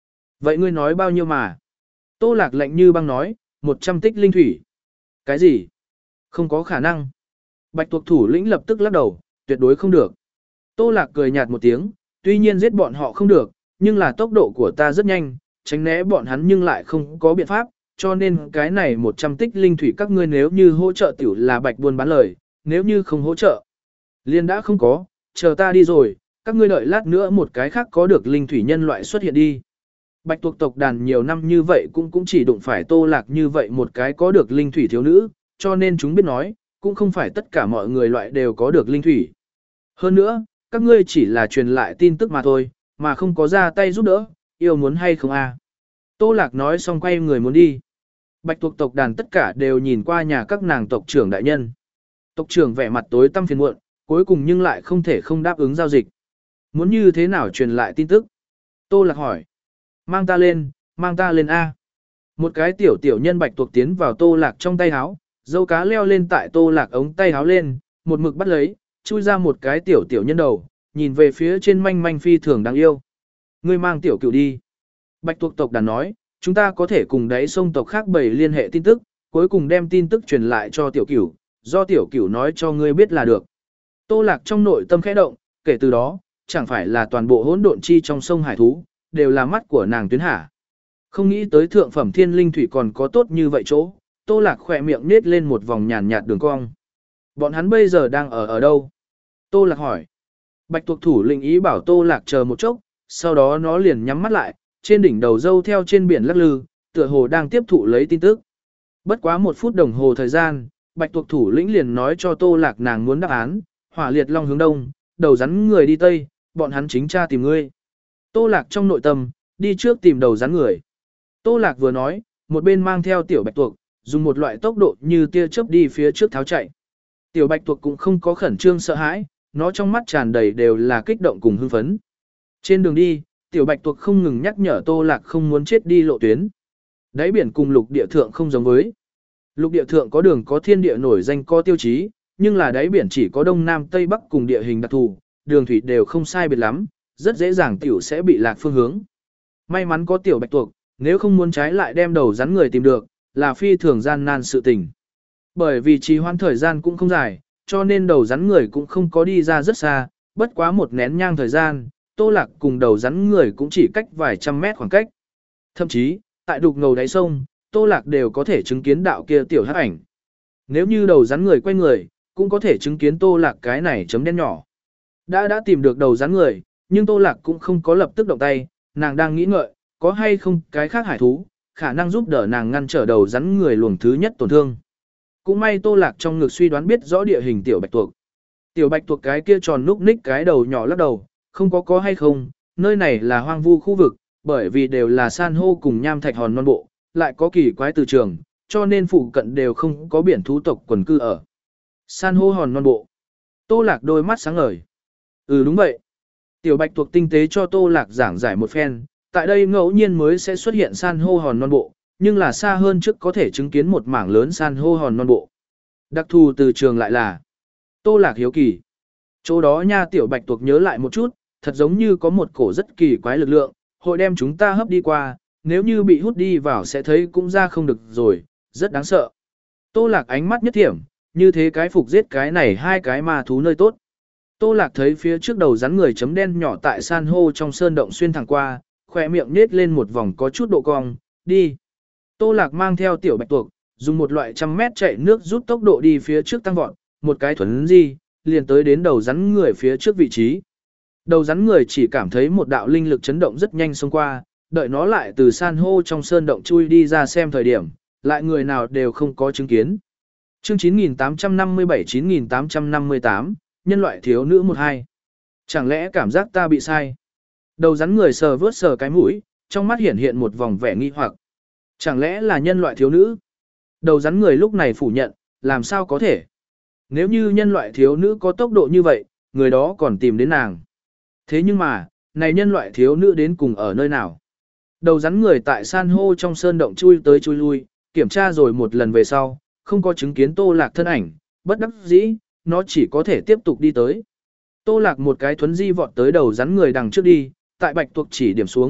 Vậy ngươi nói bao nhiêu mà? Tô Lạc lạnh như băng nói, một trăm tích linh thủy. Cái gì? Không có khả năng. Bạch tuộc thủ lĩnh lập tức lắc đầu, tuyệt đối không được. Tô Lạc cười nhạt một tiếng, tuy nhiên giết bọn họ không được, nhưng là tốc độ của ta rất nhanh, tránh né bọn hắn nhưng lại không có biện pháp, cho nên cái này một trăm tích linh thủy các ngươi nếu như hỗ trợ tiểu là bạch buôn bán lời, nếu như không hỗ trợ, liền đã không có, chờ ta đi rồi, các ngươi đợi lát nữa một cái khác có được linh thủy nhân loại xuất hiện đi. Bạch tuộc tộc đàn nhiều năm như vậy cũng cũng chỉ đụng phải Tô Lạc như vậy một cái có được linh thủy thiếu nữ, cho nên chúng biết nói, cũng không phải tất cả mọi người loại đều có được linh thủy. Hơn nữa, các ngươi chỉ là truyền lại tin tức mà thôi, mà không có ra tay giúp đỡ, yêu muốn hay không a? Tô Lạc nói xong quay người muốn đi. Bạch tuộc tộc đàn tất cả đều nhìn qua nhà các nàng tộc trưởng đại nhân. Tộc trưởng vẻ mặt tối tăm phiền muộn, cuối cùng nhưng lại không thể không đáp ứng giao dịch. Muốn như thế nào truyền lại tin tức? Tô Lạc hỏi. Mang ta lên, mang ta lên A. Một cái tiểu tiểu nhân bạch tuộc tiến vào Tô Lạc trong tay háo, dâu cá leo lên tại Tô Lạc ống tay háo lên, một mực bắt lấy, chui ra một cái tiểu tiểu nhân đầu, nhìn về phía trên manh manh phi thường đáng yêu. Ngươi mang tiểu cửu đi. Bạch tuộc tộc đàn nói, chúng ta có thể cùng đáy sông tộc khác bầy liên hệ tin tức, cuối cùng đem tin tức truyền lại cho tiểu cửu, do tiểu cửu nói cho ngươi biết là được. Tô Lạc trong nội tâm khẽ động, kể từ đó, chẳng phải là toàn bộ hỗn độn chi trong sông hải thú, đều là mắt của nàng tuyến hả. Không nghĩ tới thượng phẩm thiên linh thủy còn có tốt như vậy chỗ, Tô Lạc khỏe miệng nết lên một vòng nhàn nhạt đường cong. Bọn hắn bây giờ đang ở ở đâu? Tô Lạc hỏi. Bạch tuộc thủ lĩnh ý bảo Tô Lạc chờ một chốc, sau đó nó liền nhắm mắt lại, trên đỉnh đầu dâu theo trên biển lắc lư, tựa hồ đang tiếp thụ lấy tin tức. Bất quá một phút đồng hồ thời gian, Bạch tuộc thủ lĩnh liền nói cho Tô Lạc nàng muốn đáp án, hỏa liệt long hướng đông, đầu rắn người đi tây, bọn hắn chính tra tìm ngươi. Tô Lạc trong nội tâm, đi trước tìm đầu rắn người. Tô Lạc vừa nói, một bên mang theo tiểu bạch tuộc, dùng một loại tốc độ như tia chớp đi phía trước tháo chạy. Tiểu bạch tuộc cũng không có khẩn trương sợ hãi, nó trong mắt tràn đầy đều là kích động cùng hưng phấn. Trên đường đi, tiểu bạch tuộc không ngừng nhắc nhở Tô Lạc không muốn chết đi lộ tuyến. Đáy biển cùng lục địa thượng không giống với. Lục địa thượng có đường có thiên địa nổi danh có tiêu chí, nhưng là đáy biển chỉ có đông nam tây bắc cùng địa hình đặc thù, đường thủy đều không sai biệt lắm, rất dễ dàng tiểu sẽ bị lạc phương hướng. May mắn có tiểu bạch tuộc, nếu không muốn trái lại đem đầu rắn người tìm được, là phi thường gian nan sự tình. Bởi vì trì hoãn thời gian cũng không dài, cho nên đầu rắn người cũng không có đi ra rất xa, bất quá một nén nhang thời gian, Tô Lạc cùng đầu rắn người cũng chỉ cách vài trăm mét khoảng cách. Thậm chí, tại đục ngầu đáy sông, Tô Lạc đều có thể chứng kiến đạo kia tiểu hắc ảnh. Nếu như đầu rắn người quay người, cũng có thể chứng kiến Tô Lạc cái này chấm đen nhỏ. Đã đã tìm được đầu rắn người, nhưng Tô Lạc cũng không có lập tức động tay, nàng đang nghĩ ngợi, có hay không cái khác hải thú, khả năng giúp đỡ nàng ngăn trở đầu rắn người luồng thứ nhất tổn thương. Cũng may Tô Lạc trong ngực suy đoán biết rõ địa hình tiểu bạch tuộc. Tiểu bạch tuộc cái kia tròn núc ních cái đầu nhỏ lắc đầu, không có có hay không, nơi này là hoang vu khu vực, bởi vì đều là san hô cùng nham thạch hòn non bộ, lại có kỳ quái từ trường, cho nên phụ cận đều không có biển thú tộc quần cư ở. San hô hòn non bộ. Tô Lạc đôi mắt sáng ngời. Ừ đúng vậy. Tiểu bạch tuộc tinh tế cho Tô Lạc giảng giải một phen, tại đây ngẫu nhiên mới sẽ xuất hiện san hô hòn non bộ, nhưng là xa hơn trước có thể chứng kiến một mảng lớn san hô hòn non bộ. Đặc thù từ trường lại là Tô Lạc hiếu kỳ. Chỗ đó nha tiểu bạch tuộc nhớ lại một chút, thật giống như có một cổ rất kỳ quái lực lượng, hội đem chúng ta hấp đi qua, nếu như bị hút đi vào sẽ thấy cũng ra không được rồi, rất đáng sợ. Tô Lạc ánh mắt nhất thiểm, như thế cái phục giết cái này hai cái ma thú nơi tốt. Tô Lạc thấy phía trước đầu rắn người chấm đen nhỏ tại san hô trong sơn động xuyên thẳng qua, khỏe miệng nết lên một vòng có chút độ cong, đi. Tô Lạc mang theo tiểu bạch tuộc, dùng một loại trăm mét chạy nước rút tốc độ đi phía trước tăng vọt, một cái thuấn di, liền tới đến đầu rắn người phía trước vị trí. Đầu rắn người chỉ cảm thấy một đạo linh lực chấn động rất nhanh xông qua, đợi nó lại từ san hô trong sơn động chui đi ra xem thời điểm, lại người nào đều không có chứng kiến. Chương chín nghìn tám trăm năm mươi bảy chín nghìn tám trăm năm mươi tám, nhân loại thiếu nữ một hai. Chẳng lẽ cảm giác ta bị sai? Đầu rắn người sờ vớt sờ cái mũi, trong mắt hiện hiện một vòng vẻ nghi hoặc. Chẳng lẽ là nhân loại thiếu nữ? Đầu rắn người lúc này phủ nhận, làm sao có thể? Nếu như nhân loại thiếu nữ có tốc độ như vậy, người đó còn tìm đến nàng. Thế nhưng mà, này nhân loại thiếu nữ đến cùng ở nơi nào? Đầu rắn người tại san hô trong sơn động chui tới chui lui, kiểm tra rồi một lần về sau, không có chứng kiến Tô Lạc thân ảnh, bất đắc dĩ, nó chỉ có thể tiếp tục đi tới. Tô Lạc một cái thuấn di vọt tới đầu rắn người đằng trước đi, tại bạch tuộc chỉ điểm xuống,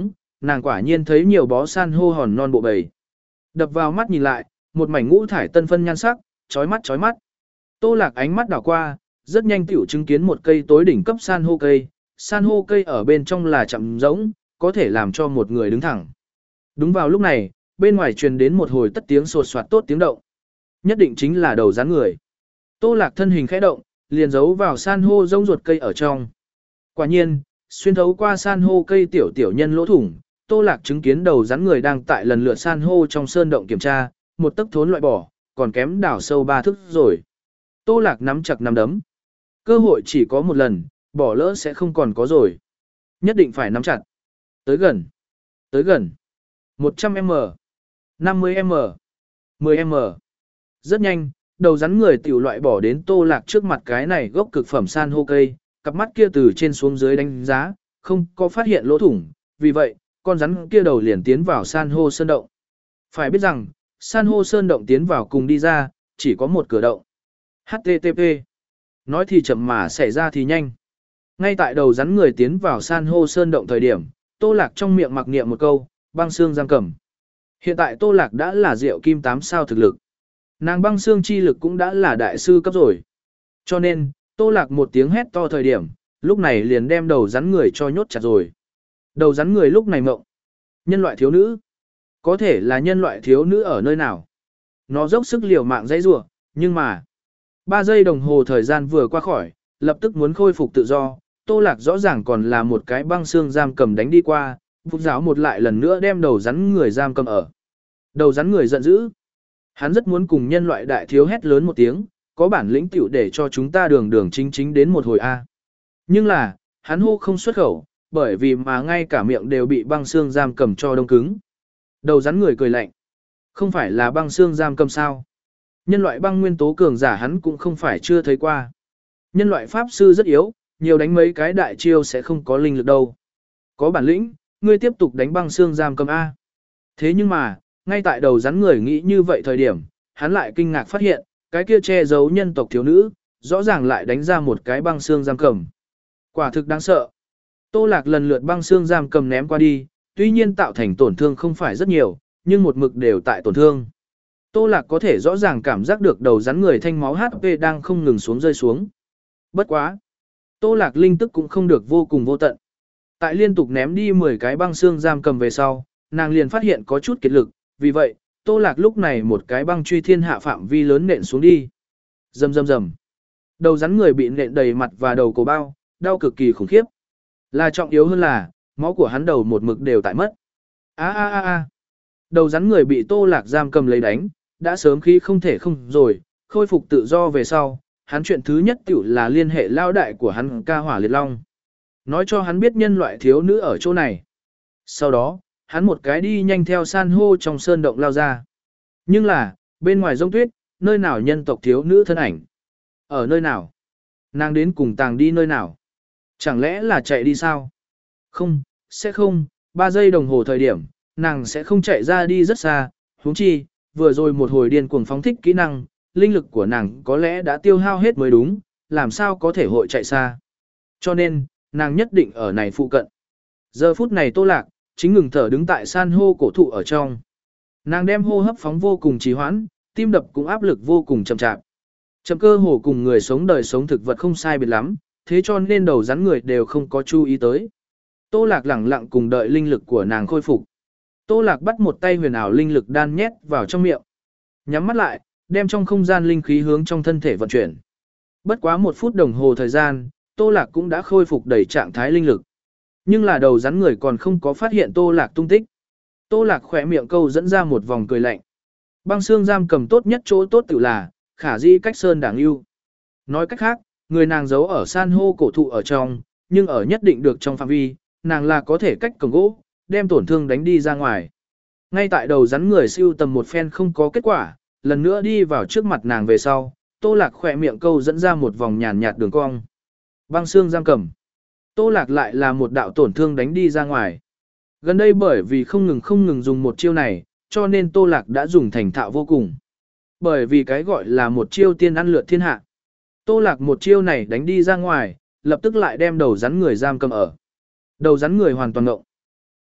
nàng quả nhiên thấy nhiều bó san hô hòn non bộ bầy. Đập vào mắt nhìn lại, một mảnh ngũ thải tân phân nhan sắc, chói mắt chói mắt. Tô Lạc ánh mắt đảo qua, rất nhanh tiểu chứng kiến một cây tối đỉnh cấp san hô cây, san hô cây ở bên trong là chậm rỗng, có thể làm cho một người đứng thẳng. Đúng vào lúc này, bên ngoài truyền đến một hồi tất tiếng sột soạt tốt tiếng động. Nhất định chính là đầu rắn người. Tô Lạc thân hình khẽ động, liền giấu vào san hô rông ruột cây ở trong. Quả nhiên, xuyên thấu qua san hô cây tiểu tiểu nhân lỗ thủng, Tô Lạc chứng kiến đầu rắn người đang tại lần lượt san hô trong sơn động kiểm tra, một tấc thốn loại bỏ, còn kém đảo sâu ba thước rồi. Tô Lạc nắm chặt nắm đấm. Cơ hội chỉ có một lần, bỏ lỡ sẽ không còn có rồi. Nhất định phải nắm chặt. Tới gần. Tới gần. một trăm mét, năm mươi mét, mười mét. Rất nhanh, đầu rắn người tiểu loại bỏ đến Tô Lạc trước mặt cái này gốc cực phẩm san hô cây, cặp mắt kia từ trên xuống dưới đánh giá, không có phát hiện lỗ thủng, vì vậy, con rắn kia đầu liền tiến vào san hô sơn động. Phải biết rằng, san hô sơn động tiến vào cùng đi ra, chỉ có một cửa động. hát tê tê pê. Nói thì chậm mà xảy ra thì nhanh. Ngay tại đầu rắn người tiến vào san hô sơn động thời điểm, Tô Lạc trong miệng mặc niệm một câu, băng xương giam cầm. Hiện tại Tô Lạc đã là Diệu Kim tám sao thực lực. Nàng băng xương chi lực cũng đã là đại sư cấp rồi. Cho nên, Tô Lạc một tiếng hét to thời điểm, lúc này liền đem đầu rắn người cho nhốt chặt rồi. Đầu rắn người lúc này mộng. Nhân loại thiếu nữ. Có thể là nhân loại thiếu nữ ở nơi nào. Nó dốc sức liều mạng dãy rủa, nhưng mà ba giây đồng hồ thời gian vừa qua khỏi, lập tức muốn khôi phục tự do. Tô Lạc rõ ràng còn là một cái băng xương giam cầm đánh đi qua, phúc giáo một lại lần nữa đem đầu rắn người giam cầm ở. Đầu rắn người giận dữ. Hắn rất muốn cùng nhân loại đại thiếu hét lớn một tiếng, có bản lĩnh tiểu để cho chúng ta đường đường chính chính đến một hồi A. Nhưng là, hắn hô không xuất khẩu, bởi vì mà ngay cả miệng đều bị băng xương giam cầm cho đông cứng. Đầu rắn người cười lạnh. Không phải là băng xương giam cầm sao? Nhân loại băng nguyên tố cường giả hắn cũng không phải chưa thấy qua. Nhân loại pháp sư rất yếu, nhiều đánh mấy cái đại chiêu sẽ không có linh lực đâu. Có bản lĩnh, ngươi tiếp tục đánh băng xương giam cầm A. Thế nhưng mà, ngay tại đầu rắn người nghĩ như vậy thời điểm, hắn lại kinh ngạc phát hiện, cái kia che giấu nhân tộc thiếu nữ, rõ ràng lại đánh ra một cái băng xương giam cầm. Quả thực đáng sợ. Tô Lạc lần lượt băng xương giam cầm ném qua đi, tuy nhiên tạo thành tổn thương không phải rất nhiều, nhưng một mực đều tại tổn thương. Tô Lạc có thể rõ ràng cảm giác được đầu rắn người thanh máu hát pê đang không ngừng xuống rơi xuống. Bất quá. Tô Lạc linh tức cũng không được vô cùng vô tận. Tại liên tục ném đi mười cái băng xương giam cầm về sau, nàng liền phát hiện có chút kiệt lực, vì vậy, Tô Lạc lúc này một cái băng truy thiên hạ phạm vi lớn nện xuống đi. Rầm rầm rầm. Đầu rắn người bị nện đầy mặt và đầu cổ bao, đau cực kỳ khủng khiếp. Là trọng yếu hơn là, máu của hắn đầu một mực đều tại mất. A a a a. Đầu rắn người bị Tô Lạc giam cầm lấy đánh, đã sớm khi không thể không rồi, khôi phục tự do về sau, hắn chuyện thứ nhất tiểu là liên hệ lao đại của hắn Ca Hỏa Liệt Long. Nói cho hắn biết nhân loại thiếu nữ ở chỗ này. Sau đó, hắn một cái đi nhanh theo san hô trong sơn động lao ra. Nhưng là, bên ngoài rông tuyết, nơi nào nhân tộc thiếu nữ thân ảnh? Ở nơi nào? Nàng đến cùng tàng đi nơi nào? Chẳng lẽ là chạy đi sao? Không, sẽ không, ba giây đồng hồ thời điểm, nàng sẽ không chạy ra đi rất xa, huống chi, vừa rồi một hồi điên cuồng phóng thích kỹ năng, linh lực của nàng có lẽ đã tiêu hao hết mới đúng, làm sao có thể hội chạy xa. Cho nên, nàng nhất định ở này phụ cận. Giờ phút này Tô Lạc, chính ngừng thở đứng tại san hô cổ thụ ở trong. Nàng đem hô hấp phóng vô cùng trì hoãn, tim đập cũng áp lực vô cùng chậm chạp. Chậm cơ hồ cùng người sống đời sống thực vật không sai biệt lắm, thế cho nên đầu rắn người đều không có chú ý tới. Tô Lạc lẳng lặng cùng đợi linh lực của nàng khôi phục. Tô Lạc bắt một tay huyền ảo linh lực đan nhét vào trong miệng. Nhắm mắt lại, đem trong không gian linh khí hướng trong thân thể vận chuyển. Bất quá một phút đồng hồ thời gian, Tô Lạc cũng đã khôi phục đầy trạng thái linh lực. Nhưng là đầu rắn người còn không có phát hiện Tô Lạc tung tích. Tô Lạc khỏe miệng câu dẫn ra một vòng cười lạnh. Băng xương giam cầm tốt nhất chỗ tốt tự là, khả dĩ cách sơn đảng yêu. Nói cách khác, người nàng giấu ở san hô cổ thụ ở trong, nhưng ở nhất định được trong phạm vi, nàng là có thể cách cổng gỗ, đem tổn thương đánh đi ra ngoài. Ngay tại đầu rắn người siêu tầm một phen không có kết quả, lần nữa đi vào trước mặt nàng về sau, Tô Lạc khỏe miệng câu dẫn ra một vòng nhàn nhạt đường cong. Băng xương giam cầm. Tô Lạc lại là một đạo tổn thương đánh đi ra ngoài. Gần đây bởi vì không ngừng không ngừng dùng một chiêu này, cho nên Tô Lạc đã dùng thành thạo vô cùng. Bởi vì cái gọi là một chiêu tiên ăn lượt thiên hạ. Tô Lạc một chiêu này đánh đi ra ngoài, lập tức lại đem đầu rắn người giam cầm ở. Đầu rắn người hoàn toàn ngộng.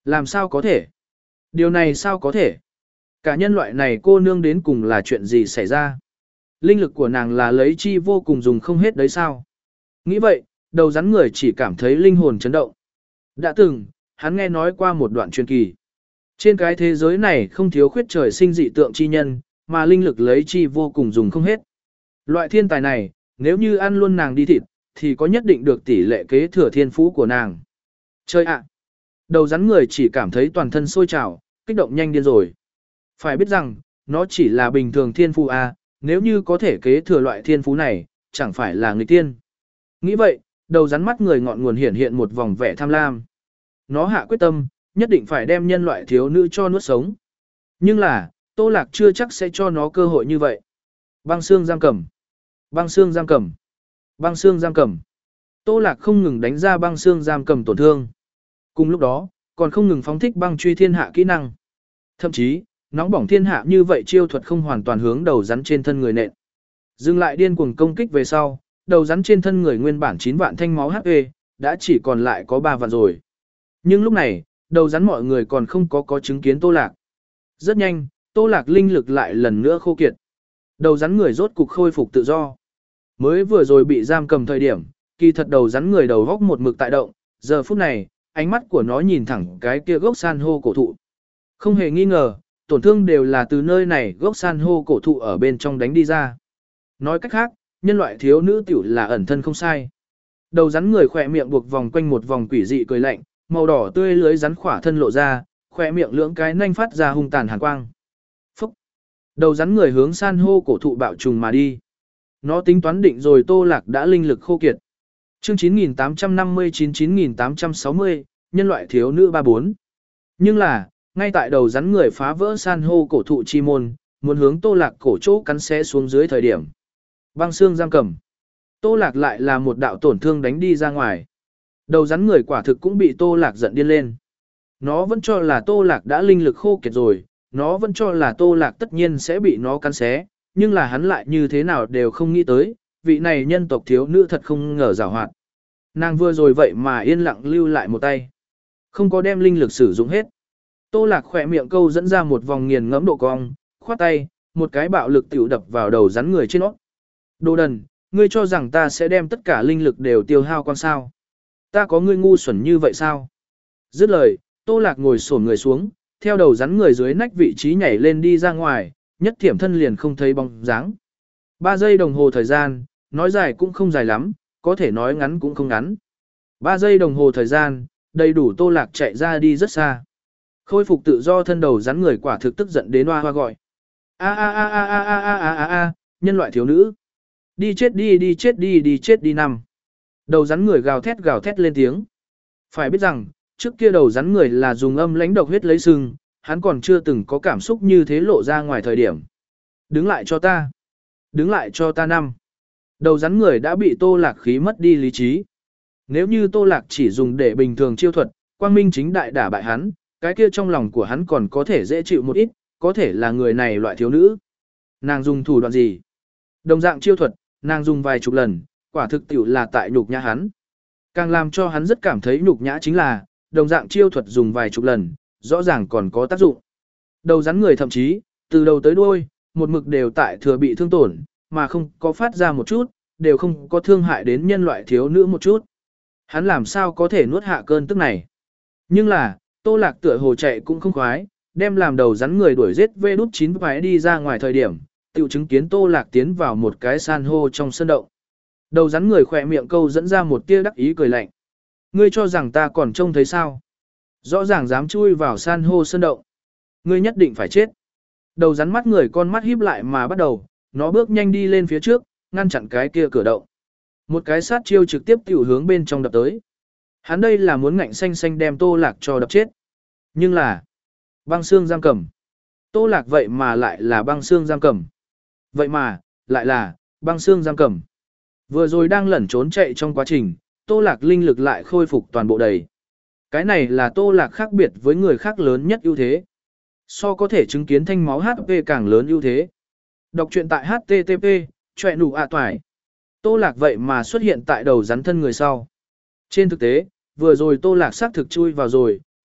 Làm sao có thể? Điều này sao có thể? Cả nhân loại này cô nương đến cùng là chuyện gì xảy ra? Linh lực của nàng là lấy chi vô cùng dùng không hết đấy sao? Nghĩ vậy, đầu rắn người chỉ cảm thấy linh hồn chấn động. Đã từng, hắn nghe nói qua một đoạn truyền kỳ. Trên cái thế giới này không thiếu khuyết trời sinh dị tượng chi nhân, mà linh lực lấy chi vô cùng dùng không hết. Loại thiên tài này, nếu như ăn luôn nàng đi thịt, thì có nhất định được tỷ lệ kế thừa thiên phú của nàng. Chơi ạ! Đầu rắn người chỉ cảm thấy toàn thân sôi trào, kích động nhanh điên rồi. Phải biết rằng, nó chỉ là bình thường thiên phú A, nếu như có thể kế thừa loại thiên phú này, chẳng phải là người tiên. Nghĩ vậy, đầu rắn mắt người ngọn nguồn hiện hiện một vòng vẻ tham lam. Nó hạ quyết tâm, nhất định phải đem nhân loại thiếu nữ cho nuốt sống. Nhưng là, Tô Lạc chưa chắc sẽ cho nó cơ hội như vậy. Băng xương giam cầm. Băng xương giam cầm. Băng xương giam cầm. Tô Lạc không ngừng đánh ra băng xương giam cầm tổn thương. Cùng lúc đó, còn không ngừng phóng thích băng truy thiên hạ kỹ năng. Thậm chí, nóng bỏng thiên hạ như vậy chiêu thuật không hoàn toàn hướng đầu rắn trên thân người nện. Dừng lại điên cuồng công kích về sau, đầu rắn trên thân người nguyên bản chín vạn thanh máu hát pê, đã chỉ còn lại có ba vạn rồi. Nhưng lúc này, đầu rắn mọi người còn không có có chứng kiến Tô Lạc. Rất nhanh, Tô Lạc linh lực lại lần nữa khô kiệt. Đầu rắn người rốt cục khôi phục tự do. Mới vừa rồi bị giam cầm thời điểm, kỳ thật đầu rắn người đầu góc một mực tại động, giờ phút này, ánh mắt của nó nhìn thẳng cái kia gốc san hô cổ thụ. Không hề nghi ngờ, tổn thương đều là từ nơi này gốc san hô cổ thụ ở bên trong đánh đi ra. Nói cách khác, nhân loại thiếu nữ tiểu là ẩn thân không sai. Đầu rắn người khỏe miệng buộc vòng quanh một vòng quỷ dị cười lạnh, màu đỏ tươi lưới rắn khỏa thân lộ ra, khỏe miệng lưỡng cái nanh phát ra hung tàn hàn quang. Phúc! Đầu rắn người hướng san hô cổ thụ bạo trùng mà đi. Nó tính toán định rồi Tô Lạc đã linh lực khô kiệt. Chương chín nghìn tám trăm năm mươi chín chín nghìn tám trăm sáu mươi, nhân loại thiếu nữ ba bốn. Nhưng là, ngay tại đầu rắn người phá vỡ san hô cổ thụ chi môn, muốn hướng Tô Lạc cổ chỗ cắn xé xuống dưới thời điểm. Băng xương giam cầm. Tô Lạc lại là một đạo tổn thương đánh đi ra ngoài. Đầu rắn người quả thực cũng bị Tô Lạc giận điên lên. Nó vẫn cho là Tô Lạc đã linh lực khô kiệt rồi, nó vẫn cho là Tô Lạc tất nhiên sẽ bị nó cắn xé, nhưng là hắn lại như thế nào đều không nghĩ tới, vị này nhân tộc thiếu nữ thật không ngờ giàu hoạt. Nàng vừa rồi vậy mà yên lặng lưu lại một tay. Không có đem linh lực sử dụng hết. Tô Lạc khỏe miệng câu dẫn ra một vòng nghiền ngẫm độ cong, khoát tay, một cái bạo lực tiểu đập vào đầu rắn người trên nó. Đồ đần, ngươi cho rằng ta sẽ đem tất cả linh lực đều tiêu hao quan sao? Ta có ngươi ngu xuẩn như vậy sao? Dứt lời, Tô Lạc ngồi xổm người xuống, theo đầu rắn người dưới nách vị trí nhảy lên đi ra ngoài, nhất thiểm thân liền không thấy bóng dáng. Ba giây đồng hồ thời gian, nói dài cũng không dài lắm, có thể nói ngắn cũng không ngắn. Ba giây đồng hồ thời gian, đầy đủ Tô Lạc chạy ra đi rất xa. Khôi phục tự do thân đầu rắn người quả thực tức giận đến hoa hoa gọi. A a a a a a a a a, nhân loại thiếu nữ. Đi chết đi đi chết đi đi chết đi năm. Đầu rắn người gào thét gào thét lên tiếng. Phải biết rằng, trước kia đầu rắn người là dùng âm lãnh độc huyết lấy sừng, hắn còn chưa từng có cảm xúc như thế lộ ra ngoài thời điểm. Đứng lại cho ta. Đứng lại cho ta năm. Đầu rắn người đã bị Tô Lạc khí mất đi lý trí. Nếu như Tô Lạc chỉ dùng để bình thường chiêu thuật, quang minh chính đại đả bại hắn, cái kia trong lòng của hắn còn có thể dễ chịu một ít, có thể là người này loại thiếu nữ. Nàng dùng thủ đoạn gì? Đồng dạng chiêu thuật, nàng dùng vài chục lần, quả thực tiểu là tại nhục nhã hắn. Càng làm cho hắn rất cảm thấy nhục nhã chính là, đồng dạng chiêu thuật dùng vài chục lần, rõ ràng còn có tác dụng. Đầu rắn người thậm chí, từ đầu tới đuôi, một mực đều tại thừa bị thương tổn, mà không có phát ra một chút, đều không có thương hại đến nhân loại thiếu nữ một chút. Hắn làm sao có thể nuốt hạ cơn tức này? Nhưng là, Tô Lạc tựa hồ chạy cũng không khoái, đem làm đầu rắn người đuổi giết vê đút chín phải đi ra ngoài thời điểm, tiểu chứng kiến Tô Lạc tiến vào một cái san hô trong sân động. Đầu rắn người khỏe miệng câu dẫn ra một tia đắc ý cười lạnh. Ngươi cho rằng ta còn trông thấy sao? Rõ ràng dám chui vào san hô sân động. Ngươi nhất định phải chết. Đầu rắn mắt người con mắt híp lại mà bắt đầu, nó bước nhanh đi lên phía trước, ngăn chặn cái kia cửa động. Một cái sát chiêu trực tiếp tiểu hướng bên trong đập tới. Hắn đây là muốn ngạnh xanh xanh đem Tô Lạc cho đập chết. Nhưng là băng xương giam cầm. Tô Lạc vậy mà lại là băng xương giam cầm. Vậy mà, lại là băng xương giam cầm. Vừa rồi đang lẩn trốn chạy trong quá trình, Tô Lạc linh lực lại khôi phục toàn bộ đầy. Cái này là Tô Lạc khác biệt với người khác lớn nhất ưu thế. So có thể chứng kiến thanh máu hát pê càng lớn ưu thế. Đọc truyện tại H T T P, chọe nụ ạ toài. Tô Lạc vậy mà xuất hiện tại đầu rắn thân người sau. Trên thực tế, vừa rồi Tô Lạc xác thực chui vào rồi,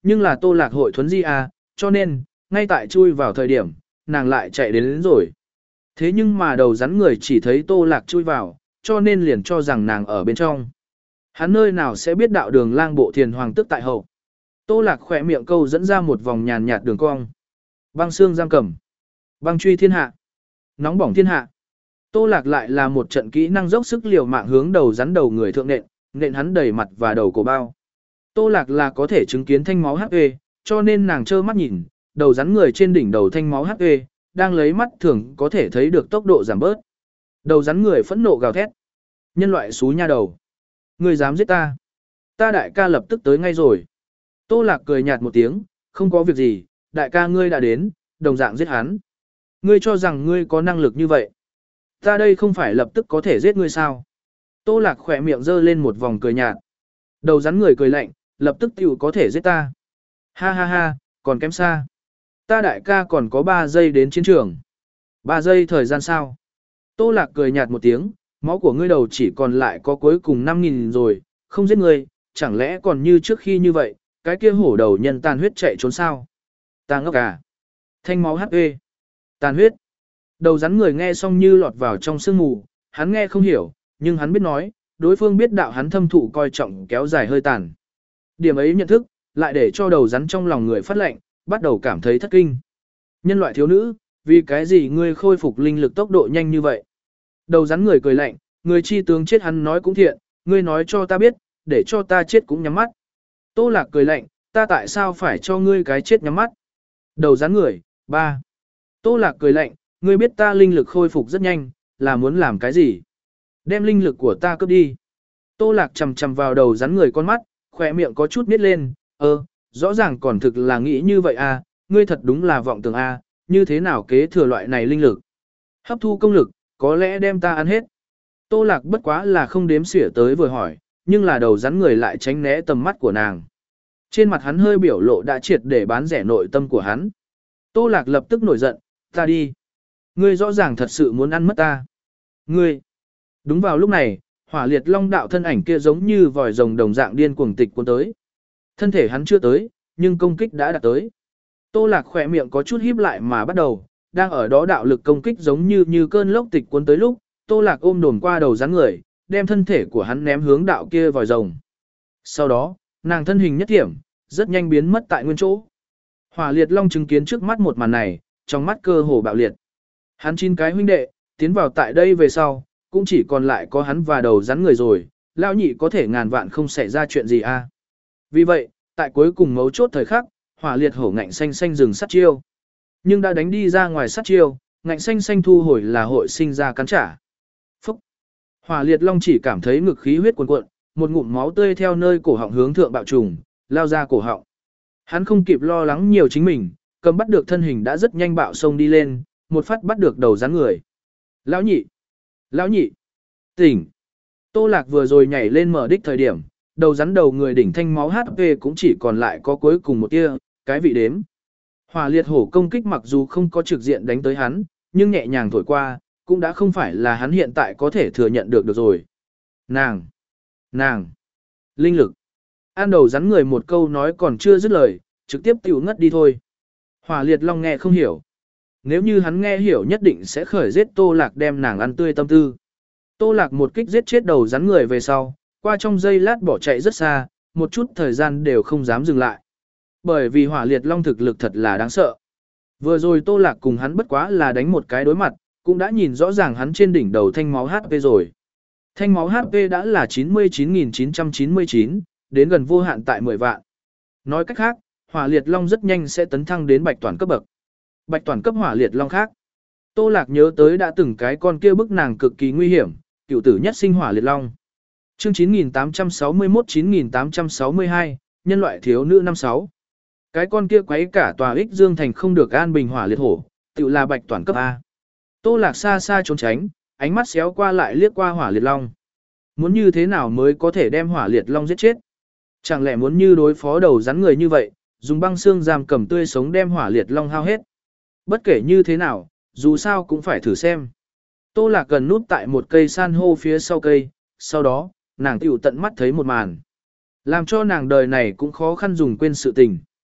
nhưng là Tô Lạc hội thuấn di à, cho nên, ngay tại chui vào thời điểm, nàng lại chạy đến, đến rồi. Thế nhưng mà đầu rắn người chỉ thấy Tô Lạc chui vào, cho nên liền cho rằng nàng ở bên trong. Hắn nơi nào sẽ biết đạo đường lang bộ thiền hoàng tức tại hậu. Tô Lạc khỏe miệng câu dẫn ra một vòng nhàn nhạt đường cong. Băng xương giam cầm. Băng truy thiên hạ. Nóng bỏng thiên hạ. Tô Lạc lại là một trận kỹ năng dốc sức liều mạng hướng đầu rắn đầu người thượng nện, nện hắn đầy mặt và đầu cổ bao. Tô Lạc là có thể chứng kiến thanh máu hát pê, cho nên nàng trơ mắt nhìn, đầu rắn người trên đỉnh đầu thanh máu hát pê, đang lấy mắt thường có thể thấy được tốc độ giảm bớt. Đầu rắn người phẫn nộ gào thét. Nhân loại xú nha đầu. Ngươi dám giết ta. Ta đại ca lập tức tới ngay rồi. Tô Lạc cười nhạt một tiếng, không có việc gì, đại ca ngươi đã đến, đồng dạng giết hắn. Ngươi cho rằng ngươi có năng lực như vậy. Ta đây không phải lập tức có thể giết ngươi sao. Tô Lạc khỏe miệng giơ lên một vòng cười nhạt. Đầu rắn người cười lạnh, lập tức tiểu có thể giết ta. Ha ha ha, còn kém xa. Ta đại ca còn có ba giây đến chiến trường. ba giây thời gian sao? Tô Lạc cười nhạt một tiếng, máu của ngươi đầu chỉ còn lại có cuối cùng năm nghìn rồi, không giết ngươi, chẳng lẽ còn như trước khi như vậy, cái kia hổ đầu nhân tàn huyết chạy trốn sao? Ta ngốc à? Thanh máu hát pê. Tàn huyết. Đầu rắn người nghe xong như lọt vào trong sương mù, hắn nghe không hiểu, nhưng hắn biết nói, đối phương biết đạo hắn thâm thụ coi trọng kéo dài hơi tàn. Điểm ấy nhận thức, lại để cho đầu rắn trong lòng người phát lệnh, bắt đầu cảm thấy thất kinh. Nhân loại thiếu nữ, vì cái gì ngươi khôi phục linh lực tốc độ nhanh như vậy? Đầu rắn người cười lạnh, người chi tướng chết hắn nói cũng thiện, ngươi nói cho ta biết, để cho ta chết cũng nhắm mắt. Tô Lạc cười lạnh, ta tại sao phải cho ngươi cái chết nhắm mắt? Đầu rắn người, ba. Tô Lạc cười lạnh, ngươi biết ta linh lực khôi phục rất nhanh, là muốn làm cái gì? Đem linh lực của ta cướp đi. Tô Lạc chầm chầm vào đầu rắn người con mắt, khỏe miệng có chút nít lên, ơ, rõ ràng còn thực là nghĩ như vậy à, ngươi thật đúng là vọng tưởng à, như thế nào kế thừa loại này linh lực? Hấp thu công lực, có lẽ đem ta ăn hết. Tô Lạc bất quá là không đếm xỉa tới vừa hỏi, nhưng là đầu rắn người lại tránh né tầm mắt của nàng. Trên mặt hắn hơi biểu lộ đã triệt để bán rẻ nội tâm của hắn. Tô Lạc lập tức nổi giận, ta đi. Ngươi rõ ràng thật sự muốn ăn mất ta. Ngươi. Đúng vào lúc này, hỏa liệt long đạo thân ảnh kia giống như vòi rồng đồng dạng điên cuồng tịch cuốn tới. Thân thể hắn chưa tới, nhưng công kích đã đạt tới. Tô Lạc khỏe miệng có chút híp lại mà bắt đầu, đang ở đó đạo lực công kích giống như như cơn lốc tịch cuốn tới lúc, Tô Lạc ôm đồn qua đầu rắn người, đem thân thể của hắn ném hướng đạo kia vòi rồng. Sau đó, nàng thân hình nhất thiểm, rất nhanh biến mất tại nguyên chỗ. Hỏa liệt long chứng kiến trước mắt một màn này, trong mắt cơ hồ bạo liệt. Hắn chín cái huynh đệ, tiến vào tại đây về sau, cũng chỉ còn lại có hắn và đầu rắn người rồi, lão nhị có thể ngàn vạn không xảy ra chuyện gì a. Vì vậy, tại cuối cùng mấu chốt thời khắc, hỏa liệt hổ ngạnh xanh xanh dừng sát chiêu. Nhưng đã đánh đi ra ngoài sát chiêu, ngạnh xanh xanh thu hồi là hội sinh ra cắn trả. Phúc! Hỏa liệt long chỉ cảm thấy ngực khí huyết cuồn cuộn, một ngụm máu tươi theo nơi cổ họng hướng thượng bạo trùng, lao ra cổ họng. Hắn không kịp lo lắng nhiều chính mình, cầm bắt được thân hình đã rất nhanh bạo sông đi lên, một phát bắt được đầu rắn người. Lão nhị! Lão nhị! Tỉnh! Tô Lạc vừa rồi nhảy lên mở đích thời điểm, đầu rắn đầu người đỉnh thanh máu hát pê cũng chỉ còn lại có cuối cùng một tia, cái vị đếm. Hỏa liệt hổ công kích mặc dù không có trực diện đánh tới hắn, nhưng nhẹ nhàng thổi qua, cũng đã không phải là hắn hiện tại có thể thừa nhận được được rồi. Nàng! Nàng! Linh lực! An đầu rắn người một câu nói còn chưa dứt lời, trực tiếp tiểu ngất đi thôi. Hỏa liệt long nghe không hiểu. Nếu như hắn nghe hiểu nhất định sẽ khởi giết Tô Lạc đem nàng ăn tươi tâm tư. Tô Lạc một kích giết chết đầu rắn người về sau, qua trong giây lát bỏ chạy rất xa, một chút thời gian đều không dám dừng lại. Bởi vì hỏa liệt long thực lực thật là đáng sợ. Vừa rồi Tô Lạc cùng hắn bất quá là đánh một cái đối mặt, cũng đã nhìn rõ ràng hắn trên đỉnh đầu thanh máu hát pê rồi. Thanh máu hát pê đã là chín mươi chín nghìn chín trăm chín mươi chín, đến gần vô hạn tại mười vạn. Nói cách khác, hỏa liệt long rất nhanh sẽ tấn thăng đến bạch toàn cấp bậc. Bạch toàn cấp hỏa liệt long khác. Tô Lạc nhớ tới đã từng cái con kia bức nàng cực kỳ nguy hiểm, cựu tử nhất sinh hỏa liệt long. Chương chín nghìn tám trăm sáu mươi mốt chín nghìn tám trăm sáu mươi hai, nhân loại thiếu nữ năm sáu. Cái con kia quấy cả tòa ích dương thành không được an bình hỏa liệt hổ, tự là bạch toàn cấp A. Tô Lạc xa xa trốn tránh, ánh mắt xéo qua lại liếc qua hỏa liệt long. Muốn như thế nào mới có thể đem hỏa liệt long giết chết? Chẳng lẽ muốn như đối phó đầu rắn người như vậy, dùng băng xương giam cầm tươi sống đem hỏa liệt long hao hết? Bất kể như thế nào, dù sao cũng phải thử xem. Tô Lạc gần núp tại một cây san hô phía sau cây, sau đó, nàng tiểu tận mắt thấy một màn. Làm cho nàng đời này cũng khó khăn dùng quên sự tình.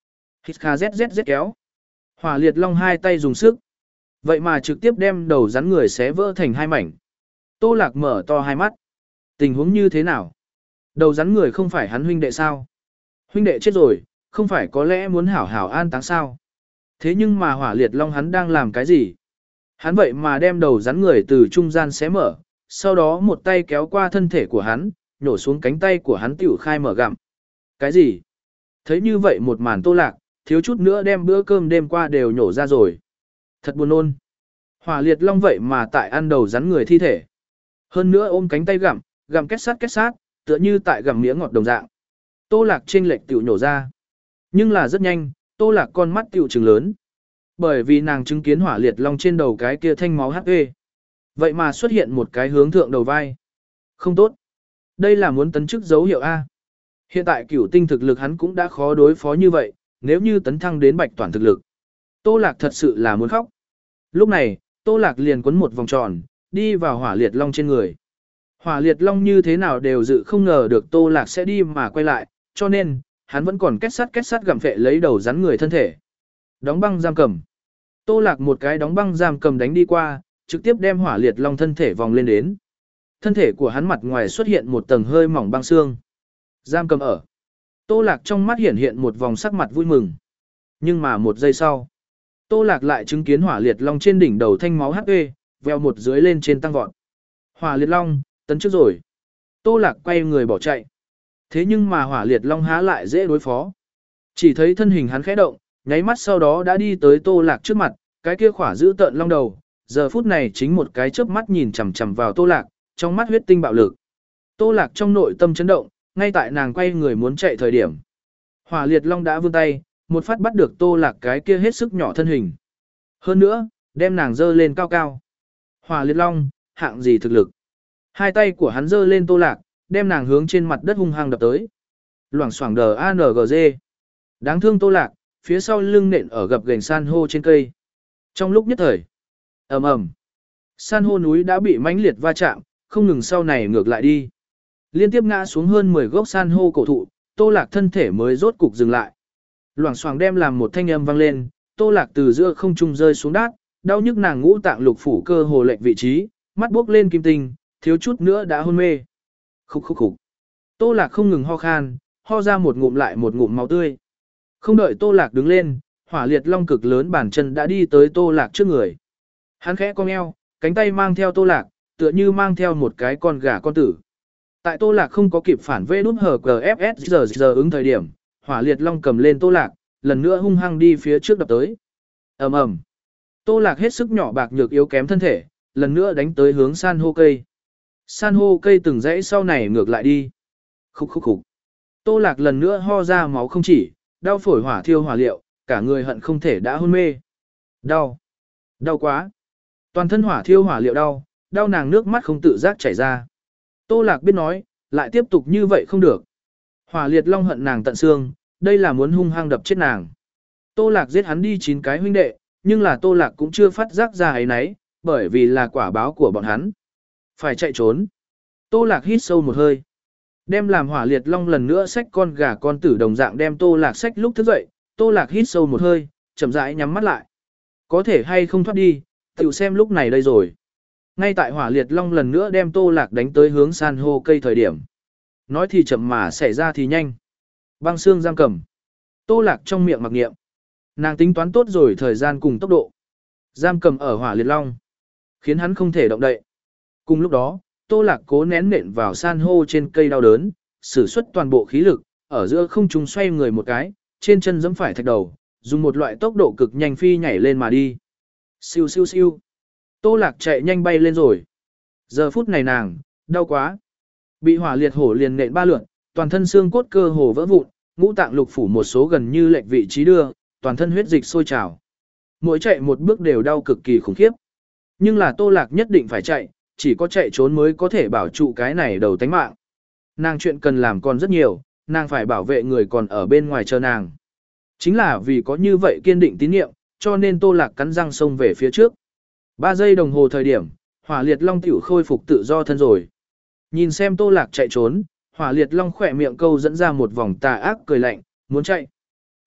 Hít kha zzz kéo. Hỏa liệt long hai tay dùng sức. Vậy mà trực tiếp đem đầu rắn người xé vỡ thành hai mảnh. Tô Lạc mở to hai mắt. Tình huống như thế nào? Đầu rắn người không phải hắn huynh đệ sao? Huynh đệ chết rồi, không phải có lẽ muốn hảo hảo an táng sao? Thế nhưng mà hỏa liệt long hắn đang làm cái gì? Hắn vậy mà đem đầu rắn người từ trung gian xé mở, sau đó một tay kéo qua thân thể của hắn, nhổ xuống cánh tay của hắn tiểu khai mở gặm. Cái gì? Thấy như vậy một màn Tô Lạc, thiếu chút nữa đem bữa cơm đêm qua đều nhổ ra rồi. Thật buồn nôn. Hỏa liệt long vậy mà tại ăn đầu rắn người thi thể. Hơn nữa ôm cánh tay gặm, gặm kết sát kết sát, tựa như tại gặm miếng ngọt đồng dạng. Tô Lạc chênh lệch tiểu nhổ ra. Nhưng là rất nhanh, Tô Lạc con mắt tiểu trừng lớn. Bởi vì nàng chứng kiến hỏa liệt long trên đầu cái kia thanh máu hát pê. Vậy mà xuất hiện một cái hướng thượng đầu vai. Không tốt. Đây là muốn tấn chức dấu hiệu A. Hiện tại cửu tinh thực lực hắn cũng đã khó đối phó như vậy, nếu như tấn thăng đến bạch toàn thực lực. Tô Lạc thật sự là muốn khóc. Lúc này, Tô Lạc liền quấn một vòng tròn, đi vào hỏa liệt long trên người. Hỏa liệt long như thế nào đều dự không ngờ được Tô Lạc sẽ đi mà quay lại, cho nên, hắn vẫn còn kết sắt kết sắt gặm phệ lấy đầu rắn người thân thể. Đóng băng giam cầm. Tô Lạc một cái đóng băng giam cầm đánh đi qua, trực tiếp đem hỏa liệt long thân thể vòng lên đến. Thân thể của hắn mặt ngoài xuất hiện một tầng hơi mỏng băng xương. Giam cầm ở. Tô Lạc trong mắt hiện hiện một vòng sắc mặt vui mừng. Nhưng mà một giây sau, Tô Lạc lại chứng kiến hỏa liệt long trên đỉnh đầu thanh máu hát pê, veo một dưới lên trên tăng vọt. Hỏa liệt long, tấn trước rồi. Tô Lạc quay người bỏ chạy. Thế nhưng mà hỏa liệt long há lại dễ đối phó. Chỉ thấy thân hình hắn khẽ động, nháy mắt sau đó đã đi tới Tô Lạc trước mặt, cái kia khỏa giữ tợn long đầu, giờ phút này chính một cái chớp mắt nhìn chằm chằm vào Tô Lạc, trong mắt huyết tinh bạo lực. Tô Lạc trong nội tâm chấn động, ngay tại nàng quay người muốn chạy thời điểm. Hỏa liệt long đã vươn tay, một phát bắt được Tô Lạc cái kia hết sức nhỏ thân hình. Hơn nữa, đem nàng dơ lên cao cao. Hỏa liệt long, hạng gì thực lực? Hai tay của hắn dơ lên Tô Lạc, đem nàng hướng trên mặt đất hung hăng đập tới. Loảng xoảng đờ a en giê. Đáng thương Tô Lạc, phía sau lưng nện ở gập ghềnh san hô trên cây. Trong lúc nhất thời, ầm ầm, san hô núi đã bị mãnh liệt va chạm, không ngừng sau này ngược lại đi. Liên tiếp ngã xuống hơn mười gốc san hô cổ thụ, Tô Lạc thân thể mới rốt cục dừng lại. Loảng xoảng đem làm một thanh âm vang lên, Tô Lạc từ giữa không trung rơi xuống đát, đau nhức nàng ngũ tạng lục phủ cơ hồ lệch vị trí, mắt buốc lên kim tinh, thiếu chút nữa đã hôn mê. Khúc khúc khúc. Tô Lạc không ngừng ho khan, ho ra một ngụm lại một ngụm máu tươi. Không đợi Tô Lạc đứng lên, hỏa liệt long cực lớn bàn chân đã đi tới Tô Lạc trước người. Hắn khẽ cong eo, cánh tay mang theo Tô Lạc, tựa như mang theo một cái con gà con tử. Tại Tô Lạc không có kịp phản vê đút hờ cờ ép ét giờ giờ ứng thời điểm, hỏa liệt long cầm lên Tô Lạc, lần nữa hung hăng đi phía trước đập tới. Ầm ầm. Tô Lạc hết sức nhỏ bạc nhược yếu kém thân thể, lần nữa đánh tới hướng san hô cây. San hô cây từng dãy sau này ngược lại đi. Khúc khúc khúc. Tô Lạc lần nữa ho ra máu không chỉ, đau phổi hỏa thiêu hỏa liệu, cả người hận không thể đã hôn mê. Đau. Đau quá. Toàn thân hỏa thiêu hỏa liệu đau, đau nàng nước mắt không tự giác chảy ra. Tô Lạc biết nói, lại tiếp tục như vậy không được. Hỏa liệt long hận nàng tận xương, đây là muốn hung hăng đập chết nàng. Tô Lạc giết hắn đi chín cái huynh đệ, nhưng là Tô Lạc cũng chưa phát giác ra ấy nấy, bởi vì là quả báo của bọn hắn. Phải chạy trốn. Tô Lạc hít sâu một hơi. Đem làm hỏa liệt long lần nữa xách con gà con tử đồng dạng đem Tô Lạc xách lúc thức dậy, Tô Lạc hít sâu một hơi, chậm rãi nhắm mắt lại. Có thể hay không thoát đi, tiểu xem lúc này đây rồi. Ngay tại hỏa liệt long lần nữa đem Tô Lạc đánh tới hướng san hô cây thời điểm. Nói thì chậm mà xảy ra thì nhanh. Băng xương giam cầm. Tô Lạc trong miệng mặc niệm. Nàng tính toán tốt rồi thời gian cùng tốc độ. Giam cầm ở hỏa liệt long, khiến hắn không thể động đậy. Cùng lúc đó, Tô Lạc cố nén nện vào san hô trên cây đau đớn, sử xuất toàn bộ khí lực, ở giữa không trung xoay người một cái, trên chân giẫm phải thạch đầu, dùng một loại tốc độ cực nhanh phi nhảy lên mà đi. Siêu siêu siêu. Tô Lạc chạy nhanh bay lên rồi. Giờ phút này nàng, đau quá. Bị hỏa liệt hổ liền nện ba lượn, toàn thân xương cốt cơ hồ vỡ vụn, ngũ tạng lục phủ một số gần như lệch vị trí đưa, toàn thân huyết dịch sôi trào. Mỗi chạy một bước đều đau cực kỳ khủng khiếp. Nhưng là Tô Lạc nhất định phải chạy, chỉ có chạy trốn mới có thể bảo trụ cái này đầu tánh mạng. Nàng chuyện cần làm còn rất nhiều, nàng phải bảo vệ người còn ở bên ngoài chờ nàng. Chính là vì có như vậy kiên định tín nhiệm, cho nên Tô Lạc cắn răng xông về phía trước. Ba giây đồng hồ thời điểm, hỏa liệt long tiểu khôi phục tự do thân rồi. Nhìn xem Tô Lạc chạy trốn, hỏa liệt long khỏe miệng câu dẫn ra một vòng tà ác cười lạnh, muốn chạy.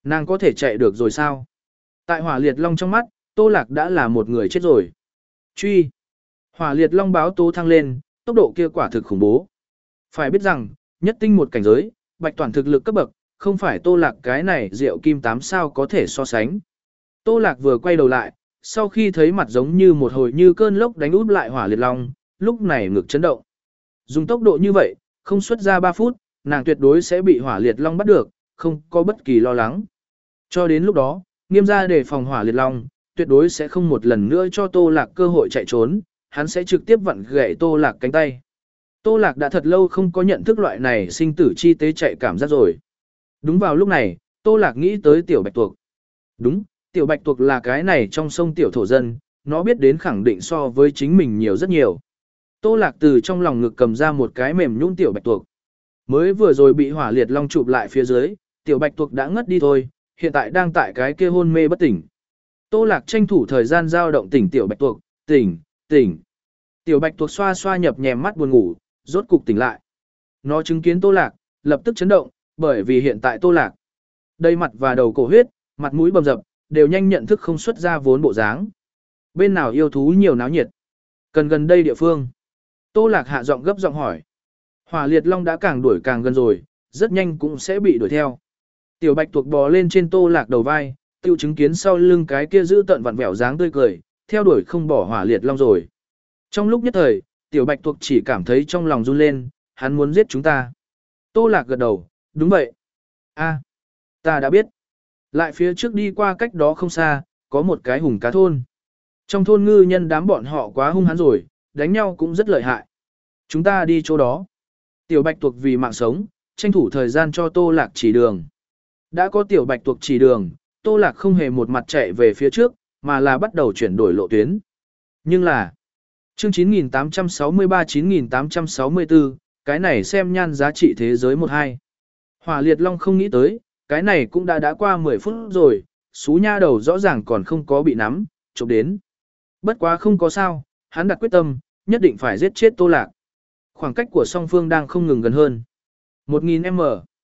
Nàng có thể chạy được rồi sao? Tại hỏa liệt long trong mắt, Tô Lạc đã là một người chết rồi. Truy. Hỏa liệt long báo tố thăng lên, tốc độ kia quả thực khủng bố. Phải biết rằng, nhất tinh một cảnh giới, bạch toàn thực lực cấp bậc, không phải Tô Lạc cái này rượu kim tám sao có thể so sánh. Tô Lạc vừa quay đầu lại, sau khi thấy mặt giống như một hồi như cơn lốc đánh úp lại hỏa liệt long, lúc này ngực chấn động. Dùng tốc độ như vậy, không xuất ra ba phút, nàng tuyệt đối sẽ bị hỏa liệt long bắt được, không có bất kỳ lo lắng. Cho đến lúc đó, nghiêm gia đề phòng hỏa liệt long, tuyệt đối sẽ không một lần nữa cho Tô Lạc cơ hội chạy trốn, hắn sẽ trực tiếp vặn gãy Tô Lạc cánh tay. Tô Lạc đã thật lâu không có nhận thức loại này sinh tử chi tế chạy cảm giác rồi. Đúng vào lúc này, Tô Lạc nghĩ tới tiểu bạch tuộc. Đúng, tiểu bạch tuộc là cái này trong sông tiểu thổ dân, nó biết đến khẳng định so với chính mình nhiều rất nhiều. Tô Lạc từ trong lòng ngực cầm ra một cái mềm nhũn tiểu bạch tuộc. Mới vừa rồi bị hỏa liệt long chụp lại phía dưới, tiểu bạch tuộc đã ngất đi thôi, hiện tại đang tại cái kia hôn mê bất tỉnh. Tô Lạc tranh thủ thời gian giao động tỉnh tiểu bạch tuộc, tỉnh, tỉnh. Tiểu bạch tuộc xoa xoa nhập nhèm mắt buồn ngủ, rốt cục tỉnh lại. Nó chứng kiến Tô Lạc, lập tức chấn động, bởi vì hiện tại Tô Lạc, đầy mặt và đầu cổ huyết, mặt mũi bầm dập, đều nhanh nhận thức không xuất ra vốn bộ dáng. Bên nào yêu thú nhiều náo nhiệt? Cần gần đây địa phương. Tô Lạc hạ giọng gấp giọng hỏi. Hỏa liệt long đã càng đuổi càng gần rồi, rất nhanh cũng sẽ bị đuổi theo. Tiểu bạch tuộc bò lên trên Tô Lạc đầu vai, tiêu chứng kiến sau lưng cái kia giữ tận vặn vẹo dáng tươi cười, theo đuổi không bỏ hỏa liệt long rồi. Trong lúc nhất thời, tiểu bạch tuộc chỉ cảm thấy trong lòng run lên, hắn muốn giết chúng ta. Tô Lạc gật đầu, đúng vậy. A, ta đã biết. Lại phía trước đi qua cách đó không xa, có một cái hùng cá thôn. Trong thôn ngư nhân đám bọn họ quá hung hãn rồi, đánh nhau cũng rất lợi hại. Chúng ta đi chỗ đó. Tiểu bạch tuộc vì mạng sống, tranh thủ thời gian cho Tô Lạc chỉ đường. Đã có tiểu bạch tuộc chỉ đường, Tô Lạc không hề một mặt chạy về phía trước, mà là bắt đầu chuyển đổi lộ tuyến. Nhưng là, chương chín nghìn tám trăm sáu mươi ba chín nghìn tám trăm sáu mươi tư, cái này xem nhan giá trị thế giới một hai. Hỏa liệt long không nghĩ tới, cái này cũng đã đã qua mười phút rồi, xú nha đầu rõ ràng còn không có bị nắm, chụp đến. Bất quá không có sao, hắn đặt quyết tâm, nhất định phải giết chết Tô Lạc. Khoảng cách của song phương đang không ngừng gần hơn. một nghìn mét,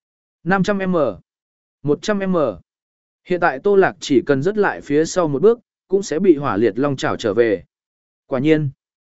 năm trăm mét, một trăm mét. Hiện tại Tô Lạc chỉ cần dứt lại phía sau một bước, cũng sẽ bị hỏa liệt long chảo trở về. Quả nhiên.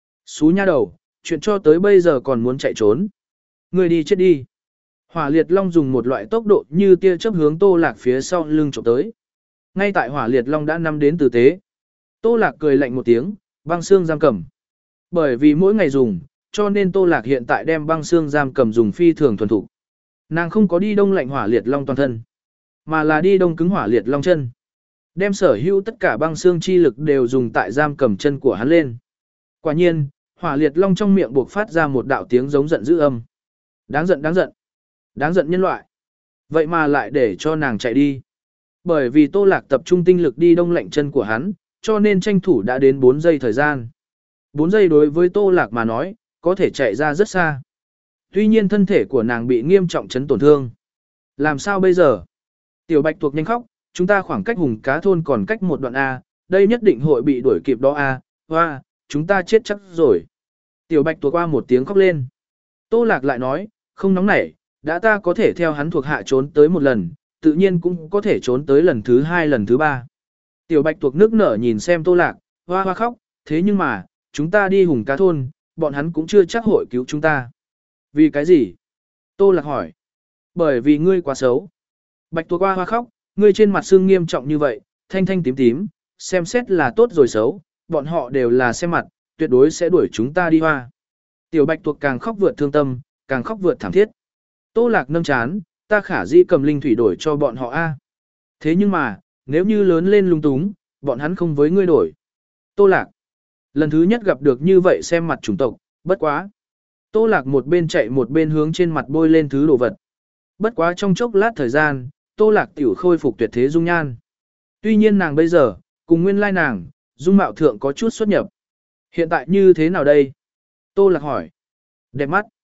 Xú nha đầu, chuyện cho tới bây giờ còn muốn chạy trốn. Người đi chết đi. Hỏa liệt long dùng một loại tốc độ như tia chớp hướng Tô Lạc phía sau lưng chụp tới. Ngay tại hỏa liệt long đã nắm đến tử tế. Tô Lạc cười lạnh một tiếng, băng xương giam cầm. Bởi vì mỗi ngày dùng, cho nên Tô Lạc hiện tại đem băng xương giam cầm dùng phi thường thuần thục. Nàng không có đi đông lạnh hỏa liệt long toàn thân, mà là đi đông cứng hỏa liệt long chân. Đem sở hữu tất cả băng xương chi lực đều dùng tại giam cầm chân của hắn lên. Quả nhiên, hỏa liệt long trong miệng buộc phát ra một đạo tiếng giống giận dữ âm. Đáng giận đáng giận. Đáng giận nhân loại. Vậy mà lại để cho nàng chạy đi. Bởi vì Tô Lạc tập trung tinh lực đi đông lạnh chân của hắn, cho nên tranh thủ đã đến bốn giây thời gian. bốn giây đối với Tô Lạc mà nói, có thể chạy ra rất xa. Tuy nhiên thân thể của nàng bị nghiêm trọng chấn tổn thương. Làm sao bây giờ? Tiểu bạch tuộc nhanh khóc, chúng ta khoảng cách hùng cá thôn còn cách một đoạn A, đây nhất định hội bị đuổi kịp đó A, hoa, chúng ta chết chắc rồi. Tiểu bạch tuộc qua một tiếng khóc lên. Tô Lạc lại nói, không nóng nảy, đã ta có thể theo hắn thuộc hạ trốn tới một lần, tự nhiên cũng có thể trốn tới lần thứ hai lần thứ ba. Tiểu bạch tuộc nước nở nhìn xem Tô Lạc, hoa hoa khóc, thế nhưng mà, chúng ta đi hùng cá thôn, bọn hắn cũng chưa chắc hội cứu chúng ta. Vì cái gì? Tô Lạc hỏi. Bởi vì ngươi quá xấu. Bạch tuộc hoa hoa khóc, ngươi trên mặt xương nghiêm trọng như vậy, thanh thanh tím tím, xem xét là tốt rồi xấu, bọn họ đều là xem mặt, tuyệt đối sẽ đuổi chúng ta đi hoa. Tiểu bạch tuộc càng khóc vượt thương tâm, càng khóc vượt thảm thiết. Tô Lạc nâng chán, ta khả dĩ cầm linh thủy đổi cho bọn họ a. Thế nhưng mà, nếu như lớn lên lung túng, bọn hắn không với ngươi đổi. Tô Lạc. Lần thứ nhất gặp được như vậy xem mặt chủng tộc, bất quá. Tô Lạc một bên chạy một bên hướng trên mặt bôi lên thứ đồ vật. Bất quá trong chốc lát thời gian, Tô Lạc tiểu khôi phục tuyệt thế dung nhan. Tuy nhiên nàng bây giờ, cùng nguyên lai nàng, dung mạo thượng có chút xuất nhập. Hiện tại như thế nào đây? Tô Lạc hỏi. Đẹp mắt.